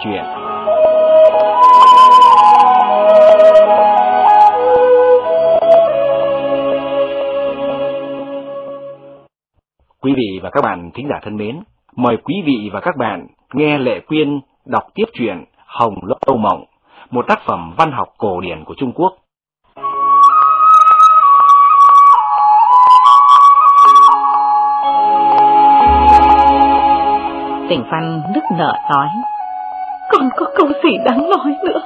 chuyện. Quý vị và các bạn thính giả thân mến, mời quý vị và các bạn nghe Lệ Quyên đọc tiếp truyện Hồng Lâu Mộng, một tác phẩm văn học cổ điển của Trung Quốc. Tỉnh Văn nức nở nói: Còn có câu gì đáng nói nữa?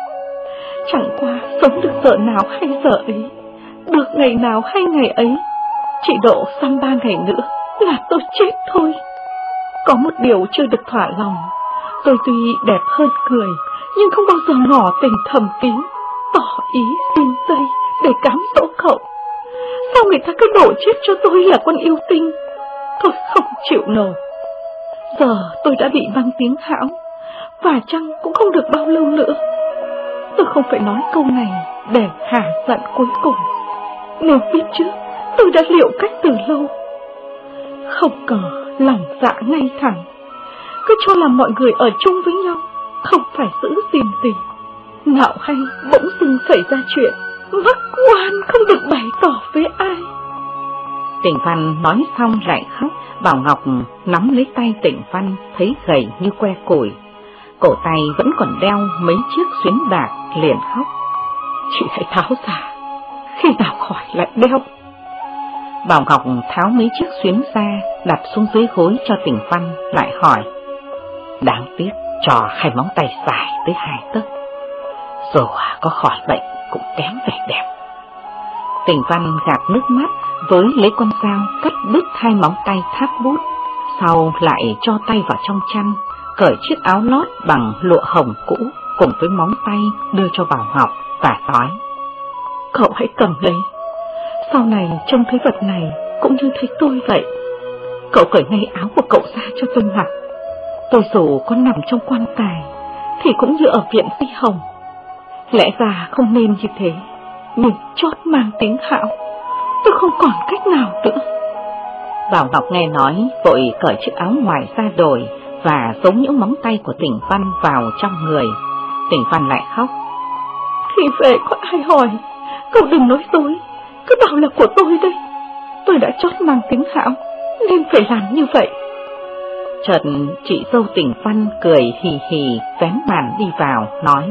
Chẳng qua sống được giờ nào hay giờ ấy, được ngày nào hay ngày ấy, chỉ độ sang 3 ngày nữa là tôi chết thôi. Có một điều chưa được thỏa lòng, tôi tuy đẹp hơn người, nhưng không bao giờ ngỏ tình thầm kín, tỏ ý xin dây để cám dỗ cậu. Sao người ta cứ đổ chết cho tôi là con yêu tinh? Tôi không chịu nổi. Giờ tôi đã bị mang tiếng hão, và chăng cũng không được bao lâu nữa. Tôi không phải nói câu này để hả giận cuối cùng. Nếu biết trước, tôi đã liệu cách từ lâu. Không ngờ lòng dạ ngay thẳng, cứ cho là mọi người ở chung với nhau, không phải giữ gìn gì. Nào hay bỗng dưng xảy ra chuyện mắc oan không được bày tỏ với ai. Tỉnh Văn nói xong lại khóc. Bảo Ngọc nắm lấy tay Tỉnh Văn, thấy gầy như que củi, cổ tay vẫn còn đeo mấy chiếc xuyến bạc, liền khóc: Chị hãy tháo ra, khi nào khỏi lại đeo. Bảo Ngọc tháo mấy chiếc xuyến ra, đặt xuống dưới gối cho Tỉnh Văn, lại hỏi: Đáng tiếc cho hai móng tay dài tới 2 tấc, dù có khỏi bệnh cũng kém vẻ đẹp. Tỉnh Văn gạt nước mắt, với lấy con dao cắt đứt 2 móng tay tháp bút, sau lại cho tay vào trong chăn, cởi chiếc áo lót bằng lụa hồng cũ cùng với móng tay đưa cho Bảo Ngọc và nói: Cậu hãy cầm lấy, sau này trông thấy vật này cũng như thấy tôi vậy. Cậu cởi ngay áo của cậu ra cho tôi mặc. Tôi dù có nằm trong quan tài thì cũng như ở viện Phi Hồng. Lẽ ra không nên như thế, nhưng chót mang tiếng hão, tôi không còn cách nào nữa. Bảo Ngọc nghe nói, vội cởi chiếc áo ngoài ra đổi và giấu những móng tay của Tỉnh Văn vào trong người. Tỉnh Văn lại khóc: Khi về có ai hỏi, cậu đừng nói dối, cứ bảo là của tôi đây. Tôi đã chót mang tiếng hão nên phải làm như vậy. Chợt chị dâu Tỉnh Văn cười hì hì vén màn đi vào, nói: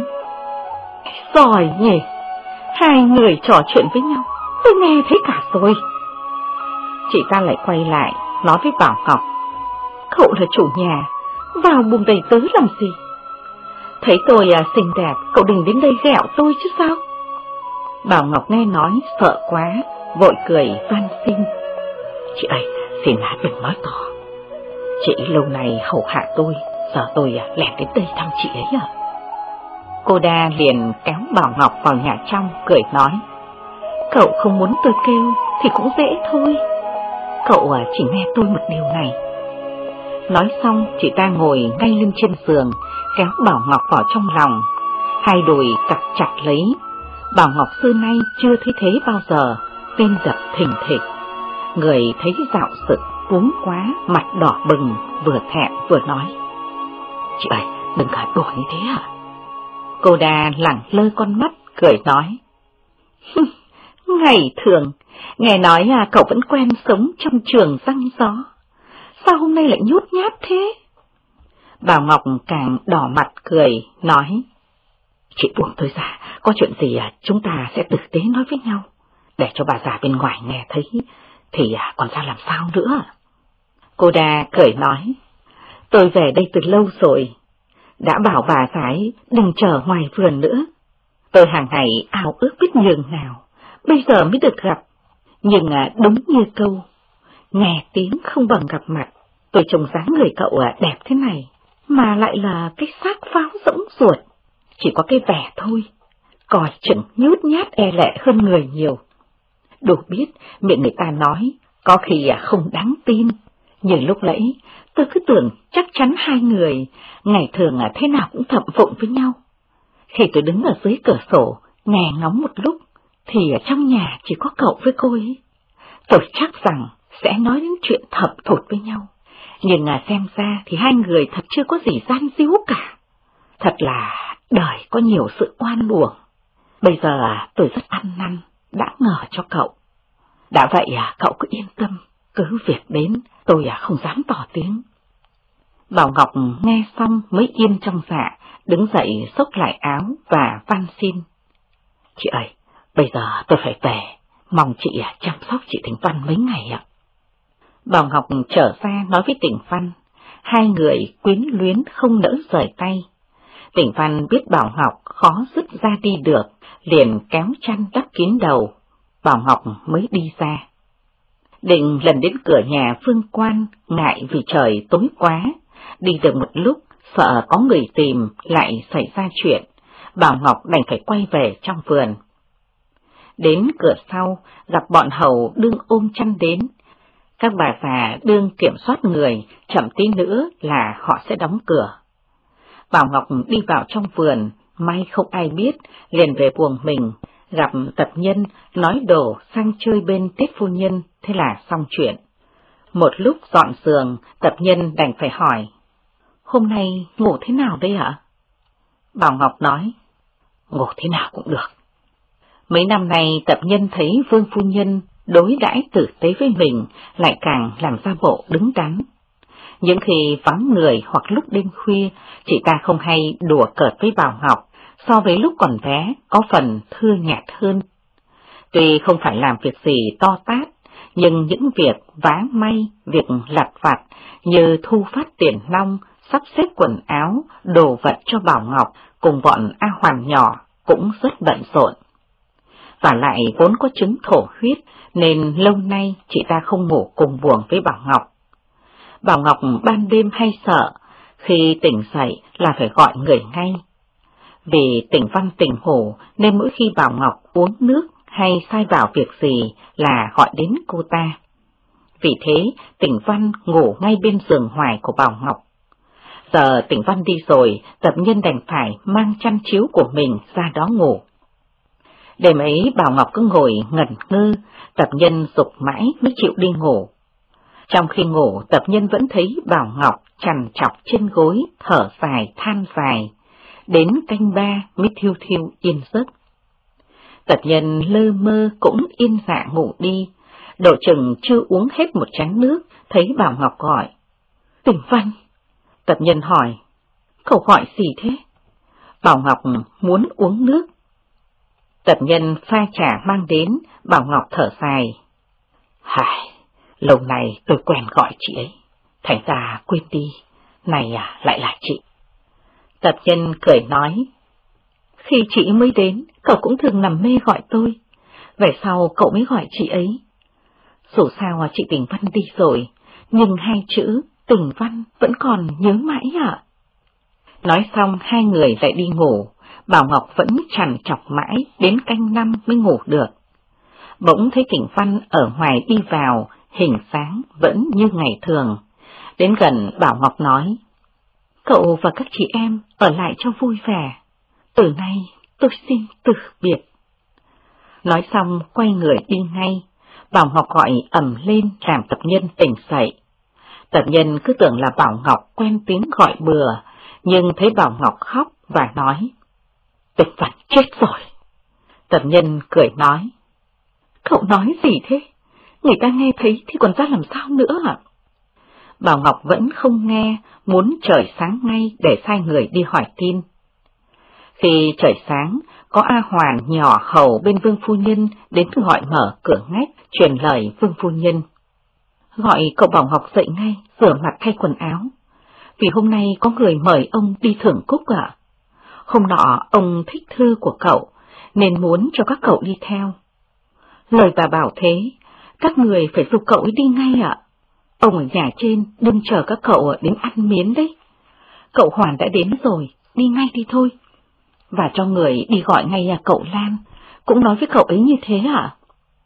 Giỏi nhỉ, hai người trò chuyện với nhau, tôi nghe thấy cả rồi. Chị ta lại quay lại nói với Bảo Ngọc: Cậu là chủ nhà, vào buồng đầy tớ làm gì? Thấy tôi xinh đẹp, cậu đừng đến đây ghẹo tôi chứ sao? Bảo Ngọc nghe nói sợ quá, vội cười van xin: Chị ấy, xin đừng nói to. Chị lâu nay hầu hạ tôi, giờ tôi lẻn đến đây thăm chị ấy à? Cô Đa liền kéo Bảo Ngọc vào nhà trong, cười nói: Cậu không muốn tôi kêu thì cũng dễ thôi. Cậu chỉ nghe tôi một điều này. Nói xong, chị ta ngồi ngay lưng trên giường, kéo Bảo Ngọc vào trong lòng, hai đùi cặp chặt lấy. Bảo Ngọc xưa nay chưa thấy thế bao giờ, tim đập thình thịch. Người thấy dạo sực, cuống quá, mặt đỏ bừng, vừa thẹn vừa nói: Chị ấy, đừng cả đùa như thế à? Cô Đa lẳng lơ con mắt, cười nói: Ngày thường, nghe nói cậu vẫn quen sống trong trường răng gió, sao hôm nay lại nhút nhát thế? Bảo Ngọc càng đỏ mặt cười, nói: Chị buông tôi ra, có chuyện gì chúng ta sẽ tử tế nói với nhau, để cho bà già bên ngoài nghe thấy thì còn ra làm sao nữa. Cô Đa cười nói: Tôi về đây từ lâu rồi, đã bảo bà phải đừng chờ ngoài vườn nữa. Tôi hàng ngày ao ước biết nhường nào, bây giờ mới được gặp. Nhưng đúng như câu, nghe tiếng không bằng gặp mặt. Tôi trông dáng người cậu đẹp thế này, mà lại là cái xác pháo rỗng ruột, chỉ có cái vẻ thôi, coi chừng nhút nhát e lệ hơn người nhiều. Đủ biết miệng người ta nói, có khi không đáng tin, nhưng lúc nãy tôi cứ tưởng chắc chắn hai người ngày thường thế nào cũng thậm phụng với nhau. Khi tôi đứng ở dưới cửa sổ nghe ngóng một lúc, thì ở trong nhà chỉ có cậu với cô ấy. Tôi chắc rằng sẽ nói đến chuyện thậm thụt với nhau, nhưng xem ra thì hai người thật chưa có gì gian díu cả. Thật là đời có nhiều sự oan uổng. Bây giờ tôi rất ăn năn, đã ngờ cho cậu. Đã vậy cậu cứ yên tâm, cứ việc đến, tôi không dám tỏ tiếng. Bảo Ngọc nghe xong mới yên trong dạ, đứng dậy xốc lại áo và van xin. Chị ơi, bây giờ tôi phải về, mong chị chăm sóc chị Tỉnh Văn mấy ngày ạ. Bảo Ngọc trở ra nói với Tỉnh Văn, hai người quyến luyến không nỡ rời tay. Tỉnh Văn biết Bảo Ngọc khó dứt ra đi được, liền kéo chăn đắp kín đầu, Bảo Ngọc mới đi ra. Định lần đến cửa nhà Phương Quan, ngại vì trời tối quá, đi được một lúc, sợ có người tìm lại xảy ra chuyện, Bảo Ngọc đành phải quay về trong vườn. Đến cửa sau, gặp bọn hầu đương ôm chăn đến. Các bà già đương kiểm soát người, chậm tí nữa là họ sẽ đóng cửa. Bảo Ngọc đi vào trong vườn, may không ai biết, liền về buồng mình, gặp Tập Nhân, nói đổ sang chơi bên Tiết phu nhân, thế là xong chuyện. Một lúc dọn giường, Tập Nhân đành phải hỏi, hôm nay ngủ thế nào đây ạ? Bảo Ngọc nói, ngủ thế nào cũng được. Mấy năm nay Tập Nhân thấy Vương phu nhân đối đãi tử tế với mình, lại càng làm ra bộ đứng đắn. Những khi vắng người hoặc lúc đêm khuya, chị ta không hay đùa cợt với Bảo Ngọc, so với lúc còn bé có phần thưa nhạt hơn. Tuy không phải làm việc gì to tát, nhưng những việc vá may, việc lặt vặt như thu phát tiền nong, sắp xếp quần áo, đồ vật cho Bảo Ngọc cùng bọn A Hoàn nhỏ cũng rất bận rộn. Và lại vốn có chứng thổ huyết nên lâu nay chị ta không ngủ cùng buồng với Bảo Ngọc. Bảo Ngọc ban đêm hay sợ, khi tỉnh dậy là phải gọi người ngay. Vì Tỉnh Văn tỉnh ngủ nên mỗi khi Bảo Ngọc uống nước hay sai vào việc gì là gọi đến cô ta. Vì thế Tỉnh Văn ngủ ngay bên giường hoài của Bảo Ngọc. Giờ Tỉnh Văn đi rồi, Tập Nhân đành phải mang chăn chiếu của mình ra đó ngủ. Đêm ấy Bảo Ngọc cứ ngồi ngẩn ngơ, Tập Nhân giục mãi mới chịu đi ngủ. Trong khi ngủ, Tập Nhân vẫn thấy Bảo Ngọc trằn trọc trên gối, thở dài than dài, đến canh ba mới thiêu thiêu yên giấc. Tập Nhân lơ mơ cũng yên dạ ngủ đi, độ chừng chưa uống hết một chén nước, thấy Bảo Ngọc gọi, Tỉnh Văn. Tập Nhân hỏi, cậu gọi gì thế? Bảo Ngọc muốn uống nước. Tập Nhân pha trà mang đến, Bảo Ngọc thở dài, hài, lâu nay tôi quen gọi chị ấy, thành ra quên đi, này lại là chị. Tập Nhân cười nói, khi chị mới đến, cậu cũng thường nằm mê gọi tôi, về sau cậu mới gọi chị ấy. Dù sao chị Tỉnh Văn đi rồi, nhưng hai chữ Tỉnh Văn vẫn còn nhớ mãi ạ. Nói xong hai người lại đi ngủ, Bảo Ngọc vẫn trằn trọc mãi đến canh 5 mới ngủ được. Bỗng thấy Tỉnh Văn ở ngoài đi vào, hình dáng vẫn như ngày thường. Đến gần Bảo Ngọc nói, cậu và các chị em ở lại cho vui vẻ, từ nay tôi xin từ biệt. Nói xong quay người đi ngay, Bảo Ngọc gọi ầm lên làm Tập Nhân tỉnh dậy. Tập Nhân cứ tưởng là Bảo Ngọc quen tiếng gọi bừa, nhưng thấy Bảo Ngọc khóc và nói, Tỉnh Văn chết rồi. Tập Nhân cười nói, cậu nói gì thế? Người ta nghe thấy thì còn ra làm sao nữa ạ? Bảo Ngọc vẫn không nghe, muốn trời sáng ngay để sai người đi hỏi tin. Khi trời sáng, có A Hoàn nhỏ hầu bên Vương phu nhân đến gọi mở cửa ngách, truyền lời Vương phu nhân. Gọi cậu Bảo Ngọc dậy ngay, rửa mặt thay quần áo, vì hôm nay có người mời ông đi thưởng cúc ạ. Hôm nọ ông thích thư của cậu, nên muốn cho các cậu đi theo. Lời bà bảo thế, các người phải giục cậu ấy đi ngay ạ. Ông ở nhà trên đừng chờ các cậu đến ăn miến đấy. Cậu Hoàn đã đến rồi, đi ngay đi thôi. Và cho người đi gọi ngay cậu Lan, cũng nói với cậu ấy như thế ạ.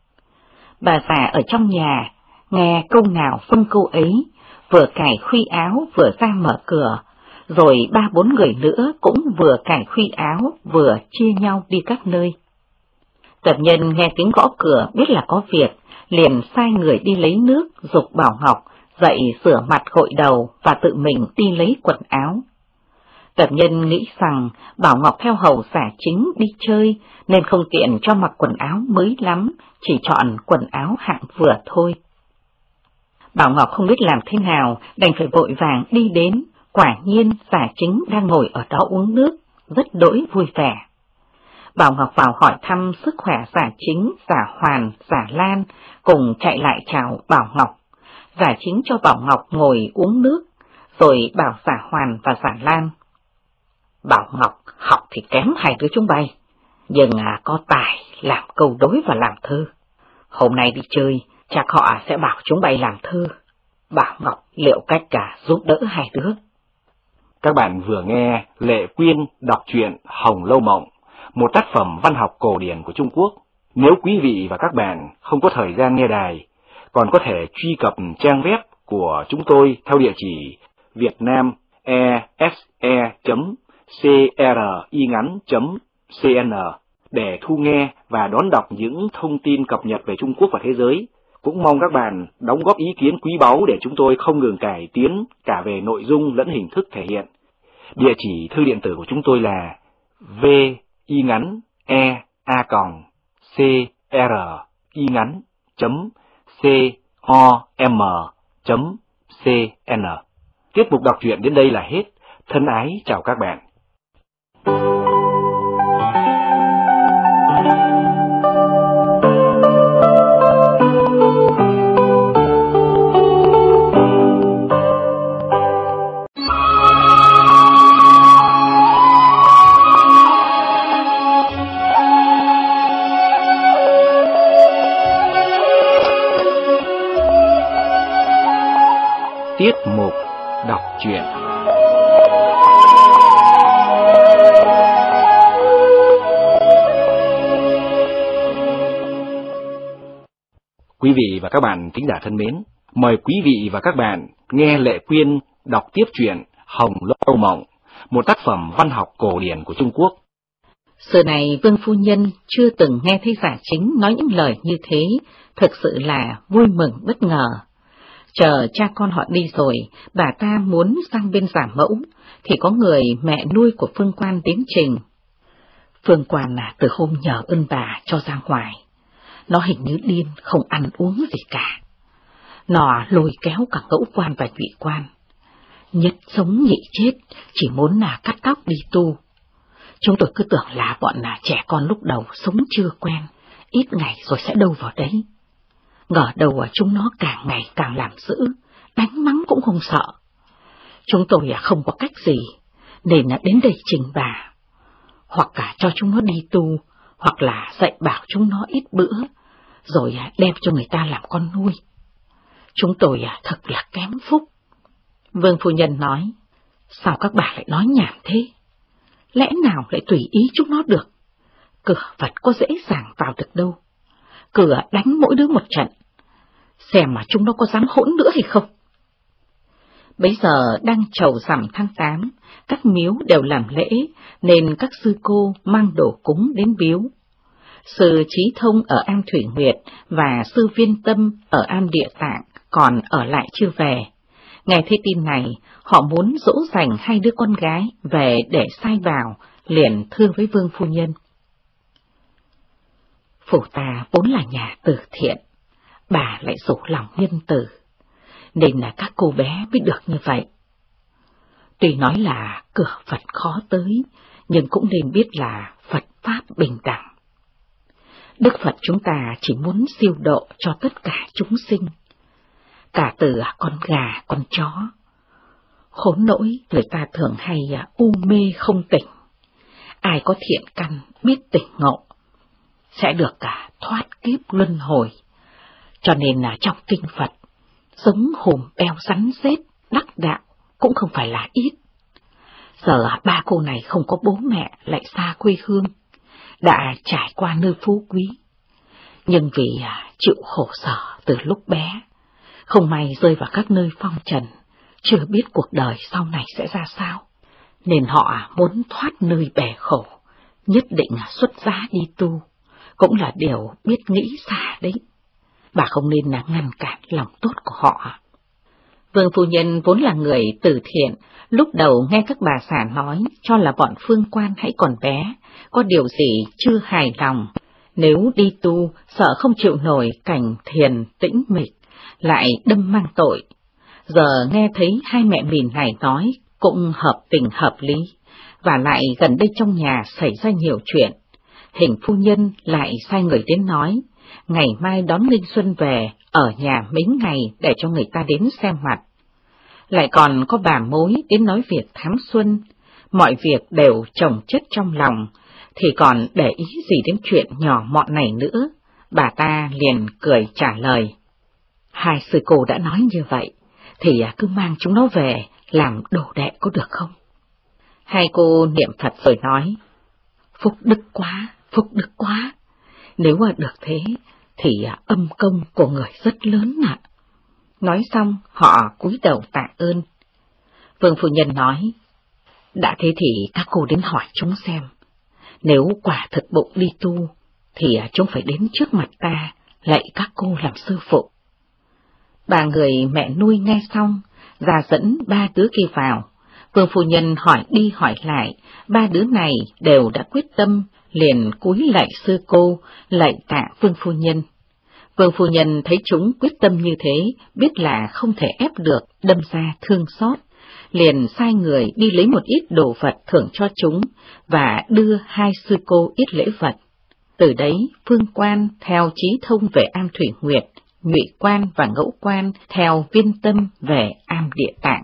Bà già ở trong nhà, nghe câu nào phân câu ấy, vừa cài khuy áo vừa ra mở cửa, rồi 3-4 người nữa cũng vừa cài khuy áo vừa chia nhau đi các nơi. Tập Nhân nghe tiếng gõ cửa biết là có việc, liền sai người đi lấy nước, giục Bảo Ngọc dậy rửa mặt gội đầu và tự mình đi lấy quần áo. Tập Nhân nghĩ rằng Bảo Ngọc theo hầu Giả Chính đi chơi nên không tiện cho mặc quần áo mới lắm, chỉ chọn quần áo hạng vừa thôi. Bảo Ngọc không biết làm thế nào, đành phải vội vàng đi đến, quả nhiên Giả Chính đang ngồi ở đó uống nước, rất đỗi vui vẻ. Bảo Ngọc vào hỏi thăm sức khỏe Giả Chính, Giả Hoàn, Giả Lan, cùng chạy lại chào Bảo Ngọc. Giả Chính cho Bảo Ngọc ngồi uống nước, rồi bảo Giả Hoàn và Giả Lan: Bảo Ngọc học thì kém hai đứa chúng bay, nhưng có tài làm câu đối và làm thơ. Hôm nay đi chơi, chắc họ sẽ bảo chúng bay làm thơ. Bảo Ngọc liệu cách giúp đỡ hai đứa. Các bạn vừa nghe Lệ Quyên đọc truyện Hồng Lâu Mộng, một tác phẩm văn học cổ điển của Trung Quốc. Nếu quý vị và các bạn không có thời gian nghe đài, còn có thể truy cập trang web của chúng tôi theo địa chỉ vietnamese.cringắn.cn để thu nghe và đón đọc những thông tin cập nhật về Trung Quốc và thế giới. Cũng mong các bạn đóng góp ý kiến quý báu để chúng tôi không ngừng cải tiến cả về nội dung lẫn hình thức thể hiện. Địa chỉ thư điện tử của chúng tôi là vingắn.com.cn. Tiết mục đọc truyện đến đây là hết. Thân ái chào các bạn. Tiết mục đọc truyện. Quý vị và các bạn thính giả thân mến, mời quý vị và các bạn nghe Lệ Quyên đọc tiếp truyện Hồng Lâu Mộng, một tác phẩm văn học cổ điển của Trung Quốc. Xưa này Vương phu nhân chưa từng nghe thấy Giả Chính nói những lời như thế, thực sự là vui mừng bất ngờ. Chờ cha con họ đi rồi, bà ta muốn sang bên Giả Mẫu, thì có người mẹ nuôi của Phương Quan đến trình. Phương Quan từ hôm nhờ ơn bà cho ra ngoài, nó hình như điên, không ăn uống gì cả. Nó lôi kéo cả Ngẫu Quan và Nhụy Quan, nhất sống nhị chết, chỉ muốn cắt tóc đi tu. Chúng tôi cứ tưởng là bọn trẻ con lúc đầu sống chưa quen, ít ngày rồi sẽ đâu vào đấy. Ngờ đâu chúng nó càng ngày càng làm dữ, đánh mắng cũng không sợ. Chúng tôi không có cách gì, nên đến đây trình bà. Hoặc cho chúng nó đi tu, hoặc là dạy bảo chúng nó ít bữa, rồi đem cho người ta làm con nuôi. Chúng tôi thật là kém phúc. Vương phu nhân nói: Sao các bà lại nói nhảm thế? Lẽ nào lại tùy ý chúng nó được? Cửa Phật có dễ dàng vào được đâu. Cửa đánh mỗi đứa một trận, xem mà chúng nó có dám hỗn nữa hay không. Bấy giờ đang chầu rằm tháng 8, các miếu đều làm lễ, nên các sư cô mang đồ cúng đến biếu. Sư Trí Thông ở Am Thủy Nguyệt và sư Viên Tâm ở Am Địa Tạng còn ở lại chưa về. Nghe thấy tin này, họ muốn dỗ dành hai đứa con gái về để sai vào, liền thưa với Vương phu nhân: Phủ ta vốn là nhà từ thiện, bà lại rủ lòng nhân từ, nên là các cô bé mới được như vậy. Tuy nói là cửa Phật khó tới, nhưng cũng nên biết là Phật Pháp bình đẳng. Đức Phật chúng ta chỉ muốn siêu độ cho tất cả chúng sinh, cả từ con gà, con chó. Khốn nỗi người ta thường hay u mê không tỉnh. Ai có thiện căn biết tỉnh ngộ, sẽ được thoát kiếp luân hồi. Cho nên trong kinh Phật, giống hùm beo rắn rết, đắc đạo cũng không phải là ít. Giờ ba cô này không có bố mẹ, lại xa quê hương, đã trải qua nơi phú quý, nhưng vì chịu khổ sở từ lúc bé, không may rơi vào các nơi phong trần, chưa biết cuộc đời sau này sẽ ra sao, nên họ muốn thoát nơi bể khổ, nhất định xuất gia đi tu, cũng là điều biết nghĩ xa đấy. Bà không nên ngăn cản lòng tốt của họ. Vương phu nhân vốn là người từ thiện, lúc đầu nghe các bà xã nói cho là bọn Phương Quan hãy còn bé, có điều gì chưa hài lòng. Nếu đi tu, sợ không chịu nổi cảnh thiền tĩnh mịch, lại đâm mang tội. Giờ nghe thấy hai mẹ mình này nói, cũng hợp tình hợp lý, và lại gần đây trong nhà xảy ra nhiều chuyện. Hình phu nhân lại sai người đến nói, ngày mai đón Linh Xuân về, ở nhà mấy ngày để cho người ta đến xem mặt. Lại còn có bà mối đến nói việc thám xuân, mọi việc đều chồng chất trong lòng, thì còn để ý gì đến chuyện nhỏ mọn này nữa. Bà ta liền cười trả lời, hai sư cô đã nói như vậy, thì cứ mang chúng nó về làm đồ đệ có được không? Hai cô niệm Phật rồi nói, phúc đức quá, nếu được thế, thì âm công của người rất lớn ạ. Nói xong, họ cúi đầu tạ ơn. Vương phu nhân nói, đã thế thì các cô đến hỏi chúng xem, nếu quả thực bụng đi tu, thì chúng phải đến trước mặt ta, lạy các cô làm sư phụ. Bà người mẹ nuôi nghe xong, ra dẫn ba đứa kia vào. Vương phu nhân hỏi đi hỏi lại, ba đứa này đều đã quyết tâm, liền cúi lạy sư cô, lạy tạ Vương phu nhân. Vương phu nhân thấy chúng quyết tâm như thế, biết là không thể ép được, đâm ra thương xót, liền sai người đi lấy một ít đồ vật thưởng cho chúng, và đưa hai sư cô ít lễ vật. Từ đấy, Phương Quan theo Chí Thông về Am Thủy Nguyệt, Ngụy Quan và Ngẫu Quan theo Viên Tâm về Am Địa Tạng.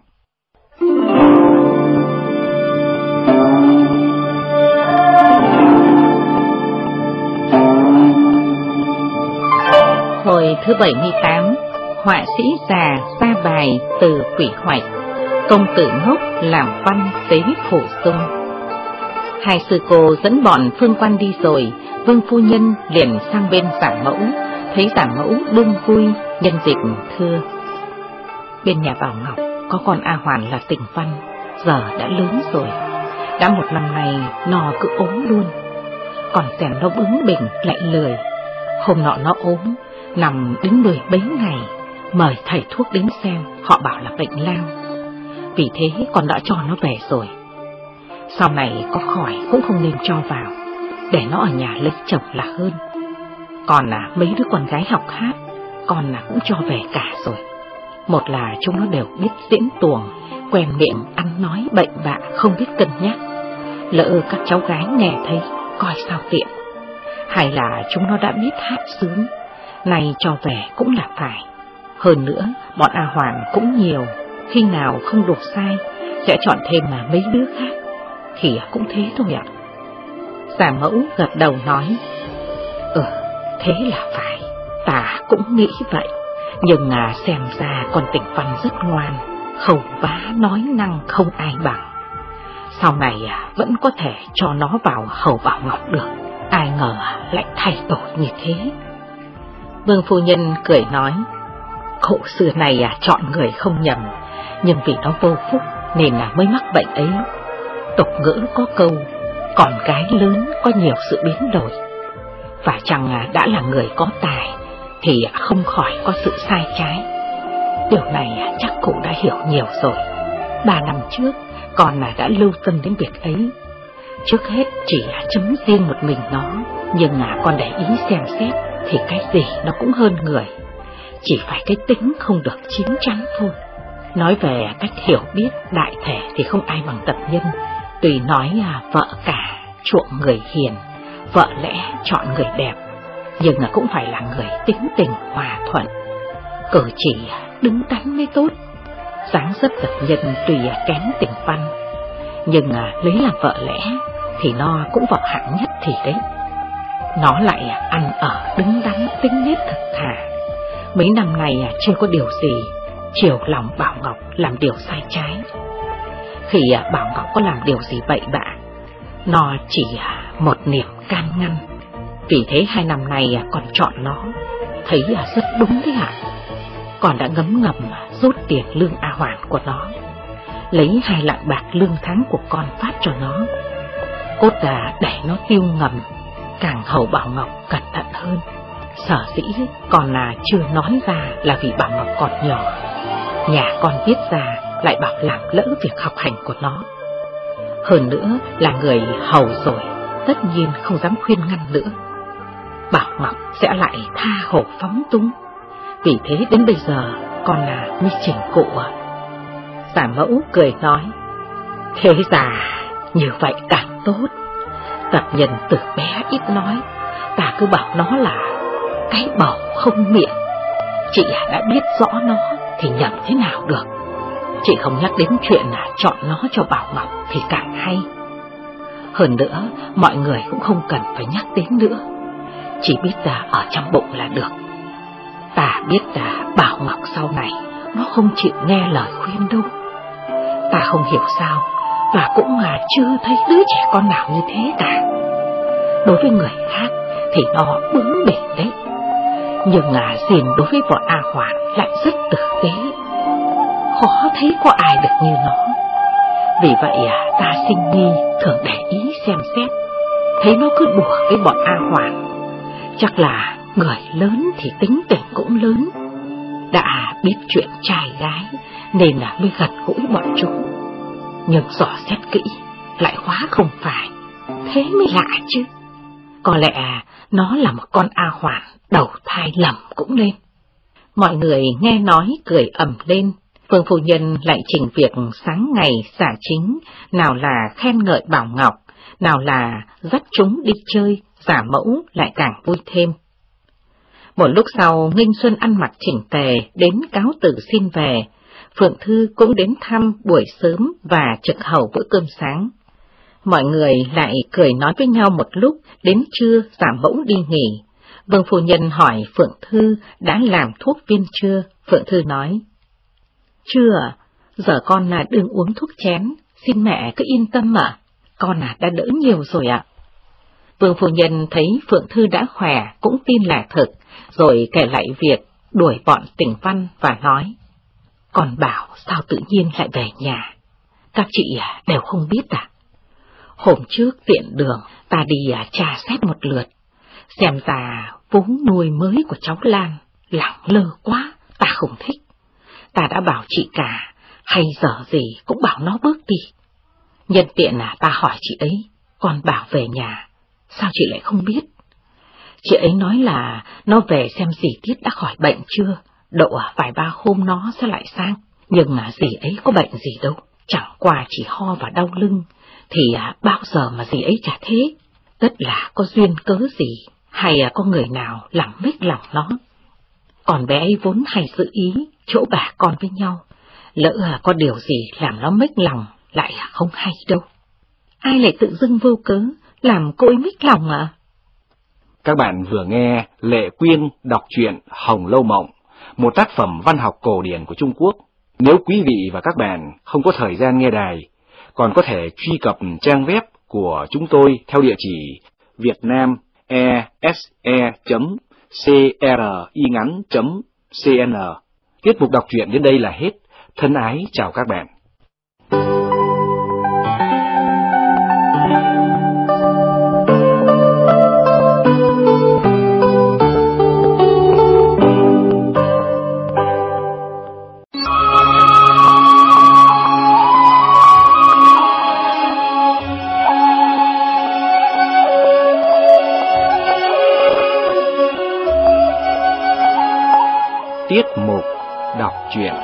Hồi thứ 78, họa sĩ già ra bài từ quỷ hoạch, công tử ngốc làm văn tế phổ sung. Hai sư cô dẫn bọn Phương Quan đi rồi, Vương phu nhân liền sang bên Giả Mẫu, thấy Giả Mẫu đông vui, nhân dịp thưa. Bên nhà Bảo Ngọc có con A Hoàn là Tình Văn, giờ đã lớn rồi, đã một năm nay nó cứ ốm luôn, còn Tèn nó bướng bỉnh lại lười. Hôm nọ nó ốm, nằm đến 10 mấy ngày, mời thầy thuốc đến xem, họ bảo là bệnh lao. Vì thế con đã cho nó về rồi. Sau này có khỏi cũng không nên cho vào, để nó ở nhà lấy chồng là hơn. Còn mấy đứa con gái học hát, con cũng cho về cả rồi. Một là chúng nó đều biết diễn tuồng, quen miệng ăn nói bệnh bạ, không biết cân nhắc. Lỡ các cháu gái nghe thấy, coi sao tiện. Hay là chúng nó đã biết hát sướng, này cho về cũng là phải. Hơn nữa, bọn A Hoàn cũng nhiều, khi nào không đủ sai, sẽ chọn thêm mấy đứa khác, thì cũng thế thôi ạ. Giả Mẫu gật đầu nói, thế là phải, ta cũng nghĩ vậy, nhưng xem ra con Tình Văn rất ngoan, khẩu vá nói năng không ai bằng. Sau này vẫn có thể cho nó vào hầu Bảo Ngọc được, ai ngờ lại thay đổi như thế. Vương phu nhân cười nói, khổ xưa này chọn người không nhầm, nhưng vì nó vô phúc nên mới mắc bệnh ấy. Tục ngữ có câu, con gái lớn có nhiều sự biến đổi, và chẳng đã là người có tài thì không khỏi có sự sai trái. Điều này chắc cụ đã hiểu nhiều rồi. 3 năm trước con đã lưu tâm đến việc ấy. Trước hết chỉ chấm riêng một mình nó, nhưng con để ý xem xét thì cái gì nó cũng hơn người, chỉ phải cái tính không được chín chắn thôi. Nói về cách hiểu biết đại thể thì không ai bằng Tập Nhân. Tùy nói vợ cả chuộng người hiền, vợ lẽ chọn người đẹp, nhưng cũng phải là người tính tình hòa thuận, cử chỉ đứng đắn mới tốt. Dáng dấp Tập Nhân tùy kém Tình Văn, nhưng lấy làm vợ lẽ thì nó cũng vào hạng nhất thì đấy. Nó lại ăn ở đứng đắn, tính nết thật thà. Mấy năm này chưa có điều gì chiều lòng Bảo Ngọc làm điều sai trái. Khi Bảo Ngọc có làm điều gì bậy bạ, nó chỉ một niềm can ngăn. Vì thế 2 năm nay còn chọn nó, thấy rất đúng đấy ạ. Còn đã ngấm ngầm rút tiền lương A Hoàn của nó, lấy 2 lạng bạc lương tháng của con phát cho nó. Cốt để nó tiêu ngầm, càng hầu Bảo Ngọc cẩn thận hơn. Sở dĩ còn chưa nói ra là vì Bảo Ngọc còn nhỏ. nhà con biết ra lại bảo làm lỡ việc học hành của nó. Hơn nữa là người hầu rồi, tất nhiên không dám khuyên ngăn nữa. Bảo Ngọc sẽ lại tha hồ phóng túng. Vì thế đến bây giờ con là mới chỉnh cụ à? Giả Mẫu cười nói, thế già như vậy càng tốt. Tập Nhân từ bé ít nói, ta cứ bảo nó là cái bầu không miệng. Chị đã biết rõ nó thì nhận thế nào được. Chị không nhắc đến chuyện là chọn nó cho Bảo Ngọc thì càng hay. Hơn nữa mọi người cũng không cần phải nhắc đến nữa, chỉ biết là ở trong bụng là được. Ta biết là Bảo Ngọc sau này nó không chịu nghe lời khuyên đâu. Ta không hiểu sao, và cũng chưa thấy đứa trẻ con nào như thế cả. Đối với người khác thì nó bướng bỉnh đấy, nhưng riêng đối với bọn A Hoàn lại rất tử tế. Khó thấy có ai được như nó. Vì vậy ta sinh nghi thường để ý xem xét, thấy nó cứ đùa với bọn A Hoàn. Chắc là người lớn thì tính tình cũng lớn, đã biết chuyện trai gái nên là mới gần gũi bọn chúng. Nhưng dò xét kỹ lại hóa không phải, thế mới lạ chứ. Có lẽ nó là một con A Hoàn đầu thai lầm cũng nên. Mọi người nghe nói cười ầm lên. Phương phu nhân lại chỉnh việc sáng ngày xả chính, nào là khen ngợi Bảo Ngọc, nào là dắt chúng đi chơi. Giả Mẫu lại càng vui thêm. Một lúc sau, Nghinh Xuân ăn mặc chỉnh tề đến cáo từ xin về. Phượng Thư cũng đến thăm buổi sớm và trực hầu bữa cơm sáng. Mọi người lại cười nói với nhau một lúc, đến trưa Giả Mẫu đi nghỉ. Vương phu nhân hỏi Phượng Thư đã làm thuốc viên chưa. Phượng Thư nói, chưa, giờ con đừng uống thuốc chén, xin mẹ cứ yên tâm ạ, con đã đỡ nhiều rồi ạ. Vương phu nhân thấy Phượng Thư đã khỏe cũng tin là thực, rồi kể lại việc đuổi bọn Tỉnh Văn và nói, con bảo sao tự nhiên lại về nhà, các chị đều không biết à? Hôm trước tiện đường ta đi tra xét một lượt, xem ra vú nuôi mới của cháu Lan lẳng lơ quá, ta không thích. Ta đã bảo chị cả, hay giờ gì cũng bảo nó bớt đi. Nhân tiện ta hỏi chị ấy, con bảo về nhà, sao chị lại không biết? Chị ấy nói là nó về xem dì Tiết đã khỏi bệnh chưa, độ vài ba hôm nó sẽ lại sang. Nhưng dì ấy có bệnh gì đâu, chẳng qua chỉ ho và đau lưng, thì bao giờ mà dì ấy chả thế. Tất là có duyên cớ gì, hay có người nào làm mếch lòng nó. Còn bé ấy vốn hay giữ ý, chỗ bà con với nhau, lỡ có điều gì làm nó mếch lòng lại không hay đâu. Ai lại tự dưng vô cớ làm cô ấy mếch lòng ạ? Các bạn vừa nghe Lệ Quyên đọc truyện Hồng Lâu Mộng, một tác phẩm văn học cổ điển của Trung Quốc. Nếu quý vị và các bạn không có thời gian nghe đài, còn có thể truy cập trang web của chúng tôi theo địa chỉ vietnamese.cringắn.cn. Tiết mục đọc truyện đến đây là hết. Thân ái chào các bạn. Tiết mục đọc truyện.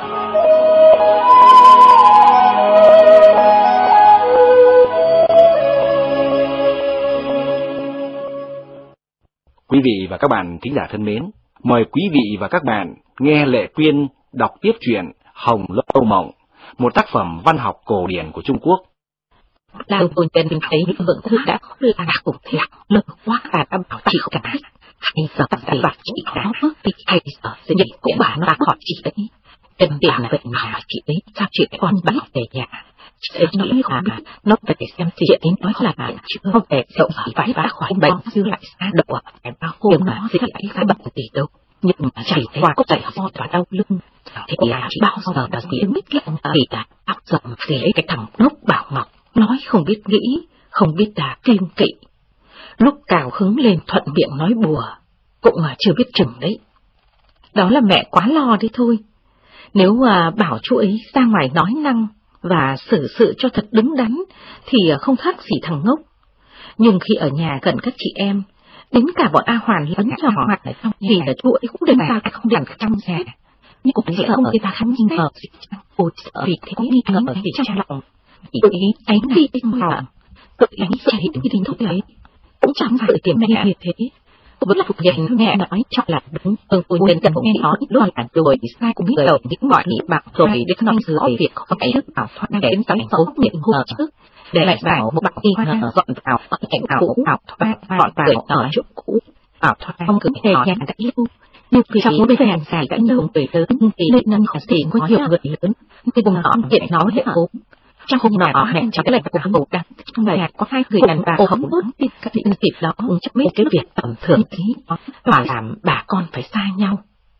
Quý vị và các bạn thính giả thân mến, mời quý vị và các bạn nghe Lệ Quyên đọc tiếp truyện Hồng Lâu Mộng, một tác phẩm văn học cổ điển của Trung Quốc. Lao Tôn Chân thấy Phượng Thư đã là cùng lặng lơ quá, ta đã bảo chị cả. Hay giờ ta bảo chị đã bước đi, hay giờ sẽ nhận cũng bảo nó hỏi chị ấy. Chân tiền là vậy mà chị ấy sao chuyện con bắt về nhà. Chị ấy nghĩ là nó phải xem chị ấy nói là chưa không thể sợ phải vá khỏi bệnh dư lại xa độ phải bao hôm nó sẽ lại ra bệnh gì đâu. Nhưng chỉ qua có chảy ho và đau lưng thì chị bao giờ đã nghĩ biết lòng vì đã áp giận gì ấy. Cái thằng ngốc Bảo Ngọc nói không biết nghĩ, không biết kiêng kỵ. Lúc cào hứng lên thuận miệng nói bùa, cũng chưa biết chừng đấy. Đó là mẹ quá lo đi thôi. Nếu bảo chú ấy ra ngoài nói năng và xử sự cho thật đứng đắn thì không khác gì thằng ngốc. Nhưng khi ở nhà gần các chị em, đến cả bọn A Hoàn lớn nhỏ thì chú ấy cũng đến ra không đàn trong nhà. Nhưng cũng sẽ không người ta khám nghi ngờ gì chăng? Ôi, vì thế nghi ngờ vì trong lòng, vì ý ánh đi tinh hoàng, tự ý sợ hiện như đình thúc ấy, cũng chẳng phải tìm mẹ như thế. Vẫn là phục nhận mẹ nói cho là đúng, phu nhân cần nghe nói luôn là rồi sai cũng biết đầu những mọi nghị bạc rồi đến nói rõ việc không ấy thức bảo thoát đến tấm số những hôm trước, để lại bảo một bạc nghi ngờ dọn vào cảnh cũ bảo thoát dọn vào ở chỗ cũ bảo thoát không cứ hề nhà đã lưu. Nhưng vì trong bây giờ dài đã nhiều người lớn thì nên nâng khỏi gì có nhiều người lớn thì vùng đó hiện nói hệ cố. Trong hôm nọ mẹ cháu lại của bố đang trong nhà có hai người đàn bà không bớt đi các định dịp đó cũng chắc biết cái việc tầm thường thế mà làm bà con phải xa nhau.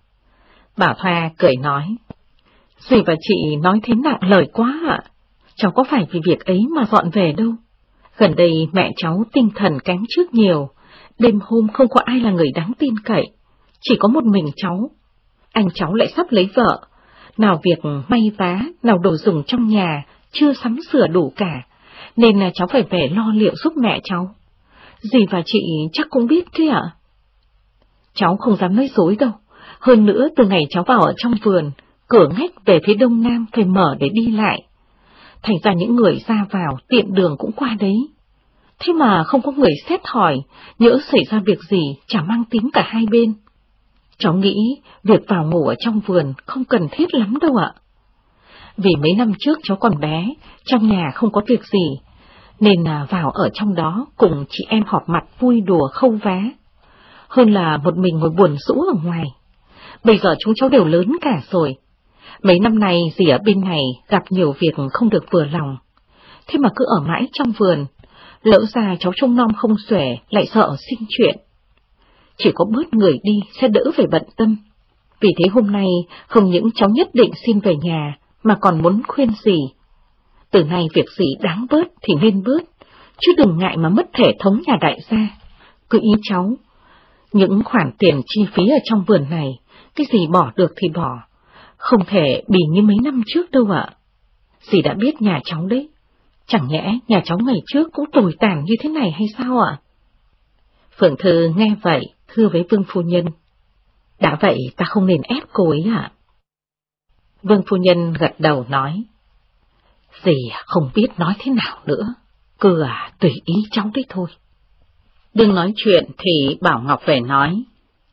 Bảo Thoa cười nói, dì và chị nói thế nặng lời quá ạ. Cháu có phải vì việc ấy mà dọn về đâu. Gần đây mẹ cháu tinh thần kém trước nhiều, đêm hôm không có ai là người đáng tin cậy, chỉ có một mình cháu. Anh cháu lại sắp lấy vợ, nào việc may vá, nào đồ dùng trong nhà chưa sắm sửa đủ cả, nên là cháu phải về lo liệu giúp mẹ cháu. Dì và chị chắc cũng biết thế ạ. Cháu không dám nói dối đâu, hơn nữa từ ngày cháu vào ở trong vườn, cửa ngách về phía đông nam phải mở để đi lại. Thành ra những người ra vào tiện đường cũng qua đấy. Thế mà không có người xét hỏi, nhỡ xảy ra việc gì chả mang tiếng cả hai bên. Cháu nghĩ việc vào ngủ ở trong vườn không cần thiết lắm đâu ạ. Vì mấy năm trước cháu còn bé, trong nhà không có việc gì, nên là vào ở trong đó cùng chị em họp mặt vui đùa khâu vá. Hơn là một mình ngồi buồn rũ ở ngoài. Bây giờ chúng cháu đều lớn cả rồi. Mấy năm nay dì ở bên này gặp nhiều việc không được vừa lòng. Thế mà cứ ở mãi trong vườn, lỡ ra cháu trông nom không xuể lại sợ sinh chuyện. Chỉ có bớt người đi sẽ đỡ phải bận tâm. Vì thế hôm nay không những cháu nhất định xin về nhà, mà còn muốn khuyên dì. Từ nay việc gì đáng bớt thì nên bớt, chứ đừng ngại mà mất thể thống nhà đại gia. Cứ ý cháu, những khoản tiền chi phí ở trong vườn này, cái gì bỏ được thì bỏ, không thể bì như mấy năm trước đâu ạ. Dì đã biết nhà cháu đấy, chẳng nhẽ nhà cháu ngày trước cũng tồi tàn như thế này hay sao ạ? Phượng Thư nghe vậy, thưa với Vương phu nhân. Đã vậy ta không nên ép cô ấy ạ. Vương phu nhân gật đầu nói, dì không biết nói thế nào nữa, cứ tùy ý cháu đấy thôi. Đừng nói chuyện thì Bảo Ngọc về nói,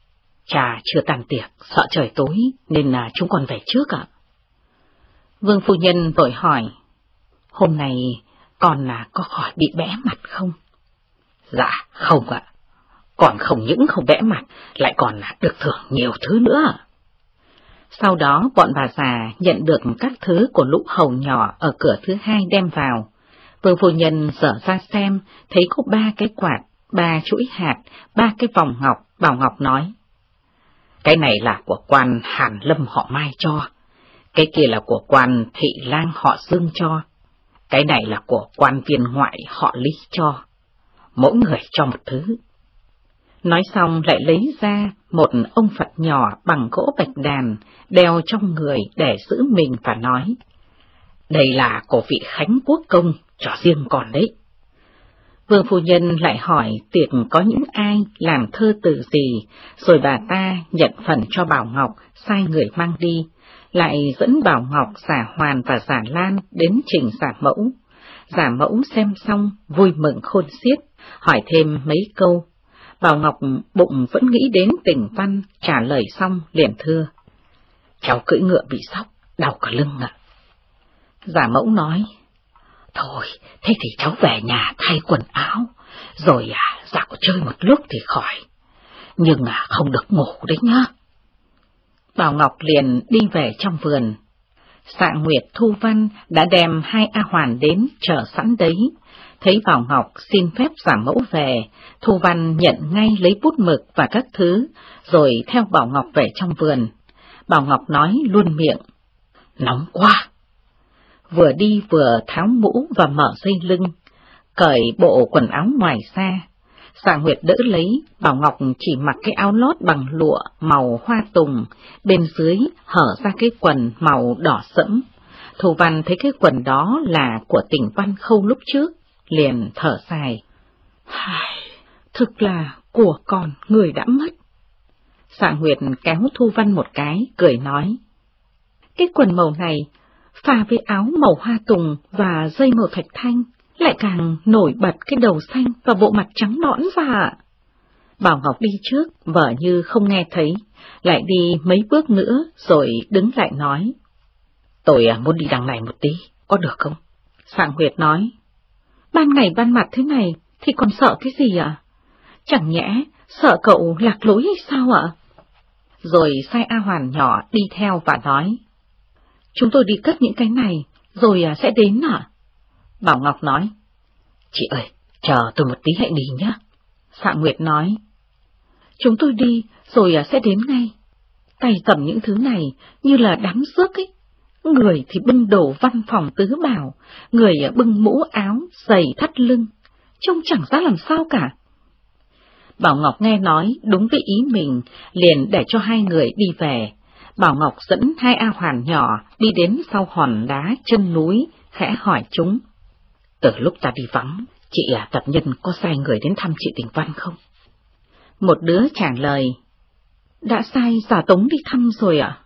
cha chưa tàn tiệc, sợ trời tối nên là chúng còn về trước ạ. Vương phu nhân vội hỏi, hôm nay con có khỏi bị bẽ mặt không? Dạ không ạ, còn không những không bẽ mặt, lại còn được thưởng nhiều thứ nữa. Sau đó bọn bà già nhận được các thứ của lũ hầu nhỏ ở cửa thứ hai đem vào. Vương phu nhân dở ra xem, thấy có 3 cái quạt, 3 chuỗi hạt, 3 cái vòng ngọc. Bảo Ngọc nói, cái này là của quan Hàn Lâm họ Mai cho, cái kia là của quan Thị Lang họ Dương cho, cái này là của quan viên ngoại họ Lý cho, mỗi người cho một thứ. Nói xong lại lấy ra một ông Phật nhỏ bằng gỗ bạch đàn, đeo trong người để giữ mình và nói, đây là của vị Khánh Quốc công, cho riêng con đấy. Vương phu nhân lại hỏi tiệc có những ai, làm thơ từ gì, rồi bà ta nhận phần cho Bảo Ngọc, sai người mang đi, lại dẫn Bảo Ngọc, Giả Hoàn và Giả Lan đến trình Giả Mẫu. Giả Mẫu xem xong, vui mừng khôn xiết, hỏi thêm mấy câu. Bảo Ngọc bụng vẫn nghĩ đến Tình Văn, trả lời xong liền thưa, cháu cưỡi ngựa bị sóc, đau cả lưng ạ. Giả Mẫu nói, thôi, thế thì cháu về nhà thay quần áo, rồi dạo chơi một lúc thì khỏi, nhưng không được ngủ đấy nhá. Bảo Ngọc liền đi về trong vườn. Xạ Nguyệt, Thu Văn đã đem 2 A Hoàn đến chờ sẵn đấy. Thấy Bảo Ngọc xin phép Giả Mẫu về, Thu Văn nhận ngay lấy bút mực và các thứ, rồi theo Bảo Ngọc về trong vườn. Bảo Ngọc nói luôn miệng, nóng quá. Vừa đi vừa tháo mũ và mở dây lưng, cởi bộ quần áo ngoài ra. Dạ Nguyệt đỡ lấy, Bảo Ngọc chỉ mặc cái áo lót bằng lụa màu hoa tùng, bên dưới hở ra cái quần màu đỏ sẫm. Thu Văn thấy cái quần đó là của Tỉnh Văn khâu lúc trước, liền thở dài. Thực là của còn người đã mất. Dạ Nguyệt kéo Thu Văn một cái, cười nói. Cái quần màu này, pha với áo màu hoa tùng và dây màu thạch thanh, lại càng nổi bật cái đầu xanh và bộ mặt trắng nõn ra. Bảo Ngọc đi trước, vờ như không nghe thấy, lại đi mấy bước nữa rồi đứng lại nói. Tôi muốn đi đằng này một tí, có được không? Dạ Nguyệt nói. Ban ngày ban mặt thế này thì còn sợ cái gì ạ? Chẳng nhẽ sợ cậu lạc lối hay sao ạ? Rồi sai A Hoàn nhỏ đi theo và nói. Chúng tôi đi cất những cái này, rồi sẽ đến ạ. Bảo Ngọc nói. Chị ơi, chờ tôi một tí hãy đi nhé. Dạ Nguyệt nói. Chúng tôi đi, rồi sẽ đến ngay. Tay cầm những thứ này như là đám rước ấy. Người thì bưng đồ văn phòng tứ bảo, người bưng mũ áo, giày thắt lưng. Trông chẳng ra làm sao cả. Bảo Ngọc nghe nói đúng với ý mình, liền để cho hai người đi về. Bảo Ngọc dẫn hai A Hoàn nhỏ đi đến sau hòn đá chân núi, khẽ hỏi chúng. Từ lúc ta đi vắng, chị tập nhân có sai người đến thăm chị Tỉnh Văn không? Một đứa trả lời. Đã sai giả Tống đi thăm rồi ạ.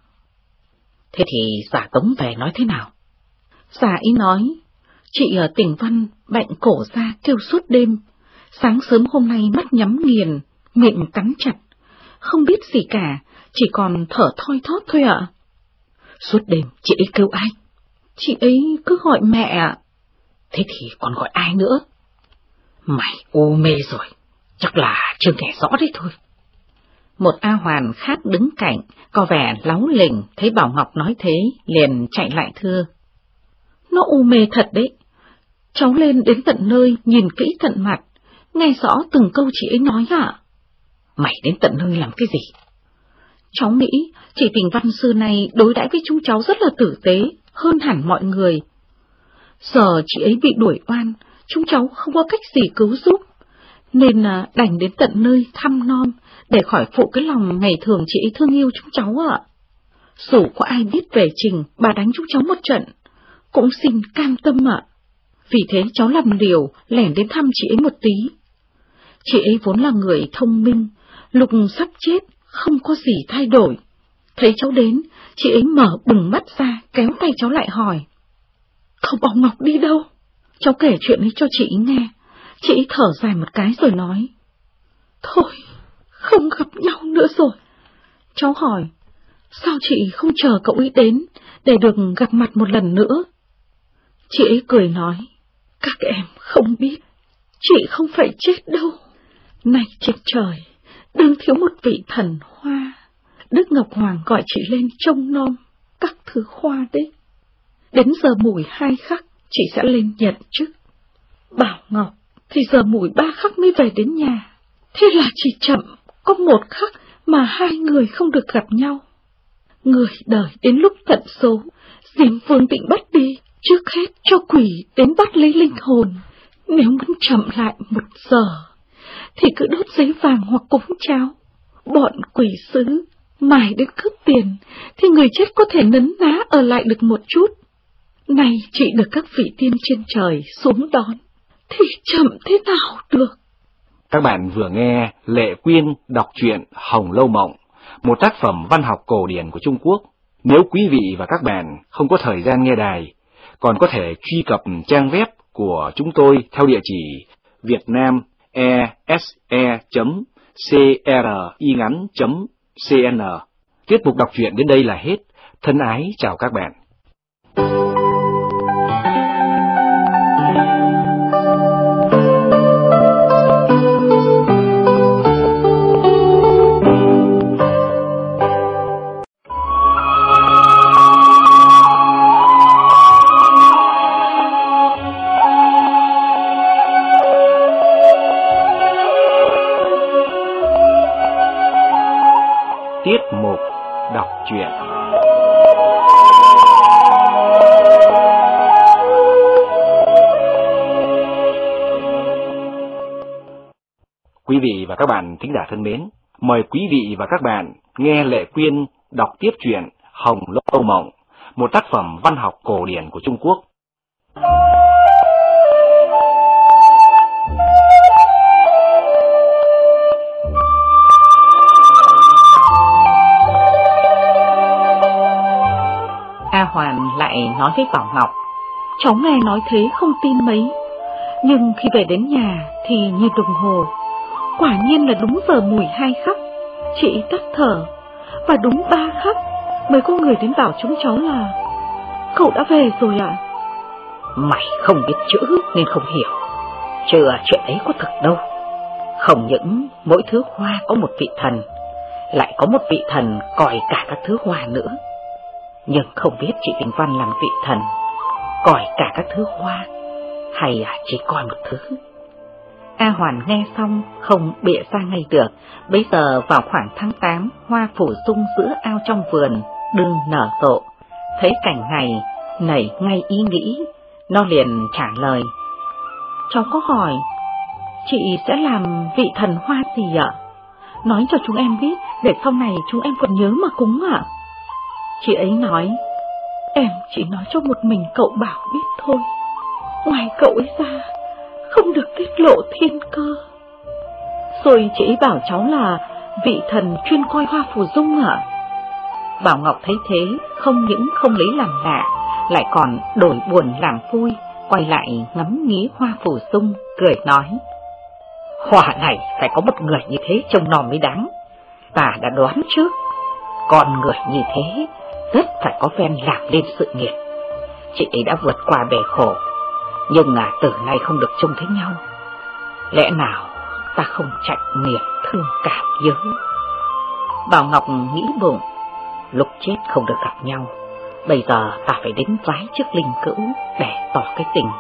Thế thì giả Tống về nói thế nào? Giả ý nói, chị ở Tỉnh Văn bệnh cổ ra kêu suốt đêm, sáng sớm hôm nay mắt nhắm nghiền, miệng cắn chặt, không biết gì cả, chỉ còn thở thoi thóp thôi ạ. Suốt đêm chị ấy kêu ai? Chị ấy cứ gọi mẹ ạ. Thế thì còn gọi ai nữa? Mày u mê rồi, chắc là chưa nghe rõ đấy thôi. Một A Hoàn khác đứng cạnh, có vẻ láu lỉnh, thấy Bảo Ngọc nói thế, liền chạy lại thưa. Nó u mê thật đấy. Cháu lên đến tận nơi, nhìn kỹ tận mặt, nghe rõ từng câu chị ấy nói ạ. Mày đến tận nơi làm cái gì? Cháu nghĩ chị Tỉnh Văn xưa này đối đãi với chúng cháu rất là tử tế, hơn hẳn mọi người. Giờ chị ấy bị đuổi oan, chúng cháu không có cách gì cứu giúp, nên đành đến tận nơi thăm nom, để khỏi phụ cái lòng ngày thường chị ấy thương yêu chúng cháu ạ. Dù có ai biết về Trình, bà đánh chúng cháu một trận, cũng xin cam tâm ạ. Vì thế cháu làm liều, lẻn đến thăm chị ấy một tí. Chị ấy vốn là người thông minh, lúc sắp chết, không có gì thay đổi. Thấy cháu đến, chị ấy mở bừng mắt ra, kéo tay cháu lại hỏi. Cậu Bảo Ngọc đi đâu? Cháu kể chuyện ấy cho chị ấy nghe. Chị ấy thở dài một cái rồi nói. Thôi, không gặp nhau nữa rồi. Cháu hỏi, sao chị không chờ cậu ấy đến, để được gặp mặt một lần nữa? Chị ấy cười nói, các em không biết, chị không phải chết đâu. Này trên trời, đừng thiếu một vị thần hoa. Đức Ngọc Hoàng gọi chị lên trông nom các thứ hoa đấy. Đến giờ mùi 2 khắc, chị sẽ lên nhận chức. Bảo Ngọc thì giờ mùi 3 khắc mới về đến nhà. Thế là chỉ chậm có 1 khắc mà hai người không được gặp nhau. Người đời đến lúc tận số, Diêm Vương định bắt đi, trước hết cho quỷ đến bắt lấy linh hồn. Nếu muốn chậm lại 1 giờ, thì cứ đốt giấy vàng hoặc cúng cháo. Bọn quỷ sứ mài đến cướp tiền, thì người chết có thể nấn ná ở lại được một chút. Này chị được các vị tiên trên trời xuống đón, thì chậm thế nào được? Các bạn vừa nghe Lệ Quyên đọc truyện Hồng Lâu Mộng, một tác phẩm văn học cổ điển của Trung Quốc. Nếu quý vị và các bạn không có thời gian nghe đài, còn có thể truy cập trang web của chúng tôi theo địa chỉ vietnamese.cringắn.cn. Tiết mục đọc truyện đến đây là hết. Thân ái chào các bạn. Tiết mục đọc truyện. Quý vị và các bạn thính giả thân mến, mời quý vị và các bạn nghe Lệ Quyên đọc tiếp truyện Hồng Lâu Mộng, một tác phẩm văn học cổ điển của Trung Quốc. A Hoàn lại nói với Bảo Ngọc: Cháu nghe nói thế không tin mấy, nhưng khi về đến nhà thì nhìn đồng hồ, quả nhiên là đúng giờ mùi 2 khắc. Chị tắt thở, và đúng 3 khắc mới có người đến bảo chúng cháu là cậu đã về rồi ạ. Mày không biết chữ nên không hiểu, chứ chuyện ấy có thực đâu. Không những mỗi thứ hoa có một vị thần, lại có một vị thần coi cả các thứ hoa nữa. Nhưng không biết chị Tình Văn làm vị thần coi cả các thứ hoa, hay chỉ coi một thứ. A Hoàn nghe xong không bịa ra ngay được. Bấy giờ vào khoảng tháng 8, hoa phủ sung giữa ao trong vườn đừng nở rộ. Thấy cảnh này nảy ngay ý nghĩ, nó liền trả lời: Cháu có hỏi chị sẽ làm vị thần hoa gì ạ? Nói cho chúng em biết, để sau này chúng em còn nhớ mà cúng ạ. Chị ấy nói: Em chỉ nói cho một mình cậu Bảo biết thôi, ngoài cậu ấy ra không được tiết lộ thiên cơ. Rồi chị ấy bảo cháu là vị thần chuyên coi hoa phù dung ạ. Bảo Ngọc thấy thế, không những không lấy làm lạ, lại còn đổi buồn làm vui, quay lại ngắm nghía hoa phù dung, cười nói: Hoa này phải có một người như thế trông nom mới đáng. Ta đã đoán trước, con người như thế rất phải có phen làm lên sự nghiệp. Chị ấy đã vượt qua bể khổ, nhưng từ nay không được trông thấy nhau. Lẽ nào ta không chạy nghiệp thương cảm nhớ? Bảo Ngọc nghĩ bụng, lúc chết không được gặp nhau, bây giờ ta phải đến vái trước linh cữu để tỏ cái tình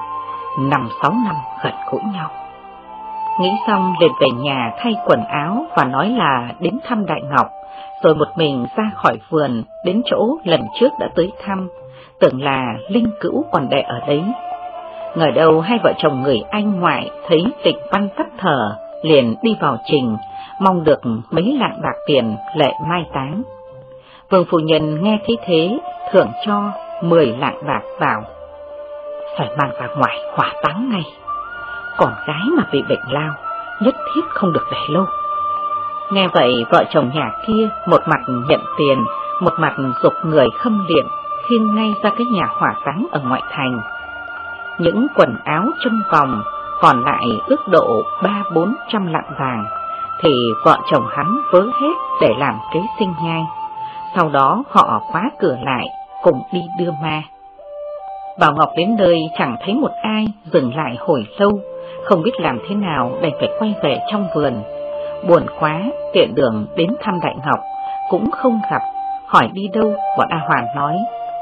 5-6 năm gần gũi nhau. Nghĩ xong liền về nhà thay quần áo và nói là đến thăm Đại Ngọc, rồi một mình ra khỏi vườn đến chỗ lần trước đã tới thăm, tưởng là linh cữu còn đẻ ở đấy. Ngờ đâu hai vợ chồng người anh ngoại thấy Tịch Văn tắt thở, liền đi vào trình, mong được mấy lạng bạc tiền lệ mai táng. Vương phu nhân nghe thấy thế, thưởng cho 10 lạng bạc vào. Phải mang ra ngoài hỏa táng ngay, còn gái mà bị bệnh lao, nhất thiết không được để lâu. Nghe vậy, vợ chồng nhà kia một mặt nhận tiền, một mặt giục người khâm liệm, khiêng ngay ra cái nhà hỏa táng ở ngoại thành. Những quần áo trong vòng còn lại ước độ 300-400 lạng vàng, thì vợ chồng hắn vớ hết để làm kế sinh nhai. Sau đó họ khóa cửa lại, cùng đi đưa ma. Bảo Ngọc đến nơi chẳng thấy một ai, dừng lại hồi lâu, không biết làm thế nào đành phải quay về trong vườn. Buồn quá, tiện đường đến thăm Đại Ngọc, cũng không gặp, hỏi đi đâu, bọn A Hoàn nói: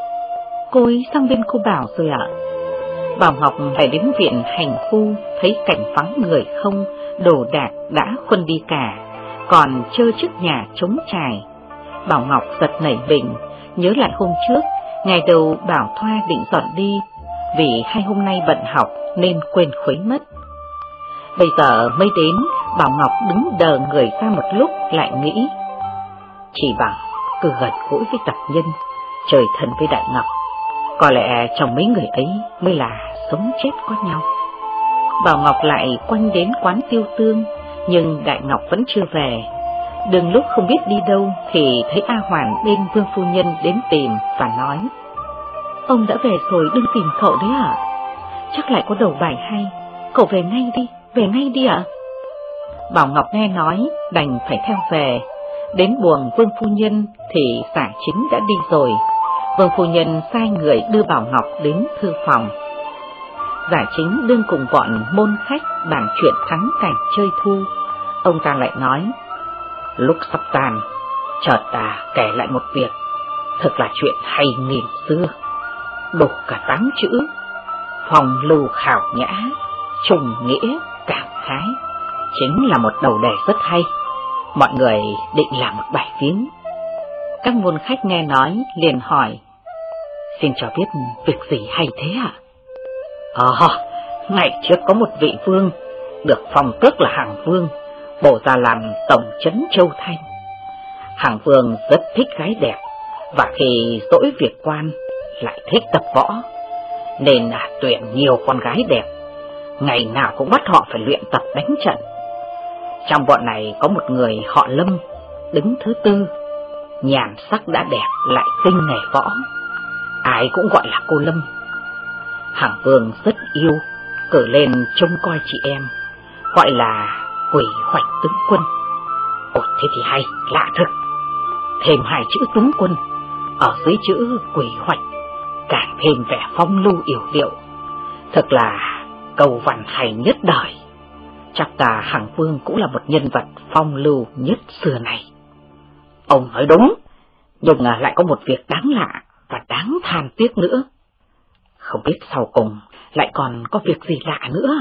Cô ấy sang bên cô Bảo rồi ạ. Bảo Ngọc lại đến viện hành phu, thấy cảnh vắng người không, đồ đạc đã khuân đi cả, còn trơ trước nhà trống trải. Bảo Ngọc giật nảy mình, nhớ lại hôm trước, ngày đầu Bảo Thoa định dọn đi, vì 2 hôm nay bận học nên quên khuấy mất. Bây giờ mới đến, Bảo Ngọc đứng đờ người ra một lúc lại nghĩ, chỉ bằng cứ gần gũi với tập nhân, trời thân với Đại Ngọc, có lẽ trong mấy người ấy mới là sống chết có nhau. Bảo Ngọc lại quanh đến quán Tiêu Tương, nhưng Đại Ngọc vẫn chưa về. Đừng lúc không biết đi đâu thì thấy A Hoàn bên Vương phu nhân đến tìm và nói: Ông đã về rồi, đừng tìm cậu đấy ạ. Chắc lại có đầu bài hay, cậu về ngay đi ạ. Bảo Ngọc nghe nói đành phải theo về. Đến buồng Vương phu nhân thì Giả Chính đã đi rồi. Vương phu nhân sai người đưa Bảo Ngọc đến thư phòng. Giả Chính đương cùng bọn môn khách bàn chuyện thắng cảnh chơi thu. Ông ta lại nói: Lúc sắp tàn, chợt kể lại một việc, thật là chuyện hay nghìn xưa, đủ cả 8 chữ: phong lưu khảo nhã, trùng nghĩa cảm khái. Chính là một đầu đề rất hay, mọi người định làm một bài viếng. Các môn khách nghe nói liền hỏi: Xin cho biết việc gì hay thế ạ? Ngày trước có một vị vương được phong tước là Hàng Vương, bổ ra làm tổng trấn Châu Thanh. Hằng Vương rất thích gái đẹp, và khi dỗi việc quan lại thích tập võ, nên tuyển nhiều con gái đẹp, ngày nào cũng bắt họ phải luyện tập đánh trận. Trong bọn này có một người họ Lâm, đứng thứ tư, nhàn sắc đã đẹp lại tinh nghề võ, ai cũng gọi là cô Lâm. Hằng Vương rất yêu, cử lên trông coi chị em, gọi là Quỷ Hoạch tướng quân. Ồ, thế thì hay, lạ thực. Thêm 2 chữ tướng quân ở dưới chữ Quỷ Hoạch, càng thêm vẻ phong lưu yểu điệu, thật là câu văn hay nhất đời. Chắc là Hằng Vương cũng là một nhân vật phong lưu nhất xưa này. Ông nói đúng, nhưng lại có một việc đáng lạ và đáng than tiếc nữa. Không biết sau cùng lại còn có việc gì lạ nữa.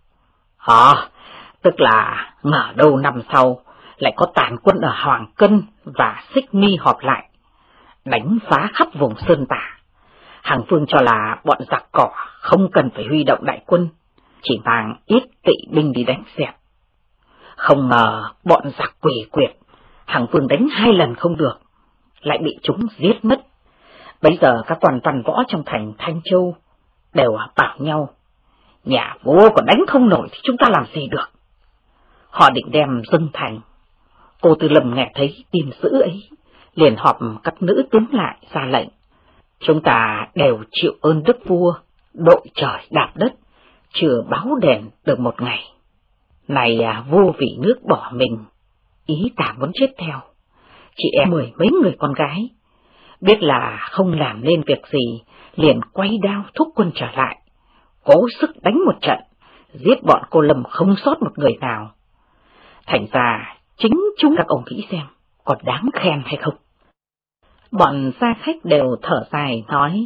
Tức là ngờ đâu năm sau lại có tàn quân ở Hoàng Cân và Xích Mi họp lại, đánh phá khắp vùng Sơn Tả. Hằng Vương cho là bọn giặc cỏ không cần phải huy động đại quân, chỉ mang ít kỵ binh đi đánh dẹp. Không ngờ bọn giặc quỷ quyệt, Hằng Vương đánh 2 lần không được, lại bị chúng giết mất. Bây giờ các quan văn võ trong thành Thanh Châu đều bảo nhau, nhà vua còn đánh không nổi thì chúng ta làm gì được. Họ định đem dâng thành. Cô Tư Lâm nghe thấy tin dữ ấy, liền họp các nữ tướng lại ra lệnh: chúng ta đều chịu ơn đức vua, đội trời đạp đất, chưa báo đền được một ngày. Này vua vì nước bỏ mình, ý ta muốn chết theo. Chị em 10 mấy người con gái, biết là không làm nên việc gì, liền quay đao thúc quân trở lại, cố sức đánh một trận, giết bọn cô Lâm không sót một người nào. Thành ra chính chúng các ông nghĩ xem, còn đáng khen hay không? Bọn gia khách đều thở dài nói: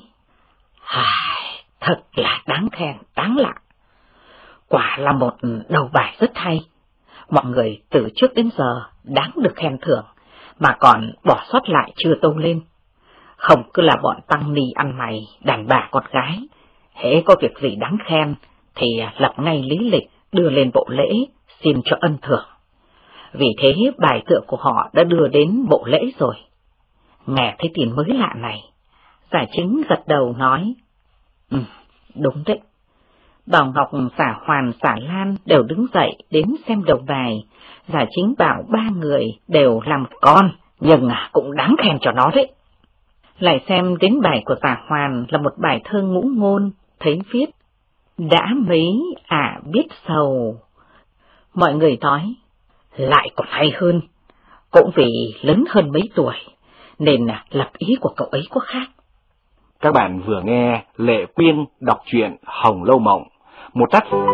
thật là đáng khen, đáng lạ. Quả là một đầu bài rất hay. Mọi người từ trước đến giờ đáng được khen thưởng, mà còn bỏ sót lại chưa tâu lên. Không cứ là bọn tăng ni ăn mày, đàn bà con gái, hễ có việc gì đáng khen thì lập ngay lý lịch đưa lên bộ lễ xin cho ân thưởng. Vì thế bài tựa của họ đã đưa đến bộ lễ rồi. Nghe thấy tin mới lạ này, Giải Chính gật đầu nói: đúng đấy. Bảo Ngọc, Xả Hoàn, Xả Lan đều đứng dậy đến xem đầu bài. Giải Chính bảo 3 người đều làm con, nhưng cũng đáng khen cho nó đấy. Lại xem đến bài của Xả Hoàn là một bài thơ ngũ ngôn, thấy viết: đã mấy biết sầu. Mọi người nói lại còn hay hơn, cũng vì lớn hơn mấy tuổi nên lập ý của cậu ấy có khác. Các bạn vừa nghe Lệ Quyên đọc truyện Hồng Lâu Mộng, một tác phẩm.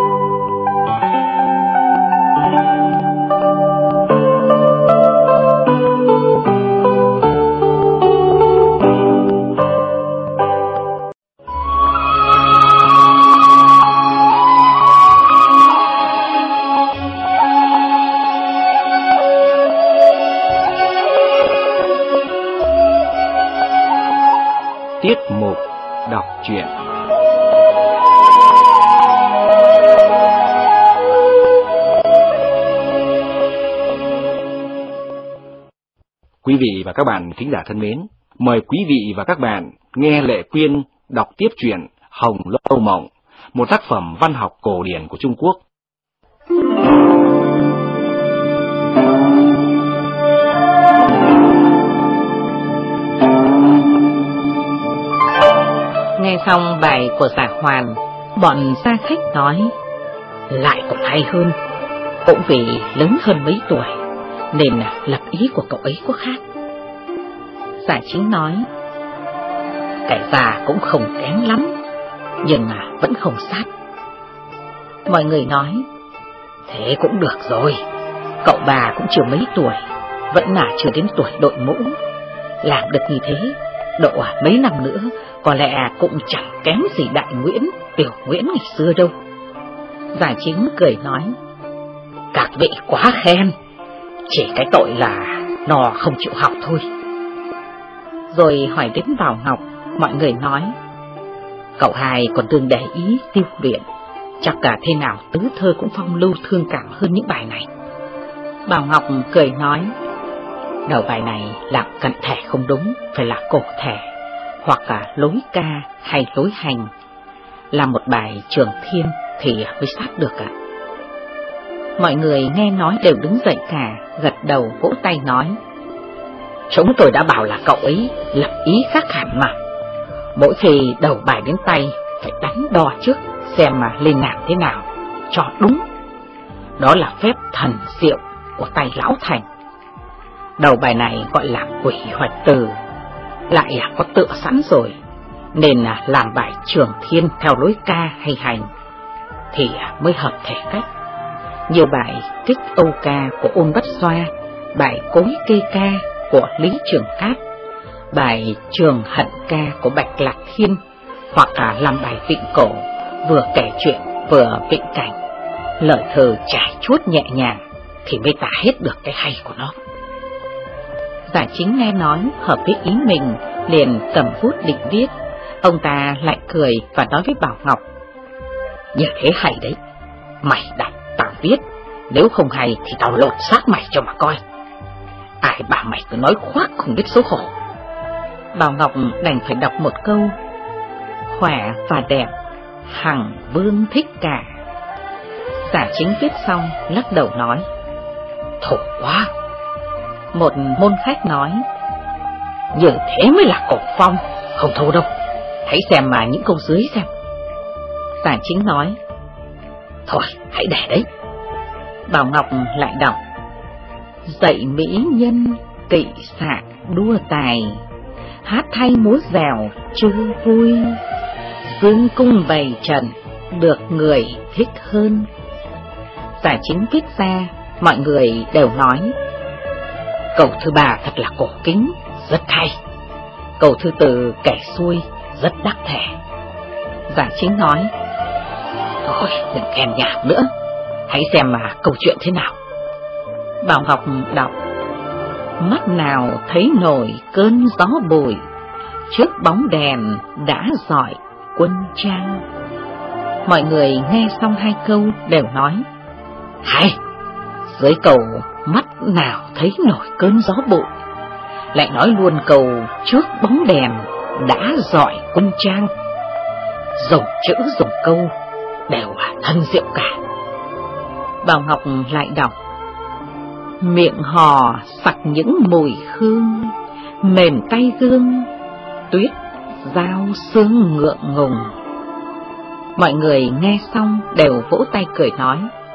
Tiết mục đọc truyện. Quý vị và các bạn thính giả thân mến, mời quý vị và các bạn nghe Lệ Quyên đọc tiếp truyện Hồng Lâu Mộng, một tác phẩm văn học cổ điển của Trung Quốc. Nghe xong bài của Xả Hoàn, bọn gia khách nói lại còn hay hơn, cũng vì lớn hơn mấy tuổi nên lập ý của cậu ấy có khác. Giải Chính nói: kẻ già cũng không kém lắm, nhưng vẫn không sát. Mọi người nói: thế cũng được rồi, cậu bà cũng chưa mấy tuổi, vẫn chưa đến tuổi đội mũ. Làm được như thế, độ mấy năm nữa có lẽ cũng chẳng kém gì Đại Nguyễn, Tiểu Nguyễn ngày xưa đâu. Giải Chính cười nói: các vị quá khen, chỉ cái tội là nó không chịu học thôi. Rồi hỏi đến Bảo Ngọc, mọi người nói: cậu hai còn thường để ý tiêu luyện, chắc cả thế nào tứ thơ cũng phong lưu thương cảm hơn những bài này. Bảo Ngọc cười nói, đầu bài này làm cận thể không đúng, phải là cổ thể, hoặc là lối ca hay lối hành. Làm một bài Trường Thiên thì mới sát được ạ. Mọi người nghe nói đều đứng dậy cả, gật đầu vỗ tay nói, chúng tôi đã bảo là cậu ấy lập ý khác hẳn mà. Mỗi khi đầu bài đến tay phải đánh đo trước xem mà lên làm thế nào cho đúng. Đó là phép thần diệu của tay lão Thành. Đầu bài này gọi là quỷ hoạch từ, lại có tựa sẵn rồi, nên làm bài Trường Thiên theo lối ca hay hành thì mới hợp thể cách. Như bài Kích Âu Ca của Ôn Bất Xoa, bài Cối Kê Ca của Lý Trường Cát, bài Trường Hận Ca của Bạch Lạc Thiên, hoặc là làm bài vịnh cổ, vừa kể chuyện vừa vịnh cảnh, lời thơ trải chuốt nhẹ nhàng thì mới tả hết được cái hay của nó. Giả Chính nghe nói hợp với ý mình, liền cầm bút định viết. Ông ta lại cười và nói với Bảo Ngọc, như thế hay đấy, mày đọc tao viết, nếu không hay thì tao lột xác mày cho mà coi. Ai bảo mày cứ nói khoác không biết xấu hổ. Bảo Ngọc đành phải đọc một câu, khỏe và đẹp, hằng vương thích cả. Giả Chính viết xong lắc đầu nói, thổ quá. Một môn khách nói, như thế mới là cổ phong, không thô đâu, hãy xem mà những câu dưới xem. Giả Chính nói, thôi hãy để đấy. Bảo Ngọc lại đọc, dạy mỹ nhân kỵ xạ đua tài, hát thay múa dẻo chưa vui, dương cung bày trận được người thích hơn. Giả Chính viết ra, mọi người đều nói, câu thứ ba thật là cổ kính, rất hay. Câu thứ tư kẻ xuôi, rất đắc thể. Giả Chính nói, thôi đừng khen nhảm nữa, hãy xem mà câu chuyện thế nào. Bảo Ngọc đọc, mắt nào thấy nổi cơn gió bụi, trước bóng đèn đã dọi quân trang. Mọi người nghe xong hai câu đều nói, hay. Dưới câu mắt nào thấy nổi cơn gió bụi, lại nói luôn câu trước bóng đèn đã dọi quân trang. Dùng chữ dùng câu đều thân diệu cả. Bảo Ngọc lại đọc, miệng hò sặc những mùi hương, mềm tay gương, tuyết dao sương ngượng ngùng. Mọi người nghe xong đều vỗ tay cười nói,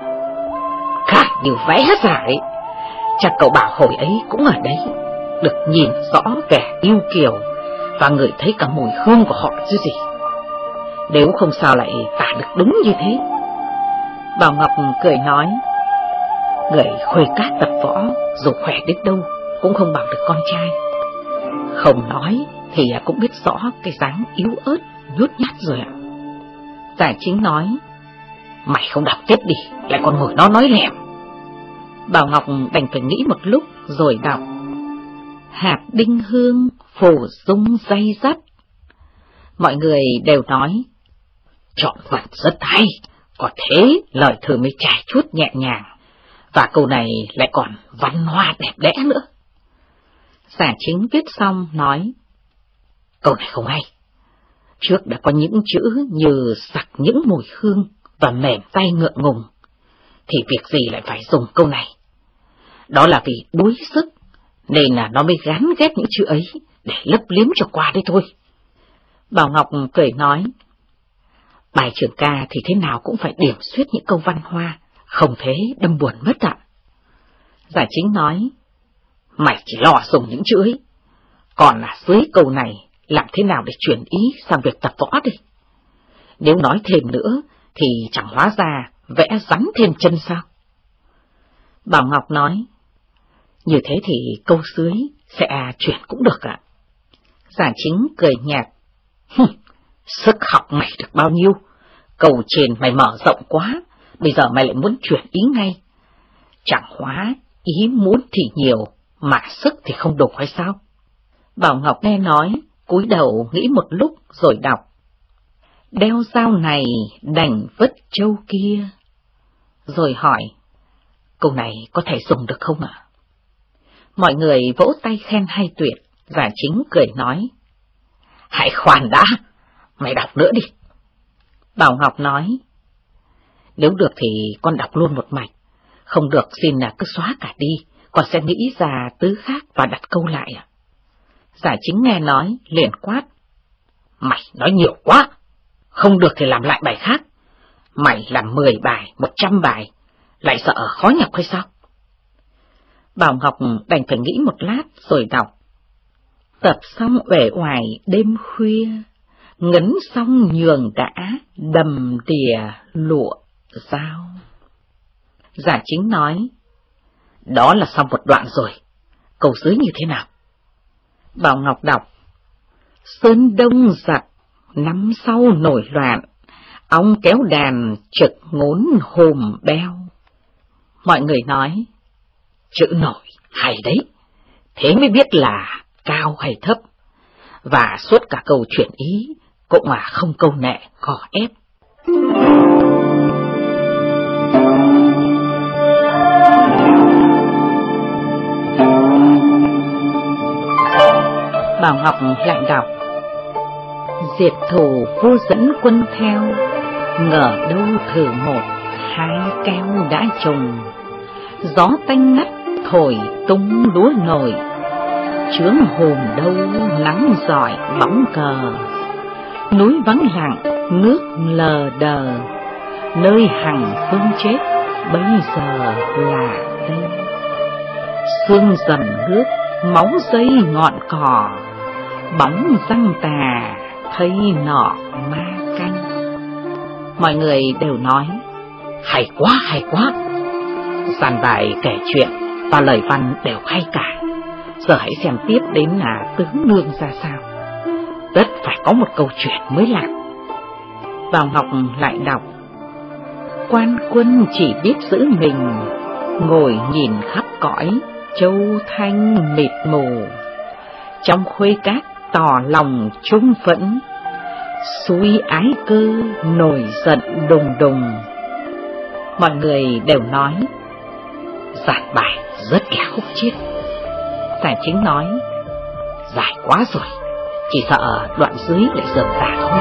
khả như vẽ giải. Chắc cậu bảo hồi ấy cũng ở đấy, được nhìn rõ vẻ yêu kiều và ngửi thấy cả mùi hương của họ chứ gì. Nếu không sao lại tả được đúng như thế. Bảo Ngọc cười nói, người khuê cát tập võ dù khỏe đến đâu cũng không bằng được con trai. Không nói thì cũng biết rõ cái dáng yếu ớt nhút nhát rồi ạ. Giả Chính nói, mày không đọc tiếp đi, lại còn ngồi nó nói lẻm. Bảo Ngọc đành phải nghĩ một lúc rồi đọc, hạt đinh hương phủ dung day dắt. Mọi người đều nói, chọn vật rất hay, có thế lời thơ mới trải chuốt nhẹ nhàng, và câu này lại còn văn hoa đẹp đẽ nữa. Giả Chính viết xong nói, câu này không hay. Trước đã có những chữ như sặc những mùi hương và mềm tay ngượng ngùng, thì việc gì lại phải dùng câu này? Đó là vì đuối sức, nên là nó mới gán ghép những chữ ấy để lấp liếm cho qua đây thôi. Bảo Ngọc cười nói, bài trường ca thì thế nào cũng phải điểm xuyết những câu văn hoa, không thế đâm buồn mất ạ. Giả Chính nói, mày chỉ lo dùng những chữ ấy, còn là dưới câu này làm thế nào để chuyển ý sang việc tập võ đi. Nếu nói thêm nữa thì chẳng hóa ra vẽ rắn thêm chân sao? Bảo Ngọc nói, như thế thì câu dưới sẽ chuyển cũng được ạ. Giả Chính cười nhạt, sức học mày được bao nhiêu, câu trên mày mở rộng quá, bây giờ mày lại muốn chuyển ý ngay. Chẳng hóa ý muốn thì nhiều, mà sức thì không đủ hay sao? Bảo Ngọc nghe nói, cúi đầu nghĩ một lúc rồi đọc, đeo dao này đành vứt trâu kia. Rồi hỏi, câu này có thể dùng được không ạ? Mọi người vỗ tay khen hay tuyệt, Giả Chính cười nói, hãy khoan đã, mày đọc nữa đi. Bảo Ngọc nói, nếu được thì con đọc luôn một mạch, không được xin là cứ xóa cả đi, con sẽ nghĩ ra tứ khác và đặt câu lại ạ. Giả Chính nghe nói, liền quát, mày nói nhiều quá, không được thì làm lại bài khác. Mày làm 10 bài, 100 bài, lại sợ khó nhọc hay sao? Bảo Ngọc đành phải nghĩ một lát rồi đọc. Tập xong uể oải đêm khuya, ngấn xong nhường đã đầm đìa lụa dao. Giả Chính nói, đó là xong một đoạn rồi, câu dưới như thế nào? Bảo Ngọc đọc, sơn đông giặc, năm sau nổi loạn, ong kéo đàn trực ngốn hồm beo. Mọi người nói, chữ nổi hay đấy, thế mới biết là cao hay thấp, và suốt cả câu chuyển ý cũng là không câu nệ gò ép. Bảo Ngọc lại đọc, diệt thù vô dẫn quân theo, ngờ đâu thử một hai keo đã trùng, gió tanh ngắt thổi tung lúa nổi, chướng hồn đâu nắng giỏi bóng cờ, núi vắng lặng nước lờ đờ, nơi hằng phương chết bây giờ là đây. Sương dầm nước máu dây ngọn cỏ, bóng răng tà thấy nọ ma canh. Mọi người đều nói, hay quá hay quá. Dàn bài kể chuyện và lời văn đều hay cả. Giờ hãy xem tiếp đến là tướng nương ra sao. Tất phải có một câu chuyện mới làm. Bảo Ngọc lại đọc, quan quân chỉ biết giữ mình, ngồi nhìn khắp cõi châu thanh mịt mù, trong khuê cát tỏ lòng trung phẫn, suy ái cơ nổi giận đùng đùng. Mọi người đều nói, giảng bài rất là khúc chiết. Giả Chính nói, dài quá rồi, chỉ sợ đoạn dưới lại dườm giả thôi.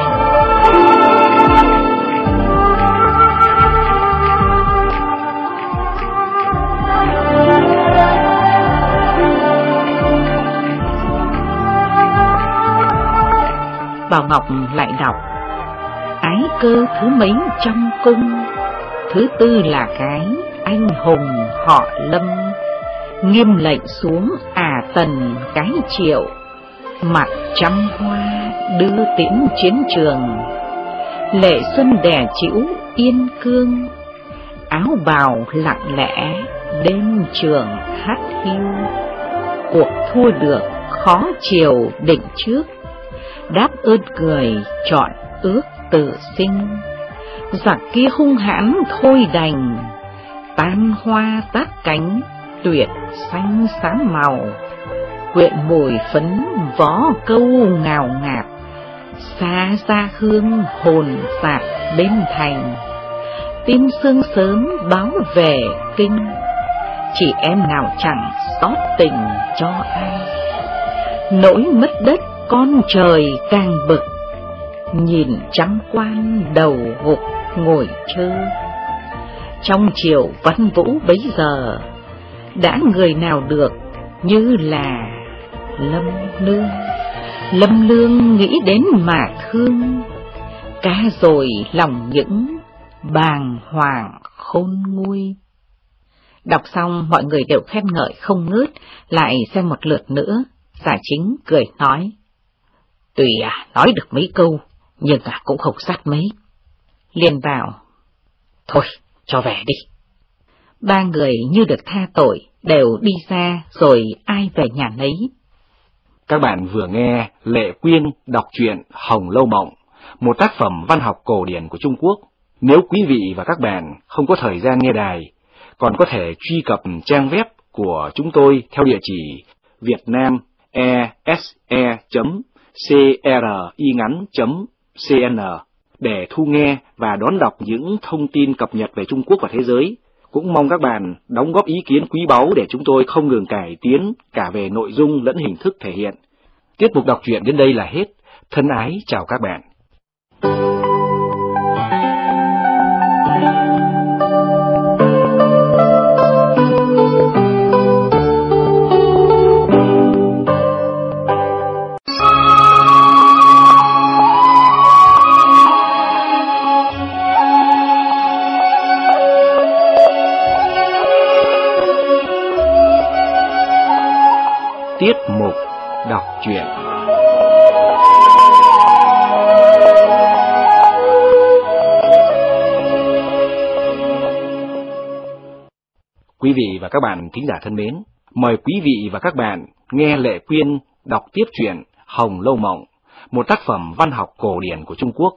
Bảo Ngọc lại đọc, ái cơ thứ mấy trong cung, thứ tư là cái anh hùng họ Lâm, nghiêm lệnh xuống Tần cái Triệu, mặc trăm hoa đưa tiễn chiến trường, lệ xuân đè chĩu yên cương, áo bào lặng lẽ đêm trường hát hiu, cuộc thua được khó chiều định trước, đáp ơn cười chọn ước tự sinh, giặc kia hung hãn thôi đành, tan hoa tác cánh tuyệt xanh xám màu, quyện mùi phấn vó câu ngào ngạt, xa xa hương hồn sạc bên thành, tin sương sớm báo về kinh, chỉ em nào chẳng xót tình cho ai, nỗi mất đất con trời càng bực, nhìn trăm quan đầu gục ngồi chơ. Trong triều văn vũ bấy giờ, đã người nào được như là Lâm Nương. Lâm Nương nghĩ đến mà thương, ca rồi lòng những bàng hoàng khôn nguôi. Đọc xong mọi người đều khen ngợi không ngớt, lại xem một lượt nữa. Giả Chính cười nói, tuy nói được mấy câu, nhưng cũng không sát mấy. Liền bảo, thôi cho về đi. Ba người như được tha tội, đều đi ra rồi ai về nhà nấy. Các bạn vừa nghe Lệ Quyên đọc truyện Hồng Lâu Mộng, một tác phẩm văn học cổ điển của Trung Quốc. Nếu quý vị và các bạn không có thời gian nghe đài, còn có thể truy cập trang web của chúng tôi theo địa chỉ vietnamese.cringắn.cn để thu nghe và đón đọc những thông tin cập nhật về Trung Quốc và thế giới. Cũng mong các bạn đóng góp ý kiến quý báu để chúng tôi không ngừng cải tiến cả về nội dung lẫn hình thức thể hiện. Tiết mục đọc truyện đến đây là hết. Thân ái chào các bạn. Tiết mục đọc truyện. Quý vị và các bạn thính giả thân mến, mời quý vị và các bạn nghe Lệ Quyên đọc tiếp truyện Hồng Lâu Mộng, một tác phẩm văn học cổ điển của Trung Quốc.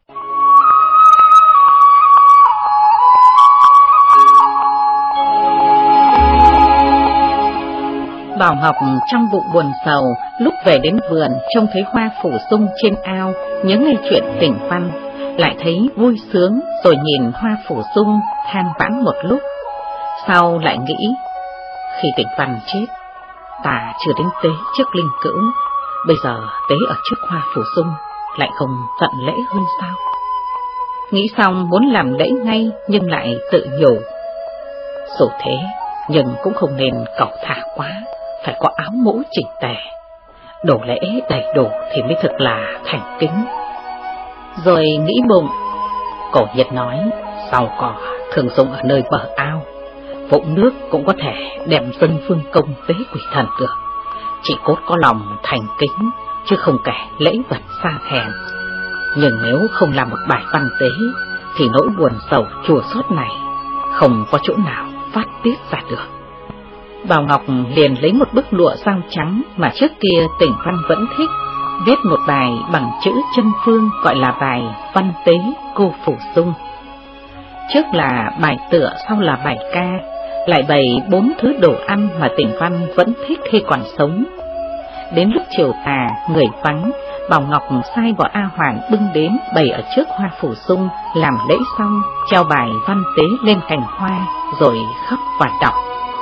Bảo Ngọc trong bụng buồn sầu, lúc về đến vườn trông thấy hoa phủ sung trên ao, nhớ ngay chuyện Tỉnh Văn, lại thấy vui sướng, rồi nhìn hoa phủ sung than vãn một lúc. Sau lại nghĩ, khi Tỉnh Văn chết, ta chưa đến tế trước linh cữu, bây giờ tế ở trước hoa phủ sung lại không tận lễ hơn sao? Nghĩ xong muốn làm lễ ngay, nhưng lại tự nhủ, dù thế nhưng cũng không nên cẩu thả quá, phải có áo mũ chỉnh tề, đổ lễ đầy đủ thì mới thực là thành kính. Rồi nghĩ bụng, cổ Nhiệt nói, rau cỏ thường dùng ở nơi bờ ao, vũng nước cũng có thể đem dân phương công tế quỷ thần được, chỉ cốt có lòng thành kính, chứ không kể lễ vật xa hèn. Nhưng nếu không làm một bài văn tế, thì nỗi buồn sầu chua xót này không có chỗ nào phát tiết ra được. Bảo Ngọc liền lấy một bức lụa dao trắng mà trước kia Tỉnh Văn vẫn thích, viết một bài bằng chữ chân phương gọi là bài Văn Tế Cô Phủ Sung. Trước là bài tựa, sau là bài ca, lại bày 4 thứ đồ ăn mà Tỉnh Văn vẫn thích khi còn sống. Đến lúc chiều tà, người vắng, Bảo Ngọc sai võ A Hoàn bưng đến bày ở trước hoa phủ sung, làm lễ xong, treo bài văn tế lên cành hoa, rồi khóc và đọc.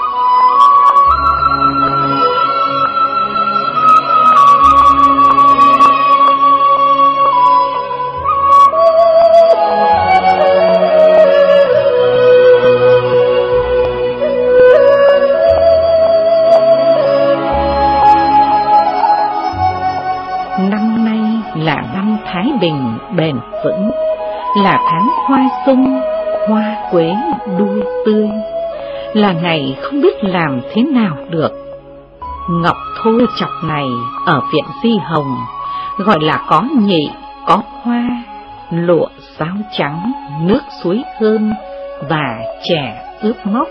Năm nay là năm Thái Bình bền vững, là tháng hoa sung, hoa quế đua tươi, là ngày không biết làm thế nào được. Ngọc thô chọc này ở viện Di Hồng, gọi là có nhị, có hoa, lụa giáo trắng, nước suối thơm và chè ướp móc.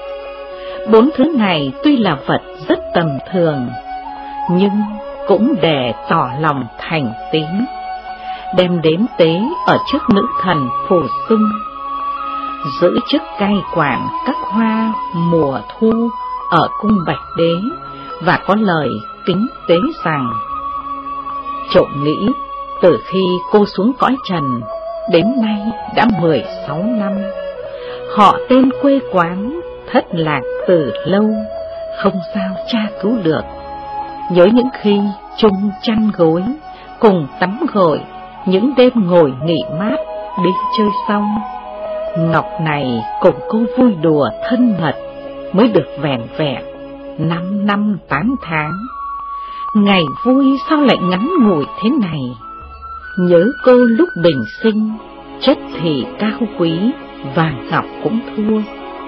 4 thứ này tuy là vật rất tầm thường, nhưng cũng để tỏ lòng thành tín, đem đến tế ở trước nữ thần Phù Sung, giữ chức cai quản các hoa mùa thu ở cung Bạch Đế, và có lời kính tế rằng: trộm nghĩ từ khi cô xuống cõi trần đến nay đã 16 năm, họ tên quê quán thất lạc từ lâu, không sao tra cứu được. Nhớ những khi chung chăn gối, cùng tắm gội, những đêm ngồi nghỉ mát, đi chơi xong, ngọc này cùng cô vui đùa thân mật, mới được vẻn vẹn 5 năm 8 tháng. Ngày vui sao lại ngắn ngủi thế này? Nhớ cô lúc bình sinh, chất thì cao quý, vàng ngọc cũng thua.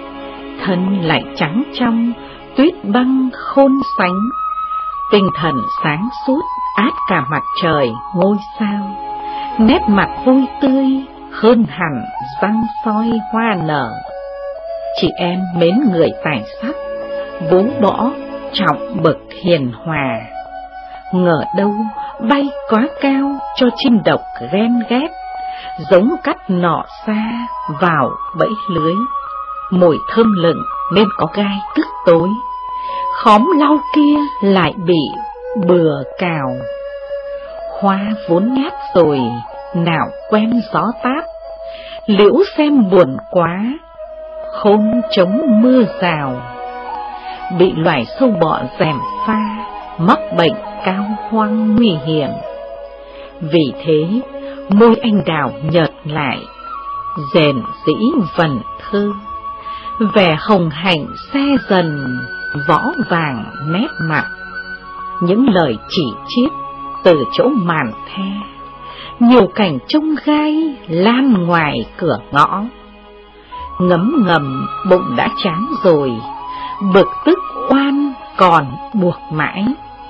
Thân lại trắng trong, tuyết băng khôn sánh, tinh thần sáng suốt át cả mặt trời ngôi sao, nét mặt vui tươi hơn hẳn răng soi hoa nở. Chị em mến người tài sắc, bố bỏ trọng bậc hiền hòa, ngờ đâu bay quá cao cho chim độc ghen ghét, giống cắt nọ xa vào bẫy lưới. Mùi thơm lừng nên có gai tức tối, khóm lau kia lại bị bừa cào. Hoa vốn nhát rồi, nào quen gió táp, liễu xem buồn quá, khôn chống mưa rào. Bị loài sâu bọ gièm pha, mắc bệnh cao hoang nguy hiểm. Vì thế, môi anh đào nhợt lại, rền rĩ vần thơ, vẻ hồng hạnh xe dần, võ vàng nét mặt. Những lời chỉ chiết từ chỗ màn the, nhiều cảnh trông gai lan ngoài cửa ngõ. Ngấm ngầm bụng đã chán rồi, bực tức oan còn buộc mãi.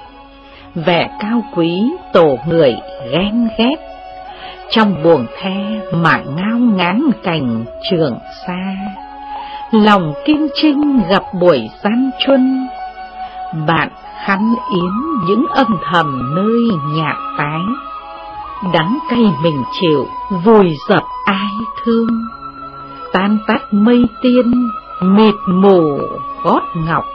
Vẻ cao quý tổ người ghen ghét, trong buồng the mà ngao ngán cành Trường Sa. Lòng Kim Trinh gặp buổi gian truân, bạn khăn yến những âm thầm nơi nhạc tái. Đắng cay mình chịu vùi dập ai thương, tan tắt mây tiên mịt mù gót ngọc.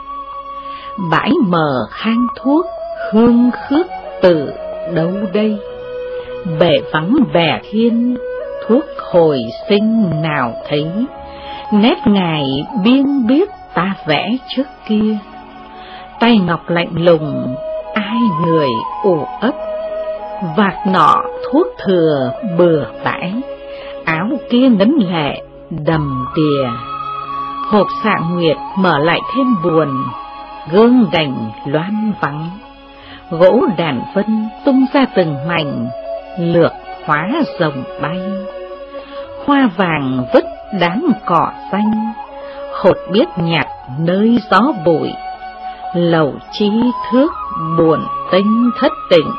Bãi mờ khang thuốc hương khước từ đâu đây, bể vắng bè thiên thuốc hồi sinh nào thấy. Nét ngài biên biết ta vẽ trước kia, tay ngọc lạnh lùng ai người ủ ấp. Vạt nọ thuốc thừa bừa bãi, áo kia ngấn lệ đầm đìa. Hộp xạ nguyệt mở lại thêm buồn, gương đành loan vắng. Gỗ đàn vân tung ra từng mảnh, lược hóa rồng bay. Hoa vàng vứt đám cỏ xanh, hột biết nhạt nơi gió bụi. Lầu chi thước buồn tinh thất tình,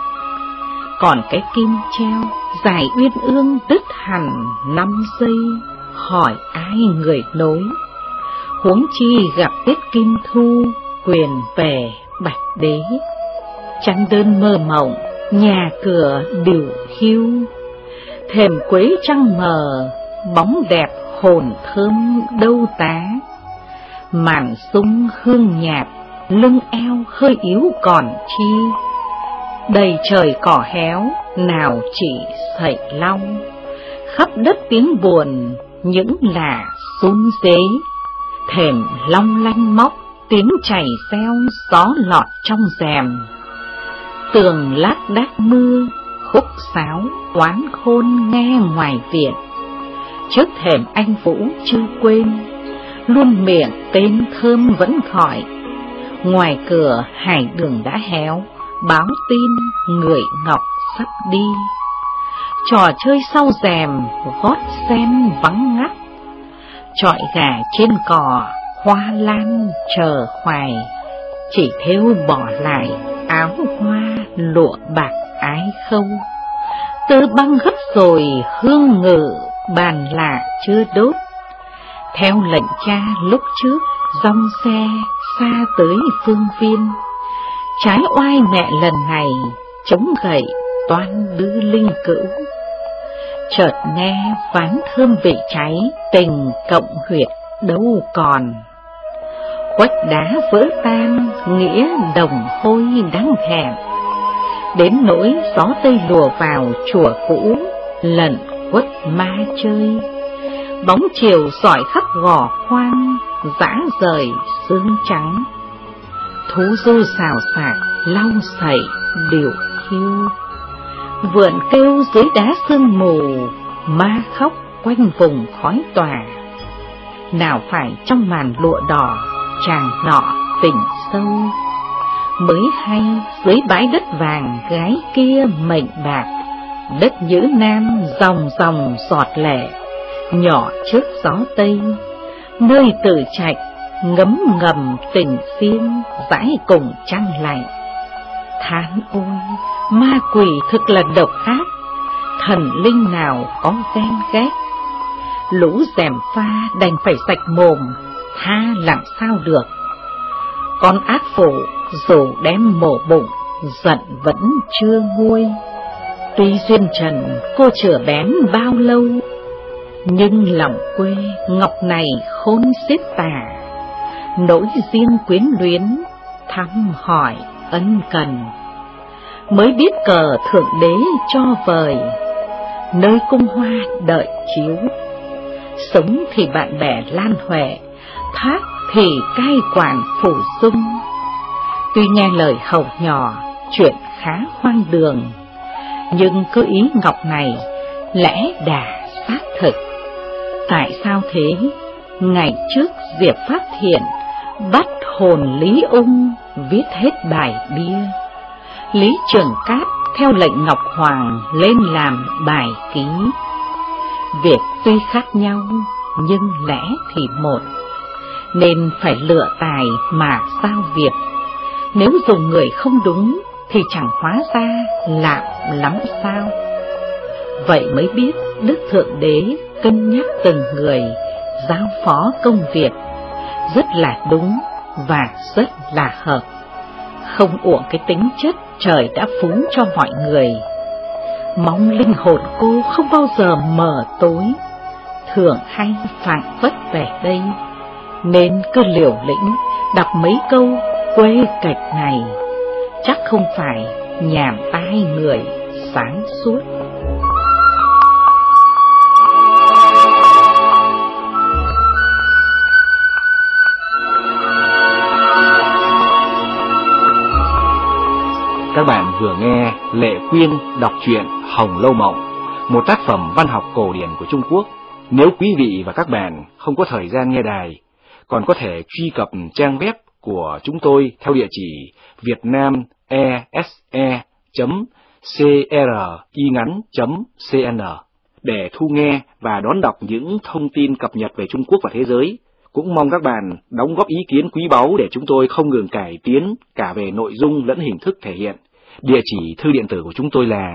còn cái kim treo dài uyên ương đứt hẳn 5 giây, hỏi ai người nối. Huống chi gặp tiết kim thu, quyền về bạch đế. Trăng đơn mơ mộng, nhà cửa điều hiu, thềm quế trăng mờ, bóng đẹp hồn thơm đâu tá. Màn sung hương nhạt, lưng eo hơi yếu còn chi. Đầy trời cỏ héo, nào chỉ sậy lau. Khắp đất tiếng buồn, những là run rế. Thềm long lanh móc, tiếng chảy xeo gió lọt trong rèm. Tường lác đác mưa, khúc sáo oán khôn nghe ngoài viện. Trước thềm anh Vũ chưa quên, luôn miệng tên thơm vẫn gọi. Ngoài cửa hải đường đã héo, báo tin người ngọc sắp đi. Trò chơi sau rèm, gót sen vắng ngắt. Trọi gà trên cỏ, hoa lan chờ khoài. Chỉ thêu bỏ lại áo hoa lụa bạc ái khâu. Tơ băng gấp rồi hương ngự, bàn lạ chưa đốt. Theo lệnh cha lúc trước, dòng xe xa tới phương viên. Trái oai mẹ lần này, chống gậy toan đưa linh cữu. Chợt nghe ván thơm vị cháy, tình cộng huyệt đâu còn. Quách đá vỡ tan, nghĩa đồng hôi đáng thèm. Đến nỗi gió tây lùa vào chùa cũ, lẩn quất ma chơi. Bóng chiều rọi khắp gò khoang, dã rời sương trắng. Thú dô xào xạc, lau sậy, điệu khiêu. Vượn kêu dưới đá sương mù, ma khóc quanh vùng khói tỏa. Nào phải trong màn lụa đỏ, chàng nọ tình sâu. Mới hay dưới bãi đất vàng gái kia mệnh bạc. Đất nhữ nam dòng dòng giọt lệ, nhỏ trước gió tây. Nơi tử trạch ngấm ngầm tình xiêm, dãi cùng trăng lạnh. Than ôi, ma quỷ thực là độc ác, thần linh nào có ghen ghét. Lũ gièm pha đành phải sạch mồm, tha làm sao được. Con ác phụ dù đem mổ bụng, giận vẫn chưa nguôi. Tuy duyên trần cô chữa bén bao lâu, nhưng lòng quê ngọc này khôn xiết tà. Nỗi riêng quyến luyến, thăm hỏi ân cần. Mới biết cờ thượng đế cho vời, nơi cung hoa đợi chiếu. sống thì bạn bè lan huệ, thác thì cai quản phủ sung. Tuy nghe lời hầu nhỏ, chuyện khá hoang đường, nhưng cứ ý Ngọc này lẽ đà xác thực. Tại sao thế? Ngày trước Diệp Phát Thiện bắt hồn Lý Ung viết hết bài bia. Lý Trường Cát theo lệnh Ngọc Hoàng lên làm bài ký. Việc tuy khác nhau nhưng lẽ thì một, nên phải lựa tài mà giao việc. Nếu dùng người không đúng thì chẳng hóa ra lạm lắm sao. Vậy mới biết Đức Thượng Đế cân nhắc từng người, giao phó công việc rất là đúng và rất là hợp, không uổng cái tính chất trời đã phú cho mọi người. Mong linh hồn cô không bao giờ mờ tối, thường hay phảng phất về đây, nên cứ liều lĩnh đọc mấy câu quê kịch này, chắc không phải nhảm tai người sáng suốt. Các bạn vừa nghe Lệ Quyên đọc truyện Hồng Lâu Mộng, một tác phẩm văn học cổ điển của Trung Quốc. Nếu quý vị và các bạn không có thời gian nghe đài, còn có thể truy cập trang web của chúng tôi theo địa chỉ vietnamese.cringắn.cn để thu nghe và đón đọc những thông tin cập nhật về Trung Quốc và thế giới. Cũng mong các bạn đóng góp ý kiến quý báu để chúng tôi không ngừng cải tiến cả về nội dung lẫn hình thức thể hiện. Địa chỉ thư điện tử của chúng tôi là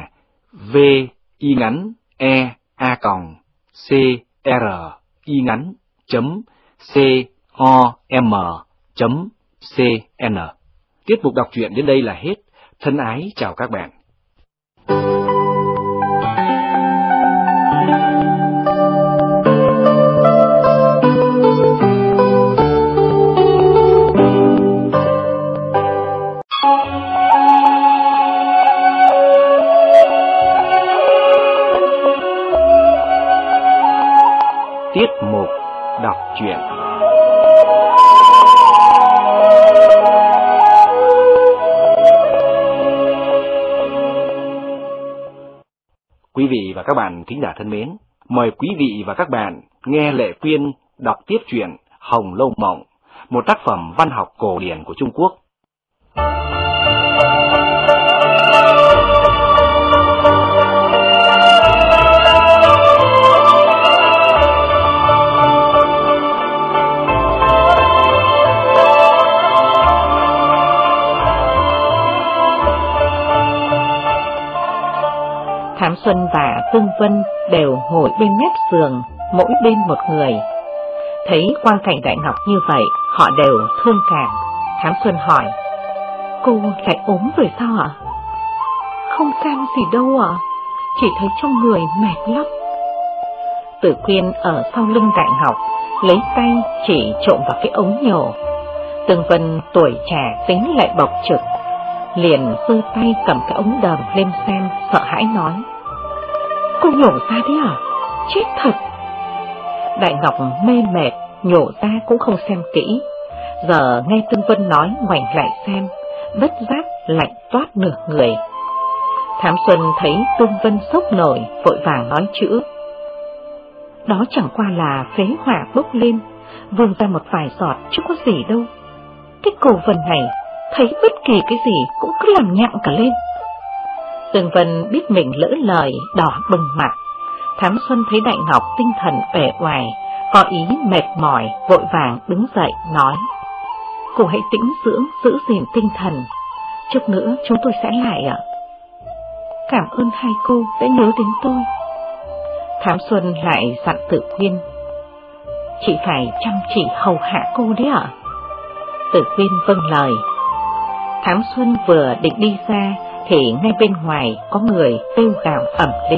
vingắn.com.cn. Tiết mục đọc truyện đến đây là hết. Thân ái chào các bạn. Tiết mục đọc truyện. Quý vị và các bạn thính giả thân mến, mời quý vị và các bạn nghe Lệ Quyên đọc tiếp truyện Hồng Lâu Mộng, một tác phẩm văn học cổ điển của Trung Quốc. Thám Xuân và Tương Vân đều ngồi bên mép giường, mỗi bên một người. Thấy quang cảnh Đại Ngọc như vậy, họ đều thương cảm. Thám Xuân hỏi: "Cô lại ốm rồi sao ạ?" "Không cam gì đâu ạ, chỉ thấy trong người mệt lắm." Tử Quyên ở sau lưng Đại Ngọc, lấy tay chỉ trộm vào cái ống nhổ. Tương Vân tuổi trẻ tính lại bộc trực, liền giơ tay cầm cái ống đờm lên xem, sợ hãi nói: "Cô nhổ ra đấy à? Chết thật!" Đại Ngọc mê mệt, nhổ ra cũng không xem kỹ. Giờ nghe Tương Vân nói ngoảnh lại xem, bất giác lạnh toát nửa người. Thám Xuân thấy Tương Vân sốc nổi, vội vàng nói chữ: "Đó chẳng qua là phế hỏa bốc lên, vương ra một vài giọt chứ có gì đâu. Cái cổ Vân này thấy bất kỳ cái gì cũng cứ làm nhặng cả lên." Tương Vân biết mình lỡ lời, đỏ bừng mặt. Thám Xuân thấy Đại Ngọc tinh thần uể oải, có ý mệt mỏi, vội vàng đứng dậy nói: "Cô hãy tĩnh dưỡng, giữ gìn tinh thần, chút nữa chúng tôi sẽ lại ạ." "Cảm ơn hai cô đã nhớ đến tôi." Thám Xuân lại dặn Tử Quyên: "Chị phải chăm chỉ hầu hạ cô đấy ạ." Tử Quyên vâng lời. Thám Xuân vừa định đi ra thì ngay bên ngoài có người kêu gào ầm lên: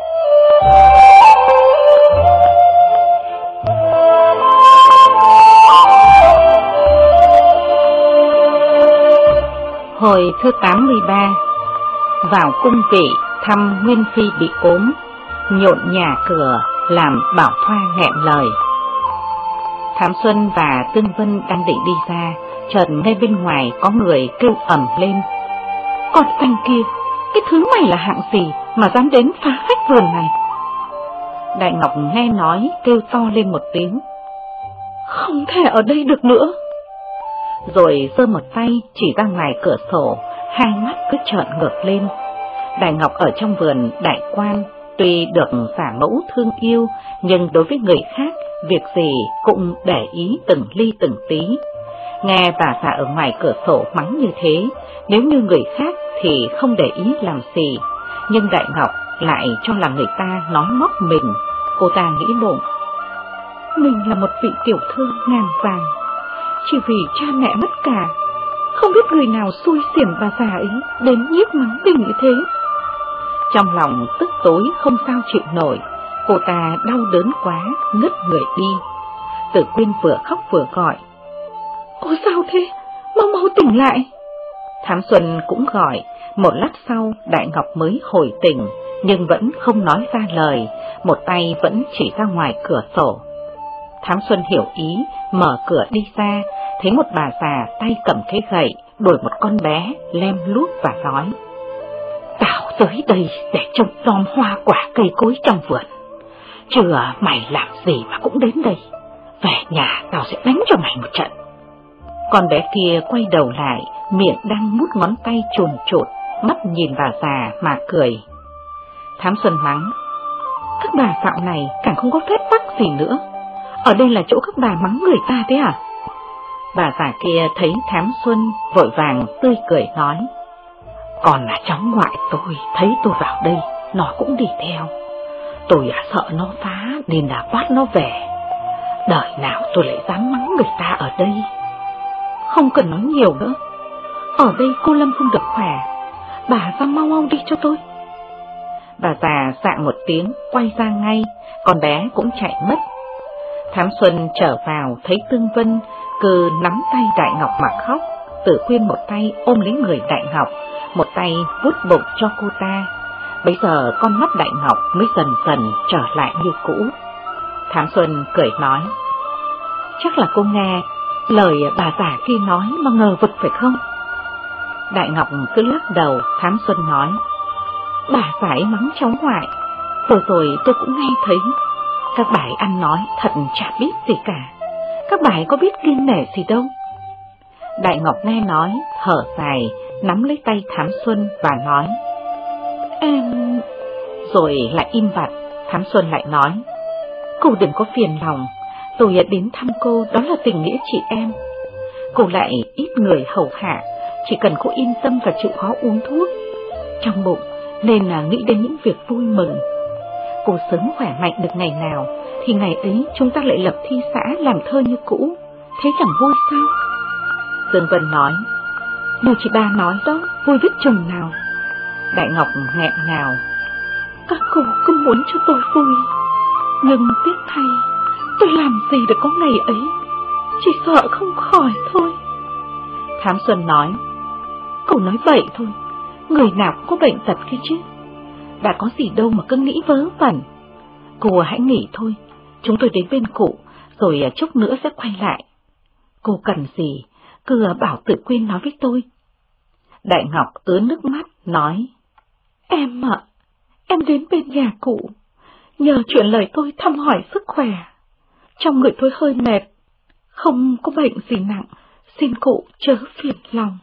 Hồi thứ 83. Vào cung vị thăm Nguyên Phi bị ốm, nhộn nhà cửa làm Bảo Thoa nghẹn lời. Thám Xuân và Tương Vân đang định đi ra, chợt nghe bên ngoài có người kêu ầm lên: "Con xanh kia, cái thứ mày là hạng gì mà dám đến phá phách vườn này?" Đại Ngọc nghe nói kêu to lên một tiếng: "Không thể ở đây được nữa!" Rồi giơ một tay chỉ ra ngoài cửa sổ, hai mắt cứ trợn ngược lên. Đại Ngọc ở trong vườn đại quan, tuy được giả mẫu thương yêu, nhưng đối với người khác, việc gì cũng để ý từng ly từng tí. Nghe bà già ở ngoài cửa sổ mắng như thế, nếu như người khác thì không để ý làm gì, nhưng Đại Ngọc lại cho là người ta nói móc mình. Cô ta nghĩ bụng: mình là một vị tiểu thư ngàn vàng, chỉ vì cha mẹ mất cả, không biết người nào xui xẻm bà già ấy đến nhiếc mắng mình như thế. Trong lòng tức tối không sao chịu nổi, cô ta đau đớn quá, ngất người đi. Tử Quyên vừa khóc vừa gọi: "Cô sao thế? Mau mau tỉnh lại!" Thám Xuân cũng gọi. Một lát sau Đại Ngọc mới hồi tỉnh, nhưng vẫn không nói ra lời, một tay vẫn chỉ ra ngoài cửa sổ. Thám Xuân hiểu ý, mở cửa đi ra, thấy một bà già tay cầm cái gậy đuổi một con bé lem luốc và nói: "Tao tới đây để trông nom hoa quả cây cối trong vườn, chứ mày làm gì mà cũng đến đây. Về nhà tao sẽ đánh cho mày một trận." Con bé kia quay đầu lại, miệng đang mút ngón tay chồn chột, mắt nhìn bà già mà cười. Thám Xuân mắng: "Các bà dạo này càng không có phép tắc gì nữa. Ở đây là chỗ các bà mắng người ta thế à?" Bà già kia thấy Thám Xuân vội vàng tươi cười nói: "Còn là cháu ngoại tôi, thấy tôi vào đây nó cũng đi theo. Tôi sợ nó phá nên là bắt nó về. Đời nào tôi lại dám mắng người ta ở đây." "Không cần nói nhiều nữa, ở đây cô Lâm không được khỏe, bà ra mau mau đi cho tôi." Bà già dạng một tiếng quay ra ngay, con bé cũng chạy mất. Thám Xuân trở vào thấy Tương Vân cứ nắm tay Đại Ngọc mà khóc. Tử Quyên một tay ôm lấy người Đại Ngọc, một tay vuốt bụng cho cô ta. Bấy giờ con mắt Đại Ngọc mới dần dần trở lại như cũ. Thám Xuân cười nói: "Chắc là cô nghe lời bà già kia nói mà ngờ vực phải không?" Đại Ngọc cứ lắc đầu. Thám Xuân nói: "Bà già ấy mắng cháu ngoại, vừa rồi tôi cũng nghe thấy. Các bà ấy ăn nói thật chả biết gì cả, các bà ấy có biết kiêng nể gì đâu." Đại Ngọc nghe nói, thở dài, nắm lấy tay Thám Xuân và nói: "Em..." Rồi lại im bặt. Thám Xuân lại nói: "Cô đừng có phiền lòng, tôi đến thăm cô đó là tình nghĩa chị em. Cô lại ít người hầu hạ, chỉ cần cô yên tâm và chịu khó uống thuốc, trong bụng nên là nghĩ đến những việc vui mừng. Cô sớm khỏe mạnh được ngày nào thì ngày ấy chúng ta lại lập thi xã làm thơ như cũ, thế chẳng vui sao?" Dương Vân nói: "Nếu chị ba nói đó, vui biết chừng nào." Đại Ngọc nghẹn ngào: "Các cô cứ muốn cho tôi vui, nhưng tiếc thay, tôi làm gì để có ngày ấy, chỉ sợ không khỏi thôi." Thám Xuân nói: "Cô nói bậy thôi, người nào cũng có bệnh tật kia chứ, đã có gì đâu mà cứ nghĩ vớ vẩn. Cô hãy nghỉ thôi, chúng tôi đến bên cụ, rồi chút nữa sẽ quay lại. Cô cần gì, cứ bảo Tử Quyên nói với tôi." Đại Ngọc ứa nước mắt, nói: "Em ạ, em đến bên nhà cụ, nhờ chuyện lời tôi thăm hỏi sức khỏe. Trong người tôi hơi mệt, không có bệnh gì nặng, xin cụ chớ phiền lòng."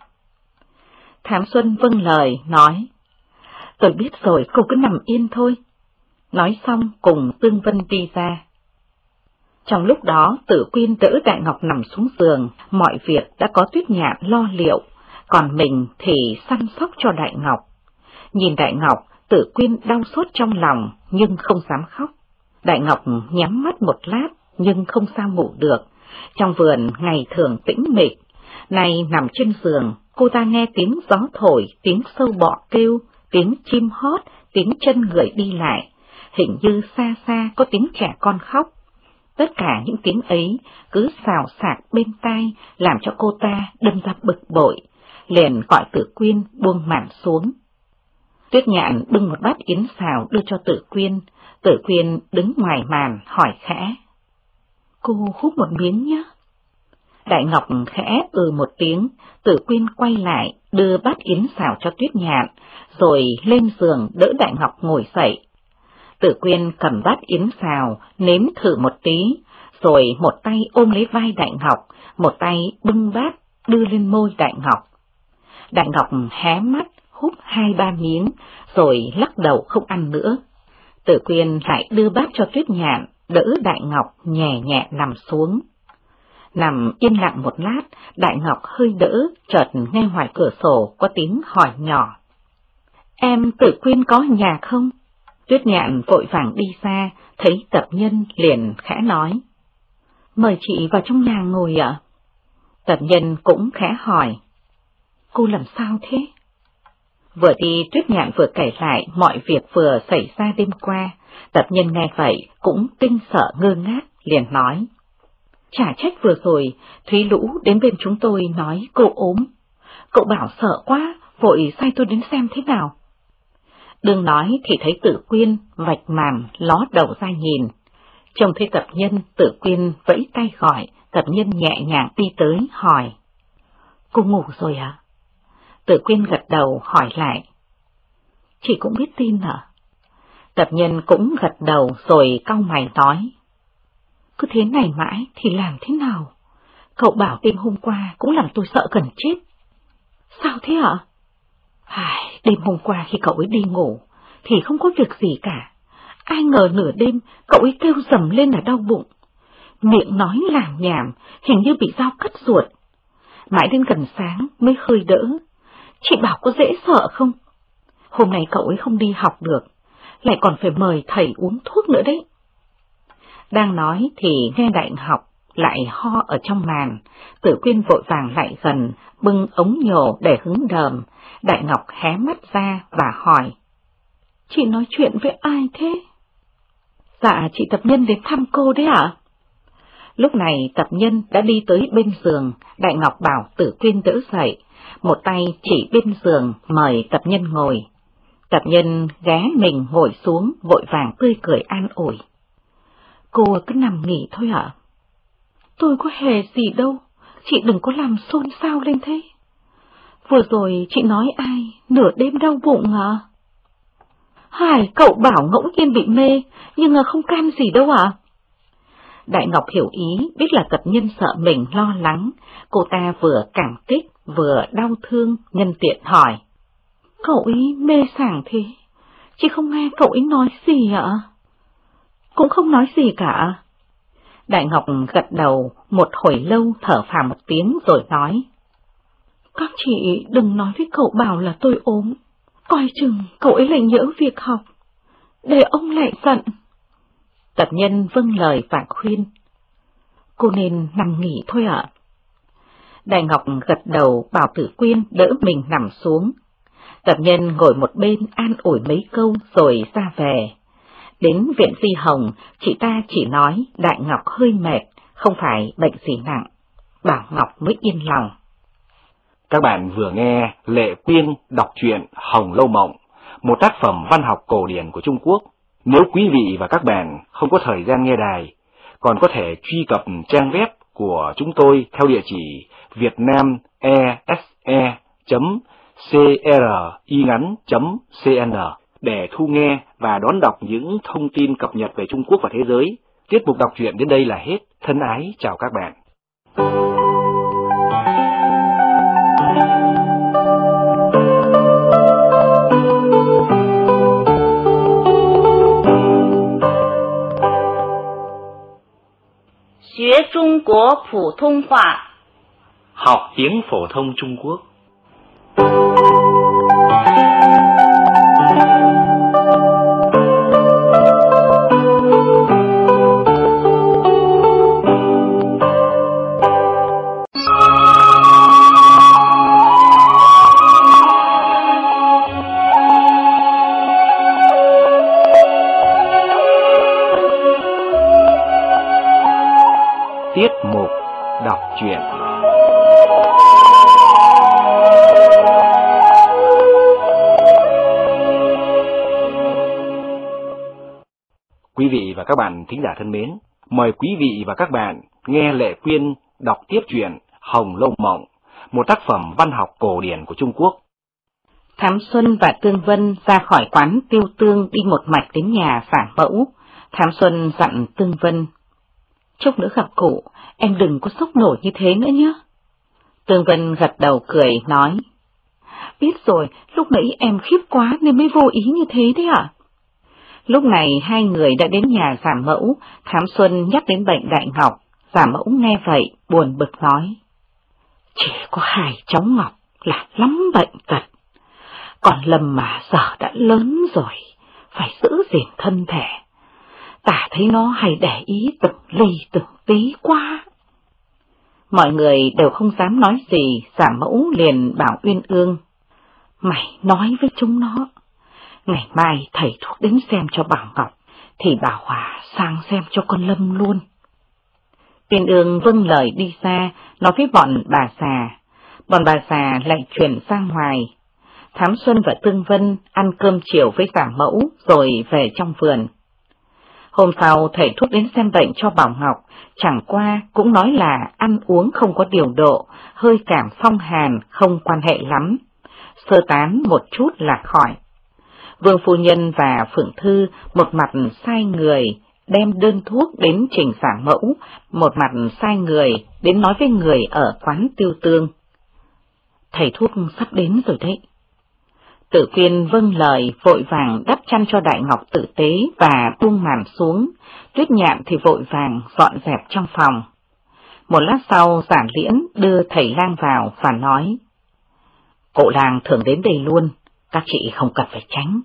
Thám Xuân vâng lời, nói: "Tôi biết rồi, cô cứ nằm yên thôi." Nói xong cùng Tương Vân đi ra. Trong lúc đó Tử Quyên đỡ Đại Ngọc nằm xuống giường, mọi việc đã có Tuyết Nhạn lo liệu, còn mình thì săn sóc cho Đại Ngọc. Nhìn Đại Ngọc, Tử Quyên đau xót trong lòng nhưng không dám khóc. Đại Ngọc nhắm mắt một lát nhưng không sao ngủ được. Trong vườn ngày thường tĩnh mịch, nay nằm trên giường, cô ta nghe tiếng gió thổi, tiếng sâu bọ kêu, tiếng chim hót, tiếng chân người đi lại, hình như xa xa có tiếng trẻ con khóc. Tất cả những tiếng ấy cứ xào xạc bên tai, làm cho cô ta đâm ra bực bội, liền gọi Tử Quyên buông màn xuống. Tuyết Nhạn bưng một bát yến xào đưa cho Tử Quyên. Tử Quyên đứng ngoài màn hỏi khẽ: "Cô húp một miếng nhé." Đại Ngọc khẽ một tiếng. Tử Quyên quay lại đưa bát yến xào cho Tuyết Nhạn, rồi lên giường đỡ Đại Ngọc ngồi dậy. Tử Quyên cầm bát yến xào nếm thử một tí, rồi một tay ôm lấy vai Đại Ngọc, một tay bưng bát đưa lên môi Đại Ngọc. Đại Ngọc hé mắt húp 2-3 miếng, rồi lắc đầu không ăn nữa. Tử Quyên lại đưa bát cho Tuyết Nhạn, đỡ Đại Ngọc nhẹ nhẹ nằm xuống. Nằm yên lặng một lát, Đại Ngọc hơi đỡ, chợt nghe ngoài cửa sổ có tiếng hỏi nhỏ: "Em Tử Quyên có nhà không?" Tuyết Nhạn vội vàng đi ra, thấy Tập Nhân liền khẽ nói: "Mời chị vào trong nhà ngồi ạ." Tập Nhân cũng khẽ hỏi: "Cô làm sao thế?" Vừa đi Tuyết Nhạn vừa kể lại mọi việc vừa xảy ra đêm qua. Tập Nhân nghe vậy cũng kinh sợ ngơ ngác, liền nói: "Chả trách vừa rồi Thúy Lũ đến bên chúng tôi nói cô ốm. Cậu bảo sợ quá, vội sai tôi đến xem thế nào." Đương nói thì thấy Tử Quyên vạch màn ló đầu ra nhìn. Trông thấy Tập Nhân, Tử Quyên vẫy tay gọi. Tập Nhân nhẹ nhàng đi tới hỏi: "Cô ngủ rồi à?" Tử Quyên gật đầu hỏi lại: "Chị cũng biết tin hả?" Tập Nhân cũng gật đầu rồi cau mày nói: "Cứ thế này mãi thì làm thế nào? Cậu bảo đêm hôm qua cũng làm tôi sợ gần chết." "Sao thế ạ?" "Đêm hôm qua khi cậu ấy đi ngủ thì không có việc gì cả. Ai ngờ nửa đêm cậu ấy kêu rầm lên là đau bụng. Miệng nói lảm nhảm, hình như bị dao cắt ruột. Mãi đến gần sáng mới hơi đỡ. Chị bảo có dễ sợ không? Hôm nay cậu ấy không đi học được, lại còn phải mời thầy uống thuốc nữa đấy." Đang nói thì nghe Đại Ngọc lại ho ở trong màn. Tử Quyên vội vàng lại gần, bưng ống nhổ để hứng đờm. Đại Ngọc hé mắt ra và hỏi: "Chị nói chuyện với ai thế?" "Dạ, chị Tập Nhân đến thăm cô đấy ạ." Lúc này Tập Nhân đã đi tới bên giường. Đại Ngọc bảo Tử Quyên đỡ dậy, một tay chỉ bên giường mời Tập Nhân ngồi. Tập Nhân ghé mình ngồi xuống, vội vàng tươi cười an ủi: "Cô cứ nằm nghỉ thôi ạ." "Tôi có hề gì đâu, chị đừng có làm xôn xao lên thế. Vừa rồi chị nói ai nửa đêm đau bụng à?" Cậu bảo ngẫu nhiên bị mê, nhưng không can gì đâu ạ." Đại Ngọc hiểu ý, biết là Tập Nhân sợ mình lo lắng. Cô ta vừa cảm kích vừa đau thương, nhân tiện hỏi: "Cậu ấy mê sảng thế, chị không nghe cậu ấy nói gì ạ?" "Cũng không nói gì cả." Đại Ngọc gật đầu một hồi lâu, thở phào một tiếng rồi nói: "Các chị đừng nói với cậu bảo là tôi ốm, coi chừng cậu ấy lại nhỡ việc học, để ông lại giận." Tập Nhân vâng lời và khuyên: "Cô nên nằm nghỉ thôi ạ." Đại Ngọc gật đầu bảo Tử Quyên đỡ mình nằm xuống. Tập Nhân ngồi một bên an ủi mấy câu rồi ra về. Đến viện Di Hồng, chị ta chỉ nói Đại Ngọc hơi mệt, không phải bệnh gì nặng. Bảo Ngọc mới yên lòng. Các bạn vừa nghe Lệ Quyên đọc truyện Hồng Lâu Mộng, một tác phẩm văn học cổ điển của Trung Quốc. Nếu quý vị và các bạn không có thời gian nghe đài, còn có thể truy cập trang web của chúng tôi theo địa chỉ vietnamese.cringắn.cn để thu nghe và đón đọc những thông tin cập nhật về Trung Quốc và thế giới. Tiết mục đọc truyện đến đây là hết. Thân ái chào các bạn. 学中国普通话， học tiếng phổ thông Trung Quốc. Tiết mục đọc truyện. và các bạn thính giả thân mến, mời quý vị và các bạn nghe Lệ Quyên đọc tiếp truyện Hồng Lâu Mộng, một tác phẩm văn học cổ điển của Trung Quốc. Thám Xuân và Tương Vân ra khỏi quán Tiêu Tương đi một mạch đến nhà Giả Mẫu. Thám Xuân dặn Tương Vân: "Chốc nữa gặp cụ, em đừng có sốc nổi như thế nữa nhé." Tương Vân gật đầu cười nói: "Biết rồi, lúc nãy em khiếp quá nên mới vô ý như thế đấy ạ." Lúc này hai người đã đến nhà Giả Mẫu. Thám Xuân nhắc đến bệnh Đại Ngọc. Giả Mẫu nghe vậy buồn bực nói: "Chỉ có hai cháu Ngọc là lắm bệnh tật, còn Lâm mà giờ đã lớn rồi, phải giữ gìn thân thể. Tả thấy nó hay để ý từng ly từng tí quá." Mọi người đều không dám nói gì. Giả Mẫu liền bảo Uyên Ương: "Mày nói với chúng nó, ngày mai thầy thuốc đến xem cho Bảo Ngọc, thì bảo Hòa sang xem cho con Lâm luôn." Uyên Ương vâng lời đi ra, nói với bọn bà già. Bọn bà già lại chuyển sang ngoài. Thám Xuân và Tương Vân ăn cơm chiều với Giả Mẫu rồi về trong vườn. Hôm sau thầy thuốc đến xem bệnh cho Bảo Ngọc, chẳng qua cũng nói là ăn uống không có điều độ, hơi cảm phong hàn, không quan hệ lắm, sơ tán một chút là khỏi. Vương phu nhân và Phượng Thư một mặt sai người đem đơn thuốc đến trình Giả Mẫu, một mặt sai người đến nói với người ở quán Tiêu Tương: "Thầy thuốc sắp đến rồi đấy." Tử Quyên vâng lời, vội vàng đắp chăn cho Đại Ngọc tử tế và buông màn xuống. Tuyết Nhạn thì vội vàng dọn dẹp trong phòng. Một lát sau, Giản Liễn đưa thầy lang vào và nói: "Cụ lang thường đến đây luôn, các chị không cần phải tránh."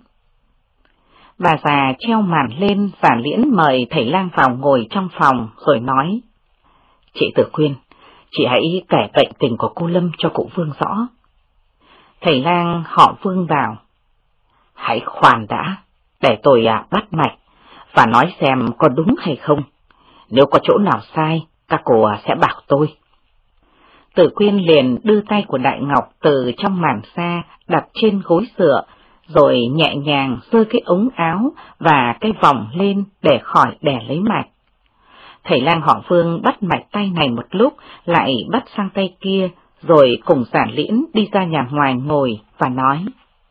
Bà già treo màn lên. Giản Liễn mời thầy lang vào ngồi trong phòng rồi nói: "Chị Tử Quyên, chị hãy kể bệnh tình của cô Lâm cho cụ Vương rõ." Thầy lang họ Vương bảo: "Hãy khoan đã, để tôi bắt mạch và nói xem có đúng hay không. Nếu có chỗ nào sai, các cô sẽ bảo tôi." Tử Quyên liền đưa tay của Đại Ngọc từ trong màn xa đặt trên gối dựa, rồi nhẹ nhàng giơ cái ống áo và cái vòng lên để khỏi đè lấy mạch. Thầy lang họ Vương bắt mạch tay này một lúc, lại bắt sang tay kia, rồi cùng Giản Liễn đi ra nhà ngoài ngồi và nói: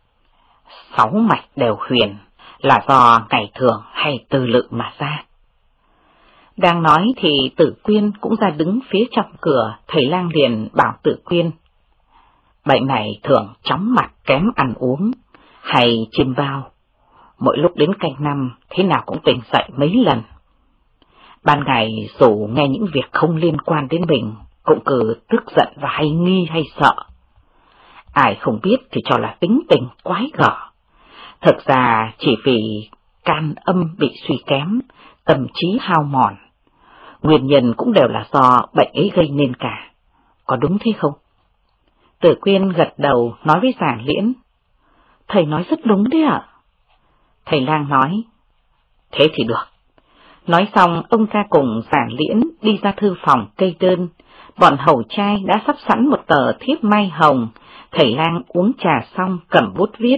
"6 mạch đều huyền, là do ngày thường hay từ lự mà ra." Đang nói thì Tử Quyên cũng ra đứng phía trong cửa. Thầy lang liền bảo Tử Quyên: "Bệnh này thường chóng mặt, kém ăn uống, hay chim bao, mỗi lúc đến canh 5 thế nào cũng tỉnh dậy mấy lần. Ban ngày dù nghe những việc không liên quan đến mình, cũng cứ tức giận và hay nghi hay sợ. Ai không biết thì cho là tính tình quái gở. Thực ra chỉ vì can âm bị suy kém, tâm trí hao mòn. Nguyên nhân cũng đều là do bệnh ấy gây nên cả. Có đúng thế không?" Tử Quyên gật đầu nói với Giản Liễn: "Thầy nói rất đúng đấy ạ." Thầy lang nói: "Thế thì được." Nói xong, ông ta cùng Giản Liễn đi ra thư phòng kê đơn. Bọn hầu trai đã sắp sẵn một tờ thiếp mai hồng. Thầy lang uống trà xong cầm bút viết: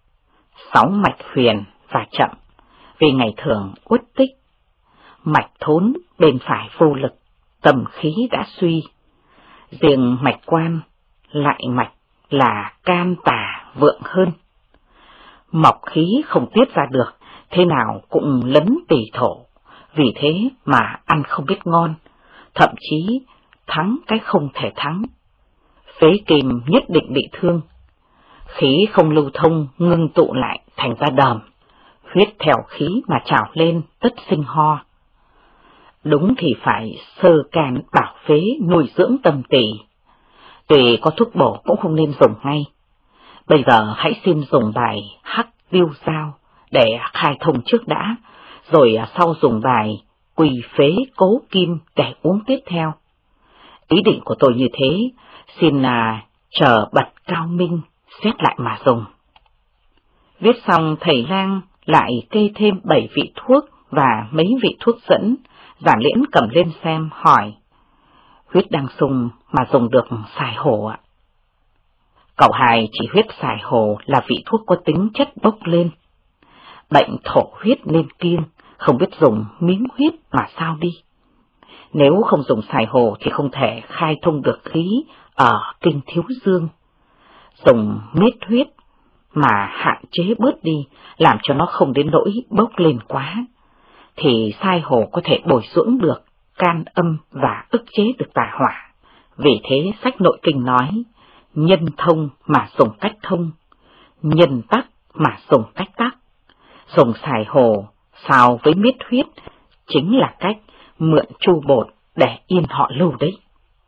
6 mạch huyền và chậm, vì ngày thường uất tích. Mạch thốn bên phải vô lực, tầm khí đã suy. Riêng mạch quan, lại mạch là can tà vượng hơn. Mộc khí không tiết ra được, thế nào cũng lấn tỳ thổ, vì thế mà ăn không biết ngon, thậm chí thắng cái không thể thắng. Phế kim nhất định bị thương, khí không lưu thông ngưng tụ lại thành ra đờm, huyết theo khí mà trào lên tất sinh ho. Đúng thì phải sơ can bảo phế nuôi dưỡng tâm tỳ. Tuy có thuốc bổ cũng không nên dùng ngay. Bây giờ hãy xin dùng bài hắc tiêu giao để khai thông trước đã, rồi sau dùng bài quỳ phế cố kim để uống tiếp theo. Ý định của tôi như thế, xin chờ bật cao minh xét lại mà dùng." Viết xong, thầy lang lại kê thêm 7 vị thuốc và mấy vị thuốc dẫn. Giản Liễn cầm lên xem hỏi: "Huyết đang sung mà dùng được xài hồ ạ?" "Cậu Hai chỉ huyết xài hồ là vị thuốc có tính chất bốc lên. Bệnh thổ huyết nên kiêng, không biết dùng miếng huyết mà sao đi. Nếu không dùng xài hồ thì không thể khai thông được khí ở kinh thiếu dương. Dùng miết huyết mà hạn chế bớt đi, làm cho nó không đến nỗi bốc lên quá, thì sai hồ có thể bồi dưỡng được can âm và ức chế được tà hỏa. Vì thế sách nội kinh nói, nhân thông mà dùng cách thông, nhân tắc mà dùng cách tắc. Dùng xài hồ xào với miết huyết chính là cách mượn chu bột để yên họ lâu đấy.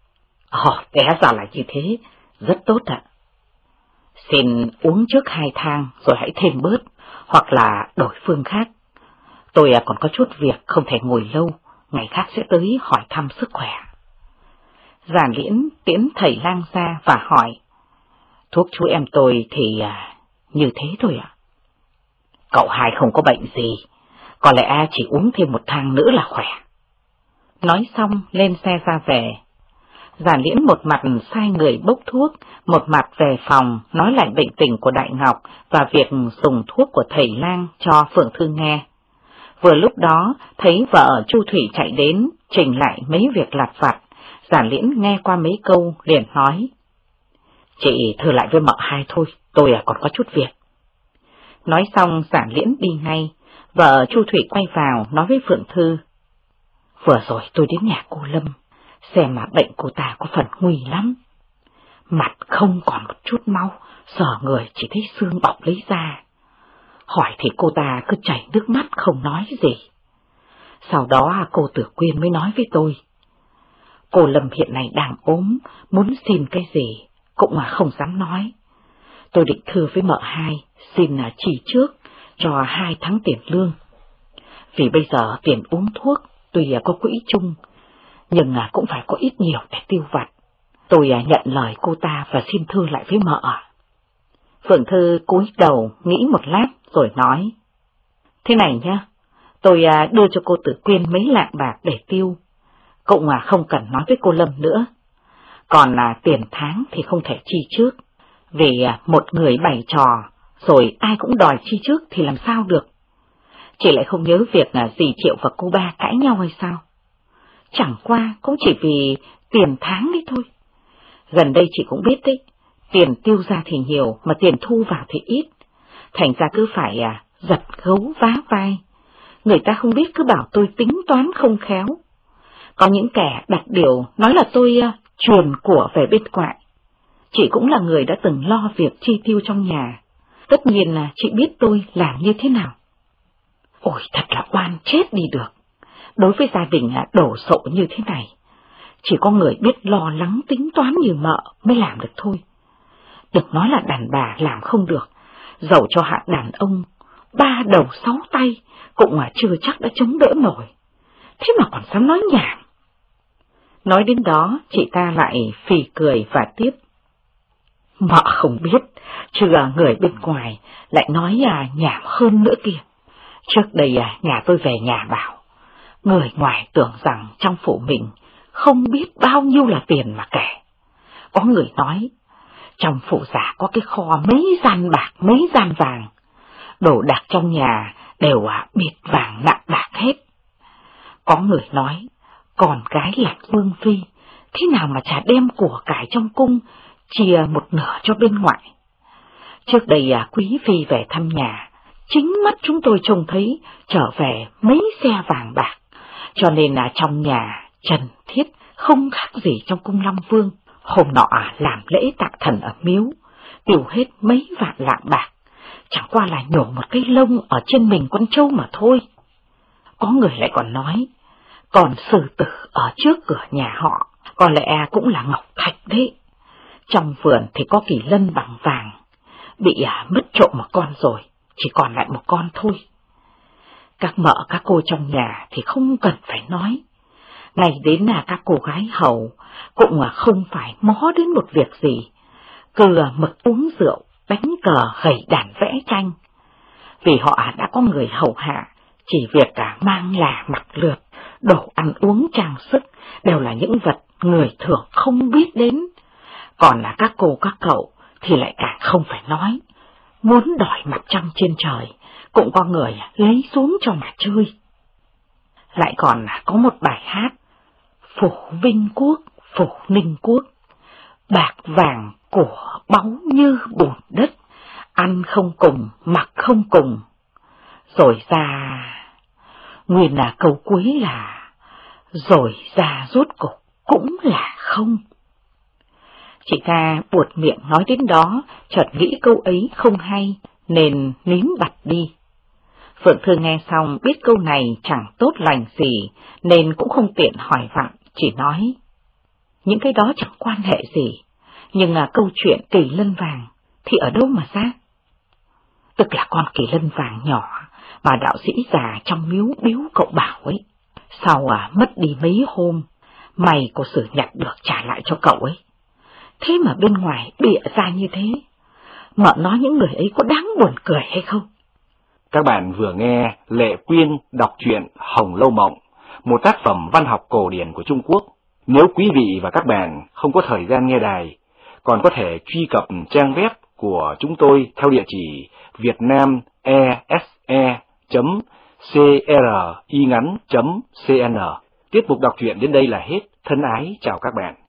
Té ra là như thế, rất tốt ạ. Xin uống trước 2 thang rồi hãy thêm bớt, hoặc là đổi phương khác. Tôi còn có chút việc không thể ngồi lâu, ngày khác sẽ tới hỏi thăm sức khỏe. Giản Liễn tiễn thầy lang ra và hỏi, thuốc chú em tôi thì như thế thôi ạ. Cậu hai không có bệnh gì, có lẽ chỉ uống thêm 1 thang nữa là khỏe. Nói xong lên xe ra về. Giản Liễn một mặt sai người bốc thuốc, một mặt về phòng nói lại bệnh tình của Đại Ngọc và việc dùng thuốc của thầy lang cho Phượng Thư nghe. Vừa lúc đó thấy vợ Chu Thủy chạy đến trình lại mấy việc lặt vặt. Giản Liễn nghe qua mấy câu liền nói, chị thưa lại với mợ hai thôi, tôi còn có chút việc. Nói xong Giản Liễn đi ngay. Vợ Chu Thủy quay vào nói với Phượng Thư, vừa rồi tôi đến nhà cô Lâm, xem mà bệnh cô ta có phần nguy lắm. Mặt không còn một chút máu, sờ người chỉ thấy xương bọc lấy ra. Hỏi thì cô ta cứ chảy nước mắt không nói gì. Sau đó cô Tử Quyên mới nói với tôi, cô Lâm hiện nay đang ốm, muốn xin cái gì cũng không dám nói. Tôi định thưa với mợ hai, xin chỉ trước cho 2 tháng tiền lương. Vì bây giờ tiền uống thuốc tuy có quỹ chung, nhưng cũng phải có ít nhiều để tiêu vặt. Tôi nhận lời cô ta và xin thưa lại với mợ. Phượng Thư cúi đầu nghĩ một lát rồi nói, thế này nhá, tôi đưa cho cô Tử Quyên mấy lạng bạc để tiêu, cũng không cần nói với cô Lâm nữa. Còn tiền tháng thì không thể chi trước, vì một người bày trò rồi ai cũng đòi chi trước thì làm sao được. Chị lại không nhớ việc dì Triệu và cô ba cãi nhau hay sao? Chẳng qua cũng chỉ vì tiền tháng đấy thôi. Gần đây chị cũng biết đấy, tiền tiêu ra thì nhiều mà tiền thu vào thì ít, thành ra cứ phải giật gấu vá vai. Người ta không biết cứ bảo tôi tính toán không khéo. Có những kẻ đặt điều nói là tôi truyền của về bên ngoại. Chị cũng là người đã từng lo việc chi tiêu trong nhà, tất nhiên là chị biết tôi làm như thế nào. Ôi thật là oan chết đi được. Đối với gia đình đổ sộ như thế này, chỉ có người biết lo lắng tính toán như mợ mới làm được thôi. Đừng nói là đàn bà làm không được, dẫu cho hạng đàn ông 3 đầu 6 tay cũng chưa chắc đã chống đỡ nổi. Thế mà còn dám nói nhảm. Nói đến đó chị ta lại phì cười và tiếp, mợ không biết, chứ người bên ngoài lại nói nhảm hơn nữa kìa. Trước đây nhà tôi về nhà bảo, người ngoài tưởng rằng trong phủ mình không biết bao nhiêu là tiền mà kể. Có người nói, trong phủ giả có cái kho mấy gian bạc mấy gian vàng, đồ đạc trong nhà đều bịt vàng nặng bạc hết. Có người nói, con gái là vương phi, thế nào mà chả đem của cải trong cung chia một nửa cho bên ngoài. Trước đây quý phi về thăm nhà, chính mắt chúng tôi trông thấy trở về mấy xe vàng bạc, cho nên trong nhà trần thiết không khác gì trong cung Long Vương. Hôm nọ làm lễ tạ thần ở miếu, tiêu hết mấy vạn lạng bạc, chẳng qua là nhổ một cái lông ở trên mình con trâu mà thôi. Có người lại còn nói, còn sư tử ở trước cửa nhà họ, có lẽ cũng là ngọc thạch đấy. Trong vườn thì có kỳ lân bằng vàng, bị mất trộm một con rồi, chỉ còn lại một con thôi. Các mợ các cô trong nhà thì không cần phải nói, ngay đến các cô gái hầu cũng không phải mó đến một việc gì, cứ mực uống rượu, đánh cờ, gảy đàn vẽ tranh. Vì họ đã có người hầu hạ, chỉ việc mang là mặc lượt, đồ ăn uống trang sức đều là những vật người thường không biết đến. Còn là các cô các cậu thì lại càng không phải nói, muốn đòi mặt trăng trên trời cũng có người lấy xuống cho mà chơi. lại còn có một bài hát: Phủ Vinh Quốc, Phủ Ninh Quốc, bạc vàng của báu như bùn đất, ăn không cùng, mặc không cùng. Rồi ra, nguyên là câu cuối là rồi ra rốt cục cũng là không. Chị ta buột miệng nói đến đó, chợt nghĩ câu ấy không hay, nên nín bặt đi. Phượng Thư nghe xong biết câu này chẳng tốt lành gì, nên cũng không tiện hỏi vặn, chỉ nói: những cái đó chẳng quan hệ gì, nhưng câu chuyện kỳ lân vàng thì ở đâu mà ra? Tức là con kỳ lân vàng nhỏ mà đạo sĩ già trong miếu biếu cậu bảo ấy, sau mất đi mấy hôm, mày có xử nhặt được trả lại cho cậu ấy. Thế mà bên ngoài bịa ra như thế, mợ nói những người ấy có đáng buồn cười hay không? Các bạn vừa nghe Lệ Quyên đọc truyện Hồng Lâu Mộng, một tác phẩm văn học cổ điển của Trung Quốc. Nếu quý vị và các bạn không có thời gian nghe đài, còn có thể truy cập trang web của chúng tôi theo địa chỉ vietnamese.cringắn.cn. Tiết mục đọc truyện đến đây là hết. Thân ái chào các bạn.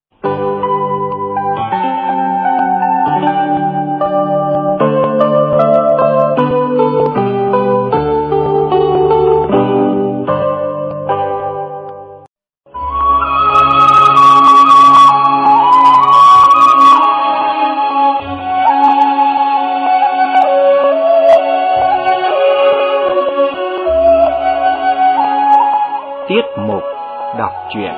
Tiết mục đọc truyện.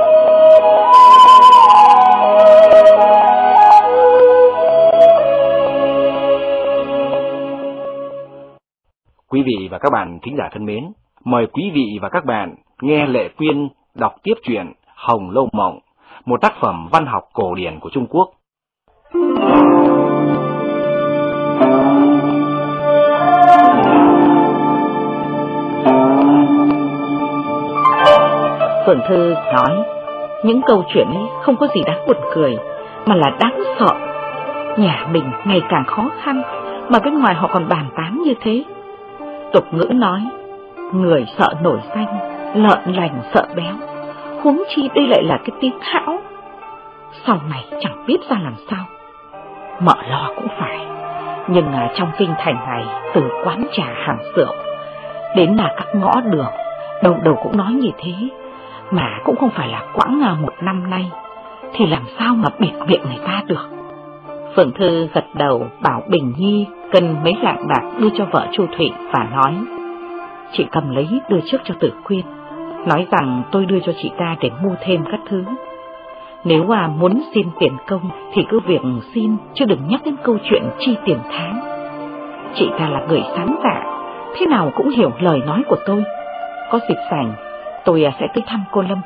Quý vị và các bạn thính giả thân mến, mời quý vị và các bạn nghe Lệ Quyên đọc tiếp truyện Hồng Lâu Mộng, một tác phẩm văn học cổ điển của Trung Quốc. Phượng Thư nói: những câu chuyện ấy không có gì đáng buồn cười, mà là đáng sợ. Nhà mình ngày càng khó khăn, mà bên ngoài họ còn bàn tán như thế. Tục ngữ nói: người sợ nổi danh, lợn lành sợ béo, huống chi đây lại là cái tiếng hão. Sau này chẳng biết ra làm sao. Mợ lo cũng phải, nhưng trong kinh thành này, từ quán trà hàng rượu đến là các ngõ đường, đầu đầu cũng nói như thế, mà cũng không phải là quãng 1 năm nay, thì làm sao mà bịt miệng người ta được. Phượng Thư gật đầu bảo Bình Nhi cân mấy lạng bạc đưa cho vợ Chu Thụy và nói: chị cầm lấy đưa trước cho Tử Quyên, nói rằng tôi đưa cho chị ta để mua thêm các thứ. Nếu muốn xin tiền công thì cứ việc xin, chứ đừng nhắc đến câu chuyện chi tiền tháng. Chị ta là người sáng dạ, thế nào cũng hiểu lời nói của tôi. Có dịp rảnh tôi sẽ tới thăm cô Lâm.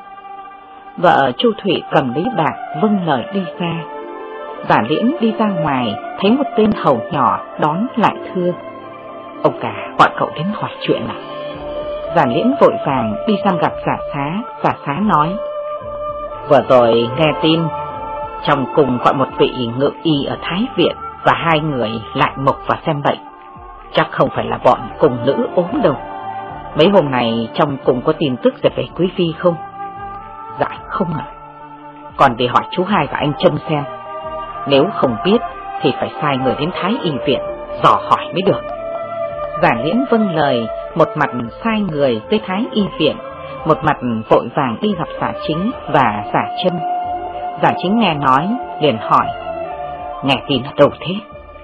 Vợ Chu Thụy cầm lấy bạc vâng lời đi ra. Giả Liễn đi ra ngoài thấy một tên hầu nhỏ đón lại thưa: ông cả gọi cậu đến hỏi chuyện à? Giả Liễn vội vàng đi sang gặp Giả Xá nói: vừa rồi nghe tin trong cung gọi một vị ngự y ở Thái Viện và 2 người lại mộc vào xem bệnh. Chắc không phải là bọn cung nữ ốm đâu. Mấy hôm này trong cung có tin tức về quý phi không? Dạ không ạ. Còn để hỏi chú Hai và anh Trâm xem. Nếu không biết thì phải sai người đến Thái Y Viện dò hỏi mới được. Giả Liễn vâng lời, một mặt sai người tới Thái Y Viện, một mặt vội vàng đi gặp Giả Chính và Giả Trâm. Giả Chính nghe nói liền hỏi: nghe tin ở đâu thế?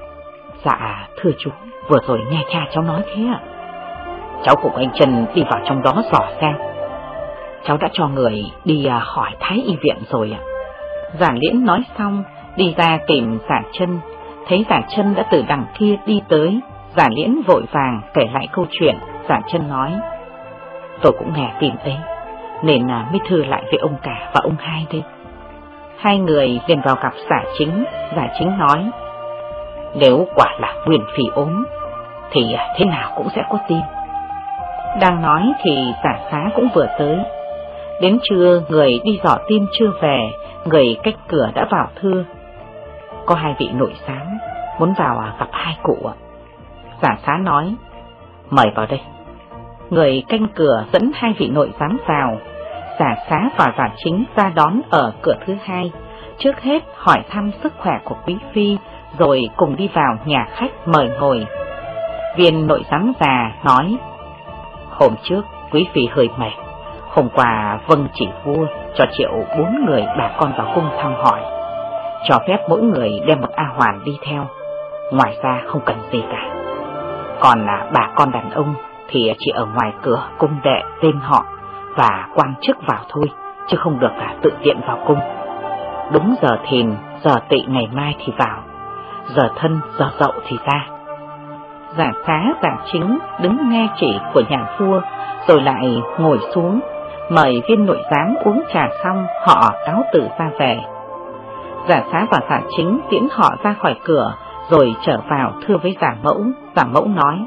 Dạ thưa chú, vừa rồi nghe cha cháu nói thế ạ. Cháu cùng anh Trân đi vào trong đó dò xem. Cháu đã cho người đi hỏi Thái Y Viện rồi ạ. Giả Liễn nói xong đi ra tìm Giả Trân, thấy Giả Trân đã từ đằng kia đi tới. Giả Liễn vội vàng kể lại câu chuyện. Giả Trân nói: tôi cũng nghe tin ấy, nên mới thưa lại với ông cả và ông Hai đây. 2 người liền vào gặp Giả Chính. Giả Chính nói: nếu quả là Nguyên Phi ốm thì thế nào cũng sẽ có tin. Đang nói thì Giả Xá cũng vừa tới. Đến trưa người đi dò tin chưa về, người cách cửa đã vào thưa: có 2 vị nội giám muốn vào gặp 2 cụ ạ. Giả Xá nói: mời vào đây. người canh cửa dẫn hai vị nội giám vào. Giả Xá và Giả Chính ra đón ở cửa thứ hai, trước hết hỏi thăm sức khỏe của quý phi, rồi cùng đi vào nhà khách mời ngồi. Viên nội giám già nói: hôm trước quý phi hơi mệt, hôm qua vâng chỉ vua cho triệu 4 người bà con vào cung thăm hỏi, cho phép mỗi người đem một A Hoàn đi theo, ngoài ra không cần gì cả. Còn bà con đàn ông thì chỉ ở ngoài cửa cung đệ tên họ và quan chức vào thôi, chứ không được tự tiện vào cung. Đúng giờ thìn, giờ tỵ ngày mai thì vào, giờ thân, giờ dậu thì ra. Giả Xá, Giả Chính đứng nghe chỉ của nhà vua, rồi lại ngồi xuống, mời viên nội giám uống trà xong, họ cáo từ ra về. Giả Xá và Giả Chính tiễn họ ra khỏi cửa, rồi trở vào thưa với Giả Mẫu. Giả Mẫu nói: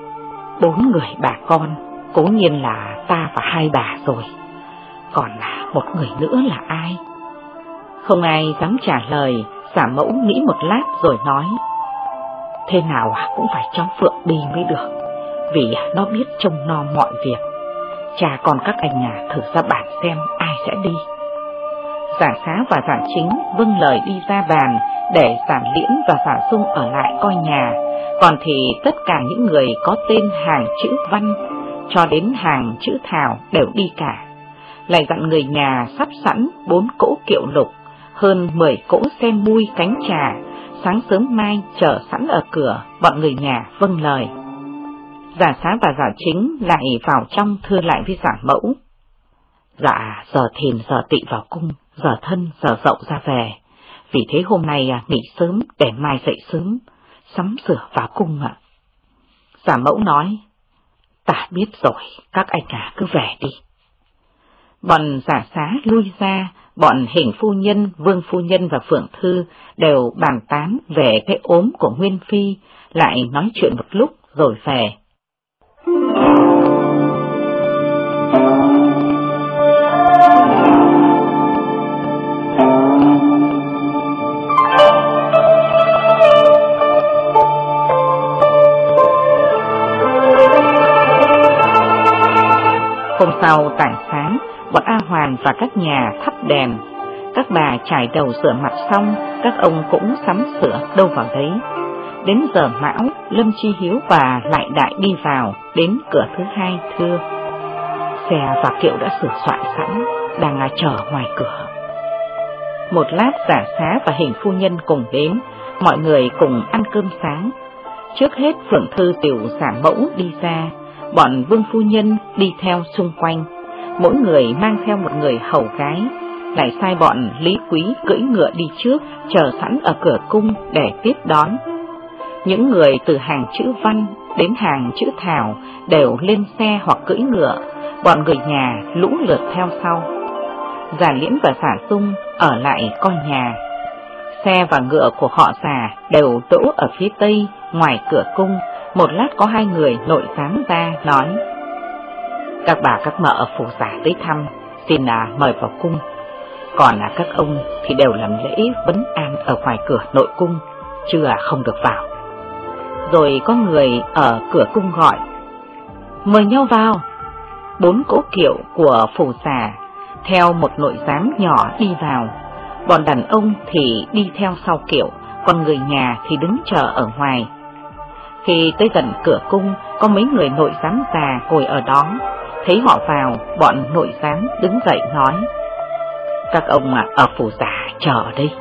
4 người bà con, cố nhiên là ta và 2 bà rồi, còn một người nữa là ai? Không ai dám trả lời. Giả Mẫu nghĩ một lát rồi nói: thế nào cũng phải cháu Phượng đi mới được, vì nó biết trông nom mọi việc. Cha con các anh thử ra bàn xem ai sẽ đi. Giả Xá và Giả Chính vâng lời đi ra bàn, để Giả Liễn và Giả Dung ở lại coi nhà, còn thì tất cả những người có tên hàng chữ Văn cho đến hàng chữ Thảo đều đi cả. Lại dặn người nhà sắp sẵn 4 cỗ kiệu lục, hơn 10 cỗ xe mui cánh trà, sáng sớm mai chờ sẵn ở cửa. Bọn người nhà vâng lời. Giả Xá và Giả Chính lại vào trong thưa lại với Giả Mẫu: dạ, giờ thìn giờ tỵ vào cung, giờ thân giờ dậu ra về, vì thế hôm nay nghỉ sớm để mai dậy sớm sắm sửa vào cung ạ. Giả Mẫu nói: ta biết rồi, các anh cứ về đi. Bọn Giả Xá lui ra, bọn Hình phu nhân, Vương phu nhân và Phượng Thư đều bàn tán về cái ốm của Nguyên Phi, lại nói chuyện một lúc rồi về. Hôm sau tảng sáng, bọn A Hoàn và các nhà thắp đèn, các bà chải đầu rửa mặt xong, các ông cũng sắm sửa đâu vào đấy. Đến giờ mão, Lâm Chi Hiếu và Lại Đại đi vào, đến cửa thứ hai thưa: xe và kiệu đã sửa soạn sẵn, đang chờ ngoài cửa. Một lát Giả Xá và Hình phu nhân cùng đến, mọi người cùng ăn cơm sáng. Trước hết Phượng Thư tiểu Giả Mẫu đi ra, bọn Vương phu nhân đi theo xung quanh, mỗi người mang theo một người hầu gái, lại sai bọn Lý Quý cưỡi ngựa đi trước, chờ sẵn ở cửa cung để tiếp đón. Những người từ hàng chữ Văn đến hàng chữ Thảo đều lên xe hoặc cưỡi ngựa, bọn người nhà lũ lượt theo sau. Giả Liễn và Giả Dung ở lại coi nhà. Xe và ngựa của họ Giả đều đỗ ở phía tây ngoài cửa cung. Một lát có 2 người nội giám ra nói: các bà các mợ ở phủ Giả tới thăm, xin mời vào cung. Còn các ông thì đều làm lễ vấn an ở ngoài cửa nội cung, chứ không được vào. Rồi có người ở cửa cung gọi: mời nhau vào. 4 cỗ kiệu của phủ Giả theo một nội giám nhỏ đi vào, bọn đàn ông thì đi theo sau kiệu, còn người nhà thì đứng chờ ở ngoài. Khi tới gần cửa cung, có mấy người nội giám già ngồi ở đó, thấy họ vào, bọn nội giám đứng dậy nói: các ông ở phủ Giả chờ ở đây.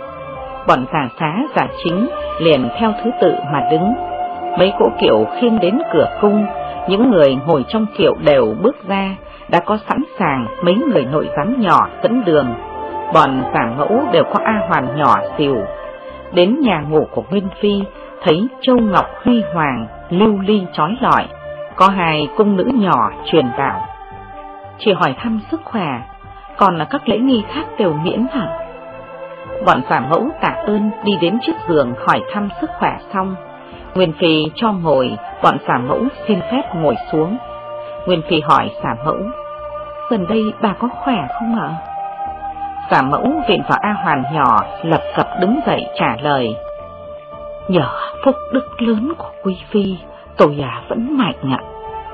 Bọn Giả Xá, Giả Chính liền theo thứ tự mà đứng. Mấy cỗ kiệu khiêng đến cửa cung, những người ngồi trong kiệu đều bước ra, đã có sẵn sàng mấy người nội giám nhỏ dẫn đường. Bọn Giả Mẫu đều có A Hoàn nhỏ xìu. Đến nhà ngủ của Nguyên Phi, thấy châu ngọc huy hoàng, lưu ly chói lọi. Có 2 cung nữ nhỏ truyền vào: chỉ hỏi thăm sức khỏe, còn là các lễ nghi khác đều miễn hả? Bọn Giả Mẫu tạ ơn, đi đến trước giường hỏi thăm sức khỏe xong, Nguyên Phi cho ngồi, bọn Giả Mẫu xin phép ngồi xuống. Nguyên Phi hỏi Giả Mẫu: gần đây bà có khỏe không ạ? Giả Mẫu viện vào A Hoàn nhỏ, lập cập đứng dậy trả lời: nhờ phúc đức lớn của quý phi, tôi vẫn mạnh ạ.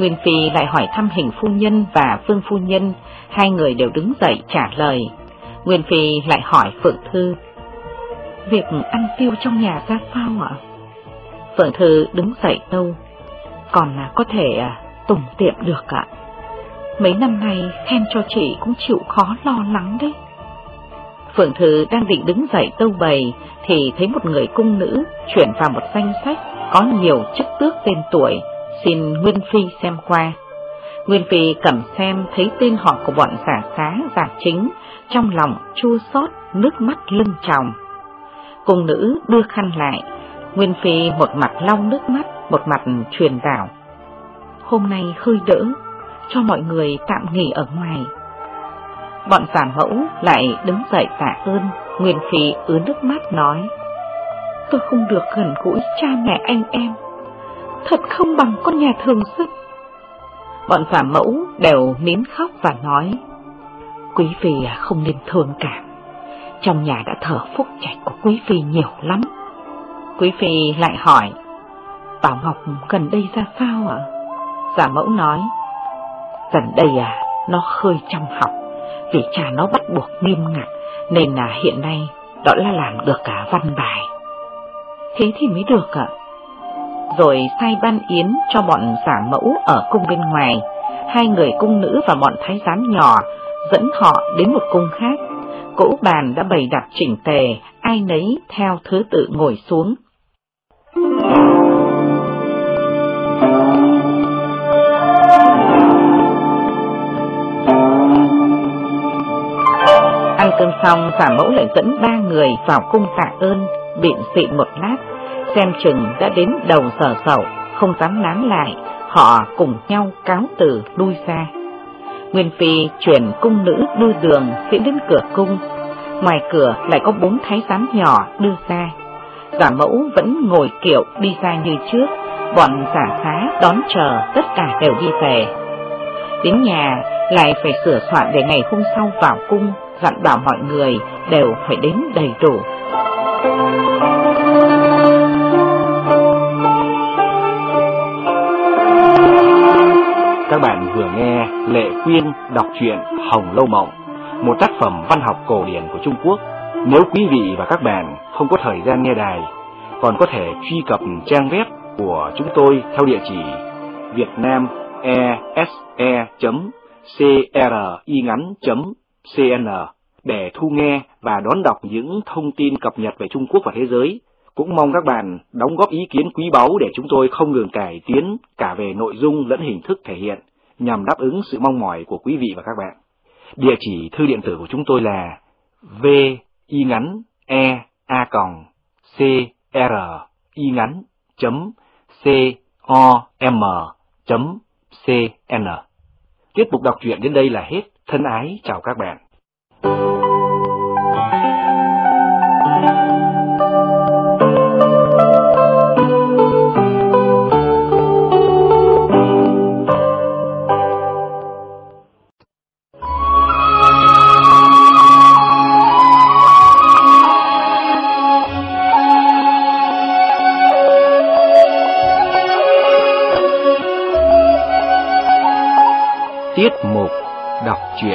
Nguyên Phi lại hỏi thăm Hình phu nhân và Phương phu nhân, hai người đều đứng dậy trả lời. Nguyên Phi lại hỏi Phượng Thư: việc ăn tiêu trong nhà ra sao ạ? Phượng Thư đứng dậy tâu: còn có thể tùng tiệm được ạ. Mấy năm nay khen cho chị cũng chịu khó lo lắng đấy. Phượng Thư đang định đứng dậy tâu bày thì thấy một người cung nữ chuyển vào một danh sách có nhiều chức tước tên tuổi, xin Nguyên Phi xem qua. Nguyên Phi cầm xem thấy tên họ của bọn giả xá giả chính, trong lòng chua xót, nước mắt lưng tròng. Cung nữ đưa khăn lại, Nguyên Phi một mặt lau nước mắt, một mặt truyền bảo: hôm nay hơi đỡ, cho mọi người tạm nghỉ ở ngoài. Bọn giả mẫu lại đứng dậy tạ ơn. Nguyên Phi ứa nước mắt nói: tôi không được gần gũi cha mẹ anh em, thật không bằng con nhà thường dân. Bọn giả mẫu đều nín khóc và nói: quý phi không nên thương cảm, trong nhà đã thờ phúc trạch của quý phi nhiều lắm. Quý phi lại hỏi: Bảo Ngọc gần đây ra sao ạ? Giả mẫu nói: gần đây nó hơi chăm học, vì cha nó bắt buộc nghiêm ngặt, nên hiện nay đó là làm được cả văn bài. Thế thì mới được ạ. Rồi sai ban yến cho bọn giả mẫu ở cung bên ngoài. Hai người cung nữ và bọn thái giám nhỏ dẫn họ đến một cung khác. Cỗ bàn đã bày đặt chỉnh tề, ai nấy theo thứ tự ngồi xuống. Ăn cơm xong, giả mẫu lại dẫn 3 người vào cung tạ ơn, biện xịn một lát, xem chừng đã đến đầu giờ dậu, không dám nán lại, họ cùng nhau cáo từ lui ra. Nguyên Phi chuyển cung nữ đưa đường dẫn đến cửa cung, ngoài cửa lại có 4 thái giám nhỏ đưa ra. Giả mẫu vẫn ngồi kiệu đi ra như trước, bọn giả xá đón chờ tất cả đều đi về. Đến nhà lại phải sửa soạn để ngày hôm sau vào cung, dặn bảo mọi người đều phải đến đầy đủ. Các bạn vừa nghe Lệ Quyên đọc truyện Hồng Lâu Mộng, một tác phẩm văn học cổ điển của Trung Quốc. Nếu quý vị và các bạn không có thời gian nghe đài, còn có thể truy cập trang web của chúng tôi theo địa chỉ vietnamese.cringắn.cn để thu nghe và đón đọc những thông tin cập nhật về Trung Quốc và thế giới. Cũng mong các bạn đóng góp ý kiến quý báu để chúng tôi không ngừng cải tiến cả về nội dung lẫn hình thức thể hiện, nhằm đáp ứng sự mong mỏi của quý vị và các bạn. Địa chỉ thư điện tử của chúng tôi là vingắn.com.cn. Tiết mục đọc truyện đến đây là hết. Thân ái chào các bạn. Tiết mục đọc truyện.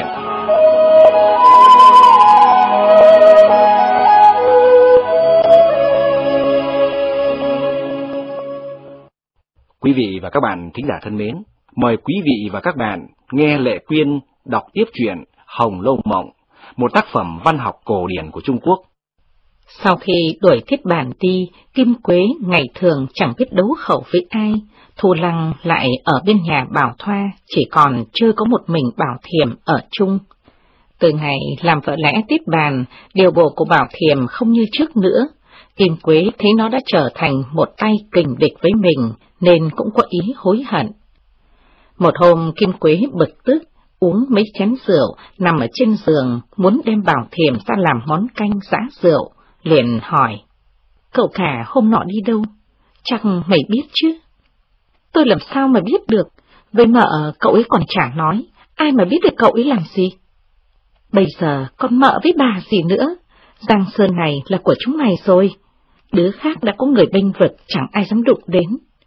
Quý vị và các bạn thính giả thân mến, mời quý vị và các bạn nghe Lệ Quyên đọc tiếp truyện Hồng Lâu Mộng, một tác phẩm văn học cổ điển của Trung Quốc. Sau khi đuổi Thiết Bản đi, Kim Quế ngày thường chẳng biết đấu khẩu với ai. Thu Lăng lại ở bên nhà Bảo Thoa, chỉ còn chưa có một mình Bảo Thiềm ở chung. Từ ngày làm vợ lẽ Tiết Bàn, điều bộ của Bảo Thiềm không như trước nữa. Kim Quế thấy nó đã trở thành một tay kình địch với mình, nên cũng có ý hối hận. Một hôm Kim Quế bực tức, uống mấy chén rượu, nằm ở trên giường, muốn đem Bảo Thiềm ra làm món canh giã rượu, liền hỏi: cậu cả hôm nọ đi đâu? Chắc mày biết chứ? Tôi làm sao mà biết được, với mợ cậu ấy còn chả nói, ai mà biết được cậu ấy làm gì? Bây giờ con mợ với bà gì nữa, Giang Sơn này là của chúng mày rồi, đứa khác đã có người bênh vực chẳng ai dám đụng đến.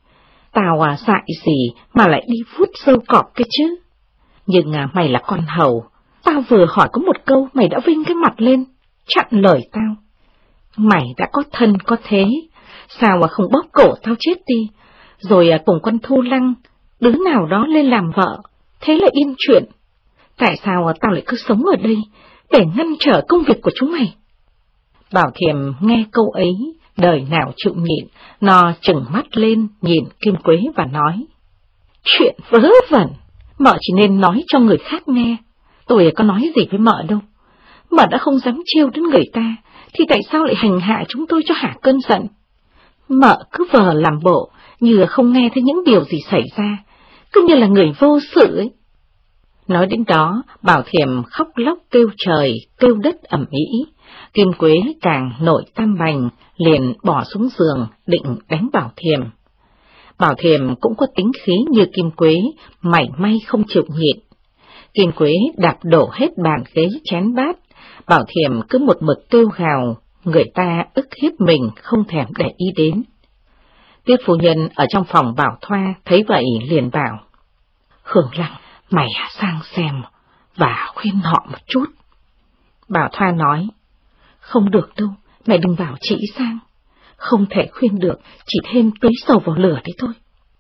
Tao dại gì mà lại đi vuốt sâu cọp cái chứ. Nhưng mày là con hầu, tao vừa hỏi có một câu mày đã vinh cái mặt lên, chặn lời tao. Mày đã có thân có thế, sao mà không bóp cổ tao chết đi, rồi cùng con Thu Lăng, đứa nào đó lên làm vợ, thế là yên chuyện. Tại sao tao lại cứ sống ở đây, để ngăn trở công việc của chúng mày? Bảo Thiềm nghe câu ấy, đời nào chịu nhịn, nó trừng mắt lên nhìn Kim Quế và nói: Chuyện vớ vẩn, mợ chỉ nên nói cho người khác nghe, tôi có nói gì với mợ đâu. Mợ đã không dám trêu đến người ta, thì tại sao lại hành hạ chúng tôi cho hả cơn giận? Mợ cứ vờ làm bộ, như không nghe thấy những điều gì xảy ra, cứ như là người vô sự ấy. Nói đến đó, Bảo Thiềm khóc lóc kêu trời, kêu đất ầm ĩ. Kim Quế càng nổi tam bành, liền bỏ xuống giường, định đánh Bảo Thiềm. Bảo Thiềm cũng có tính khí như Kim Quế, mảy may không chịu nhịn. Kim Quế đạp đổ hết bàn ghế chén bát, Bảo Thiềm cứ một mực kêu gào, người ta ức hiếp mình không thèm để ý đến. Tiết phu nhân ở trong phòng Bảo Thoa thấy vậy liền bảo: Hương Lăng, mày sang xem và khuyên họ một chút. Bảo Thoa nói: Không được đâu, mẹ đừng bảo chị sang. Không thể khuyên được, chỉ thêm tưới dầu vào lửa đấy thôi.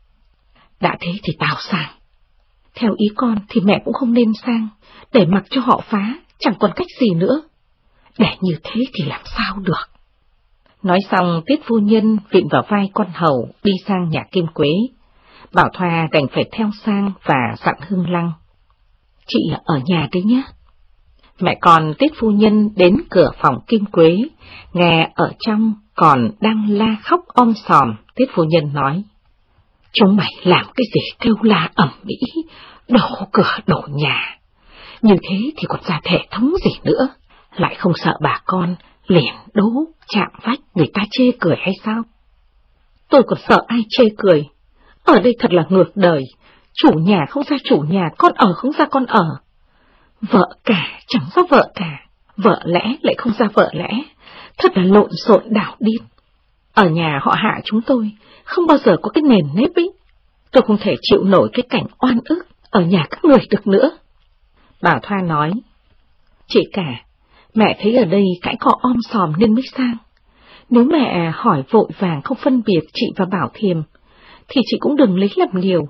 Đã thế thì tao sang. Theo ý con thì mẹ cũng không nên sang, để mặc cho họ phá, chẳng còn cách gì nữa. Để như thế thì làm sao được. Nói xong, Tiết phu nhân vịn vào vai con hầu đi sang nhà Kim Quế. Bảo Thoa đành phải theo sang và dặn Hương Lăng: Chị ở nhà đấy nhé. Mẹ con Tiết phu nhân đến cửa phòng Kim Quế, nghe ở trong còn đang la khóc om sòm. Tiết phu nhân nói: Chúng mày làm cái gì kêu la ầm ĩ, đổ cửa đổ nhà. Như thế thì còn ra thể thống gì nữa, lại không sợ bà con liền đố chạm vách người ta chê cười hay sao? Tôi còn sợ ai chê cười. Ở đây thật là ngược đời, chủ nhà không ra chủ nhà, con ở không ra con ở. Vợ cả chẳng ra vợ cả, vợ lẽ lại không ra vợ lẽ, thật là lộn xộn đảo điên. Ở nhà họ Hạ chúng tôi không bao giờ có cái nền nếp ấy, tôi không thể chịu nổi cái cảnh oan ức ở nhà các người được nữa. Bảo Thoa nói: Chị cả, mẹ thấy ở đây cãi cọ om sòm nên mới sang. Nếu mẹ hỏi vội vàng không phân biệt chị và Bảo Thiềm, thì chị cũng đừng lấy làm liều.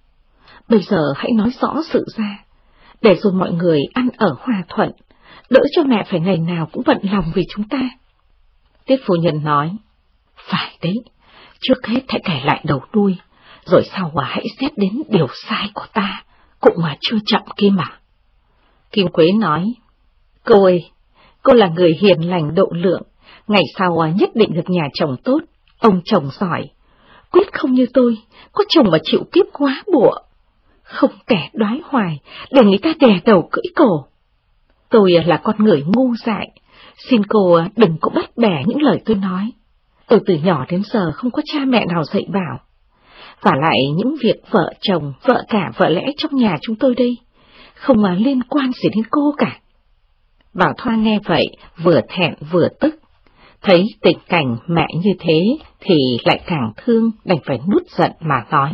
Bây giờ hãy nói rõ sự ra, để rồi mọi người ăn ở hòa thuận, đỡ cho mẹ phải ngày nào cũng bận lòng vì chúng ta. Tiết phu nhân nói: Phải đấy, trước hết hãy kể lại đầu đuôi, rồi sau hãy xét đến điều sai của ta, cũng mà chưa chậm kia mà. Kim Quế nói: Cô ơi, cô là người hiền lành độ lượng, ngày sau nhất định được nhà chồng tốt, ông chồng giỏi, quyết không như tôi, có chồng mà chịu kiếp quá bụa, không kẻ đoái hoài, để người ta đè đầu cưỡi cổ. Tôi là con người ngu dại, xin cô đừng có bắt bẻ những lời tôi nói. Tôi từ nhỏ đến giờ không có cha mẹ nào dạy bảo. Và lại những việc vợ chồng, vợ cả, vợ lẽ trong nhà chúng tôi đây, không liên quan gì đến cô cả. Bảo Thoa nghe vậy, vừa thẹn vừa tức. Thấy tình cảnh mẹ như thế thì lại càng thương, đành phải nuốt giận mà nói: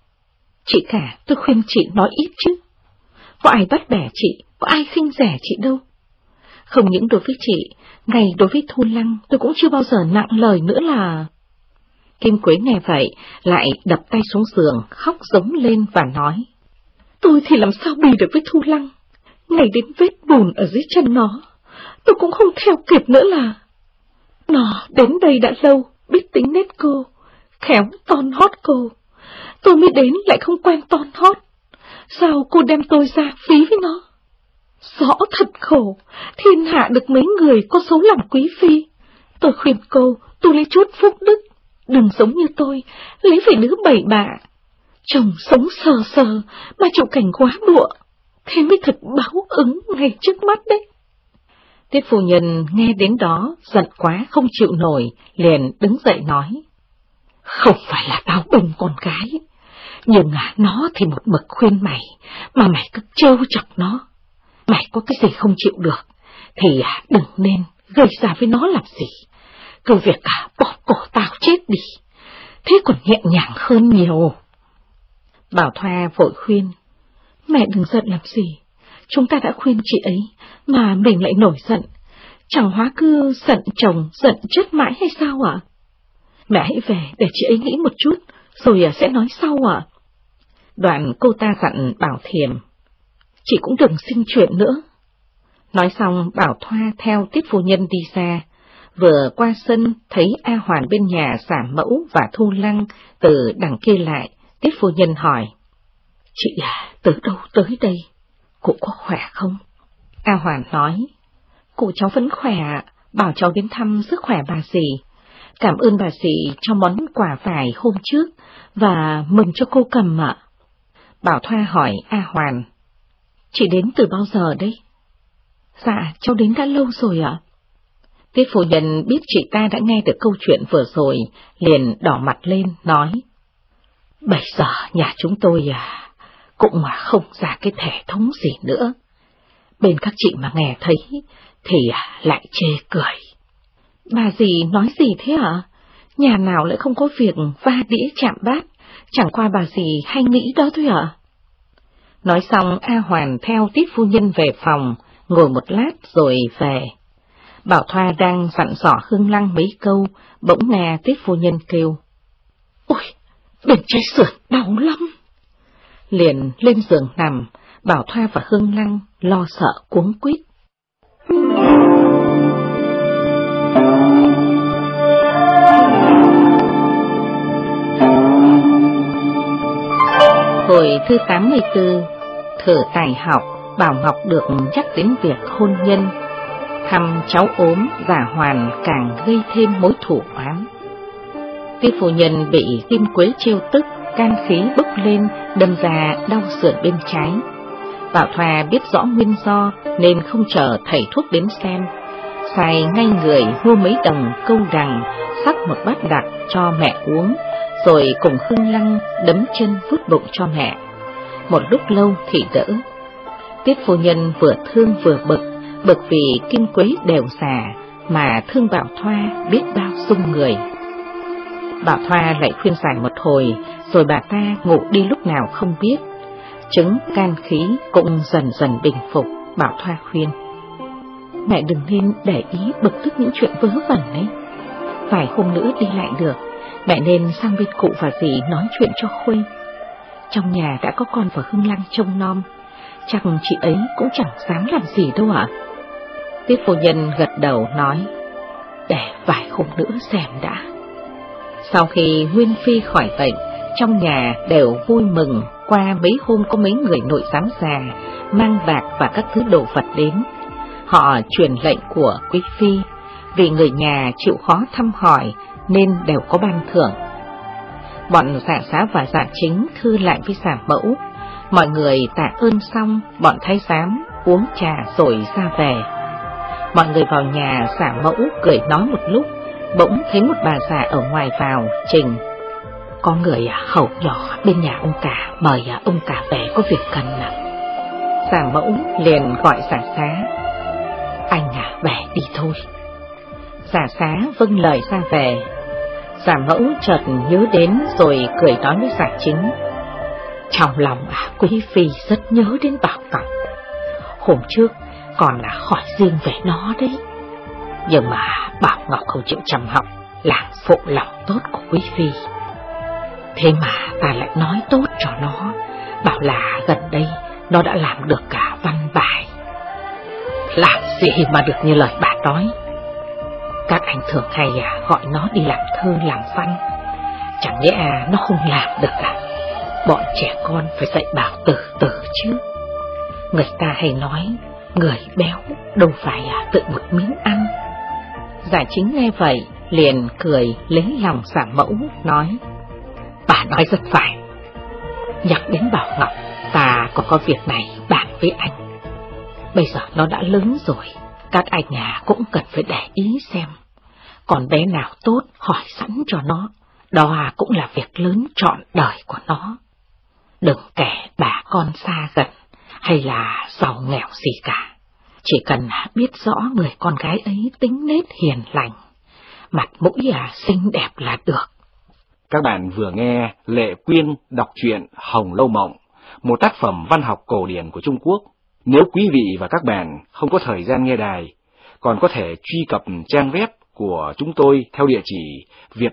Chị cả, tôi khuyên chị nói ít chứ. Có ai bắt bẻ chị, có ai khinh rẻ chị đâu. Không những đối với chị, ngay đối với Thu Lăng tôi cũng chưa bao giờ nặng lời nữa là... Kim Quế nghe vậy, lại đập tay xuống giường, khóc giống lên và nói: Tôi thì làm sao bì được với Thu Lăng, ngày đến vết bùn ở dưới chân nó, tôi cũng không theo kịp nữa là... Nó đến đây đã lâu, biết tính nết cô, khéo ton hót cô. Tôi mới đến lại không quen ton hót, sao cô đem tôi ra phí với nó? Rõ thật khổ, thiên hạ được mấy người có số làm quý phi. Tôi khuyên cô, tu lấy chút phúc đức, đừng giống như tôi, lấy phải đứa bậy bạ. Chồng sống sờ sờ mà chịu cảnh quá bụa, thế mới thật báo ứng ngay trước mắt đấy. Tiết phu nhân nghe đến đó, giận quá không chịu nổi, liền đứng dậy nói: Không phải là tao bênh con gái, nhưng nó thì một mực khuyên mày, mà mày cứ trêu chọc nó. Mày có cái gì không chịu được, thì đừng nên gây ra với nó làm gì. Cứ việc bóp cổ tao chết đi, thế còn nhẹ nhàng hơn nhiều. Bảo Thoa vội khuyên. Mẹ đừng giận làm gì, chúng ta đã khuyên chị ấy, mà mình lại nổi giận. Chẳng hóa cứ giận chồng, giận chết mãi hay sao ạ? Mẹ hãy về để chị ấy nghĩ một chút, rồi sẽ nói sau ạ. Đoạn cô ta dặn Bảo Thiềm. Chị cũng đừng sinh chuyện nữa. Nói xong Bảo Thoa theo Tiết phu nhân đi ra. Vừa qua sân thấy A Hoàn bên nhà xả mẫu và Thu Lăng từ đằng kia lại, Tiết phu nhân hỏi. Chị từ đâu tới đây? Cụ có khỏe không? A Hoàn nói. Cụ cháu vẫn khỏe, bảo cháu đến thăm sức khỏe bà dì. Cảm ơn bà dì cho món quà vải hôm trước và mừng cho cô Cầm ạ. Bảo Thoa hỏi A Hoàn. Chị đến từ bao giờ đấy? Dạ, cháu đến đã lâu rồi ạ. Tiết phu nhân biết chị ta đã nghe được câu chuyện vừa rồi, liền đỏ mặt lên, nói. Bây giờ nhà chúng tôi cũng không ra cái thể thống gì nữa. Bên các chị mà nghe thấy thì lại chê cười. Bà dì nói gì thế ạ? Nhà nào lại không có việc va đĩa chạm bát, chẳng qua bà dì hay nghĩ đó thôi ạ. Nói xong A Hoàn theo Tiết phu nhân về phòng, ngồi một lát rồi về. Bảo Thoa đang dặn dò Hương Lăng mấy câu, bỗng nghe Tiết phu nhân kêu. Ôi, bên trái sườn đau lắm. Liền lên giường nằm, Bảo Thoa và Hương Lăng lo sợ cuống quýt. Hồi thứ 84, thử tài học, Bảo Ngọc được nhắc đến việc hôn nhân. Thăm cháu ốm, Giả Hoàn càng gây thêm mối thù oán. Tiết phu nhân bị Kim Quế trêu tức, can khí bốc lên, đâm ra đau sườn bên trái. Bảo Thoa biết rõ nguyên do nên không chờ thầy thuốc đến xem, sai ngay người mua mấy đồng câu đằng, sắc một bát đặc cho mẹ uống, rồi cùng Hương Lăng đấm chân vuốt bụng cho mẹ. Một lúc lâu thì đỡ. Tiết phu nhân vừa thương vừa bực vì Kim Quế đều già, mà thương Bảo Thoa biết bao dung người. Bảo Thoa lại khuyên giải một hồi, rồi bà ta ngủ đi lúc nào không biết. Chứng can khí cũng dần dần bình phục. Bảo Thoa khuyên. Mẹ đừng nên để ý bực tức những chuyện vớ vẩn ấy. Vài hôm nữa đi lại được, mẹ nên sang bên cụ và dì nói chuyện cho khuây. Trong nhà đã có con và Hương Lăng trông nom, chắc chị ấy cũng chẳng dám làm gì đâu ạ. Tiết phu nhân gật đầu nói. Để vài hôm nữa xem đã. Sau khi Nguyên Phi khỏi bệnh, trong nhà đều vui mừng. Qua mấy hôm có mấy người nội giám già mang bạc và các thứ đồ vật đến. Họ truyền lệnh của quý phi, vì người nhà chịu khó thăm hỏi nên đều có ban thưởng. Bọn Dạ Xá và Dạ Chính thư lại với Giả Mẫu. Mọi người tạ ơn xong, bọn thái giám uống trà rồi ra về. Mọi người vào nhà Giả Mẫu cười nói một lúc, bỗng thấy một bà già ở ngoài vào trình. Có người hầu nhỏ bên nhà ông cả mời ông cả về có việc cần ạ. Giả Mẫu liền gọi Giả Xá. Anh về đi thôi. Giả Xá vâng lời ra về. Giả Mẫu chợt nhớ đến rồi cười nói với Giả Chính. Trong lòng quý phi rất nhớ đến Bảo Ngọc. Hôm trước còn hỏi riêng về nó đấy. Nhưng mà Bảo Ngọc không chịu chăm học, làm phụ lòng tốt của quý phi. Thế mà ta lại nói tốt cho nó, bảo là gần đây nó đã làm được cả văn bài. Làm gì mà được như lời bà nói. Các anh thường hay gọi nó đi làm thơ làm văn, chẳng nhẽ nó không làm được à? Bọn trẻ con phải dạy bảo từ từ chứ. Người ta hay nói người béo đâu phải tự một miếng ăn. Giả Chính nghe vậy liền cười lấy lòng Giả Mẫu nói. Bà nói rất phải. Nhắc đến Bảo Ngọc, ta còn có việc này bàn với anh. Bây giờ nó đã lớn rồi, các anh cũng cần phải để ý xem. Còn bé nào tốt hỏi sẵn cho nó, đó cũng là việc lớn trọn đời của nó. Đừng kể bà con xa gần hay là giàu nghèo gì cả. Chỉ cần biết rõ người con gái ấy tính nết hiền lành, mặt mũi xinh đẹp là được. Các bạn vừa nghe Lệ Quyên đọc truyện Hồng Lâu Mộng, một tác phẩm văn học cổ điển của Trung Quốc. Nếu quý vị và các bạn không có thời gian nghe đài, còn có thể truy cập trang web của chúng tôi theo địa chỉ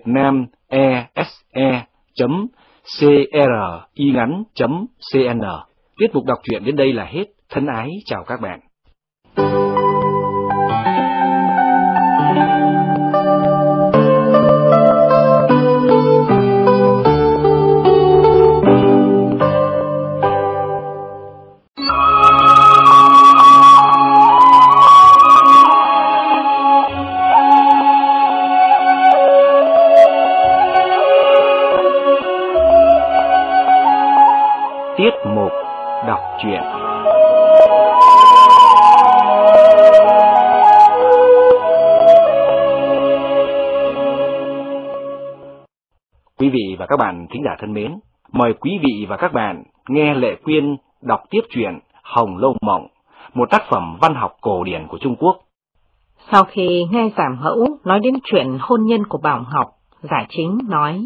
vietnamese.cringắn.cn. Tiết mục đọc truyện đến đây là hết. Thân ái chào các bạn. Tiết mục đọc truyện. Quý vị và các bạn thính giả thân mến, mời quý vị và các bạn nghe Lệ Quyên đọc tiếp truyện Hồng Lâu Mộng, một tác phẩm văn học cổ điển của Trung Quốc. Sau khi nghe Giả Mẫu nói đến chuyện hôn nhân của Bảo Ngọc, Giả Chính nói,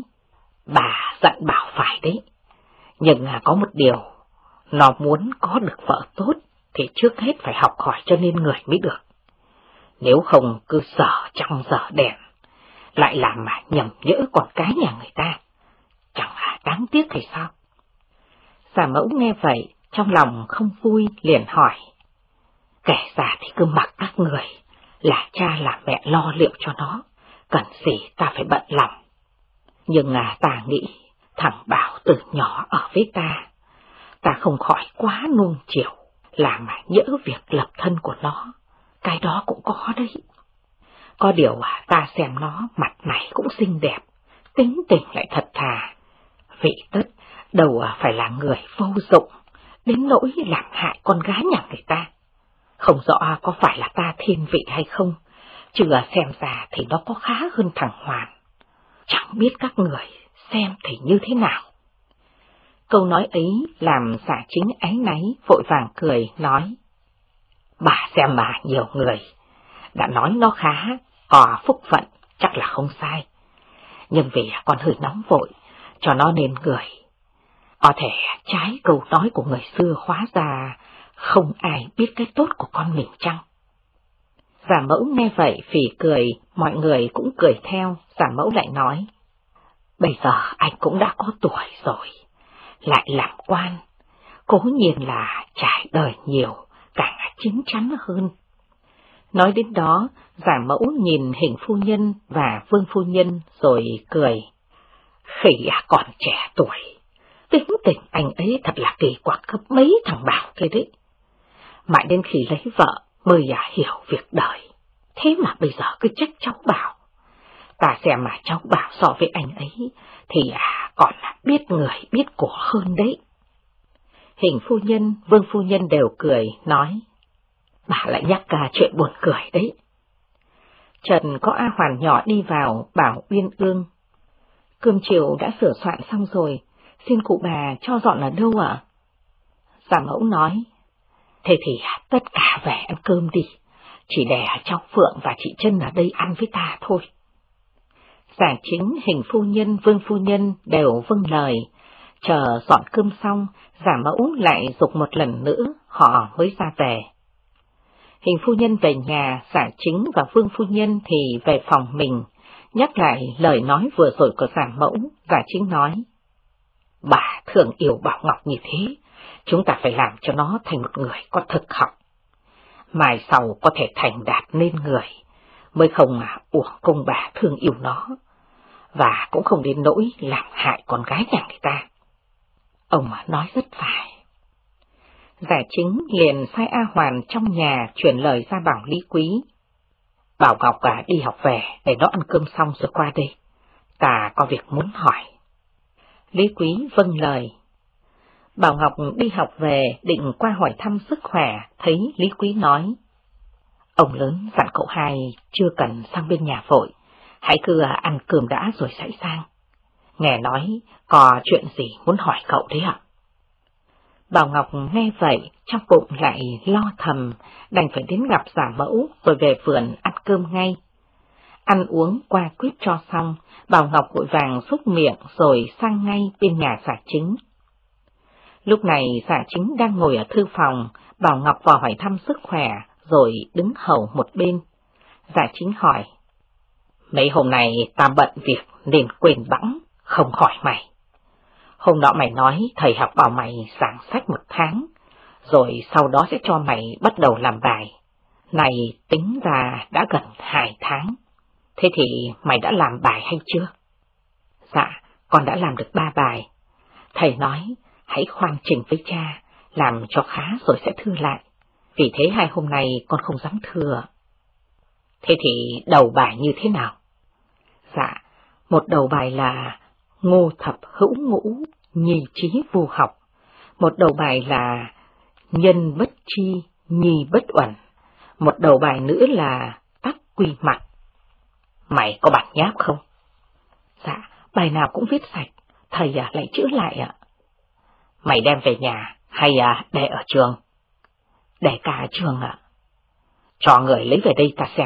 bà dặn Bảo phải đấy, nhưng có một điều, nó muốn có được vợ tốt thì trước hết phải học hỏi cho nên người mới được. Nếu không cứ dở trong dở đèn, lại làm mà nhầm nhỡ con cái nhà người ta, chẳng là đáng tiếc thì sao? Giả Mẫu nghe vậy, trong lòng không vui liền hỏi, kẻ già thì cứ mặc các người, là cha là mẹ lo liệu cho nó, cần gì ta phải bận lòng. Nhưng ta nghĩ, thằng Bảo từ nhỏ ở với ta không khỏi quá nuông chiều, làm mà nhỡ việc lập thân của nó, cái đó cũng có đấy. Có điều ta xem nó mặt mày cũng xinh đẹp, tính tình lại thật thà, vị tất đâu phải là người vô dụng, đến nỗi làm hại con gái nhà người ta. Không rõ có phải là ta thiên vị hay không, chứ xem ra thì nó có khá hơn thằng Hoàn. Chẳng biết các người xem thì như thế nào. Câu nói ấy làm Giả Chính áy náy, vội vàng cười, nói, bà xem mà nhiều người đã nói nó khá, có phúc phận, chắc là không sai. Nhưng vì con hơi nóng vội, cho nó nên người. Có thể trái câu nói của người xưa, hóa ra không ai biết cái tốt của con mình chăng? Giả Mẫu nghe vậy phì cười, mọi người cũng cười theo. Giả Mẫu lại nói, bây giờ anh cũng đã có tuổi rồi, lại làm quan, cố nhiên là trải đời nhiều, càng chín chắn hơn. Nói đến đó, Giả Mẫu nhìn Hình phu nhân và Vương phu nhân rồi cười. Khỉ còn trẻ tuổi, tính tình anh ấy thật là kỳ quặc gấp mấy thằng Bảo kia đấy. Mãi đến khi lấy vợ mới hiểu việc đời, thế mà bây giờ cứ trách cháu Bảo. Ta xem mà cháu Bảo so với anh ấy thì còn là biết người biết của hơn đấy. Hình phu nhân, Vương phu nhân đều cười, nói, bà lại nhắc chuyện buồn cười đấy. Trần có A Hoàn nhỏ đi vào, bảo Uyên Ương, cơm chiều đã sửa soạn xong rồi, xin cụ bà cho dọn ở đâu ạ? Giả Mẫu nói, thế thì tất cả về ăn cơm đi, chỉ để cháu Phượng và chị Trân ở đây ăn với ta thôi. Giả Chính, Hình phu nhân, Vương phu nhân đều vâng lời. Chờ dọn cơm xong, Giả Mẫu lại giục một lần nữa, họ mới ra về. Hình phu nhân về nhà, Giả Chính và Vương phu nhân thì về phòng mình. Nhắc lại lời nói vừa rồi của Giả Mẫu, Giả Chính nói, bà thường yêu Bảo Ngọc như thế, chúng ta phải làm cho nó thành một người có thực học. Mai sau có thể thành đạt nên người, mới không uổng công bà thương yêu nó, và cũng không đến nỗi làm hại con gái nhà người ta. Ông nói rất phải. Giả Chính liền sai A Hoàn trong nhà chuyển lời ra bảo Lý Quý. Bảo Ngọc đi học về, để nó ăn cơm xong rồi qua đây, ta có việc muốn hỏi. Lý Quý vâng lời. Bảo Ngọc đi học về, định qua hỏi thăm sức khỏe, thấy Lý Quý nói, ông lớn dặn cậu hai chưa cần sang bên nhà vội, hãy cứ ăn cơm đã rồi sẽ sang. Nghe nói có chuyện gì muốn hỏi cậu đấy ạ? Bảo Ngọc nghe vậy, trong bụng lại lo thầm, đành phải đến gặp Giả Mẫu rồi về vườn ăn cơm ngay. Ăn uống qua quyết cho xong, Bảo Ngọc vội vàng xúc miệng rồi sang ngay bên nhà giả chính. Lúc này giả chính đang ngồi ở thư phòng, Bảo Ngọc vào hỏi thăm sức khỏe rồi đứng hầu một bên. Giả chính hỏi: mấy hôm nay ta bận việc nên quên bẵng, không hỏi mày. Hôm nọ mày nói thầy học bảo mày giảng sách 1 tháng, rồi sau đó sẽ cho mày bắt đầu làm bài. Này tính ra đã gần 2 tháng. Thế thì mày đã làm bài hay chưa? Dạ, con đã làm được 3 bài. Thầy nói hãy khoan trình với cha, làm cho khá rồi sẽ thưa lại. Vì thế 2 hôm nay con không dám thưa. Thế thì đầu bài như thế nào? Dạ, một đầu bài là ngô thập hữu ngũ, nhi trí vô học. Một đầu bài là nhân bất chi, nhi bất uẩn. Một đầu bài nữa là tắc quy mặt. Mày có bản nháp không? Dạ, bài nào cũng viết sạch, thầy lại chữa lại ạ. Mày đem về nhà hay để ở trường? Để cả ở trường ạ. Cho người lấy về đây ta xem.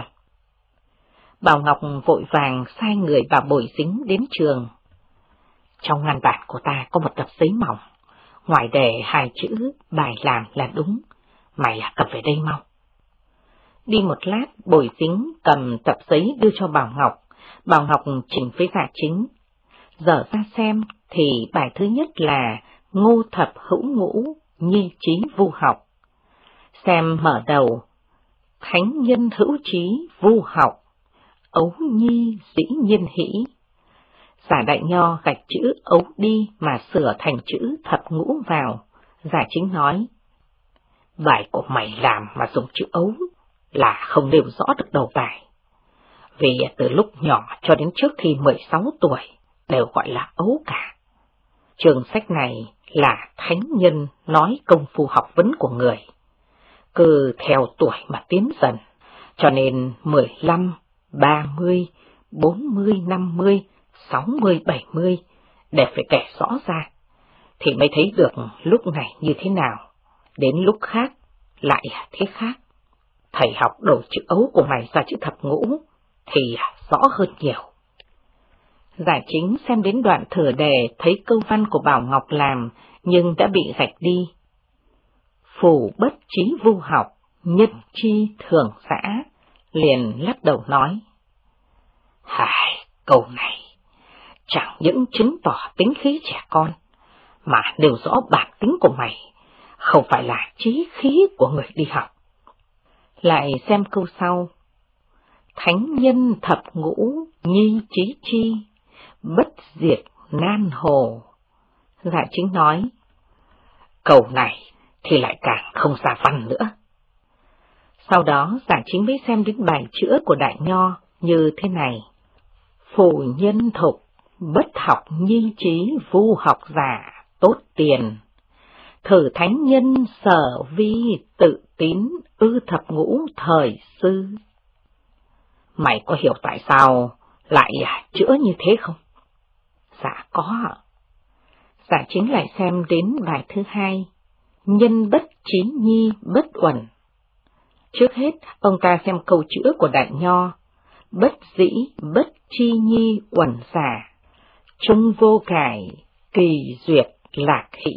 Bảo Ngọc vội vàng sai người vào Bồi Dính đến trường. Trong ngăn bản của ta có một tập giấy mỏng, ngoài đề 2 chữ bài làm là đúng, mày cầm về đây mau. Đi một lát, Bồi Dính cầm tập giấy đưa cho Bảo Ngọc. Bảo Ngọc chỉnh với giả chính. Dở ra xem thì bài thứ nhất là ngô thập hữu ngũ, nhi trí vô học. Xem mở đầu, thánh nhân hữu trí vô học, ấu nhi dĩ nhiên hỷ. Giả Đại Nho gạch chữ ấu đi mà sửa thành chữ thập ngũ vào. Giả chính nói: bài của mày làm mà dùng chữ ấu là không nêu rõ được đầu bài. Vì từ lúc nhỏ cho đến trước khi 16 tuổi đều gọi là ấu cả. Trường sách này là thánh nhân nói công phu học vấn của người, cứ theo tuổi mà tiến dần, cho nên 15, 30, 40, 50, 60, 70 để phải kể rõ ra, thì mới thấy được lúc này như thế nào, đến lúc khác lại thế khác. Thầy học đổi chữ ấu của mày ra chữ thập ngũ thì rõ hơn nhiều. Giả chính xem đến đoạn thừa đề thấy câu văn của Bảo Ngọc làm nhưng đã bị gạch đi. Phù bất trí vô học, nhất chi thường xã, liền lắc đầu nói: câu này chẳng những chứng tỏ tính khí trẻ con, mà nêu rõ bản tính của mày, không phải là trí khí của người đi học. Lại xem câu sau: thánh nhân thập ngũ, nhi trí chi, bất diệt nan hồ. Giả chính nói: câu này thì lại càng không ra văn nữa. Sau đó giả chính mới xem đến bài chữa của Đại Nho như thế này: phù nhân thục, bất học nhi trí vô học giả, tốt tiền. Thử thánh nhân sở vi tự tín, ư thập ngũ thời sư. Mày có hiểu tại sao lại chữa như thế không? Dạ có ạ. Giả chính lại xem đến bài thứ 2, nhân bất trí nhi bất uẩn. Trước hết ông ta xem câu chữa của Đại Nho: bất dĩ bất chi nhi uẩn giả, trung vô cải, kỳ duyệt lạc hỷ.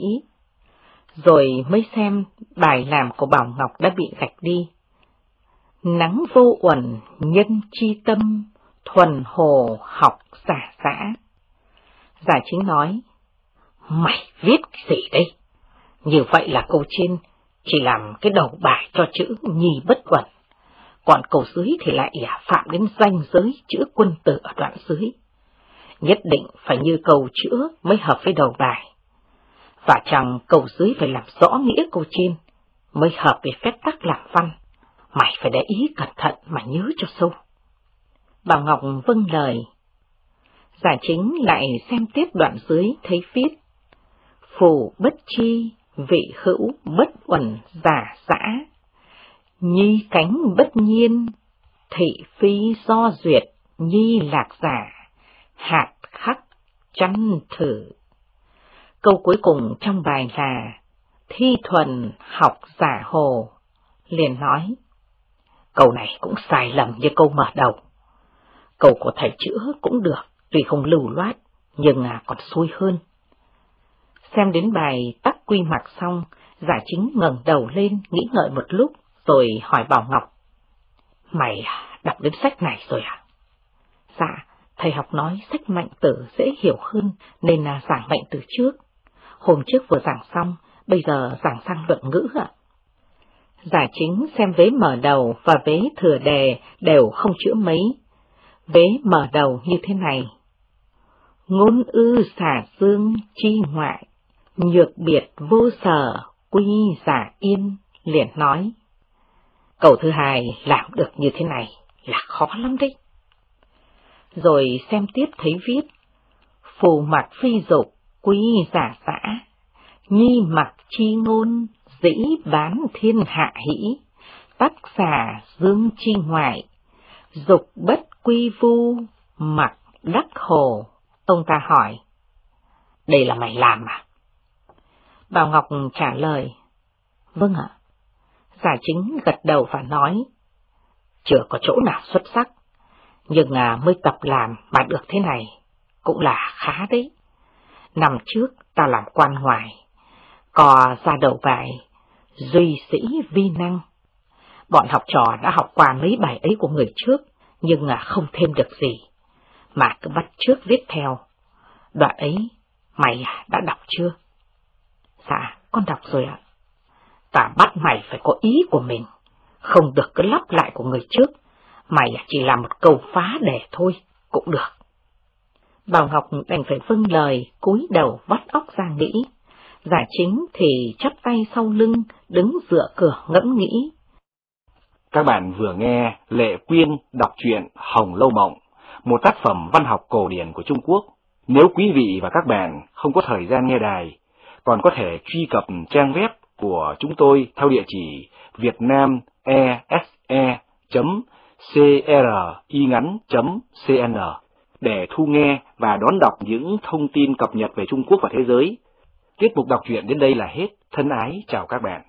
Rồi mới xem bài làm của Bảo Ngọc đã bị gạch đi: nắng vô uẩn, nhân chi tâm, thuần hồ học giả dã. Giả chính nói: mày viết cái gì đây? Như vậy là câu trên chỉ làm cái đầu bài cho chữ nhi bất uẩn, còn câu dưới thì lại phạm đến ranh giới chữ quân tử ở đoạn dưới. Nhất định phải như câu chữa mới hợp với đầu bài, và chẳng câu dưới phải làm rõ nghĩa câu trên mới hợp với phép tắc làm văn. Mày phải để ý cẩn thận mà nhớ cho sâu. Bảo Ngọc vâng lời. Giả chính lại xem tiếp đoạn dưới thấy viết: phù bất chi, vị hữu bất uẩn giả dã, nhi cánh bất nhiên, thị phi do duyệt, nhi lạc giả, hạt khắc chăn thử. Câu cuối cùng trong bài là thi thuần học giả hồ. Liền nói: câu này cũng sai lầm như câu mở đầu. Câu của thầy chữa cũng được, tuy không lưu loát, nhưng còn xuôi hơn. Xem đến bài tắc quy mạc xong, Giả Chính ngẩng đầu lên nghĩ ngợi một lúc, rồi hỏi Bảo Ngọc. Mày đọc đến sách này rồi à? Dạ, thầy học nói sách Mạnh Tử dễ hiểu hơn nên giảng Mạnh Tử trước. Hôm trước vừa giảng xong, bây giờ giảng sang luận ngữ ạ. Giả Chính xem vế mở đầu và vế thừa đề đều không chữa mấy. Vế mở đầu như thế này. Ngôn ư xả dương chi ngoại, nhược biệt vô sở quy giả yên, liền nói. Câu thứ hai làm được như thế này là khó lắm đấy. Rồi xem tiếp thấy viết. Phù mặc phi dục quy giả xã, nhi mặc chi ngôn dĩ bán thiên hạ hỷ, tắc xả dương chi ngoại, dục bất quy vu mặc đắc hồ. Ông ta hỏi, đây là mày làm à? Bảo Ngọc trả lời, vâng ạ. Giả Chính gật đầu và nói, chưa có chỗ nào xuất sắc, nhưng mới tập làm mà được thế này, cũng là khá đấy. Năm trước ta làm quan ngoài, cò ra đầu bài, duy sĩ vi năng. Bọn học trò đã học qua mấy bài ấy của người trước, nhưng không thêm được gì, mà cứ bắt chước viết theo. Đoạn ấy mày đã đọc chưa? Dạ, con đọc rồi ạ. Ta bắt mày phải có ý của mình, không được cứ lắp lại của người trước, mày chỉ làm một câu phá đề thôi, cũng được. Bảo Ngọc đành phải vâng lời, cúi đầu vắt óc ra nghĩ. Giả Chính thì chắp tay sau lưng, đứng dựa cửa ngẫm nghĩ. Các bạn vừa nghe Lệ Quyên đọc truyện Hồng Lâu Mộng, một tác phẩm văn học cổ điển của Trung Quốc. Nếu quý vị và các bạn không có thời gian nghe đài, còn có thể truy cập trang web của chúng tôi theo địa chỉ vietnamese.cringắn.cn để thu nghe và đón đọc những thông tin cập nhật về Trung Quốc và thế giới. Tiết mục đọc truyện đến đây là hết. Thân ái chào các bạn.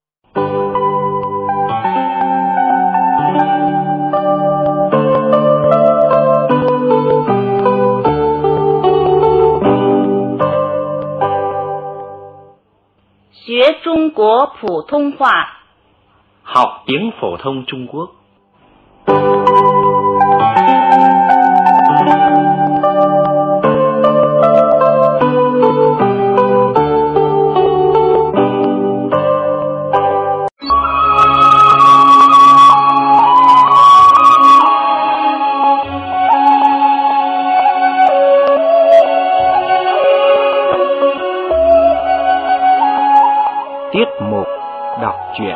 Học Trung Quốc phổ thông hóa. Học tiếng phổ thông Trung Quốc. Tiết mục đọc truyện.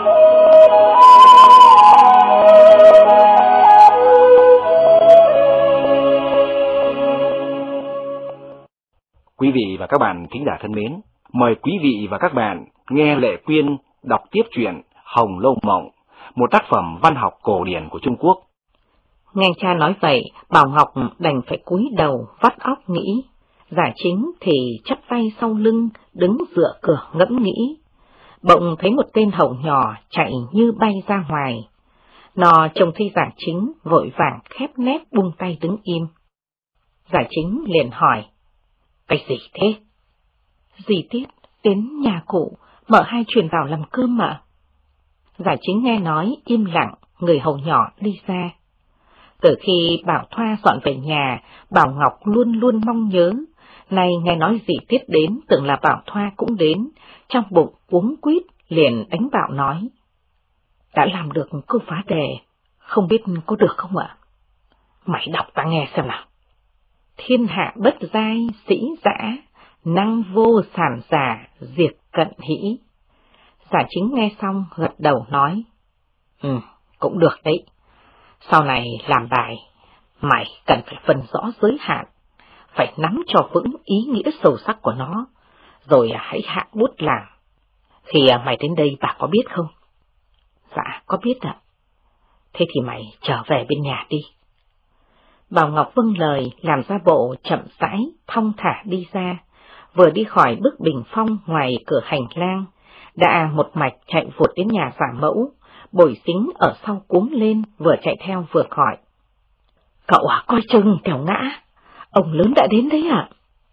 Quý vị và các bạn thính giả thân mến, mời quý vị và các bạn nghe Lệ Quyên đọc tiếp truyện Hồng Lâu Mộng, một tác phẩm văn học cổ điển của Trung Quốc. Nghe cha nói vậy, Bảo Ngọc đành phải cúi đầu vắt óc nghĩ. Giả Chính thì chắp tay sau lưng, đứng dựa cửa ngẫm nghĩ. Bỗng thấy một tên hầu nhỏ chạy như bay ra ngoài. Nó trông thấy Giả Chính vội vàng khép nép buông tay đứng im. Giả Chính liền hỏi, cái gì thế? Dì Tiết đến nhà cụ, mợ hai truyền vào làm cơm ạ. Giả Chính nghe nói im lặng, người hầu nhỏ đi ra. Từ khi Bảo Thoa dọn về nhà, Bảo Ngọc luôn luôn mong nhớ. Nay nghe nói dì Tiết đến, tưởng là Bảo Thoa cũng đến, trong bụng cuống quýt liền đánh Bảo nói. Đã làm được câu phá đề, không biết có được không ạ? Mày đọc ta nghe xem nào. Thiên hạ bất giai sĩ dã, năng vô sản giả diệt cận hĩ. Giả Chính nghe xong gật đầu nói. Cũng được đấy. Sau này làm bài, mày cần phải phân rõ giới hạn, phải nắm cho vững ý nghĩa sâu sắc của nó, rồi hãy hạ bút làm. Khi mày đến đây bà có biết không? Dạ, có biết ạ. Thế thì mày trở về bên nhà đi. Bảo Ngọc vâng lời, làm ra bộ chậm rãi, thong thả đi ra. Vừa đi khỏi bức bình phong ngoài cửa hành lang, đã một mạch chạy vụt đến nhà giả mẫu. Bồi Xính ở sau cuống lên, vừa chạy theo vừa hỏi. Cậu coi chừng kẻo ngã, ông lớn đã đến đấy ạ.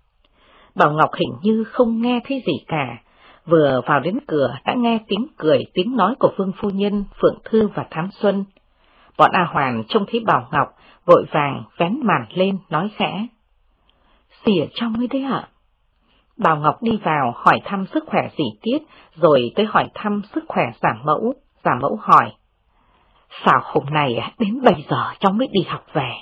Bảo Ngọc hình như không nghe thấy gì cả, vừa vào đến cửa đã nghe tiếng cười tiếng nói của Vương phu nhân, Phượng Thư và Thám Xuân. Bọn A Hoàn trông thấy Bảo Ngọc vội vàng vén màn lên nói khẽ: "Dì ở trong ấy đấy ạ." Bảo Ngọc đi vào hỏi thăm sức khỏe dì Tiết, rồi tới hỏi thăm sức khỏe Giả Mẫu. Giả Mẫu hỏi: "Sao hôm nay đến bây giờ cháu mới đi học về?"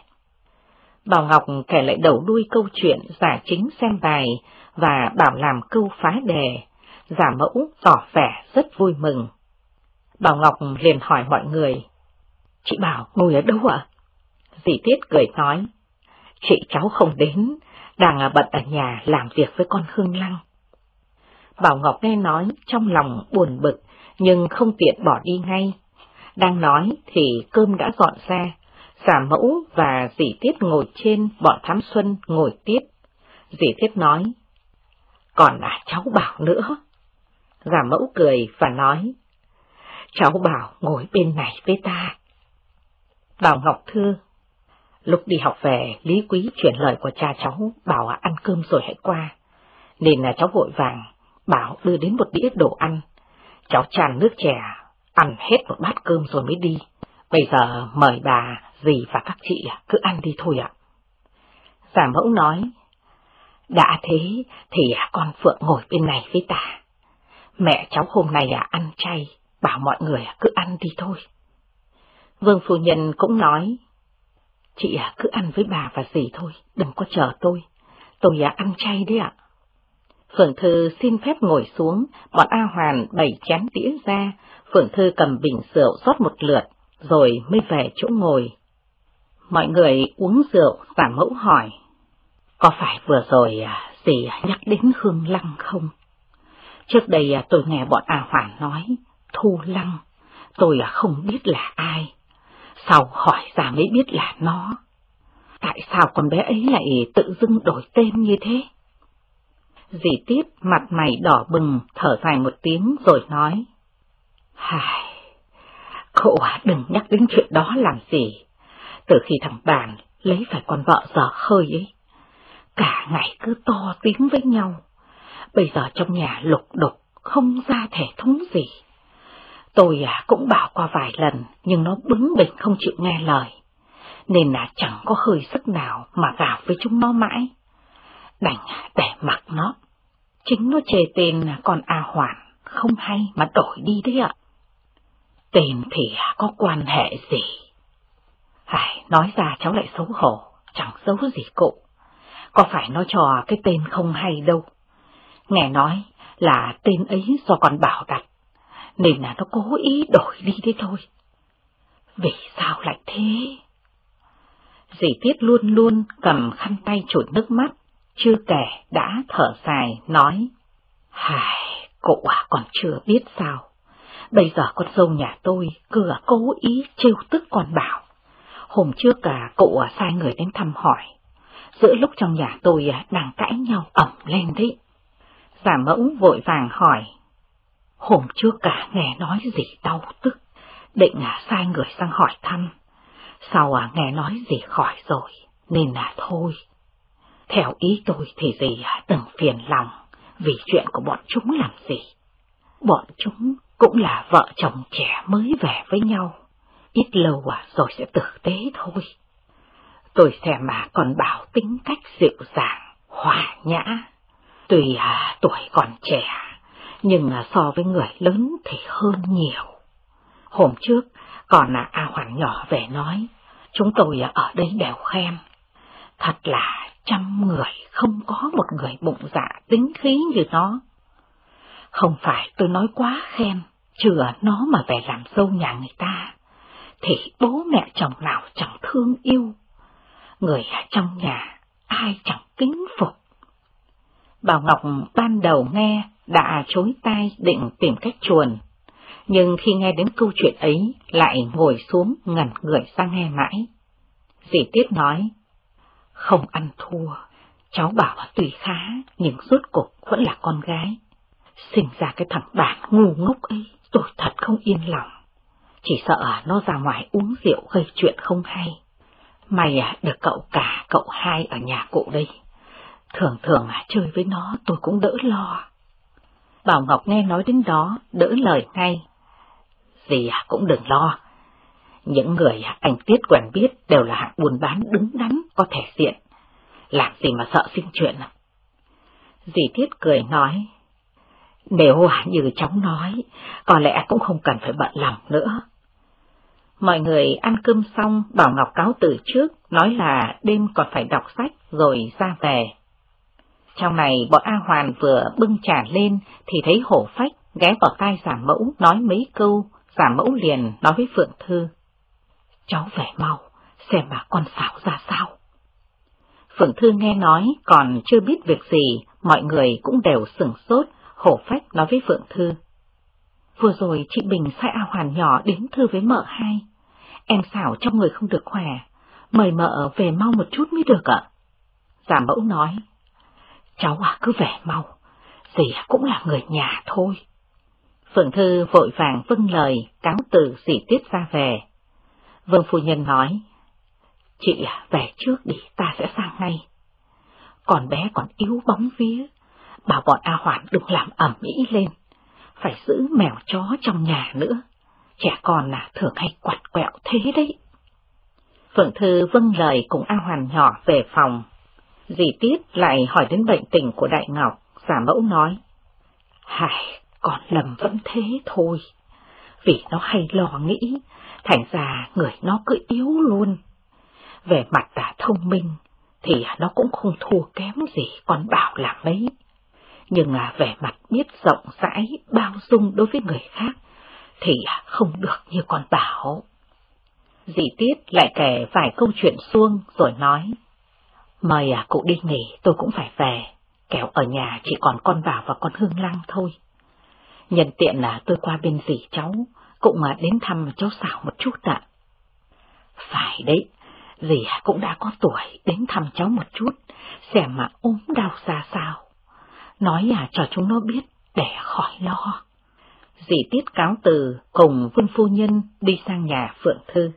Bảo Ngọc kể lại đầu đuôi câu chuyện Giả Chính xem bài và bảo làm câu phá đề. Giả Mẫu tỏ vẻ rất vui mừng. Bảo Ngọc liền hỏi mọi người: "Chị Bảo ngồi ở đâu ạ?" Dì Tiết cười nói: "Chị cháu không đến, đang bận ở nhà làm việc với con Hương Lăng." Bảo Ngọc nghe nói trong lòng buồn bực, nhưng không tiện bỏ đi ngay. Đang nói thì cơm đã dọn ra, Giả Mẫu và dì Tiết ngồi trên, bọn Thám Xuân ngồi tiếp. Dì Tiết nói: "Còn cháu Bảo nữa." Giả Mẫu cười và nói: "Cháu Bảo ngồi bên này với ta." Bảo Ngọc thưa: "Lúc đi học về, Lý Quý chuyển lời của cha cháu bảo ăn cơm rồi hãy qua, nên cháu vội vàng bảo đưa đến một đĩa đồ ăn. Cháu tràn nước chè, ăn hết một bát cơm rồi mới đi. Bây giờ mời bà, dì và các chị cứ ăn đi thôi ạ." Giả Mẫu nói: "Đã thế thì con Phượng ngồi bên này với ta. Mẹ cháu hôm nay ăn chay, bảo mọi người cứ ăn đi thôi." Vương phu nhân cũng nói: "Chị cứ ăn với bà và dì thôi, đừng có chờ tôi ăn chay đấy ạ." Phượng Thư xin phép ngồi xuống, bọn A Hoàn bày chén đĩa ra, Phượng Thư cầm bình rượu rót một lượt, rồi mới về chỗ ngồi. Mọi người uống rượu, Giả Mẫu hỏi: "Có phải vừa rồi dì nhắc đến Hương Lăng không? Trước đây tôi nghe bọn A Hoàn nói Thu Lăng, tôi không biết là ai. Sau hỏi ra mới biết là nó. Tại sao con bé ấy lại tự dưng đổi tên như thế?" Dì Tiết mặt mày đỏ bừng, thở dài một tiếng rồi nói: "Hài, cậu đừng nhắc đến chuyện đó làm gì. Từ khi thằng Bàn lấy phải con vợ dở hơi ấy, cả ngày cứ to tiếng với nhau. Bây giờ trong nhà lục đục, không ra thể thống gì. Tôi cũng bảo qua vài lần, nhưng nó bướng bỉnh không chịu nghe lời, nên chẳng có hơi sức nào mà gào với chúng nó mãi. Đành để mặc nó. Chính nó chê tên con A Hoàn không hay mà đổi đi đấy ạ." "Tên thì có quan hệ gì?" Nói ra cháu lại xấu hổ, chẳng giấu gì cụ. Có phải nó cho cái tên không hay đâu. Nghe nói là tên ấy do con Bảo đặt, nên nó cố ý đổi đi đấy thôi." "Vì sao lại thế?" Dì Tiết luôn luôn cầm khăn tay chùi nước mắt, chưa kể đã thở dài nói: "Cụ còn chưa biết sao. Bây giờ con dâu nhà tôi cứ cố ý trêu tức con Bảo. Hôm trước cụ sai người đến thăm hỏi, giữa lúc trong nhà tôi đang cãi nhau ầm lên đấy." Giả Mẫu vội vàng hỏi: "Hôm trước nghe nói gì đau tức, định sai người sang hỏi thăm. Sau nghe nói gì khỏi rồi, nên thôi. Theo ý tôi thì dì đừng phiền lòng vì chuyện của bọn chúng làm gì. Bọn chúng cũng là vợ chồng trẻ mới về với nhau, ít lâu rồi sẽ tử tế thôi. Tôi xem mà còn Bảo tính cách dịu dàng, hòa nhã. Tuy tuổi còn trẻ, nhưng so với người lớn thì hơn nhiều. Hôm trước còn A Hoàn nhỏ về nói, chúng tôi ở đây đều khen. Thật là trăm người không có một người bụng dạ tính khí như nó. Không phải tôi nói quá khen, chừa nó mà về làm dâu nhà người ta, thì bố mẹ chồng nào chẳng thương yêu. Người trong nhà ai chẳng kính phục." Bảo Ngọc ban đầu nghe đã chối tai định tìm cách chuồn, nhưng khi nghe đến câu chuyện ấy lại ngồi xuống ngẩn người ra nghe mãi. Dì Tiết nói: "Không ăn thua, cháu Bảo tuy khá nhưng rốt cuộc vẫn là con gái. Sinh ra cái thằng Bản ngu ngốc ấy, tôi thật không yên lòng. Chỉ sợ nó ra ngoài uống rượu gây chuyện không hay. May được cậu cả cậu hai ở nhà cụ đây. Thường thường chơi với nó tôi cũng đỡ lo. Bảo Ngọc nghe nói đến đó đỡ lời ngay. Dì cũng đừng lo. Những người anh Tiết quen biết đều là hạng buôn bán đứng đắn, có thể diện. Làm gì mà sợ sinh chuyện. Dì Tiết cười nói, nếu như cháu nói, có lẽ cũng không cần phải bận lòng nữa. Mọi người ăn cơm xong, Bảo Ngọc cáo từ trước, nói là đêm còn phải đọc sách rồi ra về. Trong này bọn A Hoàn vừa bưng trà lên thì thấy Hổ Phách ghé vào tai Giả Mẫu nói mấy câu. Giả Mẫu liền nói với Phượng Thư, cháu về mau, xem mà con xảo ra sao. Phượng Thư nghe nói còn chưa biết việc gì, mọi người cũng đều sửng sốt. Hổ Phách nói với Phượng Thư, vừa rồi chị Bình sai A Hoàn nhỏ đến thư với mợ hai. Em xảo trong người không được khỏe, mời mợ về mau một chút mới được ạ. Giả Mẫu nói, cháu cứ về mau, dì cũng là người nhà thôi. Phượng Thư vội vàng vâng lời, cáo từ dì Tiết ra về. Vương phu nhân nói, chị về trước đi, ta sẽ sang ngay. Còn bé còn yếu bóng vía, bảo bọn A Hoàn đừng làm ầm ĩ lên, phải giữ mèo chó trong nhà nữa, trẻ con thường hay quặt quẹo thế đấy. Phượng Thư vâng lời cùng A Hoàn nhỏ về phòng. Dì Tiết lại hỏi đến bệnh tình của Đại Ngọc. Giả Mẫu nói, con lầm vẫn thế thôi, vì nó hay lo nghĩ, thành ra người nó cứ yếu luôn. Về mặt thông minh thì nó cũng không thua kém gì con Bảo là mấy, nhưng về mặt biết rộng rãi, bao dung đối với người khác thì không được như con Bảo. Dì Tiết lại kể vài câu chuyện suông rồi nói, mời cụ đi nghỉ, tôi cũng phải về, kẻo ở nhà chỉ còn con Bảo và con Hương Lăng thôi. Nhân tiện tôi qua bên dì cháu, cũng đến thăm cháu Xảo một chút ạ. Phải đấy, dì cũng đã có tuổi, đến thăm cháu một chút, xem mà ốm đau ra sao. Nói cho chúng nó biết để khỏi lo. Dì Tiết cáo từ cùng Vương phu nhân đi sang nhà Phượng Thư.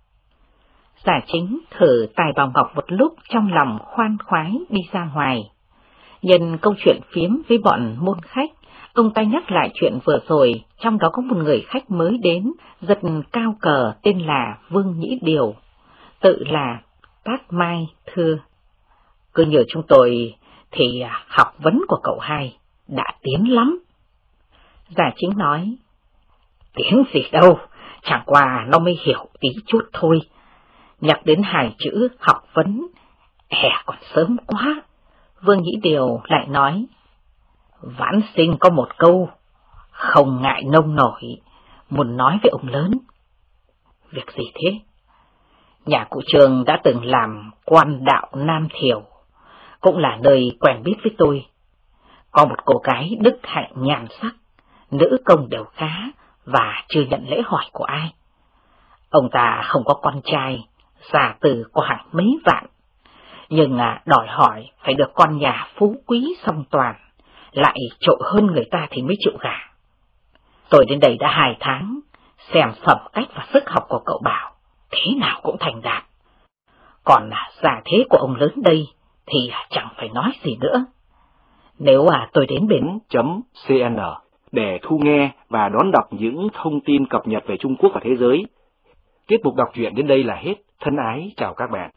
Giả Chính thử tài Bảo Ngọc một lúc, trong lòng khoan khoái đi ra ngoài. Nhân câu chuyện phiếm với bọn môn khách, ông ta nhắc lại chuyện vừa rồi, trong đó có một người khách mới đến, giật cao cờ tên là Vương Nhĩ Điều, tự là Tát Mai thưa, cứ nhờ chúng tôi thì học vấn của cậu hai đã tiến lắm. Giả Chính nói, tiến gì đâu, chẳng qua nó mới hiểu tí chút thôi. Nhắc đến hai chữ học vấn, còn sớm quá. Vương Nhĩ Điều lại nói, vãn sinh có một câu, không ngại nông nổi, muốn nói với ông lớn. Việc gì thế? Nhà cụ Trường đã từng làm quan đạo Nam Thiểu, cũng là nơi quen biết với tôi. Có một cô gái đức hạnh nhan sắc, nữ công đều khá và chưa nhận lễ hỏi của ai. Ông ta không có con trai, gia từ có hàng mấy vạn, nhưng đòi hỏi phải được con nhà phú quý song toàn, lại trội hơn người ta thì mới chịu gả. Tôi đến đây đã 2 tháng, xem phẩm cách và sức học của cậu Bảo, thế nào cũng thành đạt. Còn gia thế của ông lớn đây thì chẳng phải nói gì nữa. Nếu tôi đến bến.cn để thu nghe và đón đọc những thông tin cập nhật về Trung Quốc và thế giới. Tiết mục đọc truyện đến đây là hết. Thân ái chào các bạn.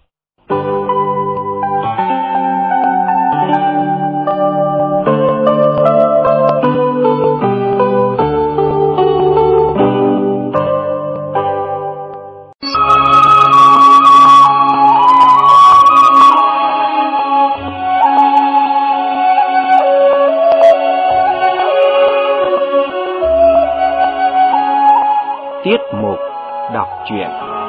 Tiết mục đọc truyện.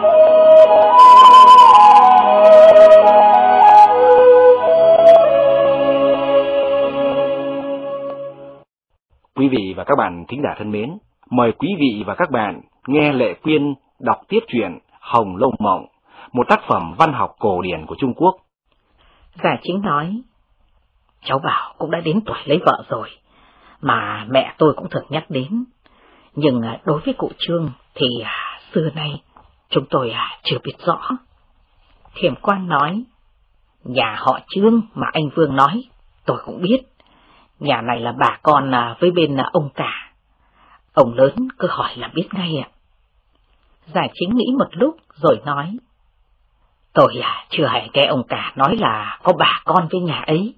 Quý vị và các bạn thính giả thân mến, mời quý vị và các bạn nghe Lệ Quyên đọc tiếp truyện Hồng Lâu Mộng, một tác phẩm văn học cổ điển của Trung Quốc. Giả Chính nói, cháu Bảo cũng đã đến tuổi lấy vợ rồi, mà mẹ tôi cũng thường nhắc đến. Nhưng đối với cụ Trương thì xưa nay chúng tôi chưa biết rõ. Thiểm Quang nói, nhà họ Trương mà anh Vương nói, tôi cũng biết. Nhà này là bà con với bên ông cả. Ông lớn cứ hỏi là biết ngay ạ. Giả Chính nghĩ một lúc rồi nói, tôi chưa hề nghe ông cả nói là có bà con với nhà ấy.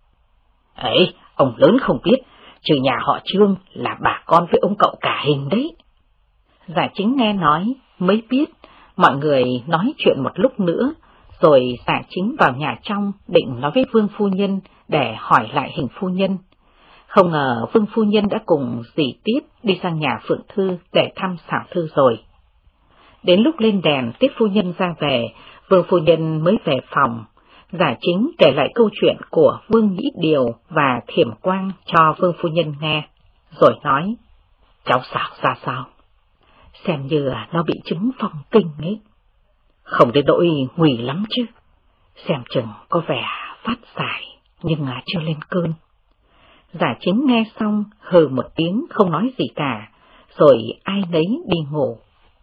Ấy, ông lớn không biết, trừ nhà họ Trương là bà con với ông cậu cả Hình đấy. Giả Chính nghe nói mới biết. Mọi người nói chuyện một lúc nữa, rồi Giả Chính vào nhà trong định nói với Vương phu nhân để hỏi lại Hình phu nhân. Không ngờ Vương phu nhân đã cùng dì Tiếp đi sang nhà Phượng Thư để thăm Xảo Thư rồi. Đến lúc lên đèn Tiếp phu nhân ra về, Vương phu nhân mới về phòng. Giả Chính kể lại câu chuyện của Vương Nhĩ Điều và Thiểm Quang cho Vương phu nhân nghe, rồi nói, cháu Xảo ra sao? Xem như nó bị chứng phong kinh ấy. Không đến nỗi nguy lắm chứ. Xem chừng có vẻ phát sải, nhưng chưa lên cơn. Giả Chính nghe xong, hừ một tiếng không nói gì cả, rồi ai nấy đi ngủ.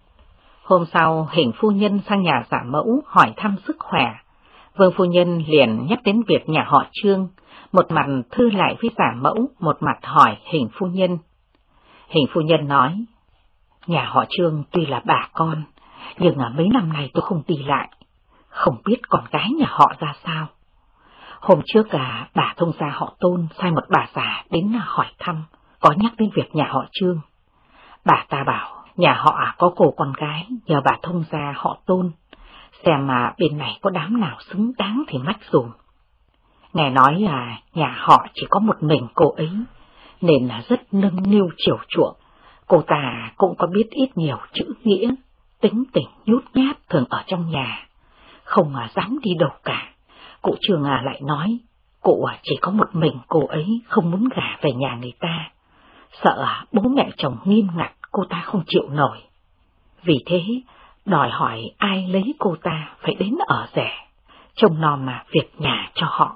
Hôm sau, Hình phu nhân sang nhà Giả Mẫu hỏi thăm sức khỏe. Vương phu nhân liền nhắc đến việc nhà họ Trương, một mặt thư lại với Giả Mẫu, một mặt hỏi Hình phu nhân. Hình phu nhân nói, nhà họ Trương tuy là bà con, nhưng mấy năm nay tôi không đi lại, không biết con gái nhà họ ra sao. Hôm trước bà thông gia họ Tôn sai một bà già đến hỏi thăm, có nhắc đến việc nhà họ Trương. Bà ta bảo nhà họ có cô con gái, nhờ bà thông gia họ Tôn, xem mà bên này có đám nào xứng đáng thì mách dùm. Nghe nói nhà họ chỉ có một mình cô ấy, nên rất nâng niu chiều chuộng. Cô ta cũng có biết ít nhiều chữ nghĩa, tính tình nhút nhát thường ở trong nhà, không dám đi đâu cả. Cụ Trương lại nói, cụ chỉ có một mình cô ấy, không muốn gả về nhà người ta, sợ bố mẹ chồng nghiêm ngặt cô ta không chịu nổi. Vì thế, đòi hỏi ai lấy cô ta phải đến ở rẻ, trông nom việc nhà cho họ.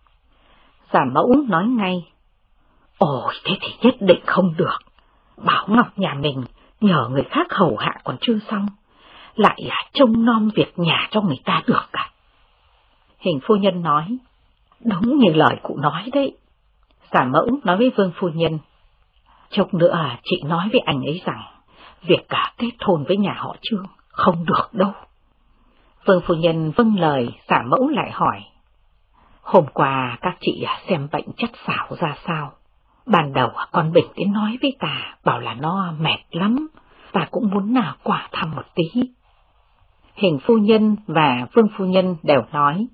Giả Mẫu nói ngay, ôi thế thì nhất định không được. Bảo Ngọc nhà mình nhờ người khác hầu hạ còn chưa xong, lại trông nom việc nhà cho người ta được cả. Hình phu nhân nói, đúng như lời cụ nói đấy. Giả Mẫu nói với Vương phu nhân, chốc nữa chị nói với anh ấy rằng, việc cả kết hôn với nhà họ Trương không được đâu. Vương phu nhân vâng lời. Giả Mẫu lại hỏi, hôm qua các chị xem bệnh chất Xảo ra sao? Ban đầu con Bình đến nói với ta, bảo là nó mệt lắm, ta cũng muốn qua thăm một tí. Hình phu nhân và Vương phu nhân đều nói,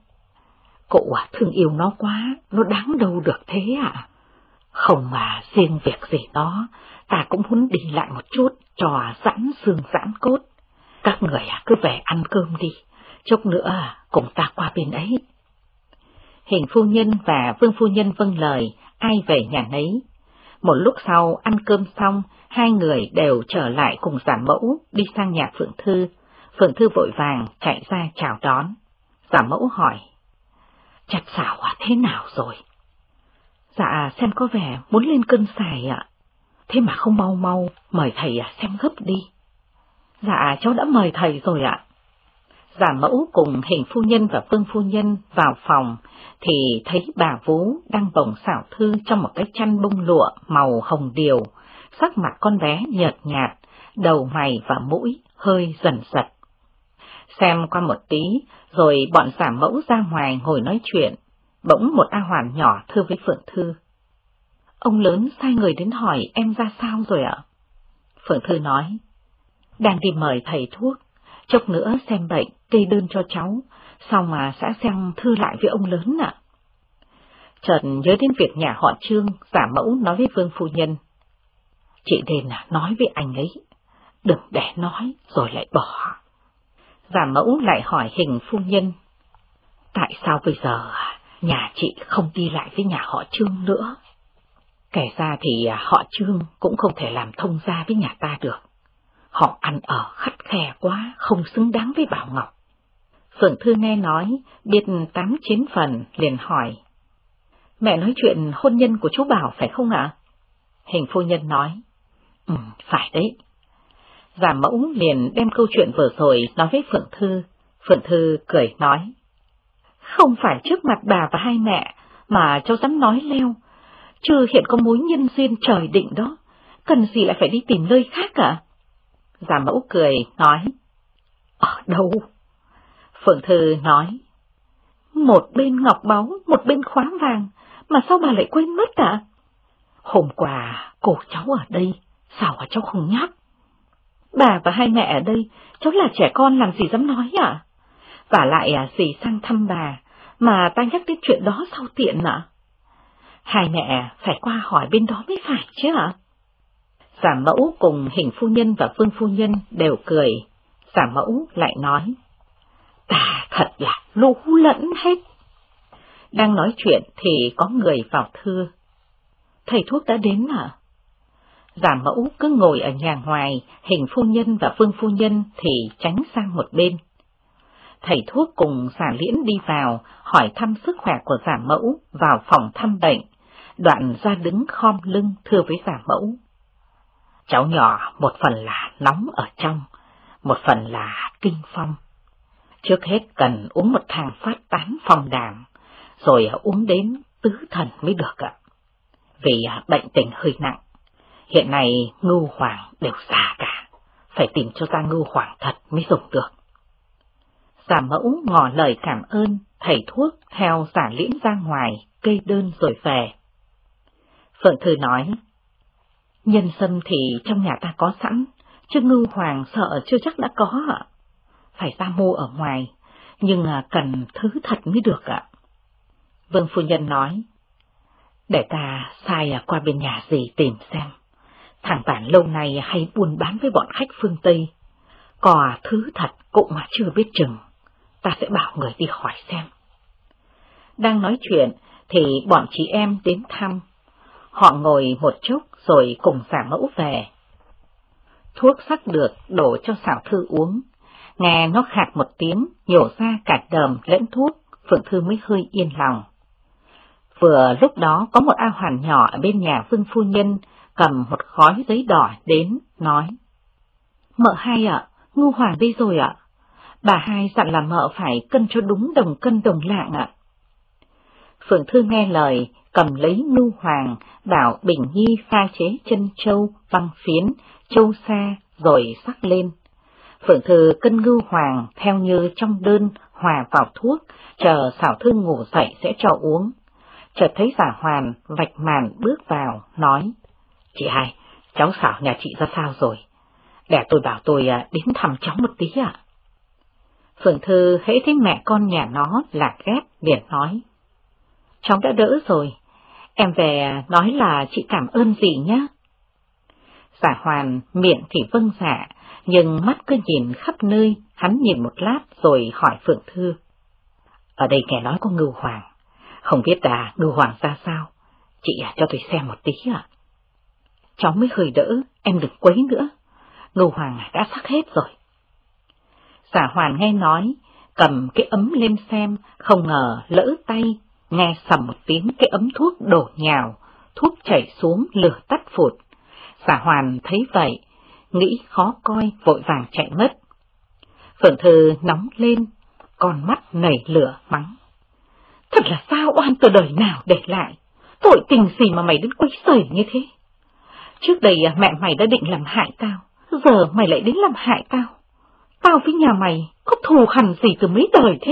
cụ thương yêu nó quá, nó đáng đâu được thế ạ. Không mà riêng việc gì đó, ta cũng muốn đi lại một chút cho giãn xương giãn cốt. Các người cứ về ăn cơm đi, chốc nữa cùng ta qua bên ấy. Hình phu nhân và Vương phu nhân vâng lời, ai về nhà nấy. Một lúc sau ăn cơm xong, hai người đều trở lại cùng Giả Mẫu đi sang nhà Phượng Thư. Phượng Thư vội vàng chạy ra chào đón. Giả Mẫu hỏi, Chặt Xảo thế nào rồi? Dạ xem có vẻ muốn lên cơn sài ạ. Thế mà không mau mau mời thầy xem gấp đi. Dạ cháu đã mời thầy rồi ạ. Giả Mẫu cùng Hình phu nhân và Vương phu nhân vào phòng thì thấy bà vú đang bồng Xảo Thư trong một cái chăn bông lụa màu hồng điều, sắc mặt con bé nhợt nhạt, đầu mày và mũi hơi dần dật. Xem qua một tí rồi bọn Giả Mẫu ra ngoài ngồi nói chuyện, bỗng một A Hoàn nhỏ thưa với Phượng Thư, ông lớn sai người đến hỏi em ra sao rồi ạ? Phượng Thư nói, đang đi mời thầy thuốc, chốc nữa xem bệnh, kê đơn cho cháu, xong mà sẽ xem thư lại với ông lớn ạ. Chợt nhớ đến việc nhà họ Trương, Giả Mẫu nói với Vương phu nhân, chị nên nói với anh ấy, đừng để nói rồi lại bỏ. Giả Mẫu lại hỏi Hình phu nhân, tại sao bây giờ nhà chị không đi lại với nhà họ Trương nữa? Kể ra thì họ Trương cũng không thể làm thông gia với nhà ta được. Họ ăn ở khắt khe quá, không xứng đáng với Bảo Ngọc. Phượng Thư nghe nói, biết 8-9 phần, liền hỏi, mẹ nói chuyện hôn nhân của chú Bảo phải không ạ? Hình phu nhân nói, phải đấy. Giả Mẫu liền đem câu chuyện vừa rồi nói với Phượng Thư. Phượng Thư cười nói, không phải trước mặt bà và hai mẹ mà cháu dám nói leo, chứ hiện có mối nhân duyên trời định đó, cần gì lại phải đi tìm nơi khác cả. Giả Mẫu cười nói, ở đâu? Phượng Thư nói, một bên ngọc báu, một bên khóa vàng, mà sao bà lại quên mất ạ? hôm qua cô cháu ở đây, sao mà cháu không nhắc? Bà và hai mẹ ở đây, cháu là trẻ con làm gì dám nói ạ? Và lại dì sang thăm bà, mà ta nhắc đến chuyện đó sao tiện ạ? Hai mẹ phải qua hỏi bên đó mới phải chứ ạ? Giả Mẫu cùng Hình phu nhân và Vương phu nhân đều cười. Giả Mẫu lại nói, ta thật là lú lẫn hết. Đang nói chuyện thì có người vào thưa, thầy thuốc đã đến à? Giả Mẫu cứ ngồi ở nhà ngoài, Hình phu nhân và Vương phu nhân thì tránh sang một bên. Thầy thuốc cùng Giả Liễn đi vào, hỏi thăm sức khỏe của Giả Mẫu vào phòng thăm bệnh, đoạn ra đứng khom lưng thưa với Giả Mẫu. Cháu nhỏ một phần là nóng ở trong, một phần là kinh phong. Trước hết cần uống một thang phát tán phong đàm, rồi uống đến tứ thần mới được ạ. Vì bệnh tình hơi nặng, hiện nay ngưu hoàng đều già cả, phải tìm cho ra ngưu hoàng thật mới dùng được. Giả Mẫu ngỏ lời cảm ơn, thầy thuốc theo Giả Liễn ra ngoài, kê đơn rồi về. Phượng Thư nói, nhân sâm thì trong nhà ta có sẵn, chứ ngưu hoàng sợ chưa chắc đã có ạ. Phải ra mua ở ngoài, nhưng cần thứ thật mới được ạ. Vương phu nhân nói, để ta sai qua bên nhà dì tìm xem. Thằng Bản lâu nay hay buôn bán với bọn khách phương Tây, có thứ thật cũng mà chưa biết chừng, ta sẽ bảo người đi hỏi xem. Đang nói chuyện thì bọn chị em đến thăm, họ ngồi một chút rồi cùng Giả Mẫu về. Thuốc sắc được đổ cho Xảo Thư uống, nghe nó khạc một tiếng, nhổ ra cả đờm lẫn thuốc, Phượng Thư mới hơi yên lòng. Vừa lúc đó có một A Hoàn nhỏ ở bên nhà Vương phu nhân cầm một gói giấy đỏ đến, nói, mợ hai ạ, ngưu hoàng đi rồi ạ. Bà hai dặn là mợ phải cân cho đúng đồng cân đồng lạng ạ. Phượng Thư nghe lời, cầm lấy ngưu hoàng, bảo Bình Nhi pha chế chân trâu, băng phiến, châu sa, rồi sắc lên. Phượng Thư cân ngưu hoàng theo như trong đơn, hòa vào thuốc, chờ Xảo Thư ngủ dậy sẽ cho uống. Chợt thấy Giả Hoàn vạch màn bước vào, nói, chị hai, cháu Xảo nhà chị ra sao rồi? Để tôi bảo tôi đến thăm cháu một tí ạ. Phượng Thư hễ thấy mẹ con nhà nó là ghét, liền nói, cháu đã đỡ rồi, em về nói là chị cảm ơn dì nhé. Giả Hoàn miệng thì vâng dạ, nhưng mắt cứ nhìn khắp nơi, hắn nhìn một lát rồi hỏi Phượng Thư, ở đây nghe nói có ngưu hoàng, không biết ngưu hoàng ra sao, chị cho tôi xem một tí ạ. Cháu mới hơi đỡ, em đừng quấy nữa, ngưu hoàng đã sắc hết rồi. Giả Hoàn nghe nói, cầm cái ấm lên xem, không ngờ lỡ tay, nghe sầm một tiếng cái ấm thuốc đổ nhào, thuốc chảy xuống lửa tắt phụt. Giả Hoàn thấy vậy, nghĩ khó coi, vội vàng chạy mất. Phượng Thư nóng lên, con mắt nảy lửa mắng, thật là sao oan từ đời nào để lại, tội tình gì mà mày đến quấy rầy như thế? Trước đây mẹ mày đã định làm hại tao, giờ mày lại đến làm hại tao. Tao với nhà mày có thù hằn gì từ mấy đời thế?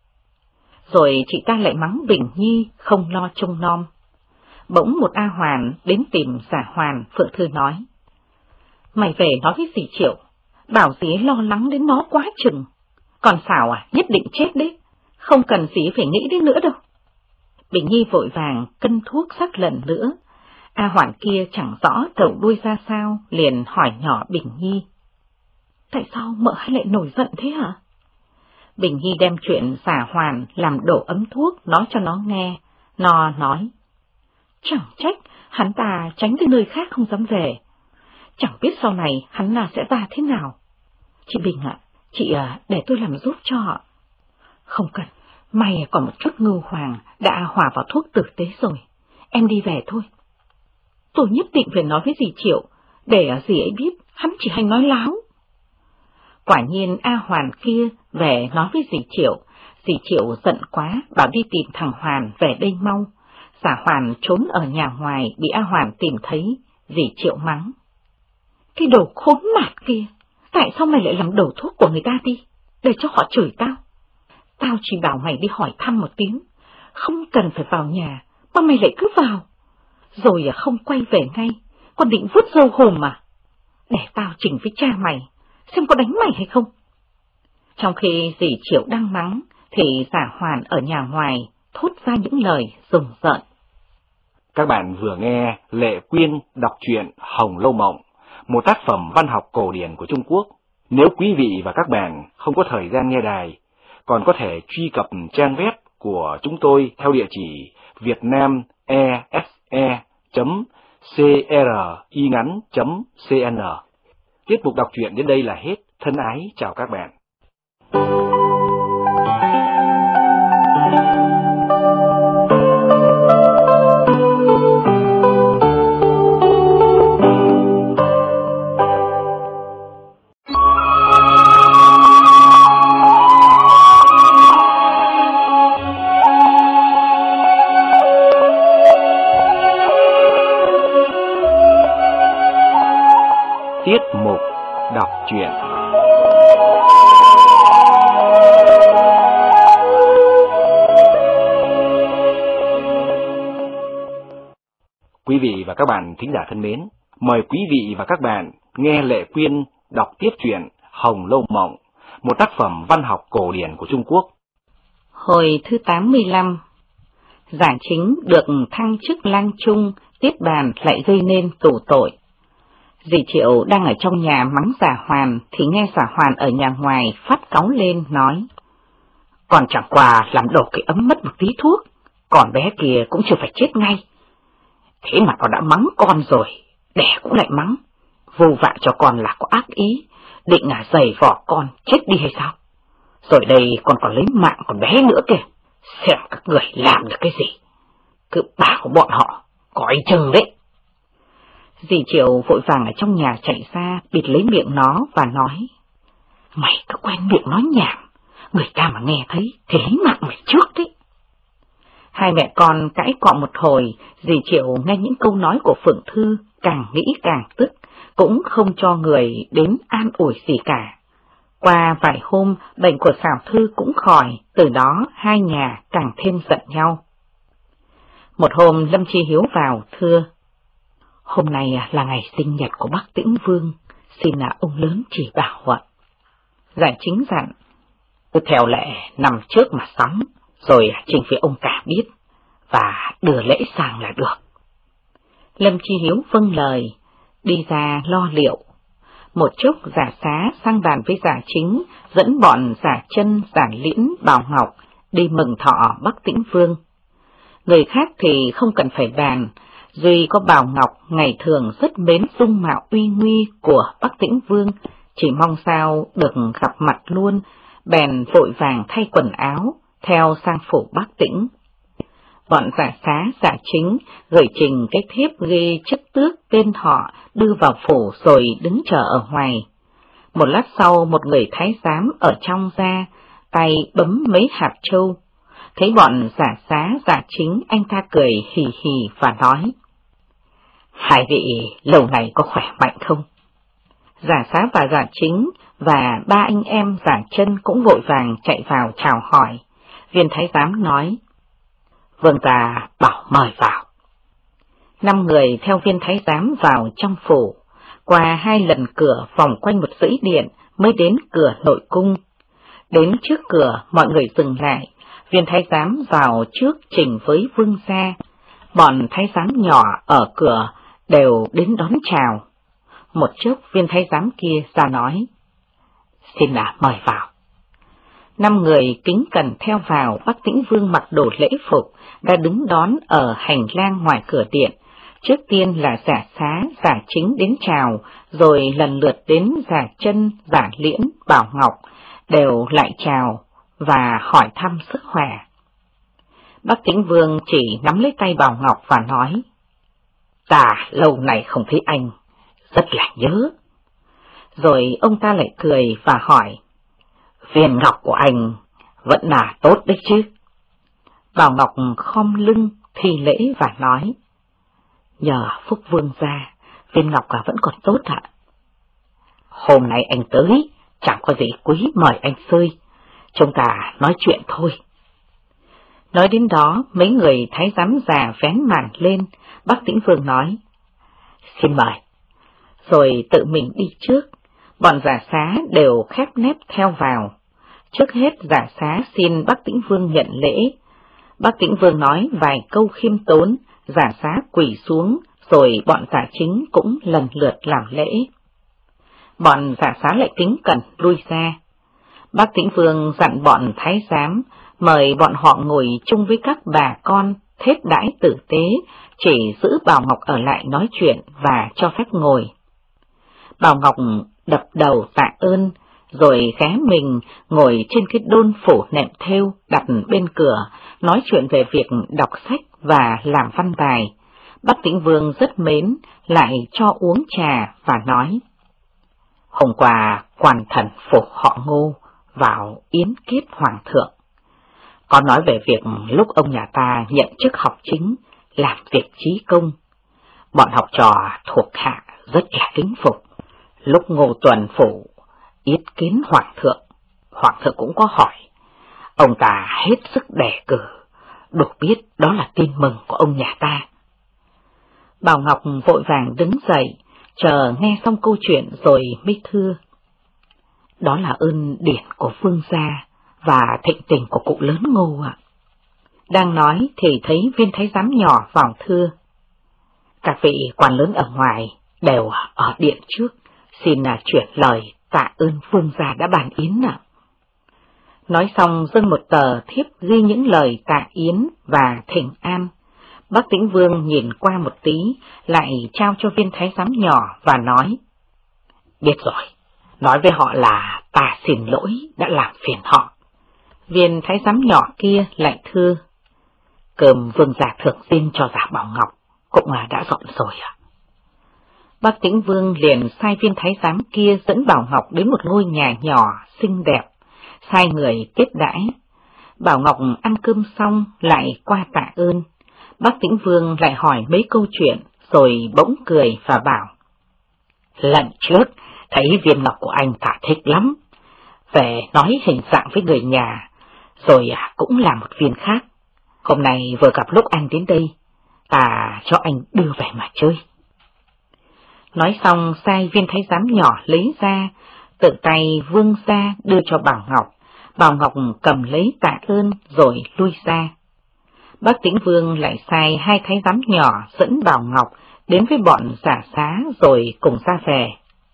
Rồi chị ta lại mắng Bình Nhi không lo trông nom. Bỗng một A Hoàn đến tìm Giả Hoàn, Phượng Thư nói, mày về nói với dì Triệu, bảo dì ấy lo lắng đến nó quá chừng. Còn Xảo nhất định chết đấy, không cần dì phải nghĩ đến nữa đâu. Bình Nhi vội vàng cân thuốc sắc lần nữa. A Hoàn kia chẳng rõ đầu đuôi ra sao, liền hỏi nhỏ Bình Nhi, tại sao mợ hai lại nổi giận thế hả? Bình Nhi đem chuyện Giả Hoàn làm đổ ấm thuốc nói cho nó nghe. Nó nói, chẳng trách hắn ta tránh tới nơi khác không dám về, chẳng biết sau này hắn là sẽ ra thế nào. Chị Bình ạ, chị để tôi làm giúp cho ạ. Không cần, may còn một chút ngưu hoàng đã hòa vào thuốc tử tế rồi, em đi về thôi. Tôi nhất định phải nói với dì Triệu, để dì ấy biết hắn chỉ hay nói láo. Quả nhiên A Hoàn kia về nói với dì Triệu giận quá bảo đi tìm thằng Hoàn về đây mau. Giả Hoàn trốn ở nhà ngoài bị A Hoàn tìm thấy, dì Triệu mắng. Cái đồ khốn nạn kia, tại sao mày lại làm đầu thuốc của người ta đi, để cho họ chửi tao? Tao chỉ bảo mày đi hỏi thăm một tiếng, không cần phải vào nhà, mà mày lại cứ vào. Rồi không quay về ngay, còn định vứt râu hồn mà. Để tao chỉnh với cha mày, xem có đánh mày hay không. Trong khi dì Triệu đang mắng, thì Giả Hoàn ở nhà ngoài thốt ra những lời rùng rợn. Các bạn vừa nghe Lệ Quyên đọc truyện Hồng Lâu Mộng, một tác phẩm văn học cổ điển của Trung Quốc. Nếu quý vị và các bạn không có thời gian nghe đài, còn có thể truy cập trang web của chúng tôi theo địa chỉ vietnamese.cringắn.cn. Tiết mục đọc truyện đến đây là hết. Thân ái chào các bạn. Tiết mục đọc truyện. Quý vị và các bạn thính giả thân mến, mời quý vị và các bạn nghe Lệ Quyên đọc tiếp truyện Hồng Lâu Mộng, một tác phẩm văn học cổ điển của Trung Quốc. Hồi thứ 85, Giả Chính được thăng chức lang trung, Tiết Bàn lại gây nên tù tội. Dì Triệu đang ở trong nhà mắng Giả Hoàn thì nghe Giả Hoàn ở nhà ngoài phát cáu lên nói: Còn chẳng qua làm đổ cái ấm mất một tí thuốc, còn bé kia cũng chưa phải chết ngay. Thế mà nó đã mắng con rồi, đẻ cũng lại mắng, vô vạ cho con là có ác ý, định giày vò con chết đi hay sao? Rồi đây còn lấy mạng con bé nữa kìa, xem các người làm được cái gì. Cứ bảo bọn họ, coi chừng đấy. Dì Triệu vội vàng ở trong nhà chạy ra, bịt lấy miệng nó và nói: Mày cứ quen miệng nói nhảm, người ta mà nghe thấy thì lấy mạng mày trước đấy. Hai mẹ con cãi cọ một hồi, dì Triệu nghe những câu nói của Phượng Thư càng nghĩ càng tức, cũng không cho người đến an ủi gì cả. Qua vài hôm, bệnh của Xảo Thư cũng khỏi, từ đó hai nhà càng thêm giận nhau. Một hôm Lâm Chi Hiếu vào thưa: Hôm nay là ngày sinh nhật của bác Tĩnh Vương, xin ông lớn chỉ bảo ạ. Giả Chính dặn: Cứ theo lệ nằm trước mà sắm, rồi trình với ông cả biết, và đưa lễ sang là được. Lâm Chi Hiếu vâng lời, đi ra lo liệu. Một chốc Giả Xá sang bàn với Giả Chính, dẫn bọn Giả Chân, Giả Liễn, Bảo Ngọc đi mừng thọ Bắc Tĩnh Vương. Người khác thì không cần phải bàn, duy có Bảo Ngọc ngày thường rất mến dung mạo uy nguy của Bắc Tĩnh Vương, chỉ mong sao được gặp mặt luôn, bèn vội vàng thay quần áo, theo sang phủ Bắc Tĩnh. Bọn Giả Xá, Giả Chính gửi trình cái thiếp ghi chức tước tên họ đưa vào phủ rồi đứng chờ ở ngoài. Một lát sau một người thái giám ở trong ra, tay bấm mấy hạt châu. Thấy bọn Giả Xá, Giả Chính, anh ta cười hì hì và nói: Hai vị lâu này có khỏe mạnh không? Giả Xá và Giả Chính và ba anh em Giả Chân cũng vội vàng chạy vào chào hỏi. Viên thái giám nói: Vương ta bảo mời vào. 5 người theo viên thái giám vào trong phủ, qua 2 lần cửa vòng quanh một dãy điện mới đến cửa nội cung. Đến trước cửa mọi người dừng lại, viên thái giám vào trước trình với vương gia. Bọn thái giám nhỏ ở cửa đều đến đón chào. Một chốc viên thái giám kia ra nói: Xin mời vào. 5 người kính cẩn theo vào. Bắc Tĩnh Vương mặc đồ lễ phục đã đứng đón ở hành lang ngoài cửa điện. Trước tiên là Giả Xá, Giả Chính đến chào, rồi lần lượt đến Giả Chân, Giả Liễn, Bảo Ngọc đều lại chào và hỏi thăm sức khỏe. Bắc Tĩnh Vương chỉ nắm lấy tay Bảo Ngọc và nói: Ta lâu này không thấy anh, rất là nhớ. Rồi ông ta lại cười và hỏi, viên ngọc của anh vẫn là tốt đấy chứ? Bảo Ngọc khom lưng thi lễ và nói, nhờ phúc vương gia, viên ngọc vẫn còn tốt ạ. Hôm nay anh tới, chẳng có gì quý mời anh xơi, chúng ta nói chuyện thôi. Nói đến đó, mấy người thái giám già vén màn lên, Bắc Tĩnh Vương nói, xin mời. Rồi tự mình đi trước, bọn giả xá đều khép nép theo vào. Trước hết giả xá xin Bắc Tĩnh Vương nhận lễ. Bắc Tĩnh Vương nói vài câu khiêm tốn, giả xá quỳ xuống, rồi bọn giả chính cũng lần lượt làm lễ. Bọn giả xá lại kính cẩn lui ra. Bắc Tĩnh Vương dặn bọn thái giám mời bọn họ ngồi chung với các bà con, thết đãi tử tế, chỉ giữ Bảo Ngọc ở lại nói chuyện và cho phép ngồi. Bảo Ngọc đập đầu tạ ơn, rồi ghé mình ngồi trên cái đôn phủ nệm thêu đặt bên cửa, nói chuyện về việc đọc sách và làm văn tài. Bắc Tĩnh Vương rất mến, lại cho uống trà và nói, hôm qua quan thần phủ họ Ngô vào yến kết hoàng thượng, có nói về việc lúc ông nhà ta nhận chức học chính, làm việc chí công, bọn học trò thuộc hạ rất là kính phục. Lúc Ngô Tuần phủ yết kiến hoàng thượng cũng có hỏi, ông ta hết sức đề cử, đủ biết đó là tin mừng của ông nhà ta. Bảo Ngọc vội vàng đứng dậy, chờ nghe xong câu chuyện rồi mới thưa, đó là ơn điển của vương gia và thịnh tình của cụ lớn Ngô ạ. Đang nói thì thấy viên thái giám nhỏ vào thưa, các vị quan lớn ở ngoài đều ở điện trước, xin chuyển lời tạ ơn vương gia đã bàn yến ạ. Nói xong dâng một tờ thiếp ghi những lời tạ yến và thỉnh an. Bắc Tĩnh Vương nhìn qua một tí, lại trao cho viên thái giám nhỏ và nói, biết rồi, nói với họ là ta xin lỗi đã làm phiền họ. Viên thái giám nhỏ kia lại thưa, cơm vương gia thượng xin cho giả Bảo Ngọc cũng đã dọn rồi ạ. Bắc Tĩnh Vương liền sai viên thái giám kia dẫn Bảo Ngọc đến một ngôi nhà nhỏ xinh đẹp, sai người tiếp đãi. Bảo Ngọc ăn cơm xong lại qua tạ ơn. Bắc Tĩnh Vương lại hỏi mấy câu chuyện, rồi bỗng cười và bảo, lần trước thấy viên ngọc của anh ta thích lắm, về nói hình dạng với người nhà, rồi cũng là một viên khác. Hôm nay vừa gặp lúc anh đến đây, ta cho anh đưa về mà chơi. Nói xong sai viên thái giám nhỏ lấy ra, tự tay vươn ra đưa cho Bảo Ngọc. Bảo Ngọc cầm lấy tạ ơn rồi lui ra. Bắc Tĩnh Vương lại sai hai thái giám nhỏ dẫn Bảo Ngọc đến với bọn giả xá rồi cùng ra về.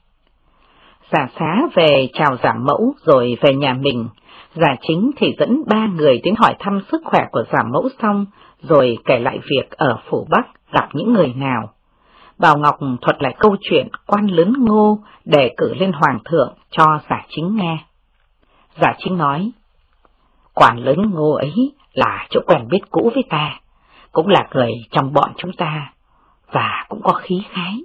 Giả xá về chào giả mẫu rồi về nhà mình, giả chính thì dẫn ba người đến hỏi thăm sức khỏe của giả mẫu xong, rồi kể lại việc ở phủ Bắc gặp những người nào. Bảo Ngọc thuật lại câu chuyện quan lớn Ngô đề cử lên hoàng thượng cho giả chính nghe. Giả chính nói, quan lớn Ngô ấy là chỗ quen biết cũ với ta, cũng là người trong bọn chúng ta, và cũng có khí khái.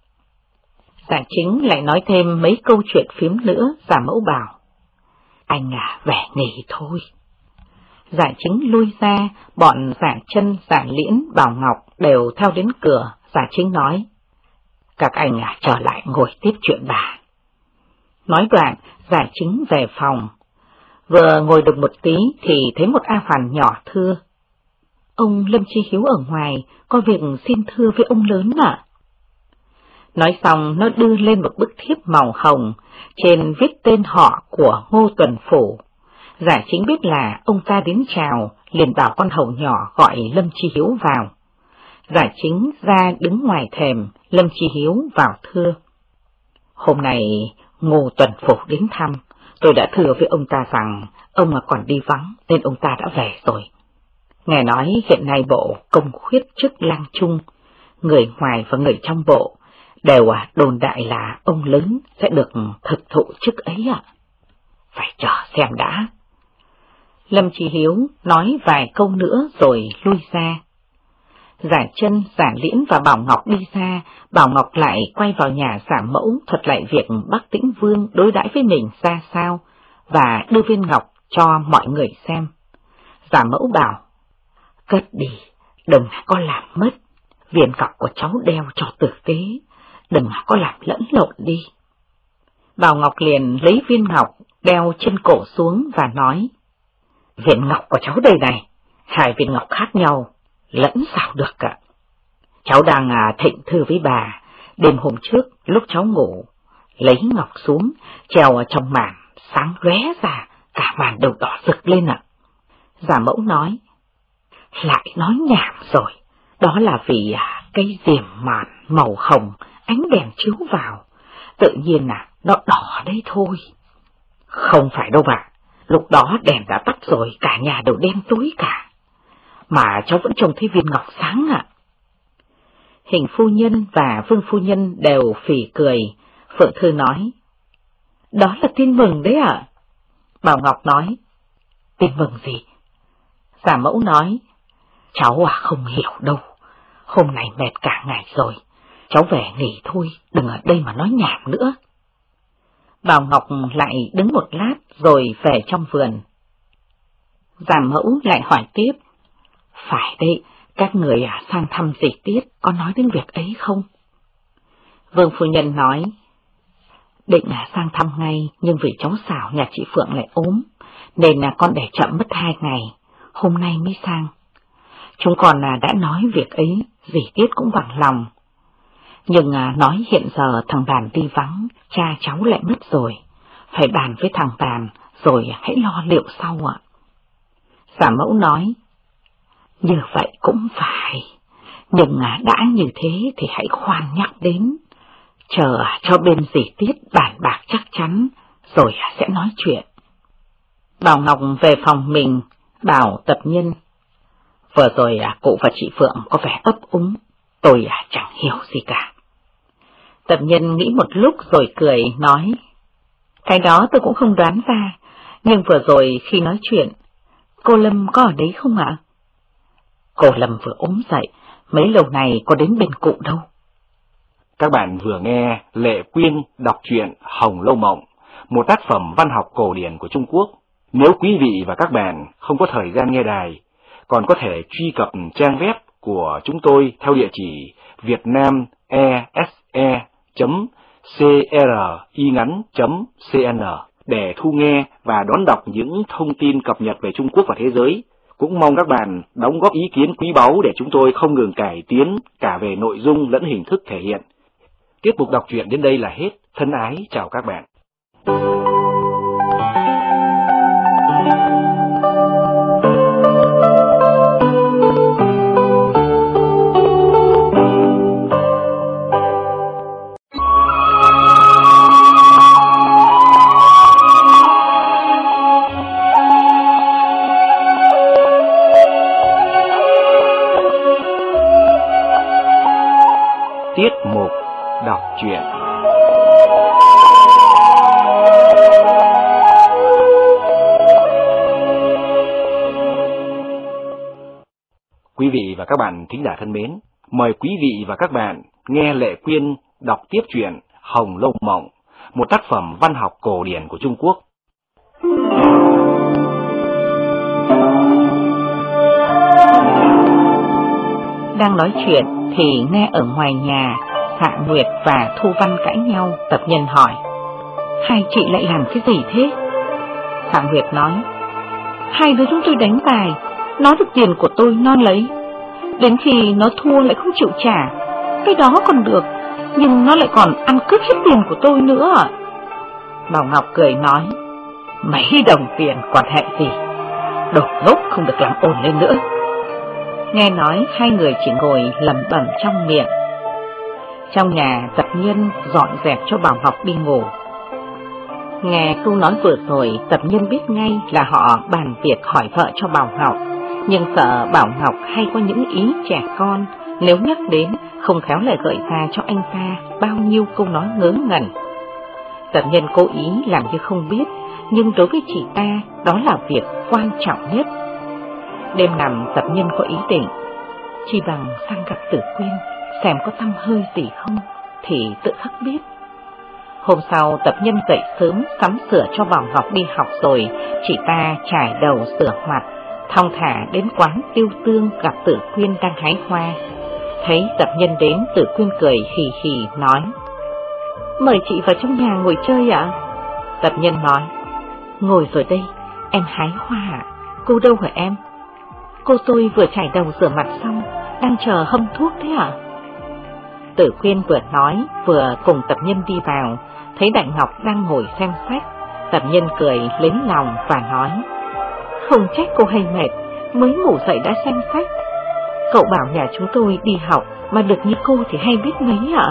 Giả chính lại nói thêm mấy câu chuyện phím nữa. Giả mẫu bảo, anh về nghỉ thôi. Giả chính lui ra, bọn giả chân, giả liễn, Bảo Ngọc đều theo đến cửa. Giả chính nói, các anh trở lại ngồi tiếp chuyện bà. Nói đoạn, giả chính về phòng. Vừa ngồi được một tí thì thấy một A Hoàn nhỏ thưa, ông Lâm Chi Hiếu ở ngoài, có việc xin thưa với ông lớn ạ. Nói xong nó đưa lên một bức thiếp màu hồng, trên viết tên họ của Ngô Tuần Phủ. Giả chính biết là ông ta đến chào, liền bảo con hầu nhỏ gọi Lâm Chi Hiếu vào. Giả chính ra đứng ngoài thềm, Lâm Chi Hiếu vào thưa, hôm nay Ngô Tuần Phủ đến thăm, tôi đã thưa với ông ta rằng ông còn đi vắng nên ông ta đã về rồi. Nghe nói hiện nay bộ công khuyết chức lang trung, người ngoài và người trong bộ đều đồn đại là ông lớn sẽ được thực thụ chức ấy ạ. Phải chờ xem đã. Lâm Chi Hiếu nói vài câu nữa rồi lui ra. Giả Chân, Giả Liễn và Bảo Ngọc đi ra, Bảo Ngọc lại quay vào nhà Giả Mẫu thuật lại việc Bắc Tĩnh Vương đối đãi với mình ra sao, và đưa viên ngọc cho mọi người xem. Giả Mẫu bảo, cất đi, đừng có làm mất, viên ngọc của cháu đeo cho tử tế, đừng có làm lẫn lộn đi. Bảo Ngọc liền lấy viên ngọc đeo trên cổ xuống và nói, viên ngọc của cháu đây này, hai viên ngọc khác nhau, lẫn sao được ạ. Cháu đang thịnh thư với bà, đêm hôm trước lúc cháu ngủ, lấy ngọc xuống, treo ở trong màn, sáng lóe ra, cả màn đều đỏ rực lên ạ. Giả Mẫu nói, lại nói nhảm rồi, đó là vì cây diềm màn màu hồng, ánh đèn chiếu vào, tự nhiên nó đỏ đấy thôi. Không phải đâu bà, lúc đó đèn đã tắt rồi, cả nhà đều đen tối cả, mà cháu vẫn trông thấy viên ngọc sáng ạ. Hình phu nhân và Vương phu nhân đều phì cười. Phượng Thư nói, đó là tin mừng đấy ạ. Bảo Ngọc nói, tin mừng gì? Giả Mẫu nói, cháu không hiểu đâu, hôm nay mệt cả ngày rồi, cháu về nghỉ thôi, đừng ở đây mà nói nhảm nữa. Bảo Ngọc lại đứng một lát rồi về trong vườn. Giả Mẫu lại hỏi tiếp, phải đấy, các người sang thăm dì Tiết có nói đến việc ấy không? Vương phu nhân nói, định sang thăm ngay, nhưng vì cháu xảo nhà chị Phượng lại ốm, nên con để chậm mất 2 ngày, hôm nay mới sang. Chúng con đã nói việc ấy, dì Tiết cũng bằng lòng. Nhưng nói hiện giờ thằng Bàn đi vắng, cha cháu lại mất rồi, phải bàn với thằng Bàn rồi hãy lo liệu sau ạ. Giả Mẫu nói, như vậy cũng phải, nhưng đã như thế thì hãy khoan nhắc đến, chờ cho bên dì Tiết bàn bạc chắc chắn, rồi sẽ nói chuyện. Bảo Ngọc về phòng mình, bảo Tập Nhân, vừa rồi cụ và chị Phượng có vẻ ấp úng, tôi chẳng hiểu gì cả. Tập Nhân nghĩ một lúc rồi cười, nói, cái đó tôi cũng không đoán ra, nhưng vừa rồi khi nói chuyện, cô Lâm có ở đấy không ạ? Cô Lâm vừa ốm dậy, mấy lâu này có đến bên cụ đâu. Các bạn vừa nghe Lệ Quyên đọc truyện Hồng Lâu Mộng, một tác phẩm văn học cổ điển của Trung Quốc. Nếu quý vị và các bạn không có thời gian nghe đài, còn có thể truy cập trang web của chúng tôi theo địa chỉ vietnamese.cringắn.cn để thu nghe và đón đọc những thông tin cập nhật về Trung Quốc và thế giới. Cũng mong các bạn đóng góp ý kiến quý báu để chúng tôi không ngừng cải tiến cả về nội dung lẫn hình thức thể hiện. Tiết mục đọc truyện đến đây là hết. Thân ái chào các bạn. Tiết mục đọc truyện. Quý vị và các bạn thính giả thân mến, mời quý vị và các bạn nghe Lệ Quyên đọc tiếp truyện Hồng Lâu Mộng, một tác phẩm văn học cổ điển của Trung Quốc. Đang nói chuyện thì nghe ở ngoài nhà Hạ Nguyệt và Thu Văn cãi nhau. Tập Nhân hỏi, hai chị lại làm cái gì thế? Hạ Nguyệt nói, hai đứa chúng tôi đánh bài, nó được tiền của tôi nó lấy, đến khi nó thua lại không chịu trả. Cái đó còn được, nhưng nó lại còn ăn cướp hết tiền của tôi nữa. Bảo Ngọc cười nói, mấy đồng tiền còn hệ gì, đồ ngốc không được làm ồn lên nữa. Nghe nói hai người chỉ ngồi lẩm bẩm trong miệng. Trong nhà, Tập Nhân dọn dẹp cho Bảo Ngọc đi ngủ. Nghe câu nói vừa rồi, Tập Nhân biết ngay là họ bàn việc hỏi vợ cho Bảo Ngọc, nhưng sợ Bảo Ngọc hay có những ý trẻ con, nếu nhắc đến không khéo lại gợi ra cho anh ta bao nhiêu câu nói ngớ ngẩn. Tập Nhân cố ý làm như không biết, nhưng đối với chị ta đó là việc quan trọng nhất. Đêm nằm, Tập Nhân có ý định, Chỉ bằng sang gặp Tử Quyên, xem có tăm hơi gì không, thì tự khắc biết. Hôm sau Tập Nhân dậy sớm sắm sửa cho Bảo Ngọc đi học rồi, chị ta chải đầu rửa mặt, thong thả đến quán Tiêu Tương gặp Tử Quyên đang hái hoa. Thấy Tập Nhân đến, Tử Quyên cười hì hì nói: "Mời chị vào trong nhà ngồi chơi ạ?" Tập Nhân nói: "Ngồi rồi đây, em hái hoa ạ. Cô đâu hả em?" "Cô tôi vừa chải đầu rửa mặt xong, đang chờ hâm thuốc thế ạ." Tử Quyên vừa nói vừa cùng Tập Nhân đi vào, thấy Đại Ngọc đang ngồi xem sách. Tập Nhân cười lấy lòng và nói: "Không trách cô hay mệt, mới ngủ dậy đã xem sách. Cậu bảo nhà chúng tôi đi học mà được như cô thì hay biết mấy ạ."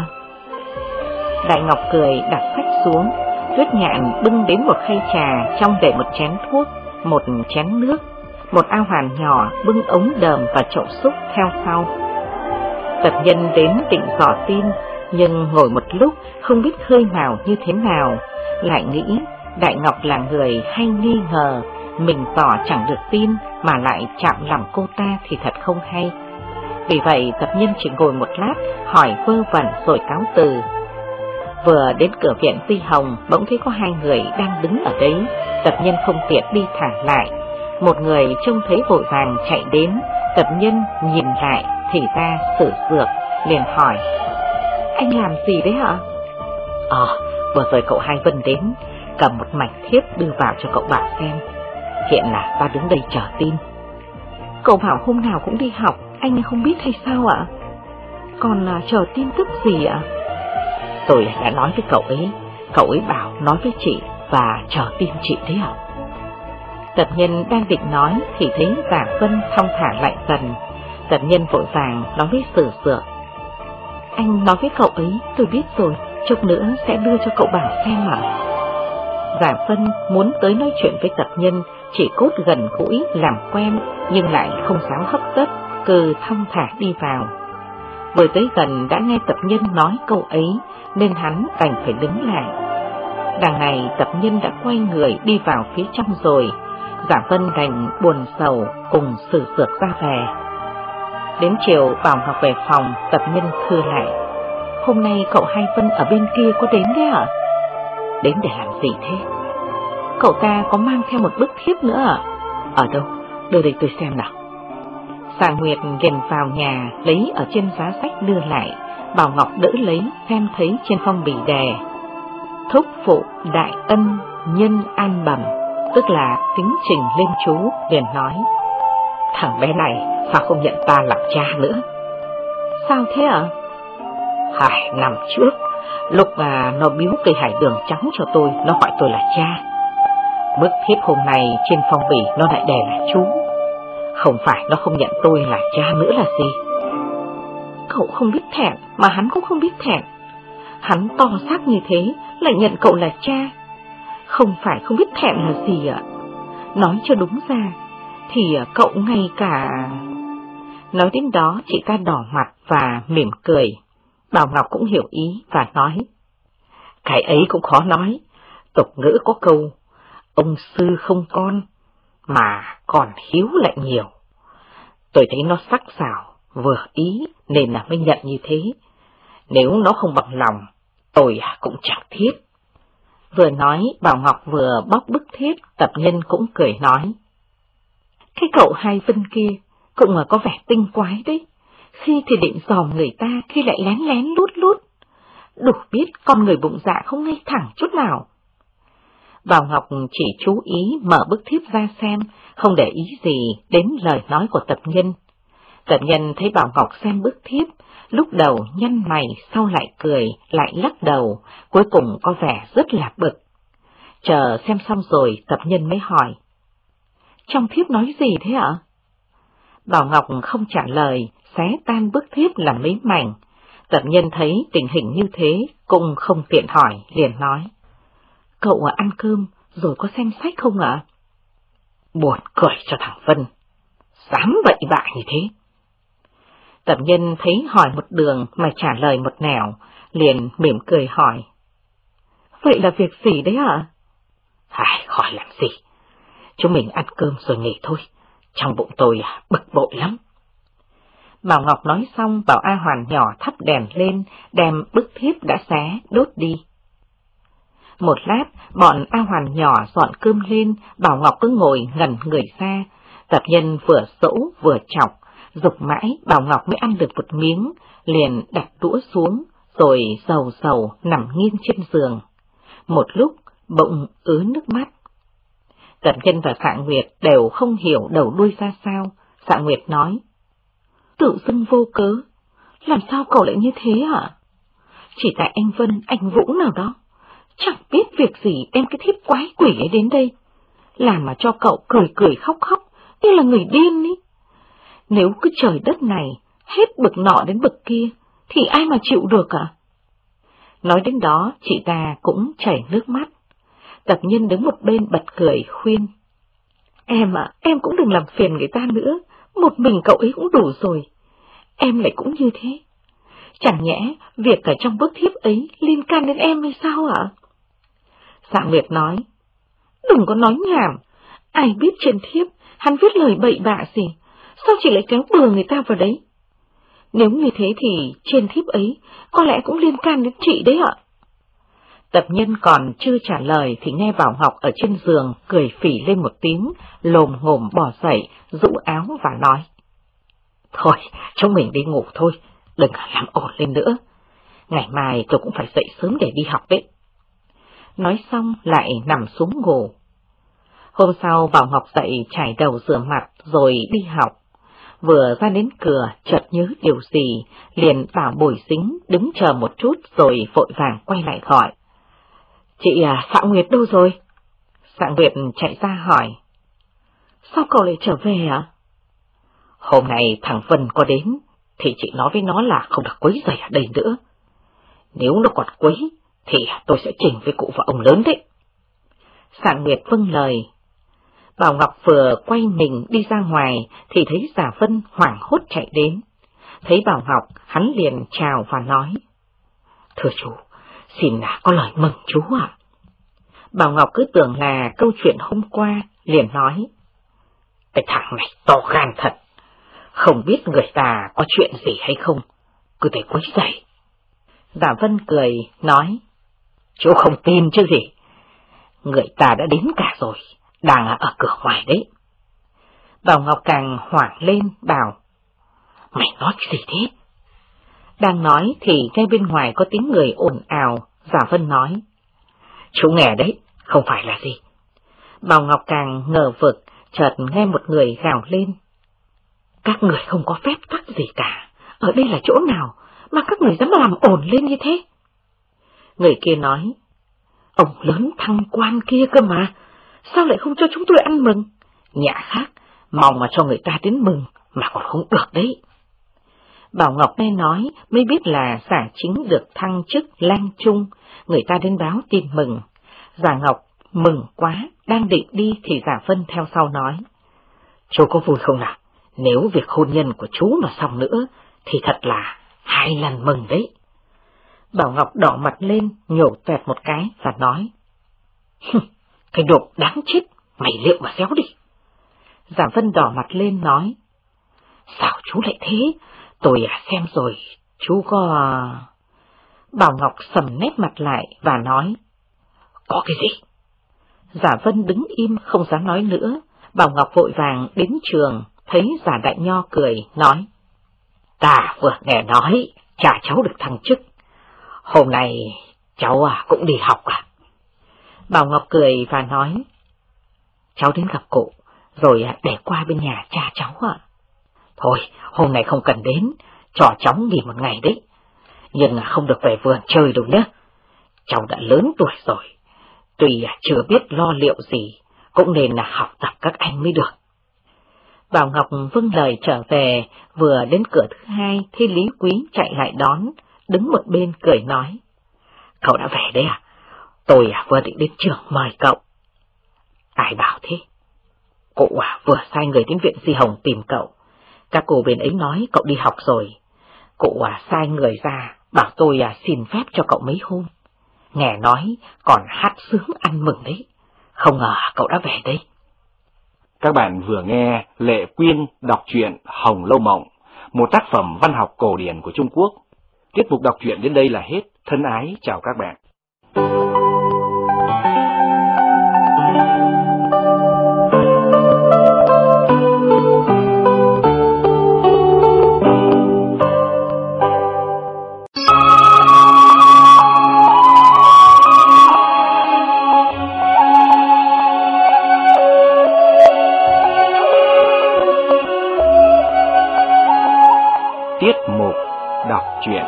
Đại Ngọc cười đặt sách xuống. Tuyết Nhạn bưng đến một khay trà, trong để một chén thuốc, một chén nước, một ao hoàn nhỏ bưng ống đờm và chậu xúc theo sau. Tập Nhân đến định dò tin, nhưng ngồi một lúc không biết khơi mào như thế nào, lại nghĩ Đại Ngọc là người hay nghi ngờ, mình tỏ chẳng được tin mà lại chạm lòng cô ta thì thật không hay. Vì vậy Tập Nhân chỉ ngồi một lát, hỏi vơ vẩn rồi cáo từ. Vừa đến cửa viện Ti Hồng, bỗng thấy có hai người đang đứng ở đấy. Tập Nhân không tiện đi thả lại. Một người trông thấy vội vàng chạy đến. Tập Nhân nhìn lại thì ra Sử Dược, liền hỏi: "Anh làm gì đấy hả?" Vừa rồi cậu Hai Vân đến, cầm một mảnh thiếp đưa vào cho cậu Bảo xem. Hiện là ta đứng đây chờ tin." "Cậu bảo hôm nào cũng đi học, anh không biết hay sao ạ? Còn chờ tin tức gì ạ?" "Tôi đã nói với cậu ấy bảo nói với chị và chờ tin chị đấy ạ." Tập Nhân đang định nói thì thấy Giả Vân thong thả lại gần. Tập Nhân vội vàng nói với Sử Dược: "Anh nói với cậu ấy, tôi biết rồi, chút nữa sẽ đưa cho cậu Bảo xem ạ." Giả Vân muốn tới nói chuyện với Tập Nhân, chỉ cốt gần gũi làm quen nhưng lại không dám hấp tấp, cứ thong thả đi vào. Vừa tới gần đã nghe Tập Nhân nói câu ấy nên hắn đành phải đứng lại. Đằng này Tập Nhân đã quay người đi vào phía trong rồi. Giả Vân đành buồn sầu cùng Sử Dược ra về. Đến chiều Bảo Ngọc về phòng, Tập Nhân thưa lại: "Hôm nay cậu Hai Vân ở bên kia có đến đấy ạ?" "Đến để làm gì thế?" "Cậu ta có mang theo một bức thiếp nữa ạ." "Ở đâu? Đưa đây tôi xem nào." Xà Nguyệt liền vào nhà lấy ở trên giá sách đưa lại. Bảo Ngọc đỡ lấy, xem thấy trên phong bì đề: "Thúc phụ đại ân nhân an bẩm", tức là tính trình lên chú, liền nói: "Thằng bé này sao không nhận ta làm cha nữa?" "Sao thế ạ?" Năm trước lúc nó biếu cây hải đường trắng cho tôi, nó gọi tôi là cha. Bức thiếp hôm nay trên phong bì nó lại đề là chú. Không phải nó không nhận tôi là cha nữa là gì?" "Cậu không biết thẹn mà hắn cũng không biết thẹn. Hắn to xác như thế lại nhận cậu là cha. Không phải không biết thẹn là gì ạ. Nói cho đúng ra thì cậu ngay cả..." Nói đến đó chị ta đỏ mặt và mỉm cười. Bảo Ngọc cũng hiểu ý và nói: "Cái ấy cũng khó nói. Tục ngữ có câu ông sư không con mà còn hiếu lại nhiều. Tôi thấy nó sắc sảo vừa ý nên là mới nhận như thế. Nếu nó không bằng lòng, tôi cũng chẳng thiết." Vừa nói Bảo Ngọc vừa bóc bức thiếp. Tập Nhân cũng cười nói: "Cái cậu Hai Vân kia cũng có vẻ tinh quái đấy. Khi thì định dòm người ta, khi lại lén lén lút lút. Đủ biết con người bụng dạ không ngay thẳng chút nào." Bảo Ngọc chỉ chú ý mở bức thiếp ra xem, không để ý gì đến lời nói của Tập Nhân. Tập Nhân thấy Bảo Ngọc xem bức thiếp, lúc đầu nhăn mày, sau lại cười, lại lắc đầu, cuối cùng có vẻ rất là bực. Chờ xem xong rồi, Tập Nhân mới hỏi: "Trong thiếp nói gì thế ạ?" Bảo Ngọc không trả lời, xé tan bức thiếp làm mấy mảnh. Tập Nhân thấy tình hình như thế, cũng không tiện hỏi, liền nói: "Cậu ăn cơm rồi có xem sách không ạ?" Buồn cười cho thằng Vân, dám bậy bạ như thế. Tập Nhân thấy hỏi một đường mà trả lời một nẻo, liền mỉm cười hỏi: "Vậy là việc gì đấy ạ?" Khỏi làm gì, chúng mình ăn cơm rồi nghỉ thôi, trong bụng tôi bực bội lắm." Bảo Ngọc nói xong, bảo A Hoàn nhỏ thắp đèn lên, đem bức thiếp đã xé đốt đi. Một lát, bọn A Hoàn nhỏ dọn cơm lên, Bảo Ngọc cứ ngồi ngẩn người ra. Tập Nhân vừa dỗ vừa chọc, giục mãi Bảo Ngọc mới ăn được một miếng, liền đặt đũa xuống, rồi sầu sầu nằm nghiêng trên giường. Một lúc, bỗng ứa nước mắt. Tập Nhân và Xạ Nguyệt đều không hiểu đầu đuôi ra sao. Xạ Nguyệt nói, tự dưng vô cớ, làm sao cậu lại như thế hả? Chỉ tại anh Vân, anh Vũ nào đó, chẳng biết việc gì đem cái thiếp quái quỷ ấy đến đây, làm mà cho cậu cười cười khóc khóc như là người điên ý. Nếu cứ trời đất này hết bực nọ đến bực kia, thì ai mà chịu được à? Nói đến đó, chị ta cũng chảy nước mắt. Tập Nhân đứng một bên bật cười khuyên, em ạ, em cũng đừng làm phiền người ta nữa, một mình cậu ấy cũng đủ rồi. Em lại cũng như thế. Chẳng nhẽ việc ở trong bức thiếp ấy liên can đến em hay sao ạ? Xạ Nguyệt nói, đừng có nói nhảm, ai biết trên thiếp hắn viết lời bậy bạ gì, sao chị lại kéo bừa người ta vào đấy? Nếu như thế thì trên thiếp ấy có lẽ cũng liên can đến chị đấy ạ. Tập Nhân còn chưa trả lời thì nghe Bảo Ngọc ở trên giường cười phỉ lên một tiếng, lồm ngồm bỏ dậy, rũ áo và nói, thôi, chúng mình đi ngủ thôi, đừng làm ồn lên nữa. Ngày mai tôi cũng phải dậy sớm để đi học đấy. Nói xong lại nằm xuống ngủ. Hôm sau Bảo Ngọc dậy chải đầu rửa mặt rồi đi học. Vừa ra đến cửa chợt nhớ điều gì, liền bảo Bồi Sính đứng chờ một chút rồi vội vàng quay lại gọi. Chị Xạ Nguyệt đâu rồi? Xạ Nguyệt chạy ra hỏi, sao cậu lại trở về ạ? Hôm nay thằng Vân có đến, thì chị nói với nó là không được quấy rầy ở đây nữa. Nếu nó còn quấy, thì tôi sẽ trình với cụ và ông lớn đấy. Xạ Nguyệt vâng lời. Bảo Ngọc vừa quay mình đi ra ngoài, thì thấy Giả Vân hoảng hốt chạy đến. Thấy Bảo Ngọc, hắn liền chào và nói, thưa chú, xin có lời mừng chú ạ. Bảo Ngọc cứ tưởng là câu chuyện hôm qua, liền nói, cái thằng này to gan thật, không biết người ta có chuyện gì hay không, cứ thể quấy rầy. Giả Vân cười, nói, chú không tin chứ gì, người ta đã đến cả rồi, đang ở cửa ngoài đấy. Bảo Ngọc càng hoảng lên, bảo, mày nói cái gì thế? Đang nói thì ngay bên ngoài có tiếng người ồn ào. Giả Vân nói, chú nghe đấy, không phải là gì. Bảo Ngọc càng ngờ vực, chợt nghe một người gào lên, các người không có phép tắc gì cả, ở đây là chỗ nào mà các người dám làm ồn lên như thế? Người kia nói, ông lớn thăng quan kia cơ mà, sao lại không cho chúng tôi ăn mừng? Nhà khác, mong mà cho người ta đến mừng mà còn không được đấy. Bảo Ngọc nghe nói mới biết là Giả Chính được thăng chức lang trung, người ta đến báo tin mừng. Giả Ngọc mừng quá, đang định đi thì Giả Vân theo sau nói, chú có vui không nào? Nếu việc hôn nhân của chú mà xong nữa, thì thật là 2 lần mừng đấy. Bảo Ngọc đỏ mặt lên, nhổ toẹt một cái và nói, cái đồ đáng chết, mày liệu mà xéo đi. Giả Vân đỏ mặt lên nói, sao chú lại thế? Tôi xem rồi, chú có... Bảo Ngọc sầm nét mặt lại và nói, có cái gì? Giả Vân đứng im không dám nói nữa. Bảo Ngọc vội vàng đến trường, thấy Giả Đại Nho cười, nói, ta vừa nghe nói cha cháu được thăng chức, hôm nay cháu cũng đi học à? Bảo Ngọc cười và nói, cháu đến gặp cụ, rồi để qua bên nhà cha cháu ạ. Thôi, hôm nay không cần đến, cho cháu nghỉ một ngày đấy, nhưng không được về vườn chơi đâu nhé. Cháu đã lớn tuổi rồi, tuy chưa biết lo liệu gì, cũng nên là học tập các anh mới được. Bảo Ngọc vâng lời trở về, vừa đến cửa thứ 2 thì Lý Quý chạy lại đón, đứng một bên cười nói, cậu đã về đấy à? Tôi vừa định đến trường mời cậu. Ai bảo thế? Cụ vừa sai người đến viện Di Hồng tìm cậu. Các cô bên ấy nói cậu đi học rồi. Cụ sai người ra, bảo tôi xin phép cho cậu mấy hôm. Nghe nói còn hát sướng ăn mừng đấy. Không ngờ cậu đã về đây. Các bạn vừa nghe Lệ Quyên đọc truyện Hồng Lâu Mộng, một tác phẩm văn học cổ điển của Trung Quốc. Tiết mục đọc truyện đến đây là hết. Thân ái chào các bạn. Tiết mục đọc truyện.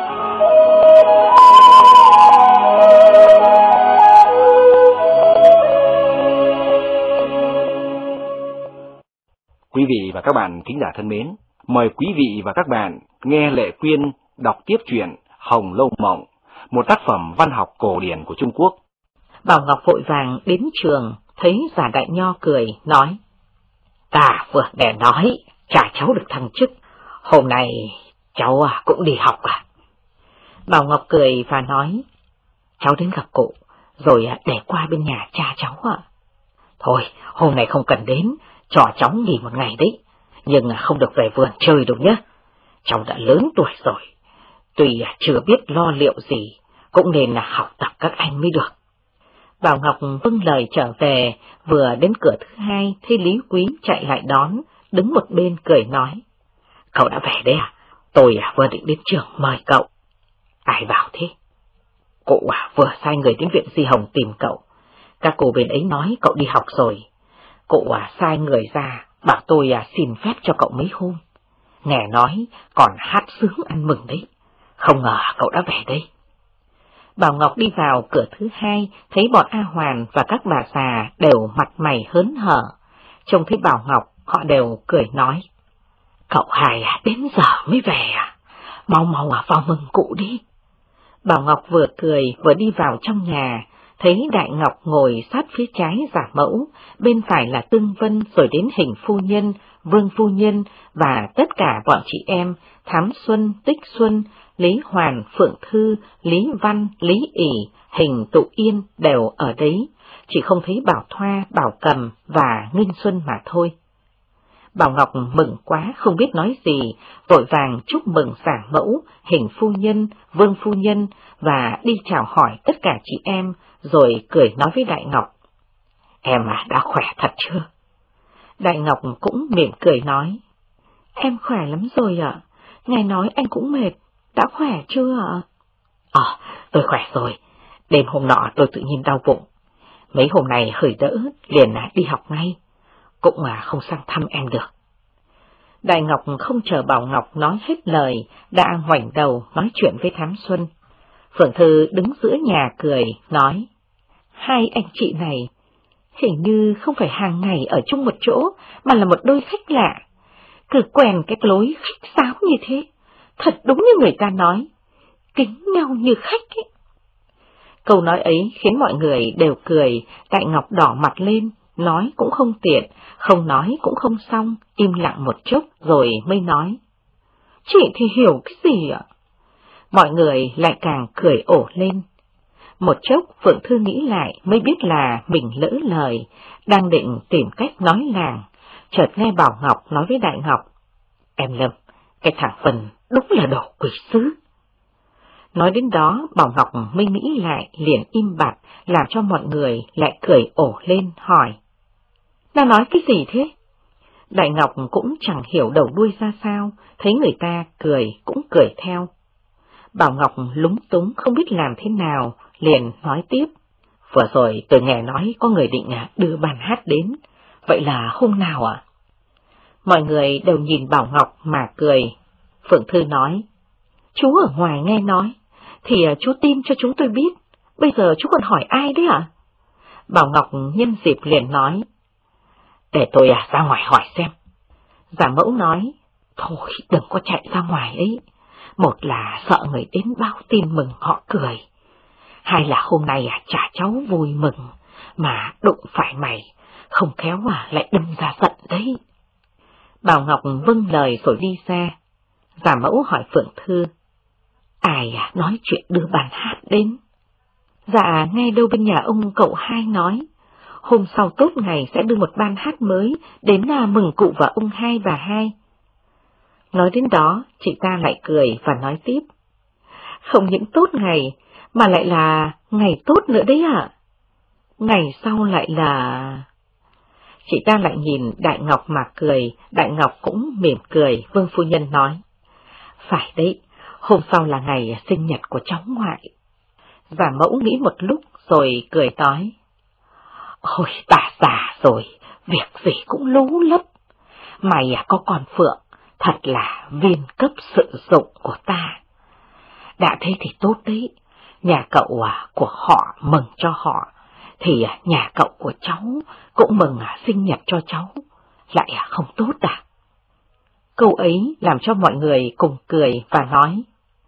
Quý vị và các bạn thính giả thân mến, mời quý vị và các bạn nghe Lệ Quyên đọc tiếp truyện Hồng Lâu Mộng, một tác phẩm văn học cổ điển của Trung Quốc. Bảo Ngọc vội vàng đến trường, thấy Giả Đại Nho cười, nói: Ta vừa để nói, cha cháu được thăng chức, hôm nay cháu cũng đi học à? Bảo Ngọc cười và nói: Cháu đến gặp cụ, rồi để qua bên nhà cha cháu ạ. Thôi, hôm nay không cần đến, cho cháu nghỉ một ngày đấy, nhưng không được về vườn chơi đâu nhé. Cháu đã lớn tuổi rồi, tuy chưa biết lo liệu gì, cũng nên là học tập các anh mới được. Bảo Ngọc vâng lời trở về, vừa đến cửa thứ hai, thấy Lý Quý chạy lại đón, đứng một bên cười nói: Cậu đã về đấy à? Tôi vừa định đến trường mời cậu. Ai bảo thế? Cụ vừa sai người đến viện Di Hồng tìm cậu. Các cô bên ấy nói cậu đi học rồi. Cụ sai người ra, bảo tôi xin phép cho cậu mấy hôm. Nghe nói còn hát sướng ăn mừng đấy. Không ngờ cậu đã về đây. Bảo Ngọc đi vào cửa thứ hai, thấy bọn A Hoàn và các bà già đều mặt mày hớn hở. Trông thấy Bảo Ngọc, họ đều cười nói: Cậu hai đến giờ mới về à? Mau vào mừng cụ đi. Bảo Ngọc vừa cười vừa đi vào trong nhà, thấy Đại Ngọc ngồi sát phía trái Giả Mẫu, bên phải là Tương Vân, rồi đến Hình phu nhân, Vương phu nhân và tất cả bọn chị em Thám Xuân, Tích Xuân, Lý Hoàn, Phượng Thư, Lý Văn, Lý ỉ, Hình Tụ Yên đều ở đấy, chỉ không thấy Bảo Thoa, Bảo Cầm và Nghinh Xuân mà thôi. Bảo Ngọc mừng quá không biết nói gì, vội vàng chúc mừng Giả Mẫu, Hình phu nhân, Vương phu nhân và đi chào hỏi tất cả chị em, rồi cười nói với Đại Ngọc: Em đã khỏe thật chưa? Đại Ngọc cũng mỉm cười nói: Em khỏe lắm rồi ạ. Ngài nói anh cũng mệt, đã khỏe chưa ạ? Tôi khỏe rồi. Đêm hôm nọ tôi tự nhiên đau bụng. Mấy hôm nay hơi đỡ, liền đi học ngay. Cũng không sang thăm em được. Đại Ngọc không chờ Bảo Ngọc nói hết lời, đã ngoảnh đầu nói chuyện với Thám Xuân. Phượng Thư đứng giữa nhà cười, nói: Hai anh chị này hình như không phải hàng ngày ở chung một chỗ, mà là một đôi khách lạ. Cứ quen cái lối khách sáo như thế, thật đúng như người ta nói, kính nhau như khách ấy. Câu nói ấy khiến mọi người đều cười. Đại Ngọc đỏ mặt lên, nói cũng không tiện, không nói cũng không xong, im lặng một chút rồi mới nói: Chị thì hiểu cái gì ạ? Mọi người lại càng cười ổ lên. Một chốc Phượng Thư nghĩ lại mới biết là mình lỡ lời, đang định tìm cách nói làng, chợt nghe Bảo Ngọc nói với Đại Ngọc: Em Lâm, cái thằng Vân đúng là đồ quỷ sứ. Nói đến đó Bảo Ngọc mới nghĩ lại, liền im bặt, làm cho mọi người lại cười ổ lên, hỏi: Nó nói cái gì thế? Đại Ngọc cũng chẳng hiểu đầu đuôi ra sao, thấy người ta cười cũng cười theo. Bảo Ngọc lúng túng không biết làm thế nào, liền nói tiếp: Vừa rồi tôi nghe nói có người định đưa bàn hát đến, vậy là hôm nào ạ? Mọi người đều nhìn Bảo Ngọc mà cười. Phượng Thư nói: Chú ở ngoài nghe nói, thì chú tin cho chúng tôi biết, bây giờ chú còn hỏi ai đấy ạ? Bảo Ngọc nhân dịp liền nói: Để tôi ra ngoài hỏi xem. Giả Mẫu nói: Thôi đừng có chạy ra ngoài ấy, một là sợ người đến báo tin mừng họ cười, hai là hôm nay chả cháu vui mừng, mà đụng phải mày, không khéo lại đâm ra giận đấy. Bảo Ngọc vâng lời rồi đi ra. Giả Mẫu hỏi Phượng Thư: Ai nói chuyện đưa bàn hát đến? Dạ nghe đâu bên nhà ông cậu hai nói, hôm sau tốt ngày sẽ đưa một ban hát mới đến mừng cụ và ông hai bà hai. Nói đến đó, chị ta lại cười và nói tiếp. Không những tốt ngày, mà lại là ngày tốt nữa đấy ạ. Ngày sau lại là... Chị ta lại nhìn Đại Ngọc mà cười, Đại Ngọc cũng mỉm cười. Vương phu nhân nói, phải đấy, hôm sau là ngày sinh nhật của cháu ngoại. Giả Mẫu nghĩ một lúc rồi cười nói, ôi bà già rồi, việc gì cũng lú lấp. Mày có con Phượng, thật là viên cấp sự dụng của ta. Đã thế thì tốt đấy, nhà cậu của họ mừng cho họ, thì nhà cậu của cháu cũng mừng sinh nhật cho cháu, lại không tốt à? Câu ấy làm cho mọi người cùng cười và nói,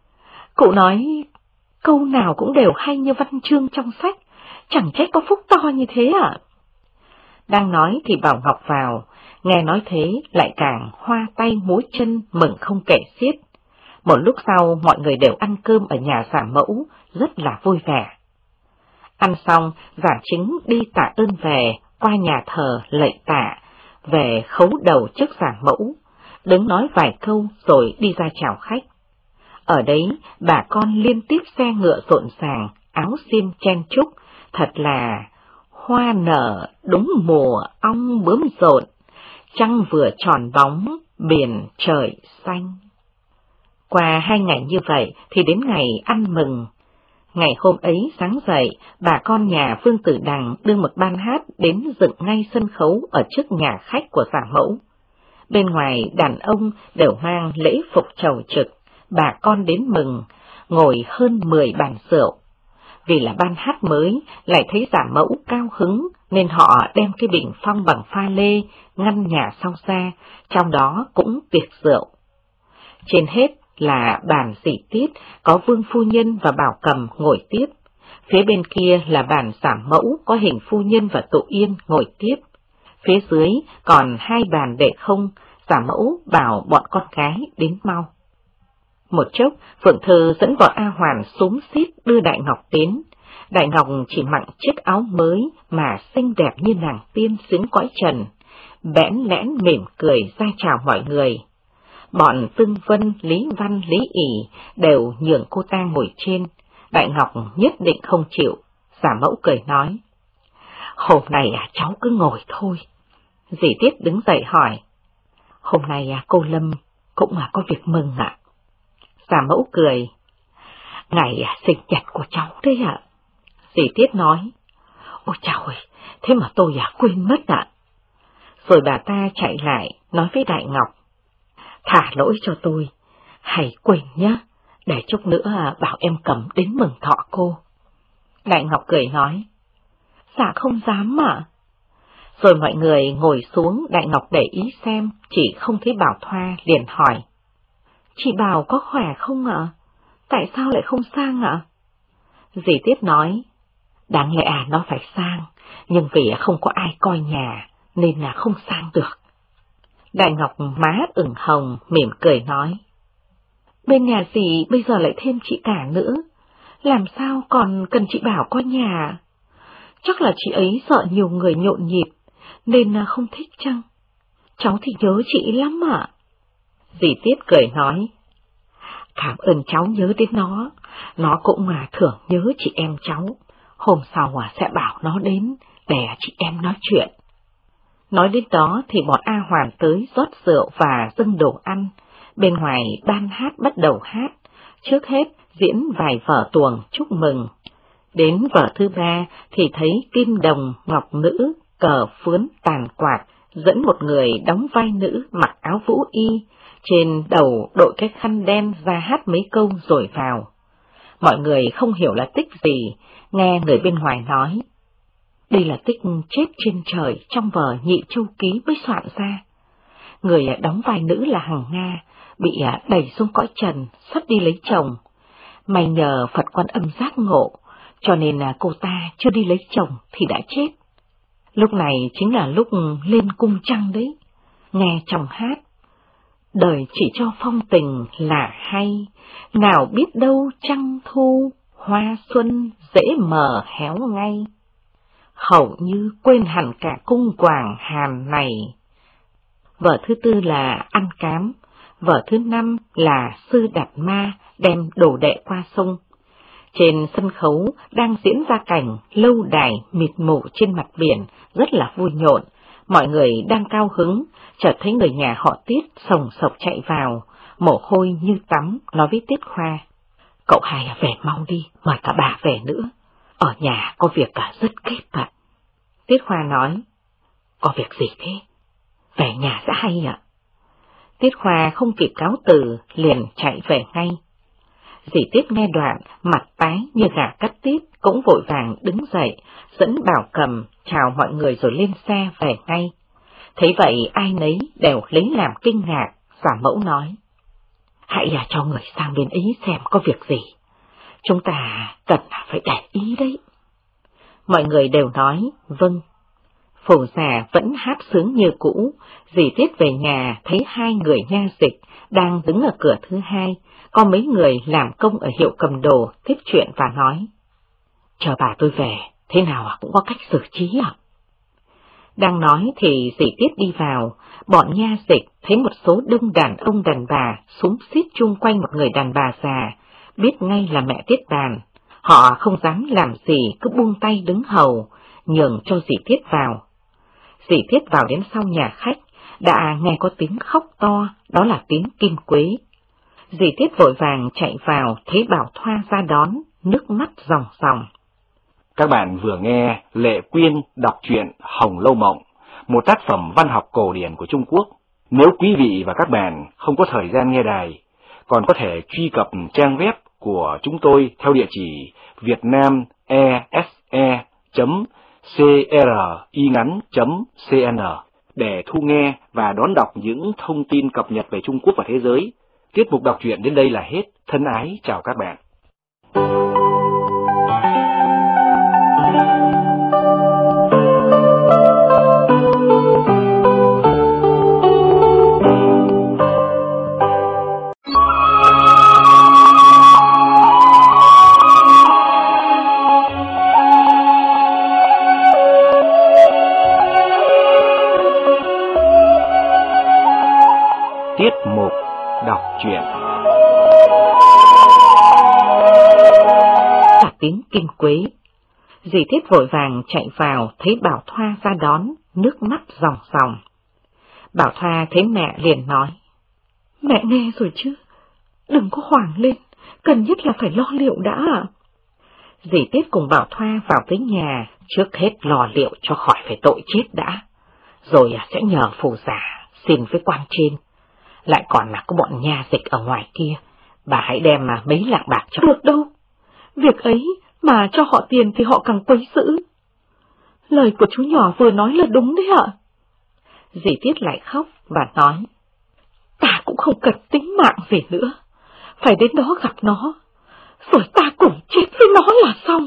cụ nói câu nào cũng đều hay như văn chương trong sách, chẳng trách có phúc to như thế à? Đang nói thì Bảo Ngọc vào, nghe nói thế lại càng hoa tay múa chân mừng không kể xiết. Một lúc sau mọi người đều ăn cơm ở nhà Giả Mẫu, rất là vui vẻ. Ăn xong, Giả Chính đi tạ ơn về, qua nhà thờ lạy tạ, về khấu đầu trước Giả Mẫu, đứng nói vài câu rồi đi ra chào khách. Ở đấy, bà con liên tiếp xe ngựa rộn ràng, áo xiêm chen chúc, thật là hoa nở đúng mùa ong bướm rộn, trăng vừa tròn bóng, biển trời xanh. Qua 2 ngày như vậy thì đến ngày ăn mừng. Ngày hôm ấy sáng dậy, bà con nhà Vương Tử Đằng đưa một ban hát đến dựng ngay sân khấu ở trước nhà khách của Giả Mẫu. Bên ngoài đàn ông đều mang lễ phục chầu trực, bà con đến mừng, ngồi hơn 10 bàn rượu. Vì là ban hát mới, lại thấy Giả Mẫu cao hứng, nên họ đem cái bình phong bằng pha lê, ngăn nhà sau ra, trong đó cũng tiệc rượu. Trên hết là bàn Dì Tiết, có Vương phu nhân và Bảo Cầm ngồi tiếp. Phía bên kia là bàn Giả Mẫu, có Hình phu nhân và Tụ Yên ngồi tiếp. Phía dưới còn 2 bàn để không, Giả Mẫu bảo bọn con gái đến mau. Một chốc, Phượng Thư dẫn vợ A Hoàn xúm xít đưa Đại Ngọc đến. Đại Ngọc chỉ mặc chiếc áo mới mà xinh đẹp như nàng tiên xứng cõi trần, bẽn lẽn mỉm cười ra chào mọi người. Bọn Tương Vân, Lý Văn, Lý ỉ đều nhường cô ta ngồi trên. Đại Ngọc nhất định không chịu. Giả Mẫu cười nói, hôm nay cháu cứ ngồi thôi. Dì Tiết đứng dậy hỏi, hôm nay cô Lâm cũng có việc mừng ạ. Giả Mẫu cười, ngày sinh nhật của cháu đấy ạ. Dì Tiết nói, ôi chào ơi, thế mà tôi quên mất ạ. Rồi bà ta chạy lại nói với Đại Ngọc, thả lỗi cho tôi, hãy quên nhé, để chút nữa bảo em Cầm đến mừng thọ cô. Đại Ngọc cười nói, dạ không dám ạ. Rồi mọi người ngồi xuống, Đại Ngọc để ý xem, chỉ không thấy Bảo Thoa liền hỏi, chị Bảo có khỏe không ạ? Tại sao lại không sang ạ? Dì Tiết nói, đáng lẽ nó phải sang, nhưng vì không có ai coi nhà, nên là không sang được. Đại Ngọc má ửng hồng, mỉm cười nói, bên nhà dì bây giờ lại thêm chị cả nữa, làm sao còn cần chị Bảo coi nhà? Chắc là chị ấy sợ nhiều người nhộn nhịp, nên không thích chăng? Cháu thì nhớ chị lắm ạ. Dì Tiết cười nói, cảm ơn cháu nhớ đến nó cũng thường nhớ chị em cháu, hôm sau sẽ bảo nó đến để chị em nói chuyện. Nói đến đó thì bọn A Hoàn tới rót rượu và dâng đồ ăn, bên ngoài ban hát bắt đầu hát, trước hết diễn vài vở tuồng chúc mừng. Đến vở thứ 3 thì thấy kim đồng ngọc nữ, cờ phướn tàn quạt, dẫn một người đóng vai nữ mặc áo vũ y, trên đầu đội cái khăn đen ra hát mấy câu rồi vào. Mọi người không hiểu là tích gì, nghe người bên ngoài nói, đây là tích chết trên trời trong vở Nhị Châu Ký mới soạn ra. Người đóng vai nữ là Hằng Nga, bị đẩy xuống cõi trần, sắp đi lấy chồng. May nhờ Phật Quan Âm giác ngộ, cho nên cô ta chưa đi lấy chồng thì đã chết. Lúc này chính là lúc lên cung trăng đấy. Nghe chồng hát, đời chỉ cho phong tình là hay, nào biết đâu trăng thu, hoa xuân dễ mờ héo ngay. Hầu như quên hẳn cả cung quàng hàn này. Vở thứ 4 là Ăn Cám, Vở thứ 5 là Sư Đạt Ma đem đồ đệ qua sông. Trên sân khấu đang diễn ra cảnh lâu đài mịt mù trên mặt biển, rất là vui nhộn. Mọi người đang cao hứng, chợt thấy người nhà họ Tiết sồng sộc chạy vào, mồ hôi như tắm, nói với Tiết Khoa: "Cậu hai về mau đi, mời cả bà về nữa. Ở nhà có việc cả rất kết ạ." Tiết Khoa nói: "Có việc gì thế? Về nhà sẽ hay ạ." Tiết Khoa không kịp cáo từ, liền chạy về ngay. Dì Tiết nghe đoạn, mặt tái như gà cắt tiết, cũng vội vàng đứng dậy, dẫn Bảo Cầm chào mọi người rồi lên xe về ngay. Thấy vậy ai nấy đều lấy làm kinh ngạc, giả mẫu nói: "Hãy cho người sang bên ấy xem có việc gì. Chúng ta cần phải để ý đấy." Mọi người đều nói vâng. Phù già vẫn hát sướng như cũ. Dì Tiết về nhà thấy 2 người nha dịch đang đứng ở cửa thứ 2, có mấy người làm công ở hiệu cầm đồ tiếp chuyện và nói: "Chờ bà tôi về, thế nào cũng có cách xử trí ạ." Đang nói thì dì Tiết đi vào, bọn nha dịch thấy một số đông đàn ông đàn bà xúm xít chung quanh một người đàn bà già, biết ngay là mẹ Tiết Bàn. Họ không dám làm gì, cứ buông tay đứng hầu, nhường cho dì Tiết vào. Dì Tiết vào đến sau nhà khách, đã nghe có tiếng khóc to, đó là tiếng Kim Quế. Dì Tiết vội vàng chạy vào, thấy Bảo Thoa ra đón, nước mắt ròng ròng. Các bạn vừa nghe Lệ Quyên đọc truyện Hồng Lâu Mộng, một tác phẩm văn học cổ điển của Trung Quốc. Nếu quý vị và các bạn không có thời gian nghe đài, còn có thể truy cập trang web của chúng tôi theo địa chỉ vietnamese.cringắn.cn để thu nghe và đón đọc những thông tin cập nhật về Trung Quốc và thế giới. Tiết mục đọc truyện đến đây là hết. Thân ái chào các bạn. Tiết mục đọc truyện. Cả tiếng Kim Quế. Dì Tiết vội vàng chạy vào, thấy Bảo Thoa ra đón, nước mắt ròng ròng. Bảo Thoa thấy mẹ liền nói: "Mẹ nghe rồi chứ, đừng có hoảng lên, cần nhất là phải lo liệu đã ạ." Dì Tiết cùng Bảo Thoa vào tới nhà, trước hết lo liệu cho khỏi phải tội chết đã, rồi sẽ nhờ phù giả xin với quan trên. Lại còn là có bọn nha dịch ở ngoài kia, bà hãy đem mấy lạng bạc cho. Được đâu, việc ấy mà cho họ tiền thì họ càng quấy dữ. Lời của chú nhỏ vừa nói là đúng đấy ạ. Dì Tiết lại khóc và nói: "Ta cũng không cần tính mạng gì nữa, phải đến đó gặp nó, rồi ta cùng chết với nó là xong."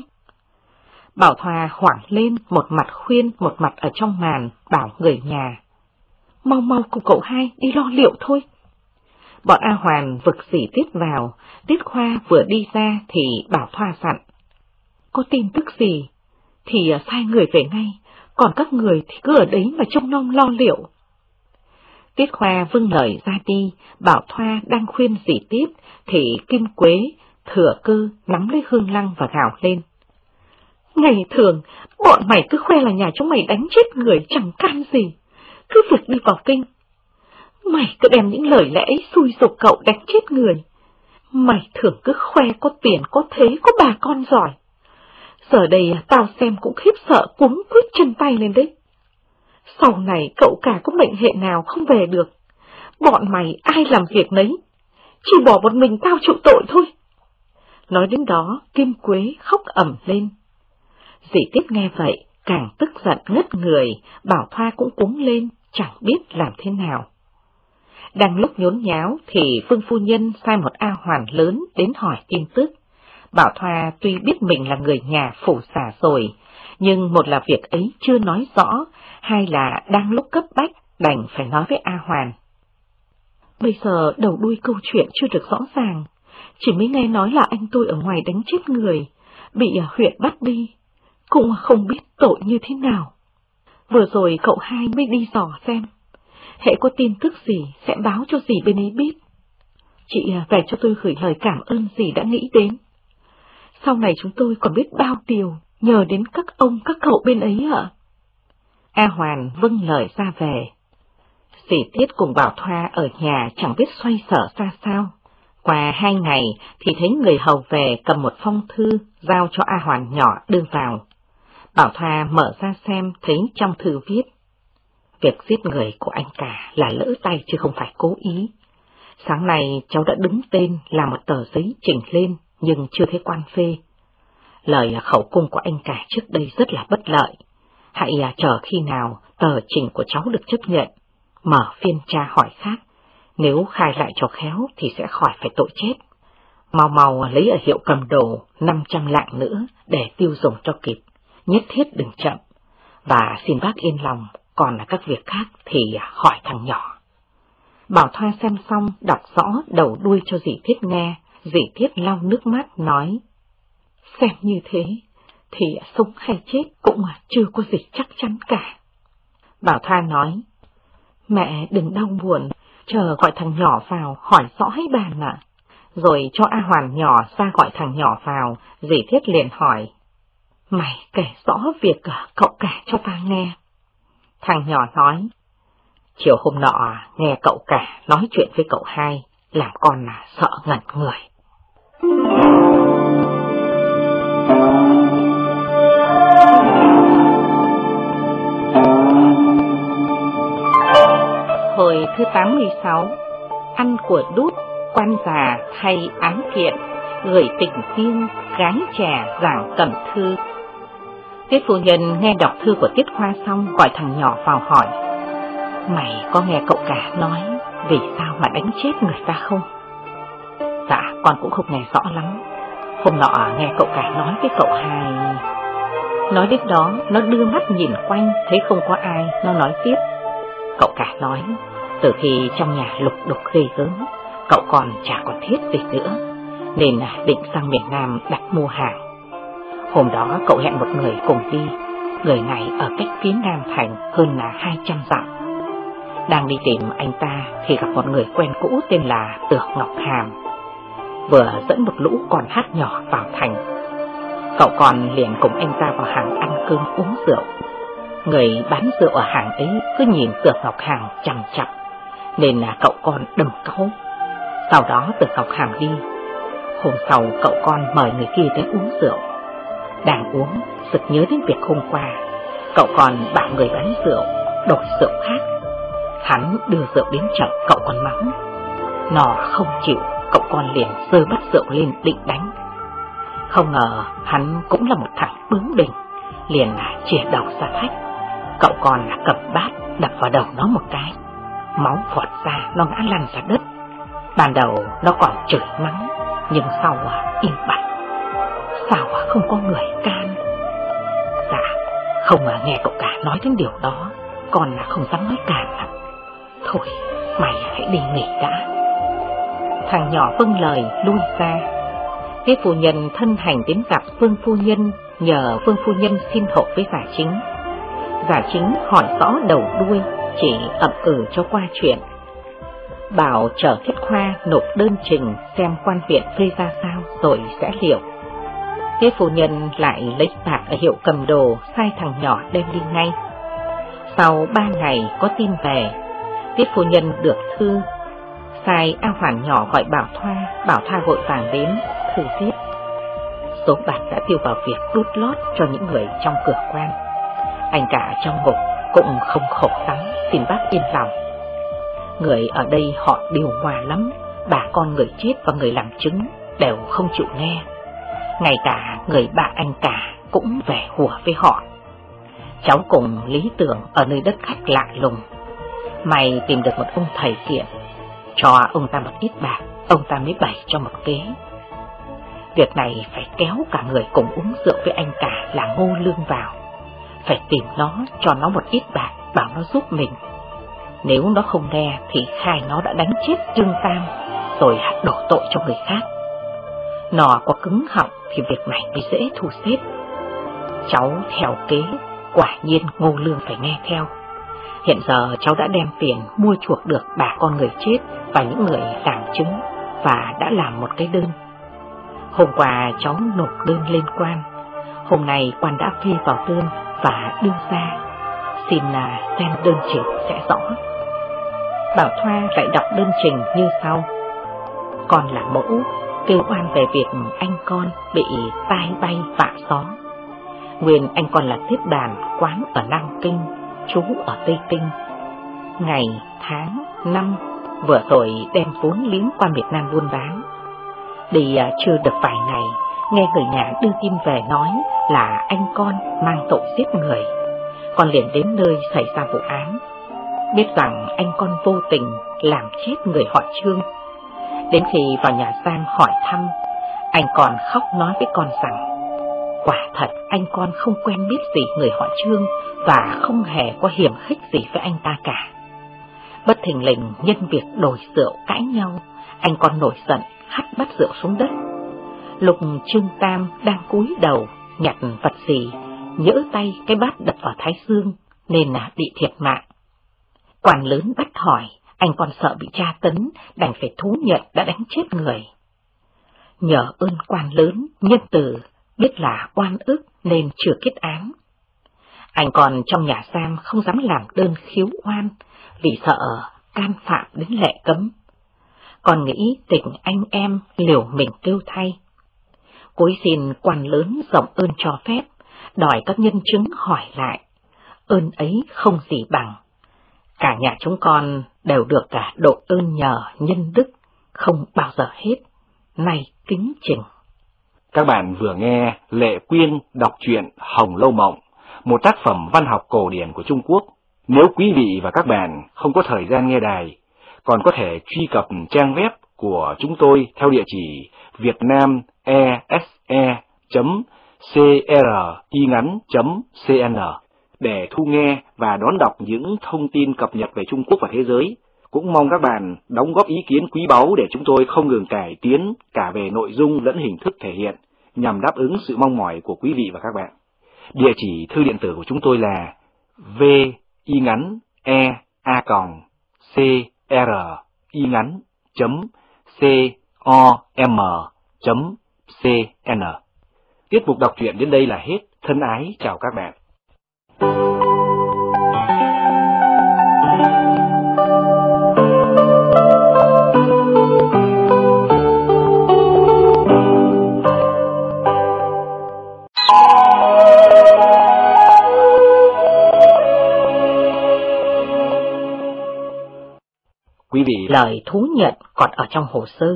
Bảo Thoa hoảng lên, một mặt khuyên, một mặt ở trong màn bảo người nhà: "Mau mau cùng cậu hai đi lo liệu thôi." Bọn A Hoàn vực dì Tiết vào. Tiết Khoa vừa đi ra thì Bảo Thoa dặn: "Có tin tức gì thì sai người về ngay, còn các người thì cứ ở đấy mà trông nom lo liệu." Tiết Khoa vâng lời ra đi. Bảo Thoa đang khuyên dì Tiết thì Kim Quế thừa cơ nắm lấy Hương Lăng và gào lên: "Ngày thường bọn mày cứ khoe là nhà chúng mày đánh chết người chẳng can gì, cứ việc đi vào kinh. Mày cứ đem những lời lẽ xui dục cậu đánh chết người. Mày thường cứ khoe có tiền, có thế, có bà con giỏi. Giờ đây tao xem cũng khiếp sợ, cuống quýt chân tay lên đấy. Sau này cậu cả có mệnh hệ nào không về được. Bọn mày ai làm việc nấy, chỉ bỏ một mình tao chịu tội thôi." Nói đến đó, Kim Quế khóc ầm lên. Dì Tiết nghe vậy, càng tức giận ngất người. Bảo Thoa cũng cuống lên, chẳng biết làm thế nào. Đang lúc nhốn nháo thì Phương phu nhân sai một A Hoàn lớn đến hỏi tin tức. Bảo Thoa tuy biết mình là người nhà phủ giả rồi, nhưng một là việc ấy chưa nói rõ, hai là đang lúc cấp bách đành phải nói với A Hoàn: "Bây giờ đầu đuôi câu chuyện chưa được rõ ràng, chỉ mới nghe nói là anh tôi ở ngoài đánh chết người, bị huyện bắt đi, cũng không biết tội như thế nào. Vừa rồi cậu hai mới đi dò xem, hễ có tin tức gì sẽ báo cho dì bên ấy biết." Chị về cho tôi gửi lời cảm ơn dì đã nghĩ đến. Sau này chúng tôi còn biết bao điều nhờ đến các ông các cậu bên ấy ạ. A Hoàn vâng lời ra về. Dì Tiết cùng Bảo Thoa ở nhà chẳng biết xoay sở ra sao. Qua 2 ngày thì thấy người hầu về cầm một phong thư giao cho A Hoàn nhỏ đưa vào. Bảo Thoa mở ra xem thấy trong thư viết: việc giết người của anh cả là lỡ tay chứ không phải cố ý. Sáng nay cháu đã đứng tên làm một tờ giấy chỉnh lên nhưng chưa thấy quan phê. Lời khẩu cung của anh cả trước đây rất là bất lợi. Hãy chờ khi nào tờ trình của cháu được chấp nhận, mở phiên tra hỏi khác. Nếu khai lại cho khéo thì sẽ khỏi phải tội chết. Mau lấy ở hiệu cầm đồ 500 lạng nữa để tiêu dùng cho kịp, nhất thiết đừng chậm. Và xin bác yên lòng, còn là các việc khác thì hỏi thằng nhỏ. Bảo Thoa xem xong đọc rõ đầu đuôi cho dì Thiết nghe. Dì Thiết lau nước mắt nói: xem như thế thì sống hay chết cũng chưa có gì chắc chắn cả. Bảo Thoa nói: mẹ đừng đau buồn, chờ gọi thằng nhỏ vào hỏi rõ hết bàn ạ. Rồi cho A Hoàn nhỏ ra gọi thằng nhỏ vào. Dì Thiết liền hỏi: mày kể rõ việc cậu cả cho ta nghe. Thằng nhỏ nói: chiều hôm nọ nghe cậu cả nói chuyện với cậu hai, làm con sợ ngẩn người. Hồi thứ 86, ăn của đút, quan già thay án kiện, gửi tình riêng, gái trẻ giảng cẩm thư. Tiết phu nhân nghe đọc thư của Tiết Khoa xong gọi thằng nhỏ vào hỏi: mày có nghe cậu cả nói vì sao mà đánh chết người ta không? Dạ, con cũng không nghe rõ lắm. Hôm nọ nghe cậu cả nói với cậu hai. Nói đến đó, nó đưa mắt nhìn quanh, thấy không có ai, nó nói tiếp: cậu cả nói, từ khi trong nhà lục đục ghê gớm, cậu còn chả còn thiết gì nữa, nên định sang miền Nam đặt mua hàng. Hôm đó cậu hẹn một người cùng đi, người này ở cách phía Nam thành hơn 200 dặm. Đang đi tìm anh ta thì gặp một người quen cũ tên là Tưởng Ngọc Hàm, vừa dẫn một lũ con hát nhỏ vào thành. Cậu còn liền cùng anh ta vào hàng ăn cơm uống rượu. Người bán rượu ở hàng ấy cứ nhìn Tưởng Ngọc Hàm chằm chằm, nên cậu con đâm cáu. Sau đó Tưởng Ngọc Hàm đi. Hôm sau cậu con mời người kia đến uống rượu. Đang uống, sực nhớ đến việc hôm qua, cậu còn bảo người bán rượu đổi rượu khác. Hắn đưa rượu đến chậm, cậu còn mắng. Nó không chịu, cậu con liền giơ bát rượu lên định đánh. Không ngờ hắn cũng là một thằng bướng bỉnh, liền chìa đầu ra thách. Cậu còn cầm bát đập vào đầu nó một cái, máu phọt ra, nó ngã lăn ra đất. Ban đầu nó còn chửi mắng, nhưng sau im bặt. Sao không có người can? Dạ, không nghe cậu cả nói đến điều đó, con không dám nói cản lắm. Thôi, mày hãy đi nghỉ đã. Thằng nhỏ vâng lời lui ra. Tiết phu nhân thân hành đến gặp Vương phu nhân, nhờ Vương phu nhân xin hộ với Giả Chính. Giả Chính hỏi rõ đầu đuôi, chỉ ậm cho qua chuyện. Bảo chờ Thiết Khoa nộp đơn trình xem quan huyện phê ra sao rồi sẽ liệu. Tiết phu nhân lại lấy bạc ở hiệu cầm đồ, sai thằng nhỏ đem đi ngay. Sau 3 ngày có tin về, Tiết phu nhân được thư, sai A Hoàn nhỏ gọi Bảo Thoa vội vàng đến. Thư viết: số bạc đã tiêu vào việc đút lót cho những người trong cửa quan. Anh cả trong ngục cũng không khổ lắm, xin bác yên lòng. Người ở đây họ điều hòa lắm, bà con người chết và người làm chứng đều không chịu nghe. Ngay cả người bạn anh cả cũng về hùa với họ. Cháu cùng Lý Tưởng ở nơi đất khách lạ lùng. Mày tìm được một ông thầy kiện, cho ông ta một ít bạc, ông ta mới bày cho một kế. Việc này phải kéo cả người cùng uống rượu với anh cả là Ngô Lương vào. Phải tìm nó, cho nó một ít bạc, bảo nó giúp mình. Nếu nó không nghe thì khai nó đã đánh chết Trương Tam, rồi đổ tội cho người khác. Nó có cứng họng thì việc này mới dễ thu xếp. Cháu theo kế, quả nhiên Ngô Lương phải nghe theo. Hiện giờ cháu đã đem tiền mua chuộc được bà con người chết và những người làm chứng, và đã làm một cái đơn. Hôm qua cháu nộp đơn lên quan, hôm nay quan đã phê vào đơn và đưa ra, xin xem đơn trình sẽ rõ. Bảo Thoa lại đọc đơn trình như sau: con là mẫu, kêu oan về việc anh con bị tai bay vạ gió. Nguyên anh con là tiếp đàn quán ở Nam Kinh, trú ở Tây Kinh. Ngày, tháng, năm vừa rồi đem vốn liếng qua Việt Nam buôn bán. Đi chưa được vài ngày, nghe người nhà đưa tin về nói là anh con mang tội giết người. Con liền đến nơi xảy ra vụ án, biết rằng anh con vô tình làm chết người họ Trương. Đến khi vào nhà giam hỏi thăm, anh còn khóc nói với con rằng quả thật anh con không quen biết gì người họ Trương và không hề có hiểm khích gì với anh ta cả. Bất thình lình nhân việc đổi rượu cãi nhau, anh con nổi giận hất bát rượu xuống đất. Lúc Trương Tam đang cúi đầu nhặt vật gì, nhỡ tay cái bát đập vào thái dương nên bị thiệt mạng. Quan lớn bắt hỏi, anh con sợ bị tra tấn, đành phải thú nhận đã đánh chết người. Nhờ ơn quan lớn nhân từ, biết là oan ức nên chưa kết án. Anh còn trong nhà giam không dám làm đơn khiếu oan vì sợ can phạm đến lệ cấm. Còn nghĩ tình anh em liều mình kêu thay. Cúi xin quan lớn rộng ơn cho phép, đòi các nhân chứng hỏi lại. Ơn ấy không gì bằng. Cả nhà chúng con đều được cả độ ơn nhờ nhân đức, không bao giờ hết. Nay kính trình. Các bạn vừa nghe Lệ Quyên đọc truyện Hồng Lâu Mộng, một tác phẩm văn học cổ điển của Trung Quốc. Nếu quý vị và các bạn không có thời gian nghe đài, còn có thể truy cập trang web của chúng tôi theo địa chỉ vietnamese.cringắn.cn để thu nghe và đón đọc những thông tin cập nhật về Trung Quốc và thế giới. Cũng mong các bạn đóng góp ý kiến quý báu để chúng tôi không ngừng cải tiến cả về nội dung lẫn hình thức thể hiện, nhằm đáp ứng sự mong mỏi của quý vị và các bạn. Địa chỉ thư điện tử của chúng tôi là vingắn.com.cn. Tiết mục đọc truyện đến đây là hết. Thân ái chào các bạn. Quý vị, lời thú nhận còn ở trong hồ sơ.